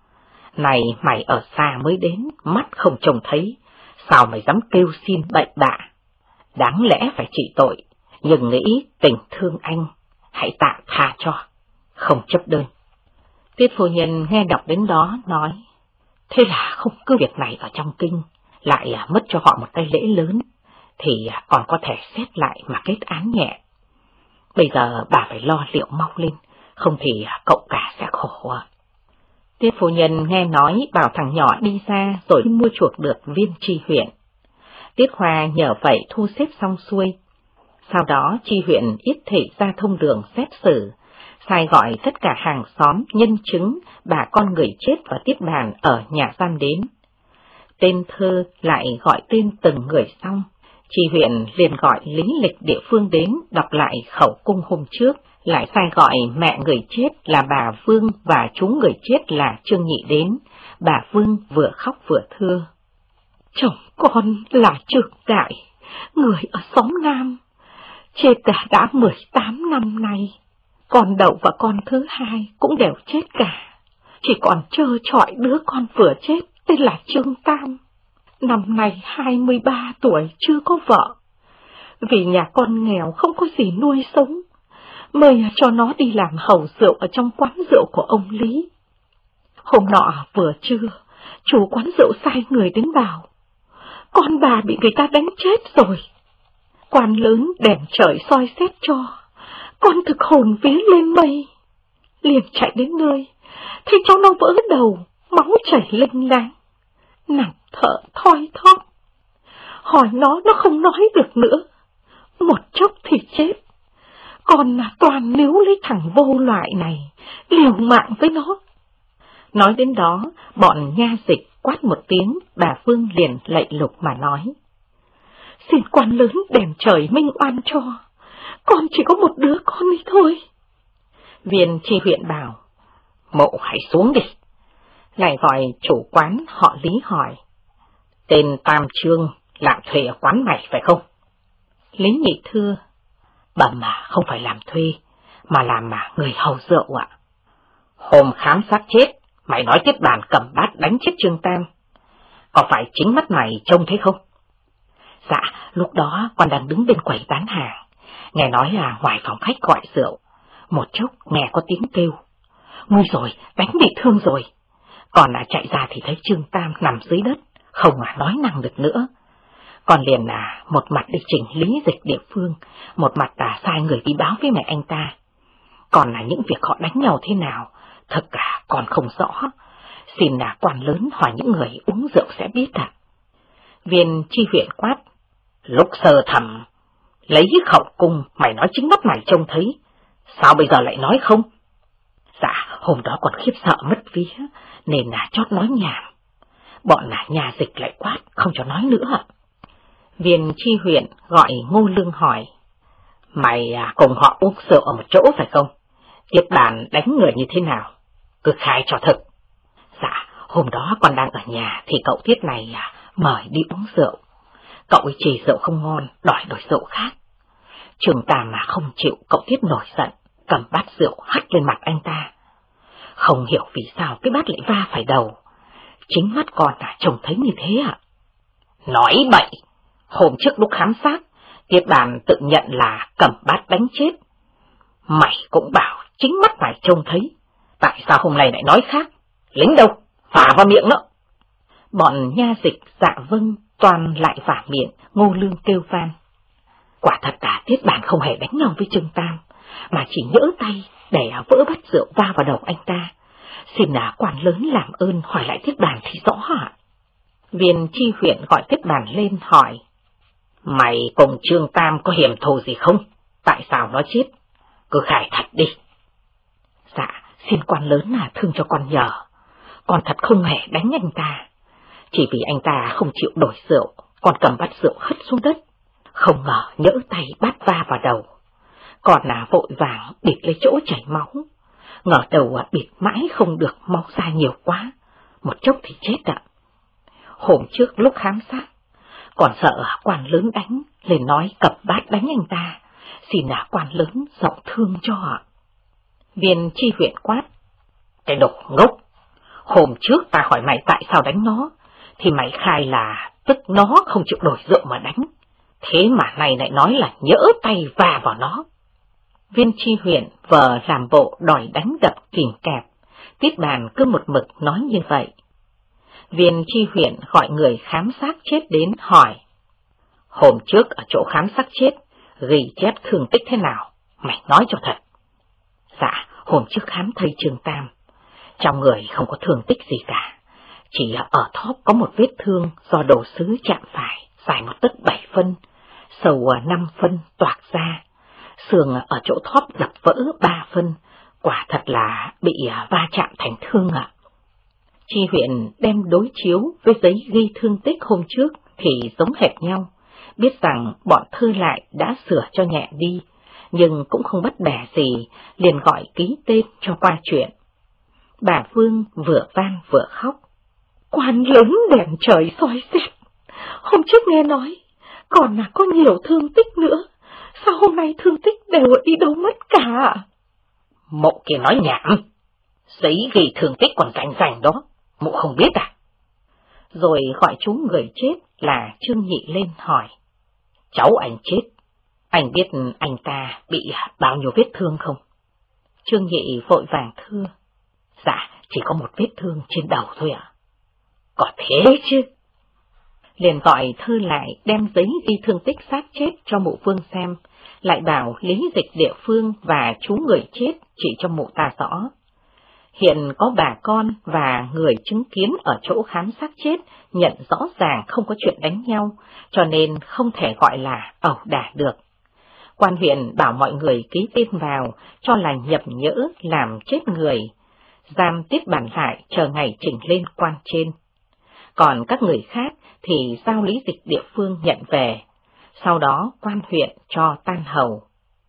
Này mày ở xa mới đến, mắt không trông thấy, sao mày dám kêu xin bậy bạ? Đáng lẽ phải trị tội, nhưng nghĩ tình thương anh, hãy tạm tha cho, không chấp đơn. Tiết phu nhân nghe đọc đến đó nói, thế là không cứ việc này ở trong kinh, lại mất cho họ một cái lễ lớn, thì còn có thể xét lại mà kết án nhẹ. Bây giờ bà phải lo liệu mau lên, không thì cậu cả sẽ khổ. Tiết phu nhân nghe nói bảo thằng nhỏ đi ra rồi mua chuộc được Viên tri huyện. Tiết Hoa nhờ vậy thu xếp xong xuôi. Sau đó tri huyện yết thị ra thông đường xét xử, sai gọi tất cả hàng xóm, nhân chứng, bà con người chết và tiếp bàn ở nhà giam đến. Tên thơ lại gọi tên từng người xong, tri huyện liền gọi lý lịch địa phương đến đọc lại khẩu cung hôm trước, lại sai gọi mẹ người chết là bà Vương và chú người chết là Trương Nhị đến. Bà Vương vừa khóc vừa thưa, chồng con là Trương Đại, người ở xóm Nam, chết đã 18 năm nay. Con đầu và con thứ hai cũng đều chết cả, chỉ còn trơ trọi đứa con vừa chết tên là Trương Tam. Năm nay 23 tuổi chưa có vợ, vì nhà con nghèo không có gì nuôi sống, mời cho nó đi làm hầu rượu ở trong quán rượu của ông Lý. Hôm nọ vừa trưa, chủ quán rượu sai người đến bảo, con bà bị người ta đánh chết rồi. Quan lớn đèn trời soi xét cho, con thực hồn vía lên mây. Liền chạy đến nơi, thấy cháu nó vỡ đầu, máu chảy lênh láng, nằm thở thoi thóp. Hỏi nó không nói được nữa, một chốc thì chết. Còn toàn níu lấy thằng vô loại này, liều mạng với nó. Nói đến đó, bọn nha dịch quát một tiếng, bà Phương liền lạy lục mà nói: Xin quan lớn đèn trời minh oan cho, con chỉ có một đứa con ấy thôi. Viên tri huyện bảo: Mộ hãy xuống đi. Lại gọi chủ quán họ Lý hỏi: Tên Tam Trương làm thuê ở quán này phải không? Lý Nhị thưa: Bẩm mà không phải làm thuê, mà làm mà người hầu rượu ạ. Hôm khám xác chết, mày nói Tiết Bàn cầm bát đánh chết Trương Tam, có phải chính mắt mày trông thấy không? Dạ, lúc đó con đang đứng bên quầy bán hàng, nghe nói là ngoài phòng khách gọi rượu, một chốc nghe có tiếng kêu: Nguy rồi, đánh bị thương rồi. Còn chạy ra thì thấy Trương Tam nằm dưới đất, không nói năng được nữa. Còn liền một mặt đi chỉnh lý dịch địa phương, một mặt sai người đi báo với mẹ anh ta. Còn những việc họ đánh nhau thế nào, thật cả còn không rõ. Xin quan lớn hỏi những người uống rượu sẽ biết ạ. Viên tri huyện quát: Lúc sơ thẩm lấy khẩu cung, mày nói chính mắt mày trông thấy, sao bây giờ lại nói không? Dạ, hôm đó còn khiếp sợ mất vía, nên chót nói nhảm. Bọn nhà dịch lại quát, không cho nói nữa ạ. Viên tri huyện gọi Ngô Lương hỏi: Mày cùng họ uống rượu ở một chỗ phải không? Tiết Bàn đánh người như thế nào? Cứ khai cho thực. Dạ, hôm đó con đang ở nhà thì cậu Tiết này mời đi uống rượu. Cậu ấy chỉ rượu không ngon, đòi đổi rượu khác. Trương Tam không chịu, cậu Tiết nổi giận, cầm bát rượu hắt lên mặt anh ta. Không hiểu vì sao cái bát lại va phải đầu. Chính mắt con trông thấy như thế ạ. Nói bậy! Hôm trước lúc khám xác, Tiết Bàn tự nhận là cầm bát đánh chết. Mày cũng bảo chính mắt mày trông thấy, tại sao hôm nay lại nói khác? Lính đâu? Phả vào miệng nó! Bọn nha dịch dạ vâng toàn lại vả miệng. Ngô Lương kêu van: Quả thật Tiết Bàn không hề đánh nhau với Trương Tam, mà chỉ nhỡ tay để vỡ bát rượu va vào đầu anh ta. Xin quan lớn làm ơn hỏi lại Tiết Bàn thì rõ hả? Viên tri huyện gọi Tiết Bàn lên hỏi: Mày cùng Trương Tam có hiểm thù gì không? Tại sao nó chết? Cứ khai thật đi. Dạ, xin quan lớn thương cho con nhờ. Con thật không hề đánh anh ta. Chỉ vì anh ta không chịu đổi rượu, con cầm bát rượu hất xuống đất. Không ngờ nhỡ tay bát va vào đầu. Còn vội vàng bịt lấy chỗ chảy máu. Ngờ đầu bịt mãi không được, máu ra nhiều quá, một chốc thì chết ạ. Hôm trước lúc khám xác, còn sợ quan lớn đánh, lên nói cặp bát đánh anh ta. Xin quan lớn rộng thương cho ạ. Viên tri huyện quát: Cái đồ ngốc! Hôm trước ta hỏi mày tại sao đánh nó, thì mày khai là tức nó không chịu đổi rượu mà đánh. Thế mà này lại nói là nhỡ tay va vào nó. Viên tri huyện vờ làm bộ đòi đánh đập kìm kẹp, Tiết Bàn cứ một mực nói như vậy. Viên tri huyện gọi người khám xác chết đến hỏi: Hôm trước ở chỗ khám xác chết, ghi chép thương tích thế nào? Mày nói cho thật. Dạ, hôm trước khám thầy Trương Tam, trong người không có thương tích gì cả, chỉ ở thóp có một vết thương do đồ sứ chạm phải, dài 1 tấc 7 phân, sầu 5 phân toạc ra, xương ở chỗ thóp đập vỡ 3 phân, quả thật là bị va chạm thành thương ạ. Tri huyện đem đối chiếu với giấy ghi thương tích hôm trước thì giống hệt nhau, biết rằng bọn thư lại đã sửa cho nhẹ đi, nhưng cũng không bắt bẻ gì, liền gọi ký tên cho qua chuyện. Bà Phương vừa van vừa khóc: Quan lớn đèn trời soi xét, hôm trước nghe nói còn có nhiều thương tích nữa, sao hôm nay thương tích đều đi đâu mất cả? Mộ kia nói nhảm, giấy ghi thương tích còn rành đó, mộ không biết à? Rồi gọi chú người chết là Trương Nhị lên hỏi: Cháu anh chết, anh biết anh ta bị bao nhiêu vết thương không? Trương Nhị vội vàng thưa: Dạ, chỉ có một vết thương trên đầu thôi ạ. Có thế chứ? Liền gọi Thư lại đem giấy ghi thương tích xác chết cho mụ Vương xem, lại bảo lý dịch địa phương và chú người chết chỉ cho mụ ta rõ. Hiện có bà con và người chứng kiến ở chỗ khám xác chết nhận rõ ràng không có chuyện đánh nhau, cho nên không thể gọi là ẩu đả được. Quan huyện bảo mọi người ký tên vào cho là nhập nhỡ làm chết người. giam Tiết Bản lại chờ ngày chỉnh lên quan trên. Còn các người khác thì giao lý dịch địa phương nhận về, sau đó quan huyện cho tan hầu.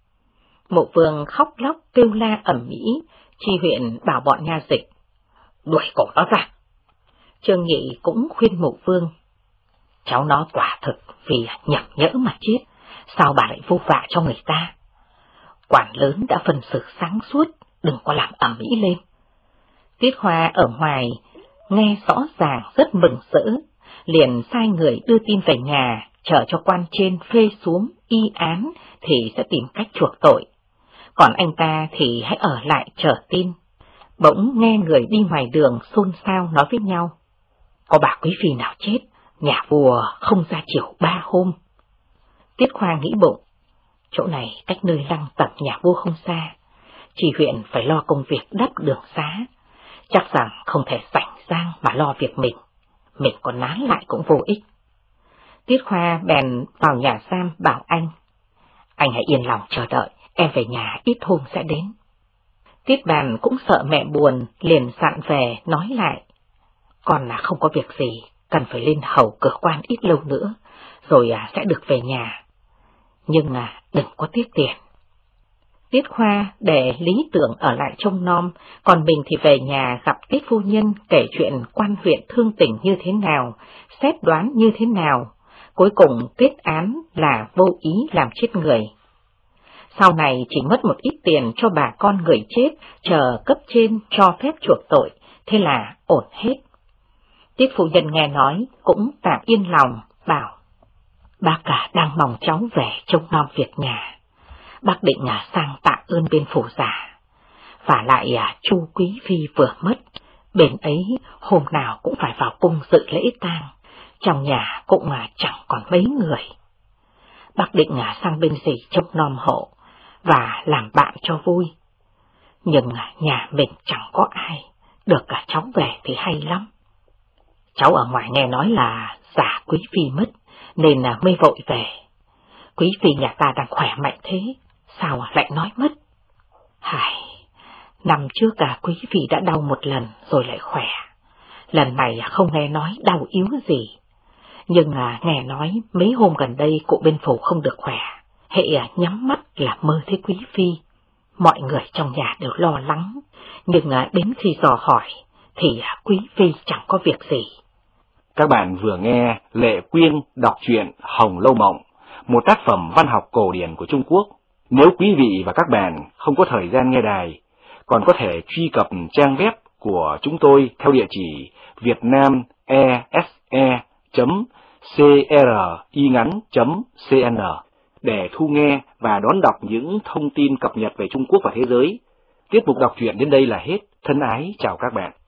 Mộ Vương khóc lóc kêu la ầm ĩ, tri huyện bảo bọn nha dịch đuổi cổ nó ra. Trương Nhị cũng khuyên Mộ Vương, cháu nó quả thực vì nhầm nhỡ mà chết, sao bà lại vu vạ cho người ta? Quản lớn đã phân xử sáng suốt, đừng có làm ầm ĩ lên. Tiết Hoa ở ngoài nghe rõ ràng rất mừng rỡ, liền sai người đưa tin về nhà, chờ cho quan trên phê xuống y án thì sẽ tìm cách chuộc tội. Còn anh ta thì hãy ở lại chờ tin. Bỗng nghe người đi ngoài đường xôn xao nói với nhau, có bà quý phi nào chết, nhà vua không ra chiều 3 hôm. Tiết Khoa nghĩ bụng, chỗ này cách nơi lăng tẩm nhà vua không xa, chỉ huyện phải lo công việc đắp đường xá, chắc rằng không thể rảnh rang mà lo việc mình còn nán lại cũng vô ích. Tiết Khoa bèn vào nhà giam bảo anh hãy yên lòng chờ đợi, em về nhà ít hôm sẽ đến. Tiết Bàn cũng sợ mẹ buồn, liền dặn về nói lại, con là không có việc gì, cần phải lên hầu cửa quan ít lâu nữa, rồi sẽ được về nhà. Nhưng đừng có tiếc tiền. Tiết Khoa để Lý Tưởng ở lại trông nom, còn mình thì về nhà gặp Tiết phu nhân kể chuyện quan huyện thương tình như thế nào, xét đoán như thế nào, cuối cùng kết án là vô ý làm chết người. Sau này chỉ mất một ít tiền cho bà con người chết, chờ cấp trên cho phép chuộc tội, thế là ổn hết. Tiết phu nhân nghe nói cũng tạm yên lòng, bảo, bác cả đang mong cháu về trông nom việc nhà. Bác định sang tạ ơn bên phủ già, và lại Chu quý phi vừa mất, bên ấy hôm nào cũng phải vào cung dự lễ tang, trong nhà cũng chẳng còn mấy người. Bác định sang bên dì trông nom hộ và làm bạn cho vui, nhưng nhà mình chẳng có ai, được cả cháu về thì hay lắm. Cháu ở ngoài nghe nói là già quý phi mất nên mới vội về. Quý phi nhà ta đang khỏe mạnh thế, sao lại nói mất? Hài, năm trước quý phi đã đau một lần rồi lại khỏe, lần này không nghe nói đau yếu gì, nhưng nghe nói mấy hôm gần đây cụ bên phủ không được khỏe, hệ nhắm mắt là mơ thấy quý phi. Mọi người trong nhà đều lo lắng, nhưng đến khi dò hỏi thì quý phi chẳng có việc gì. Các bạn vừa nghe Lệ Quyên đọc truyện Hồng Lâu Mộng, một tác phẩm văn học cổ điển của Trung Quốc. Nếu quý vị và các bạn không có thời gian nghe đài, còn có thể truy cập trang web của chúng tôi theo địa chỉ vietnamese.cringắn.cn để thu nghe và đón đọc những thông tin cập nhật về Trung Quốc và thế giới. Tiết mục đọc truyện đến đây là hết. Thân ái chào các bạn.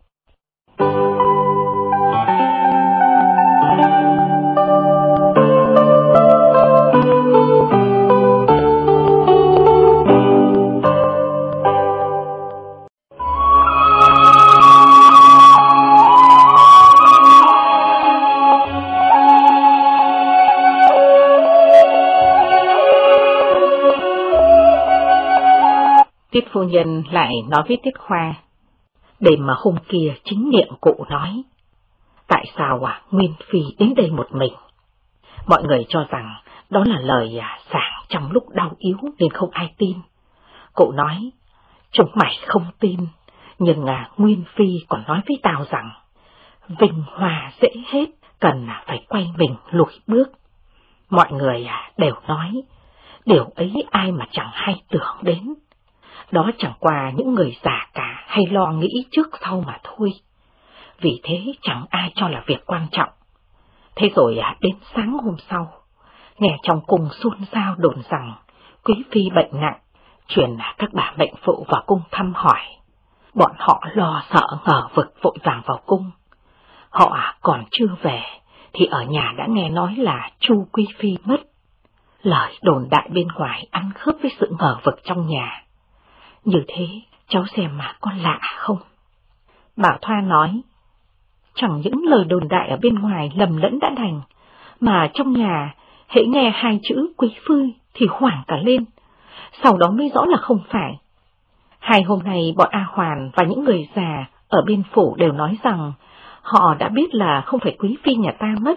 Tiết phu nhân lại nói với Tiết Khoa, đêm mà hôm kia chính miệng cụ nói, tại sao Nguyên Phi đến đây một mình? Mọi người cho rằng đó là lời giảng trong lúc đau yếu nên không ai tin. Cụ nói, chúng mày không tin, nhưng Nguyên Phi còn nói với tao rằng, vinh hòa dễ hết, cần phải quay mình lùi bước. Mọi người đều nói, điều ấy ai mà chẳng hay tưởng đến. Đó chẳng qua những người già cả hay lo nghĩ trước sau mà thôi. Vì thế chẳng ai cho là việc quan trọng. Thế rồi đến sáng hôm sau, nghe trong cung xôn xao đồn rằng quý phi bệnh nặng, truyền các bà bệnh phụ vào cung thăm hỏi. Bọn họ lo sợ ngờ vực vội vàng vào cung. Họ còn chưa về thì ở nhà đã nghe nói là Chu quý phi mất. Lời đồn đại bên ngoài ăn khớp với sự ngờ vực trong nhà. Như thế, cháu xem mà có lạ không? Bảo Thoa nói, chẳng những lời đồn đại ở bên ngoài lầm lẫn đã đành, mà trong nhà, hễ nghe hai chữ quý phi thì hoảng cả lên, sau đó mới rõ là không phải. 2 hôm nay bọn A Hoàn và những người già ở bên phủ đều nói rằng họ đã biết là không phải quý phi nhà ta mất.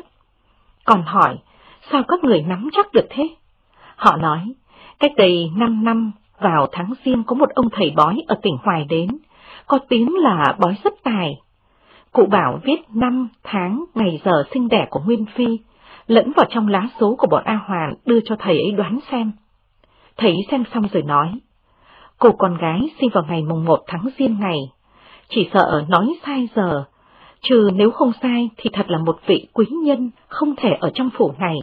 Còn hỏi, sao các người nắm chắc được thế? Họ nói, cách đây 5 năm, vào tháng Giêng có một ông thầy bói ở tỉnh Hoài đến, có tiếng là bói rất tài. Cụ bảo viết năm, tháng, ngày giờ sinh đẻ của Nguyên Phi, lẫn vào trong lá số của bọn A Hoàn đưa cho thầy ấy đoán xem. Thầy ấy xem xong rồi nói, cô con gái sinh vào ngày mùng 1 tháng Giêng này, chỉ sợ nói sai giờ, trừ nếu không sai thì thật là một vị quý nhân không thể ở trong phủ này.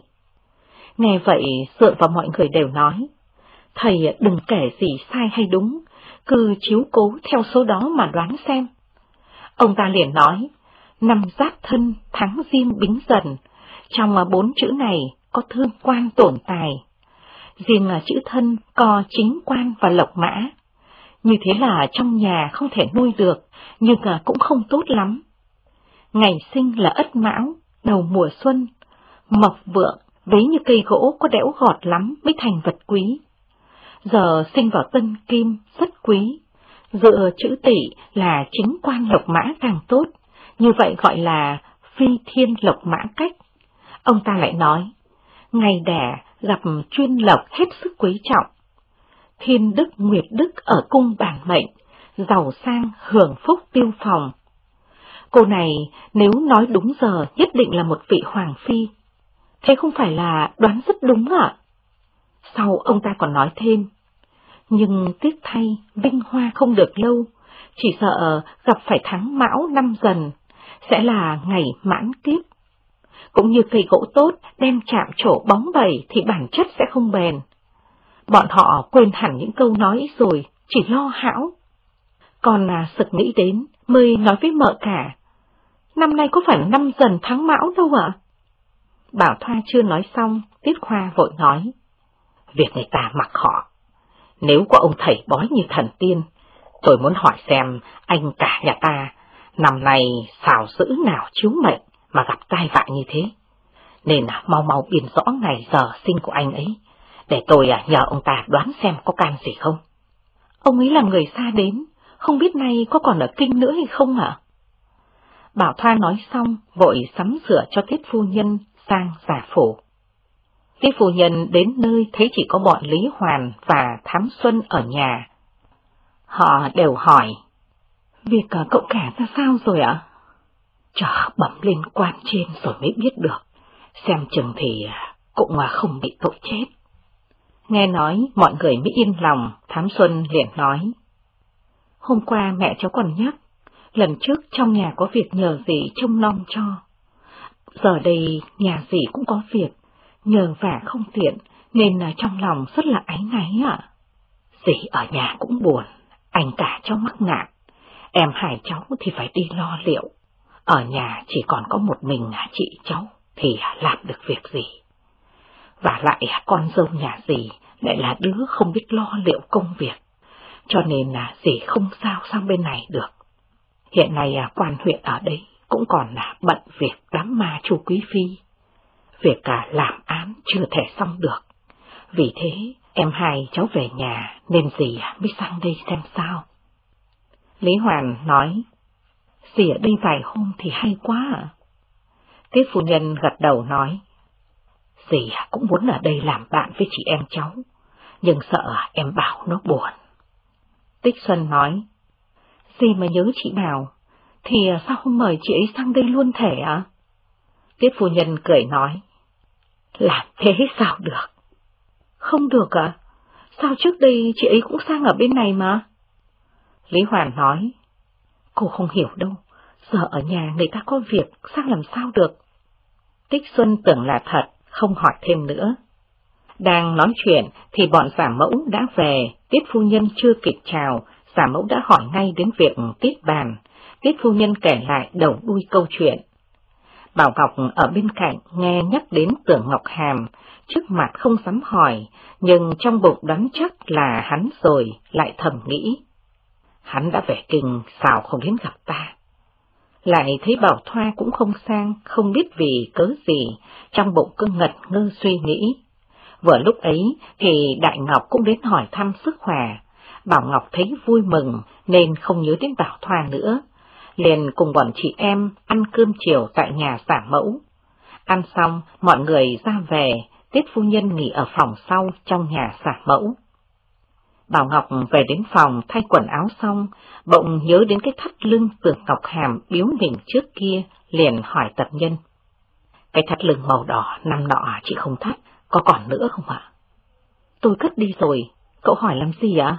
Nghe vậy, Dượng và mọi người đều nói, thầy đừng kể gì sai hay đúng, cứ chiếu cố theo số đó mà đoán xem. Ông ta liền nói, năm Giáp Thân, tháng Giêng Bính Dần, trong 4 chữ này có thương quan tổn tài. Riêng chữ Thân có chính quan và lộc mã. Như thế là trong nhà không thể nuôi được, nhưng cũng không tốt lắm. Ngày sinh là Ất Mão, đầu mùa xuân, mộc vượng, vế như cây gỗ có đẽo gọt lắm mới thành vật quý. Giờ sinh vào Tân Kim rất quý, dựa chữ Tỵ là chính quan lộc mã càng tốt, như vậy gọi là phi thiên lộc mã cách. Ông ta lại nói, ngày đẻ gặp chuyên lộc hết sức quý trọng. Thiên đức nguyệt đức ở cung bản mệnh, giàu sang hưởng phúc tiêu phòng. Cô này nếu nói đúng giờ nhất định là một vị hoàng phi. Thế không phải là đoán rất đúng ạ? Sau ông ta còn nói thêm, nhưng tiếc thay vinh hoa không được lâu, chỉ sợ gặp phải tháng Mão năm Dần, sẽ là ngày mãn kiếp. Cũng như cây gỗ tốt đem chạm trổ bóng bẩy thì bản chất sẽ không bền. Bọn họ quên hẳn những câu nói rồi, chỉ lo hão. Còn sực nghĩ đến mới nói với mợ cả, năm nay có phải năm Dần tháng Mão đâu ạ? Bảo Thoa chưa nói xong, Tiết Khoa vội nói, việc người ta mặc họ. Nếu có ông thầy bói như thần tiên, tôi muốn hỏi xem anh cả nhà ta năm nay xào dữ nào chiếu mệnh mà gặp tai vạ như thế. Nên mau mau biên rõ ngày giờ sinh của anh ấy, để tôi nhờ ông ta đoán xem có can gì không. Ông ấy là người xa đến, không biết nay có còn ở kinh nữa hay không ạ? Bảo Thoa nói xong, vội sắm sửa cho Tiết phu nhân sang giả phủ. Tiết phu nhân đến nơi thấy chỉ có bọn Lý Hoàn và Thám Xuân ở nhà. Họ đều hỏi, việc cậu cả ra sao rồi ạ? Chờ bẩm lên quan trên rồi mới biết được, xem chừng thì cũng không bị tội chết. Nghe nói mọi người mới yên lòng, Thám Xuân liền nói, hôm qua mẹ cháu còn nhắc, lần trước trong nhà có việc nhờ dì trông nom cho. Giờ đây nhà dì cũng có việc, nhờ vả không tiện, nên trong lòng rất là áy náy ạ. Dì ở nhà cũng buồn, anh cả cháu mắc nạn, em hai cháu thì phải đi lo liệu. Ở nhà chỉ còn có một mình chị cháu, thì làm được việc gì. Và lại con dâu nhà dì lại là đứa không biết lo liệu công việc, cho nên dì không sao sang bên này được. Hiện nay quan huyện ở đây cũng còn bận việc đám ma Chu Quý Phi. Việc làm án chưa thể xong được. Vì thế em hai cháu về nhà nên dì mới sang đây xem sao. Lý Hoàn nói, dì ở đây vài hôm thì hay quá ạ. Tiết phu nhân gật đầu nói, dì cũng muốn ở đây làm bạn với chị em cháu, nhưng sợ em Bảo nó buồn. Tích Xuân nói, dì mà nhớ chị Bảo, thì sao không mời chị ấy sang đây luôn thể ạ? Tiết phu nhân cười nói, làm thế sao được? Không được ạ? Sao trước đây chị ấy cũng sang ở bên này mà? Lý Hoàn nói, cô không hiểu đâu, giờ ở nhà người ta có việc, sang làm sao được? Tích Xuân tưởng là thật, không hỏi thêm nữa. Đang nói chuyện thì bọn giả mẫu đã về, Tiết phu nhân chưa kịp chào, giả mẫu đã hỏi ngay đến việc Tiết bàn. Tiết phu nhân kể lại đầu đuôi câu chuyện. Bảo Ngọc ở bên cạnh nghe nhắc đến Tưởng Ngọc Hàm, trước mặt không dám hỏi, nhưng trong bụng đoán chắc là hắn rồi, lại thầm nghĩ. Hắn đã về kinh, sao không đến gặp ta? Lại thấy Bảo Thoa cũng không sang, không biết vì cớ gì, trong bụng cứ ngật ngơ suy nghĩ. Vừa lúc ấy thì Đại Ngọc cũng đến hỏi thăm sức khỏe, Bảo Ngọc thấy vui mừng nên không nhớ đến Bảo Thoa nữa, liền cùng bọn chị em ăn cơm chiều tại nhà giả mẫu. Ăn xong, mọi người ra về, Tiết phu nhân nghỉ ở phòng sau trong nhà giả mẫu. Bảo Ngọc về đến phòng thay quần áo xong, bỗng nhớ đến cái thắt lưng Tưởng Ngọc Hàm biếu mình trước kia, liền hỏi Tập Nhân. Cái thắt lưng màu đỏ năm nọ chị không thắt, có còn nữa không ạ? Tôi cất đi rồi, cậu hỏi làm gì ạ?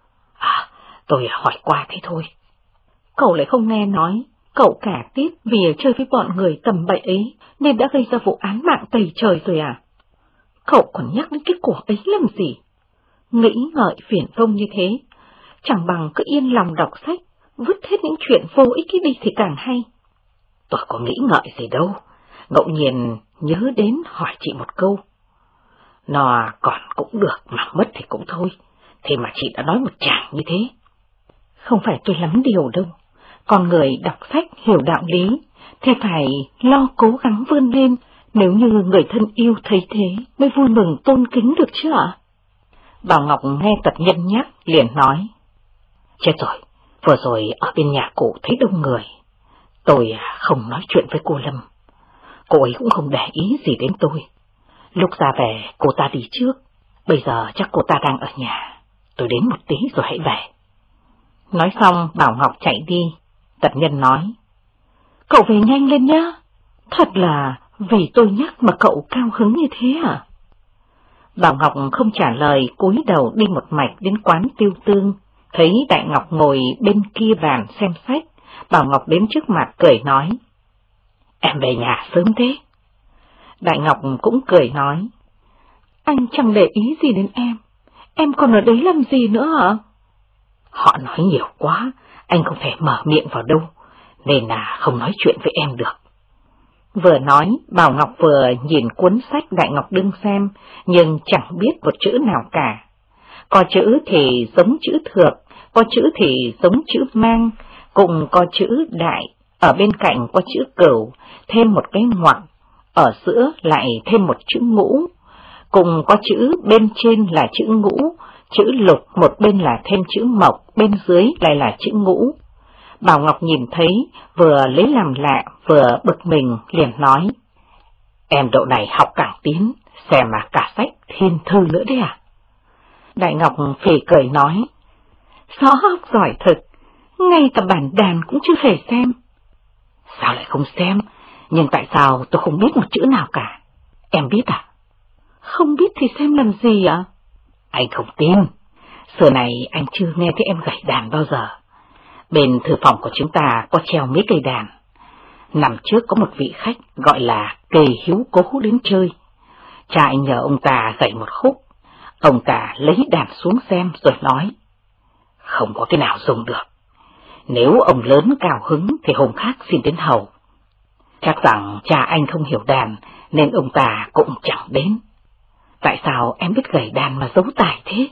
Tôi hỏi qua thế thôi. Cậu lại không nghe nói, cậu cả Tiết vì chơi với bọn người tầm bậy ấy nên đã gây ra vụ án mạng tày trời rồi à? Cậu còn nhắc đến cái của ấy làm gì? Nghĩ ngợi phiền công như thế, chẳng bằng cứ yên lòng đọc sách, vứt hết những chuyện vô ích ấy đi thì càng hay. Tôi có nghĩ ngợi gì đâu, ngẫu nhiên nhớ đến hỏi chị một câu. Nó còn cũng được mà mất thì cũng thôi, thế mà chị đã nói một chàng như thế. Không phải tôi lắm điều đâu, con người đọc sách hiểu đạo lý, thì phải lo cố gắng vươn lên, nếu như người thân yêu thấy thế mới vui mừng tôn kính được chứ ạ? Bảo Ngọc nghe Tập Nhân nhắc liền nói. Chết rồi, vừa rồi ở bên nhà cụ thấy đông người. Tôi không nói chuyện với cô Lâm. Cô ấy cũng không để ý gì đến tôi. Lúc ra về cô ta đi trước, bây giờ chắc cô ta đang ở nhà. Tôi đến một tí rồi hãy về. Nói xong Bảo Ngọc chạy đi. Tập Nhân nói. Cậu về nhanh lên nhá. Thật là vì tôi nhắc mà cậu cao hứng như thế à? Bảo Ngọc không trả lời, cúi đầu đi một mạch đến quán Tiêu Tương. Thấy Đại Ngọc ngồi bên kia bàn xem sách, Bảo Ngọc đến trước mặt cười nói. Em về nhà sớm thế. Đại Ngọc cũng cười nói. Anh chẳng để ý gì đến em còn ở đấy làm gì nữa hả? Họ nói nhiều quá, anh không thể mở miệng vào đâu, nên là không nói chuyện với em được. Vừa nói, Bảo Ngọc vừa nhìn cuốn sách Đại Ngọc đương xem, nhưng chẳng biết một chữ nào cả. Có chữ thì giống chữ thược, có chữ thì giống chữ mang, cùng có chữ đại, ở bên cạnh có chữ cửu, thêm một cái ngoặc, ở giữa lại thêm một chữ ngũ, cùng có chữ bên trên là chữ ngũ, chữ lục một bên là thêm chữ mộc, bên dưới lại là chữ ngũ. Bảo Ngọc nhìn thấy, vừa lấy làm lạ, vừa bực mình, liền nói. Em độ này học càng tiến, xem mà cả sách thiên thư nữa đấy à? Đại Ngọc phì cười nói. Rõ học giỏi thực, ngay cả bản đàn cũng chưa thể xem. Sao lại không xem? Nhưng tại sao tôi không biết một chữ nào cả? Em biết à? Không biết thì xem làm gì ạ? Anh không tin. Xưa này anh chưa nghe thấy em gảy đàn bao giờ. Bên thư phòng của chúng ta có treo mấy cây đàn. Năm trước có một vị khách gọi là Kỳ Hiếu Cố đến chơi. Cha anh nhờ ông ta gảy một khúc. Ông ta lấy đàn xuống xem rồi nói. Không có cái nào dùng được. Nếu ông lớn cao hứng thì hôm khác xin đến hầu. Chắc rằng cha anh không hiểu đàn nên ông ta cũng chẳng đến. Tại sao em biết gảy đàn mà giấu tài thế?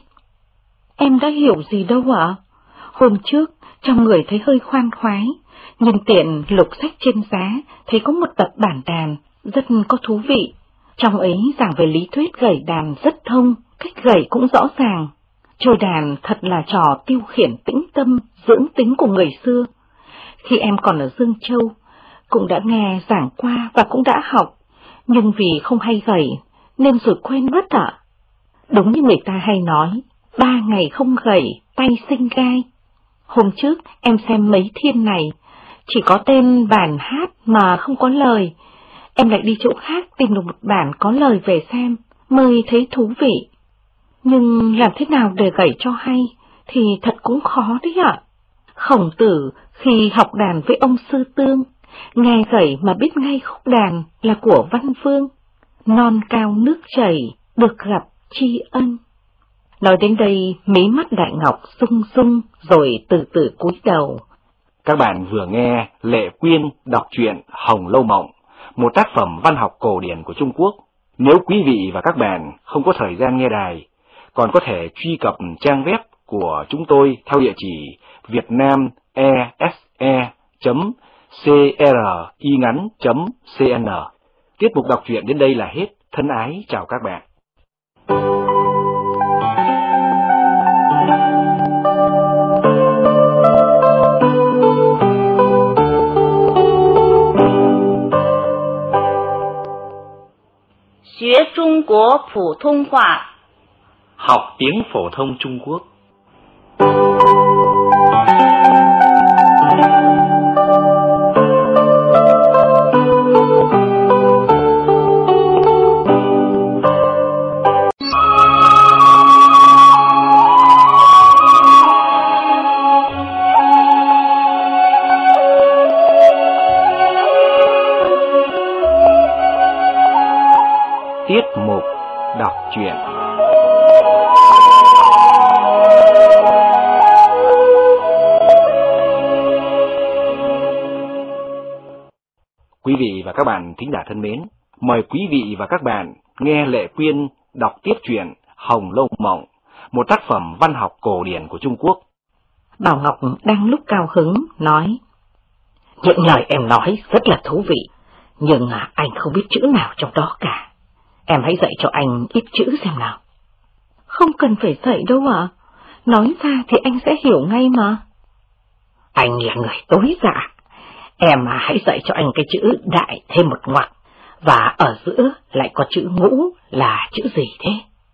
Em đã hiểu gì đâu ạ. Hôm trước trong người thấy hơi khoan khoái, nhân tiện lục sách trên giá thấy có một tập bản đàn rất có thú vị. Trong ấy giảng về lý thuyết gảy đàn rất thông, cách gảy cũng rõ ràng. Chơi đàn thật là trò tiêu khiển tĩnh tâm, dưỡng tính của người xưa. Khi em còn ở Dương Châu, cũng đã nghe giảng qua và cũng đã học, nhưng vì không hay gảy nên rồi quên mất ạ. Đúng như người ta hay nói, 3 ngày không gảy, tay sinh gai. Hôm trước em xem mấy thiên này, chỉ có tên bản hát mà không có lời. Em lại đi chỗ khác tìm được một bản có lời về xem, mới thấy thú vị. Nhưng làm thế nào để gảy cho hay thì thật cũng khó đấy ạ. Khổng Tử khi học đàn với ông Sư Tương, nghe gảy mà biết ngay khúc đàn là của Văn Vương. Non cao nước chảy, được gặp tri ân. Nói đến đây, mí mắt Đại Ngọc rung rung rồi từ từ cúi đầu. Các bạn vừa nghe Lệ Quyên đọc truyện Hồng Lâu Mộng, một tác phẩm văn học cổ điển của Trung Quốc. Nếu quý vị và các bạn không có thời gian nghe đài, còn có thể truy cập trang web của chúng tôi theo địa chỉ vietnamese.cringắn.cn. Tiết mục đọc truyện đến đây là hết. Thân ái chào các bạn. 学中国普通话 học tiếng phổ thông Trung Quốc. Tiết mục đọc truyện. Quý vị và các bạn thính giả thân mến, mời quý vị và các bạn nghe Lệ Quyên đọc tiếp truyện Hồng Lâu Mộng, một tác phẩm văn học cổ điển của Trung Quốc. Bảo Ngọc đang lúc cao hứng nói: những lời em nói rất là thú vị, nhưng anh không biết chữ nào trong đó cả. Em hãy dạy cho anh ít chữ xem nào. Không cần phải dạy đâu ạ. Nói ra thì anh sẽ hiểu ngay mà. Anh là người tối dạ. Em hãy dạy cho anh cái chữ đại thêm một ngoặc, và ở giữa lại có chữ ngũ là chữ gì thế?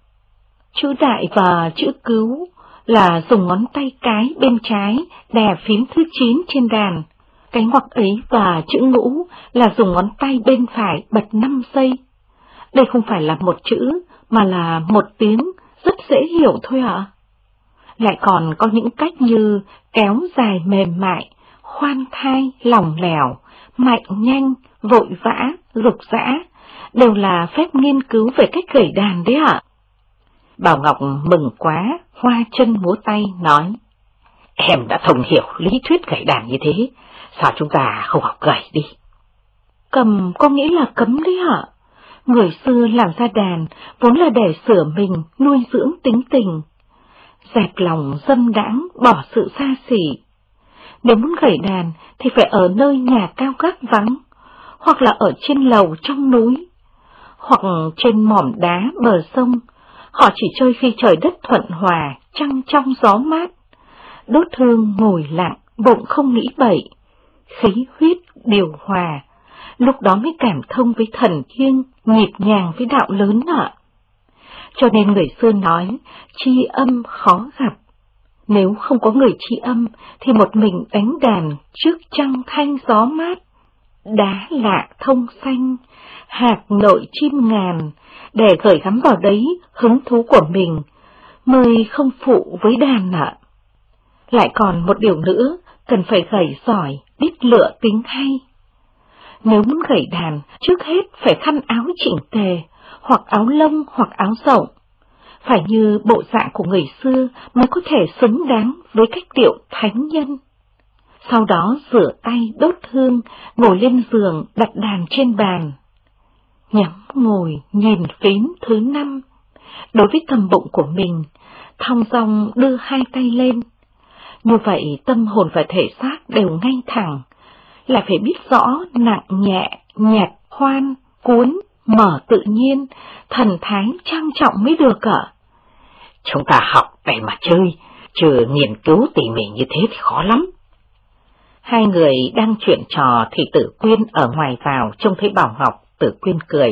Chữ đại và chữ cứu là dùng ngón tay cái bên trái đè phím thứ 9 trên đàn. Cái ngoặc ấy và chữ ngũ là dùng ngón tay bên phải bật 5 giây. Đây không phải là một chữ, mà là một tiếng, rất dễ hiểu thôi ạ. Lại còn có những cách như kéo dài mềm mại, khoan thai lỏng lẻo, mạnh nhanh, vội vã, rục rã, đều là phép nghiên cứu về cách gảy đàn đấy ạ. Bảo Ngọc mừng quá, hoa chân múa tay nói: em đã thông hiểu lý thuyết gảy đàn như thế, sao chúng ta không học gảy đi? Cầm có nghĩa là cấm đấy ạ. Người xưa làm ra đàn vốn là để sửa mình, nuôi dưỡng tính tình, dẹp lòng dâm đãng, bỏ sự xa xỉ. Nếu muốn gảy đàn thì phải ở nơi nhà cao gác vắng, hoặc là ở trên lầu trong núi, hoặc trên mỏm đá bờ sông. Họ chỉ chơi khi trời đất thuận hòa, trăng trong gió mát, đốt hương ngồi lặng, bụng không nghĩ bậy, khí huyết điều hòa. Lúc đó mới cảm thông với thần thiêng, nhịp nhàng với đạo lớn ạ. Cho nên người xưa nói, tri âm khó gặp. Nếu không có người tri âm, thì một mình đánh đàn trước trăng thanh gió mát. Đá lạ thông xanh, hạt nội chim ngàn, để gửi gắm vào đấy hứng thú của mình, mới không phụ với đàn ạ. Lại còn một điều nữa, cần phải gảy giỏi, biết lựa tính hay. Nếu muốn gảy đàn, trước hết phải khăn áo chỉnh tề, hoặc áo lông hoặc áo rộng. Phải như bộ dạng của người xưa mới có thể xứng đáng với cách điệu thánh nhân. Sau đó rửa tay đốt hương, ngồi lên giường đặt đàn trên bàn. Nhắm ngồi nhìn phím thứ 5, đối với cầm bụng của mình, thong dong đưa hai tay lên. Như vậy tâm hồn và thể xác đều ngay thẳng, lại phải biết rõ nặng nhẹ, nhạt, khoan, cuốn, mở tự nhiên, thần thái trang trọng mới được ạ. Chúng ta học để mà chơi, chứ nghiên cứu tỉ mỉ như thế thì khó lắm. Hai người đang chuyện trò thì Tử Quyên ở ngoài vào trông thấy Bảo Ngọc. Tử Quyên cười: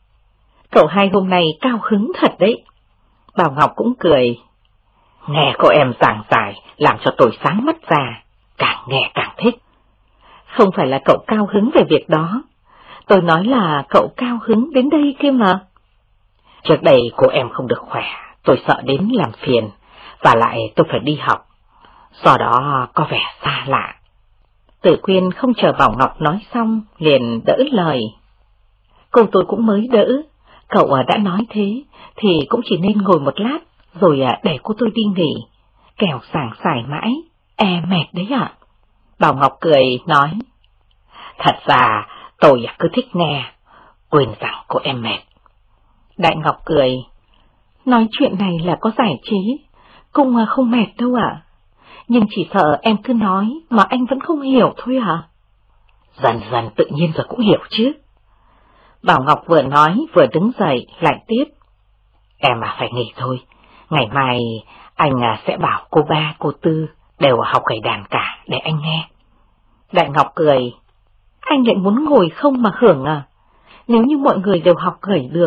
cậu hai hôm nay cao hứng thật đấy. Bảo Ngọc cũng cười: nghe cô em giảng giải làm cho tôi sáng mắt ra, càng nghe càng thích. Không phải là cậu cao hứng về việc đó, tôi nói là cậu cao hứng đến đây kia mà. Trước đây cô em không được khỏe, tôi sợ đến làm phiền, và lại tôi phải đi học, do đó có vẻ xa lạ. Tử Quyên không chờ Bảo Ngọc nói xong, liền đỡ lời: cô tôi cũng mới đỡ, cậu đã nói thế, thì cũng chỉ nên ngồi một lát, rồi để cô tôi đi nghỉ, kẻo giảng giải mãi, mệt đấy ạ. Bảo Ngọc cười nói: thật ra tôi cứ thích nghe, quên rằng cô em mệt. Đại Ngọc cười: nói chuyện này là có giải trí, cũng không mệt đâu ạ. Nhưng chỉ sợ em cứ nói mà anh vẫn không hiểu thôi ạ. Dần dần tự nhiên rồi cũng hiểu chứ. Bảo Ngọc vừa nói vừa đứng dậy lại tiếp: em phải nghỉ thôi, ngày mai anh sẽ bảo cô ba cô Tư đều học gảy đàn cả để anh nghe. Đại Ngọc cười: anh lại muốn ngồi không mà hưởng à? Nếu như mọi người đều học gảy được,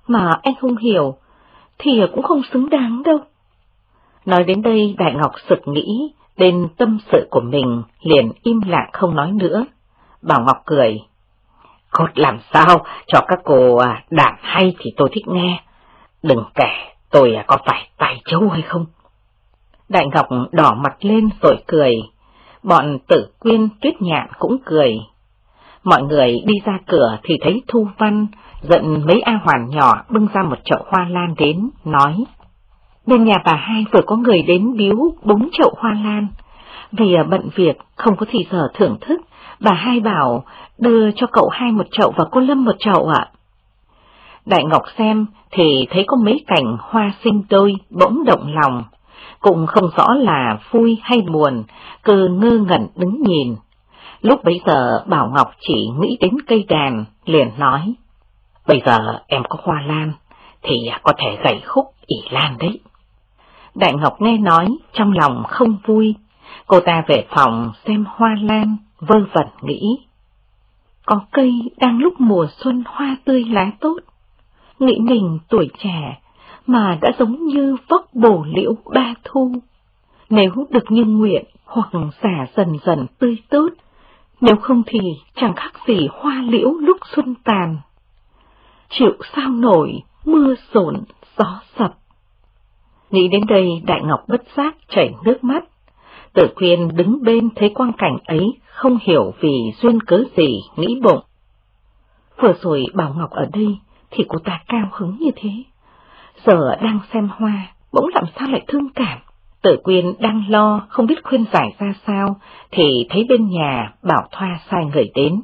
mà anh không hiểu thì cũng không xứng đáng đâu. Nói đến đây Đại Ngọc sực nghĩ đến tâm sự của mình, liền im lặng không nói nữa. Bảo Ngọc cười. Cốt làm sao cho các cô đàn hay thì tôi thích nghe, đừng kể tôi có phải tài châu hay không. Đại Ngọc đỏ mặt lên rồi cười, bọn Tử Quyên, Tuyết Nhạn cũng cười. Mọi người đi ra cửa thì thấy Thu Văn dẫn mấy A Hoàn nhỏ bưng ra một chậu hoa lan đến, nói: bên nhà bà hai vừa có người đến biếu 4 chậu hoa lan, vì bận việc không có thì giờ thưởng thức, bà hai bảo đưa cho cậu hai một chậu và cô Lâm một chậu ạ. Đại Ngọc xem thì thấy có mấy cành hoa sinh đôi, bỗng động lòng, cũng không rõ là vui hay buồn, cứ ngơ ngẩn đứng nhìn. Lúc bấy giờ Bảo Ngọc chỉ nghĩ đến cây đàn, liền nói: bây giờ em có hoa lan thì có thể gảy khúc ỷ lan đấy. Đại Ngọc nghe nói trong lòng không vui, cô ta về phòng xem hoa lan, vơ vẩn nghĩ: có cây đang lúc mùa xuân hoa tươi lá tốt, nghĩ mình tuổi trẻ mà đã giống như vóc bổ liễu ba thu, nếu được như nguyện hoặc xả dần dần tươi tốt, nếu không thì chẳng khác gì hoa liễu lúc xuân tàn. Chịu sao nổi mưa dồn gió sập. Nghĩ đến đây Đại Ngọc bất giác chảy nước mắt. Tử Quyên đứng bên thấy quang cảnh ấy, không hiểu vì duyên cớ gì, nghĩ bụng: vừa rồi Bảo Ngọc ở đây thì cô ta cao hứng như thế, giờ đang xem hoa bỗng làm sao lại thương cảm. Tử Quyên đang lo không biết khuyên giải ra sao thì thấy bên nhà Bảo Thoa sai người đến.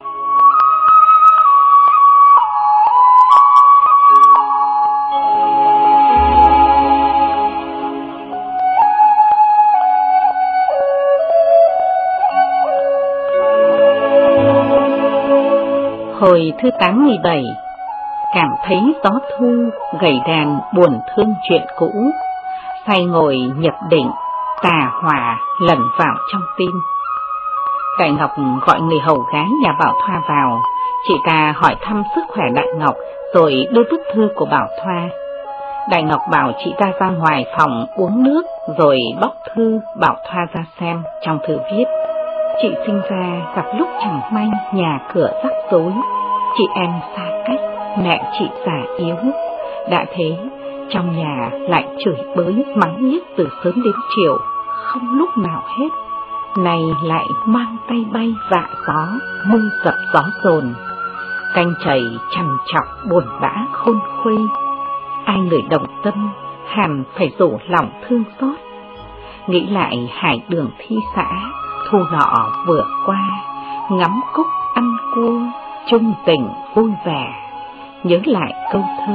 Hồi thứ 87, cảm thấy gió thu, gảy đàn buồn thương chuyện cũ, say ngồi nhập định, tà hỏa lẩn vào trong tim. Đại Ngọc gọi người hầu gái nhà Bảo Thoa vào, chị ta hỏi thăm sức khỏe Đại Ngọc rồi đưa bức thư của Bảo Thoa. Đại Ngọc bảo chị ta ra ngoài phòng uống nước rồi bóc thư Bảo Thoa ra xem. Trong thư viết: chị sinh ra gặp lúc chẳng may nhà cửa rắc rối, chị em xa cách, mẹ chị già yếu, đã thế trong nhà lại chửi bới mắng nhiếc từ sớm đến chiều, không lúc nào hết. Này lại mang tay bay vạ gió, mưa dập gió dồn, canh chày trằn trọc buồn bã khôn khuây. Ai người đồng tâm hẳn phải rủ lòng thương xót. Nghĩ lại hải đường thi xã, thu nọ vừa qua, ngắm cúc ăn cua, chung tình vui vẻ, nhớ lại câu thơ: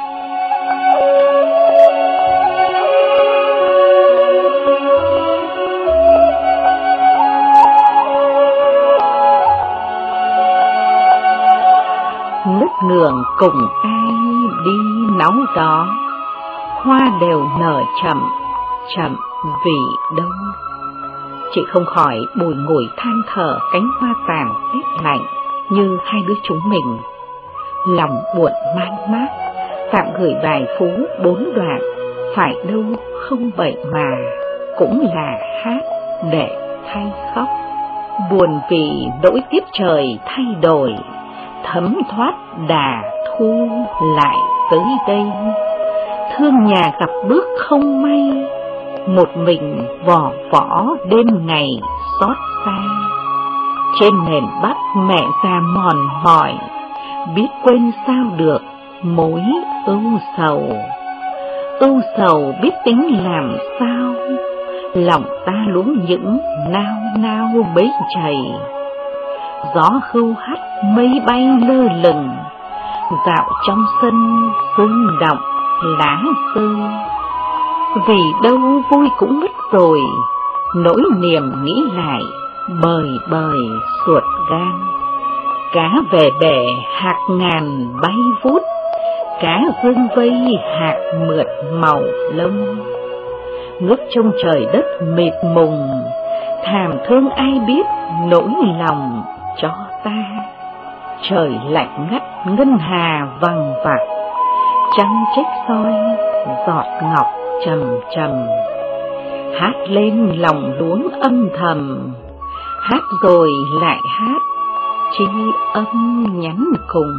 ngất ngường cùng ai đi nóng gió, hoa đều nở chậm, chậm vì đâu. Chị không khỏi bùi ngùi than thở cánh hoa tàn rét lạnh như hai đứa chúng mình. Lòng buồn man mác, tạm gửi bài phú 4 đoạn, phải đâu không vậy mà, cũng là hát để thay khóc. Buồn vì nỗi tiếp trời thay đổi, thấm thoát đà thu lại tới đây. Thương nhà gặp bước không may, một mình vò võ đêm ngày xót xa. Trên nền Bắc mẹ già mòn mỏi, biết quên sao được mối ưu sầu. Ưu sầu biết tính làm sao, lòng ta luống những nao nao bấy chày. Gió hưu hắt mây bay lơ lửng, dạo trong sân sương động lá rơi. Vì đâu vui cũng mất rồi, nỗi niềm nghĩ lại bời bời ruột gan. Cá về bể hạc ngàn bay vút, cá vương vây hạc mượt màu lông. Ngước trông trời đất mịt mùng, thảm thương ai biết nỗi lòng cho ta. Trời lạnh ngắt ngân hà vằng vặc, trăng trích soi, giọt ngọc trầm trầm, hát lên lòng đuống âm thầm, hát rồi lại hát, tri âm nhắn cùng.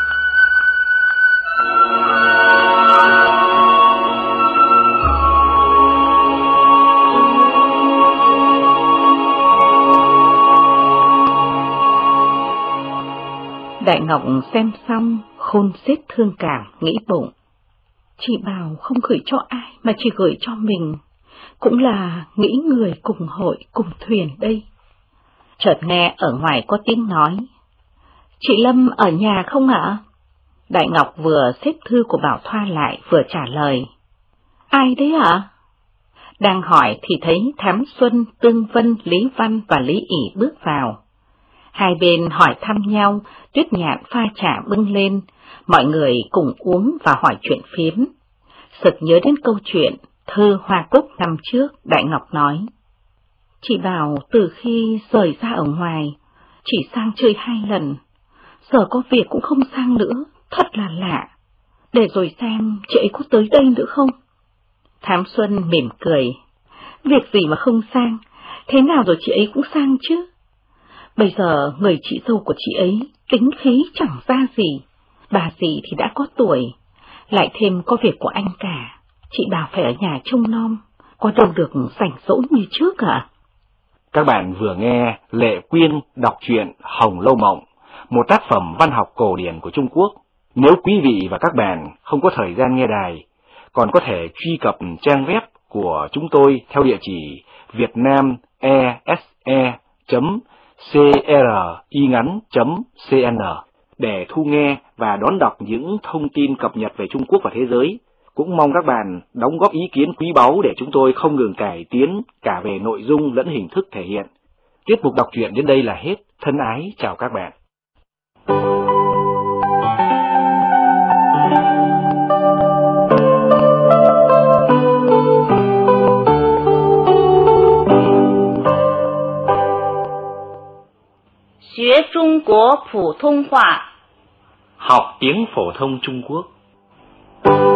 Đại Ngọc xem xong, khôn xiết thương cảm, nghĩ bụng. Chị bảo không gửi cho ai mà chỉ gửi cho mình, cũng là nghĩ người cùng hội cùng thuyền đây. Chợt nghe ở ngoài có tiếng nói, chị Lâm ở nhà không ạ? Đại Ngọc vừa xếp thư của Bảo Thoa lại vừa trả lời, ai đấy ạ? Đang hỏi thì thấy Thám Xuân, Tương Vân, Lý Văn và Lý ỷ bước vào. Hai bên hỏi thăm nhau, Tuyết Nhạn pha trà bưng lên, mọi người cùng uống và hỏi chuyện phiếm. Sực nhớ đến câu chuyện thơ Hoa Cúc năm trước, Đại Ngọc nói, chị bảo từ khi rời ra ở ngoài, chỉ sang chơi 2 lần, giờ có việc cũng không sang nữa, thật là lạ. Để rồi xem chị ấy có tới đây nữa không? Thám Xuân mỉm cười, việc gì mà không sang, thế nào rồi chị ấy cũng sang chứ. Bây giờ người chị dâu của chị ấy tính khí chẳng ra gì, bà dì thì đã có tuổi, lại thêm có việc của anh cả, chị bảo phải ở nhà trông nom, có đâu được rảnh rỗi như trước à? Các bạn vừa nghe Lệ Quyên đọc truyện Hồng Lâu Mộng, một tác phẩm văn học cổ điển của Trung Quốc. Nếu quý vị và các bạn không có thời gian nghe đài, còn có thể truy cập trang web của chúng tôi theo địa chỉ vietnamese.cringắn.cn để thu nghe và đón đọc những thông tin cập nhật về Trung Quốc và thế giới. Cũng mong các bạn đóng góp ý kiến quý báu để chúng tôi không ngừng cải tiến cả về nội dung lẫn hình thức thể hiện. Tiết mục đọc truyện đến đây là hết. Thân ái chào các bạn. Học Trung Quốc phổ thông hóa. Học tiếng phổ thông Trung Quốc.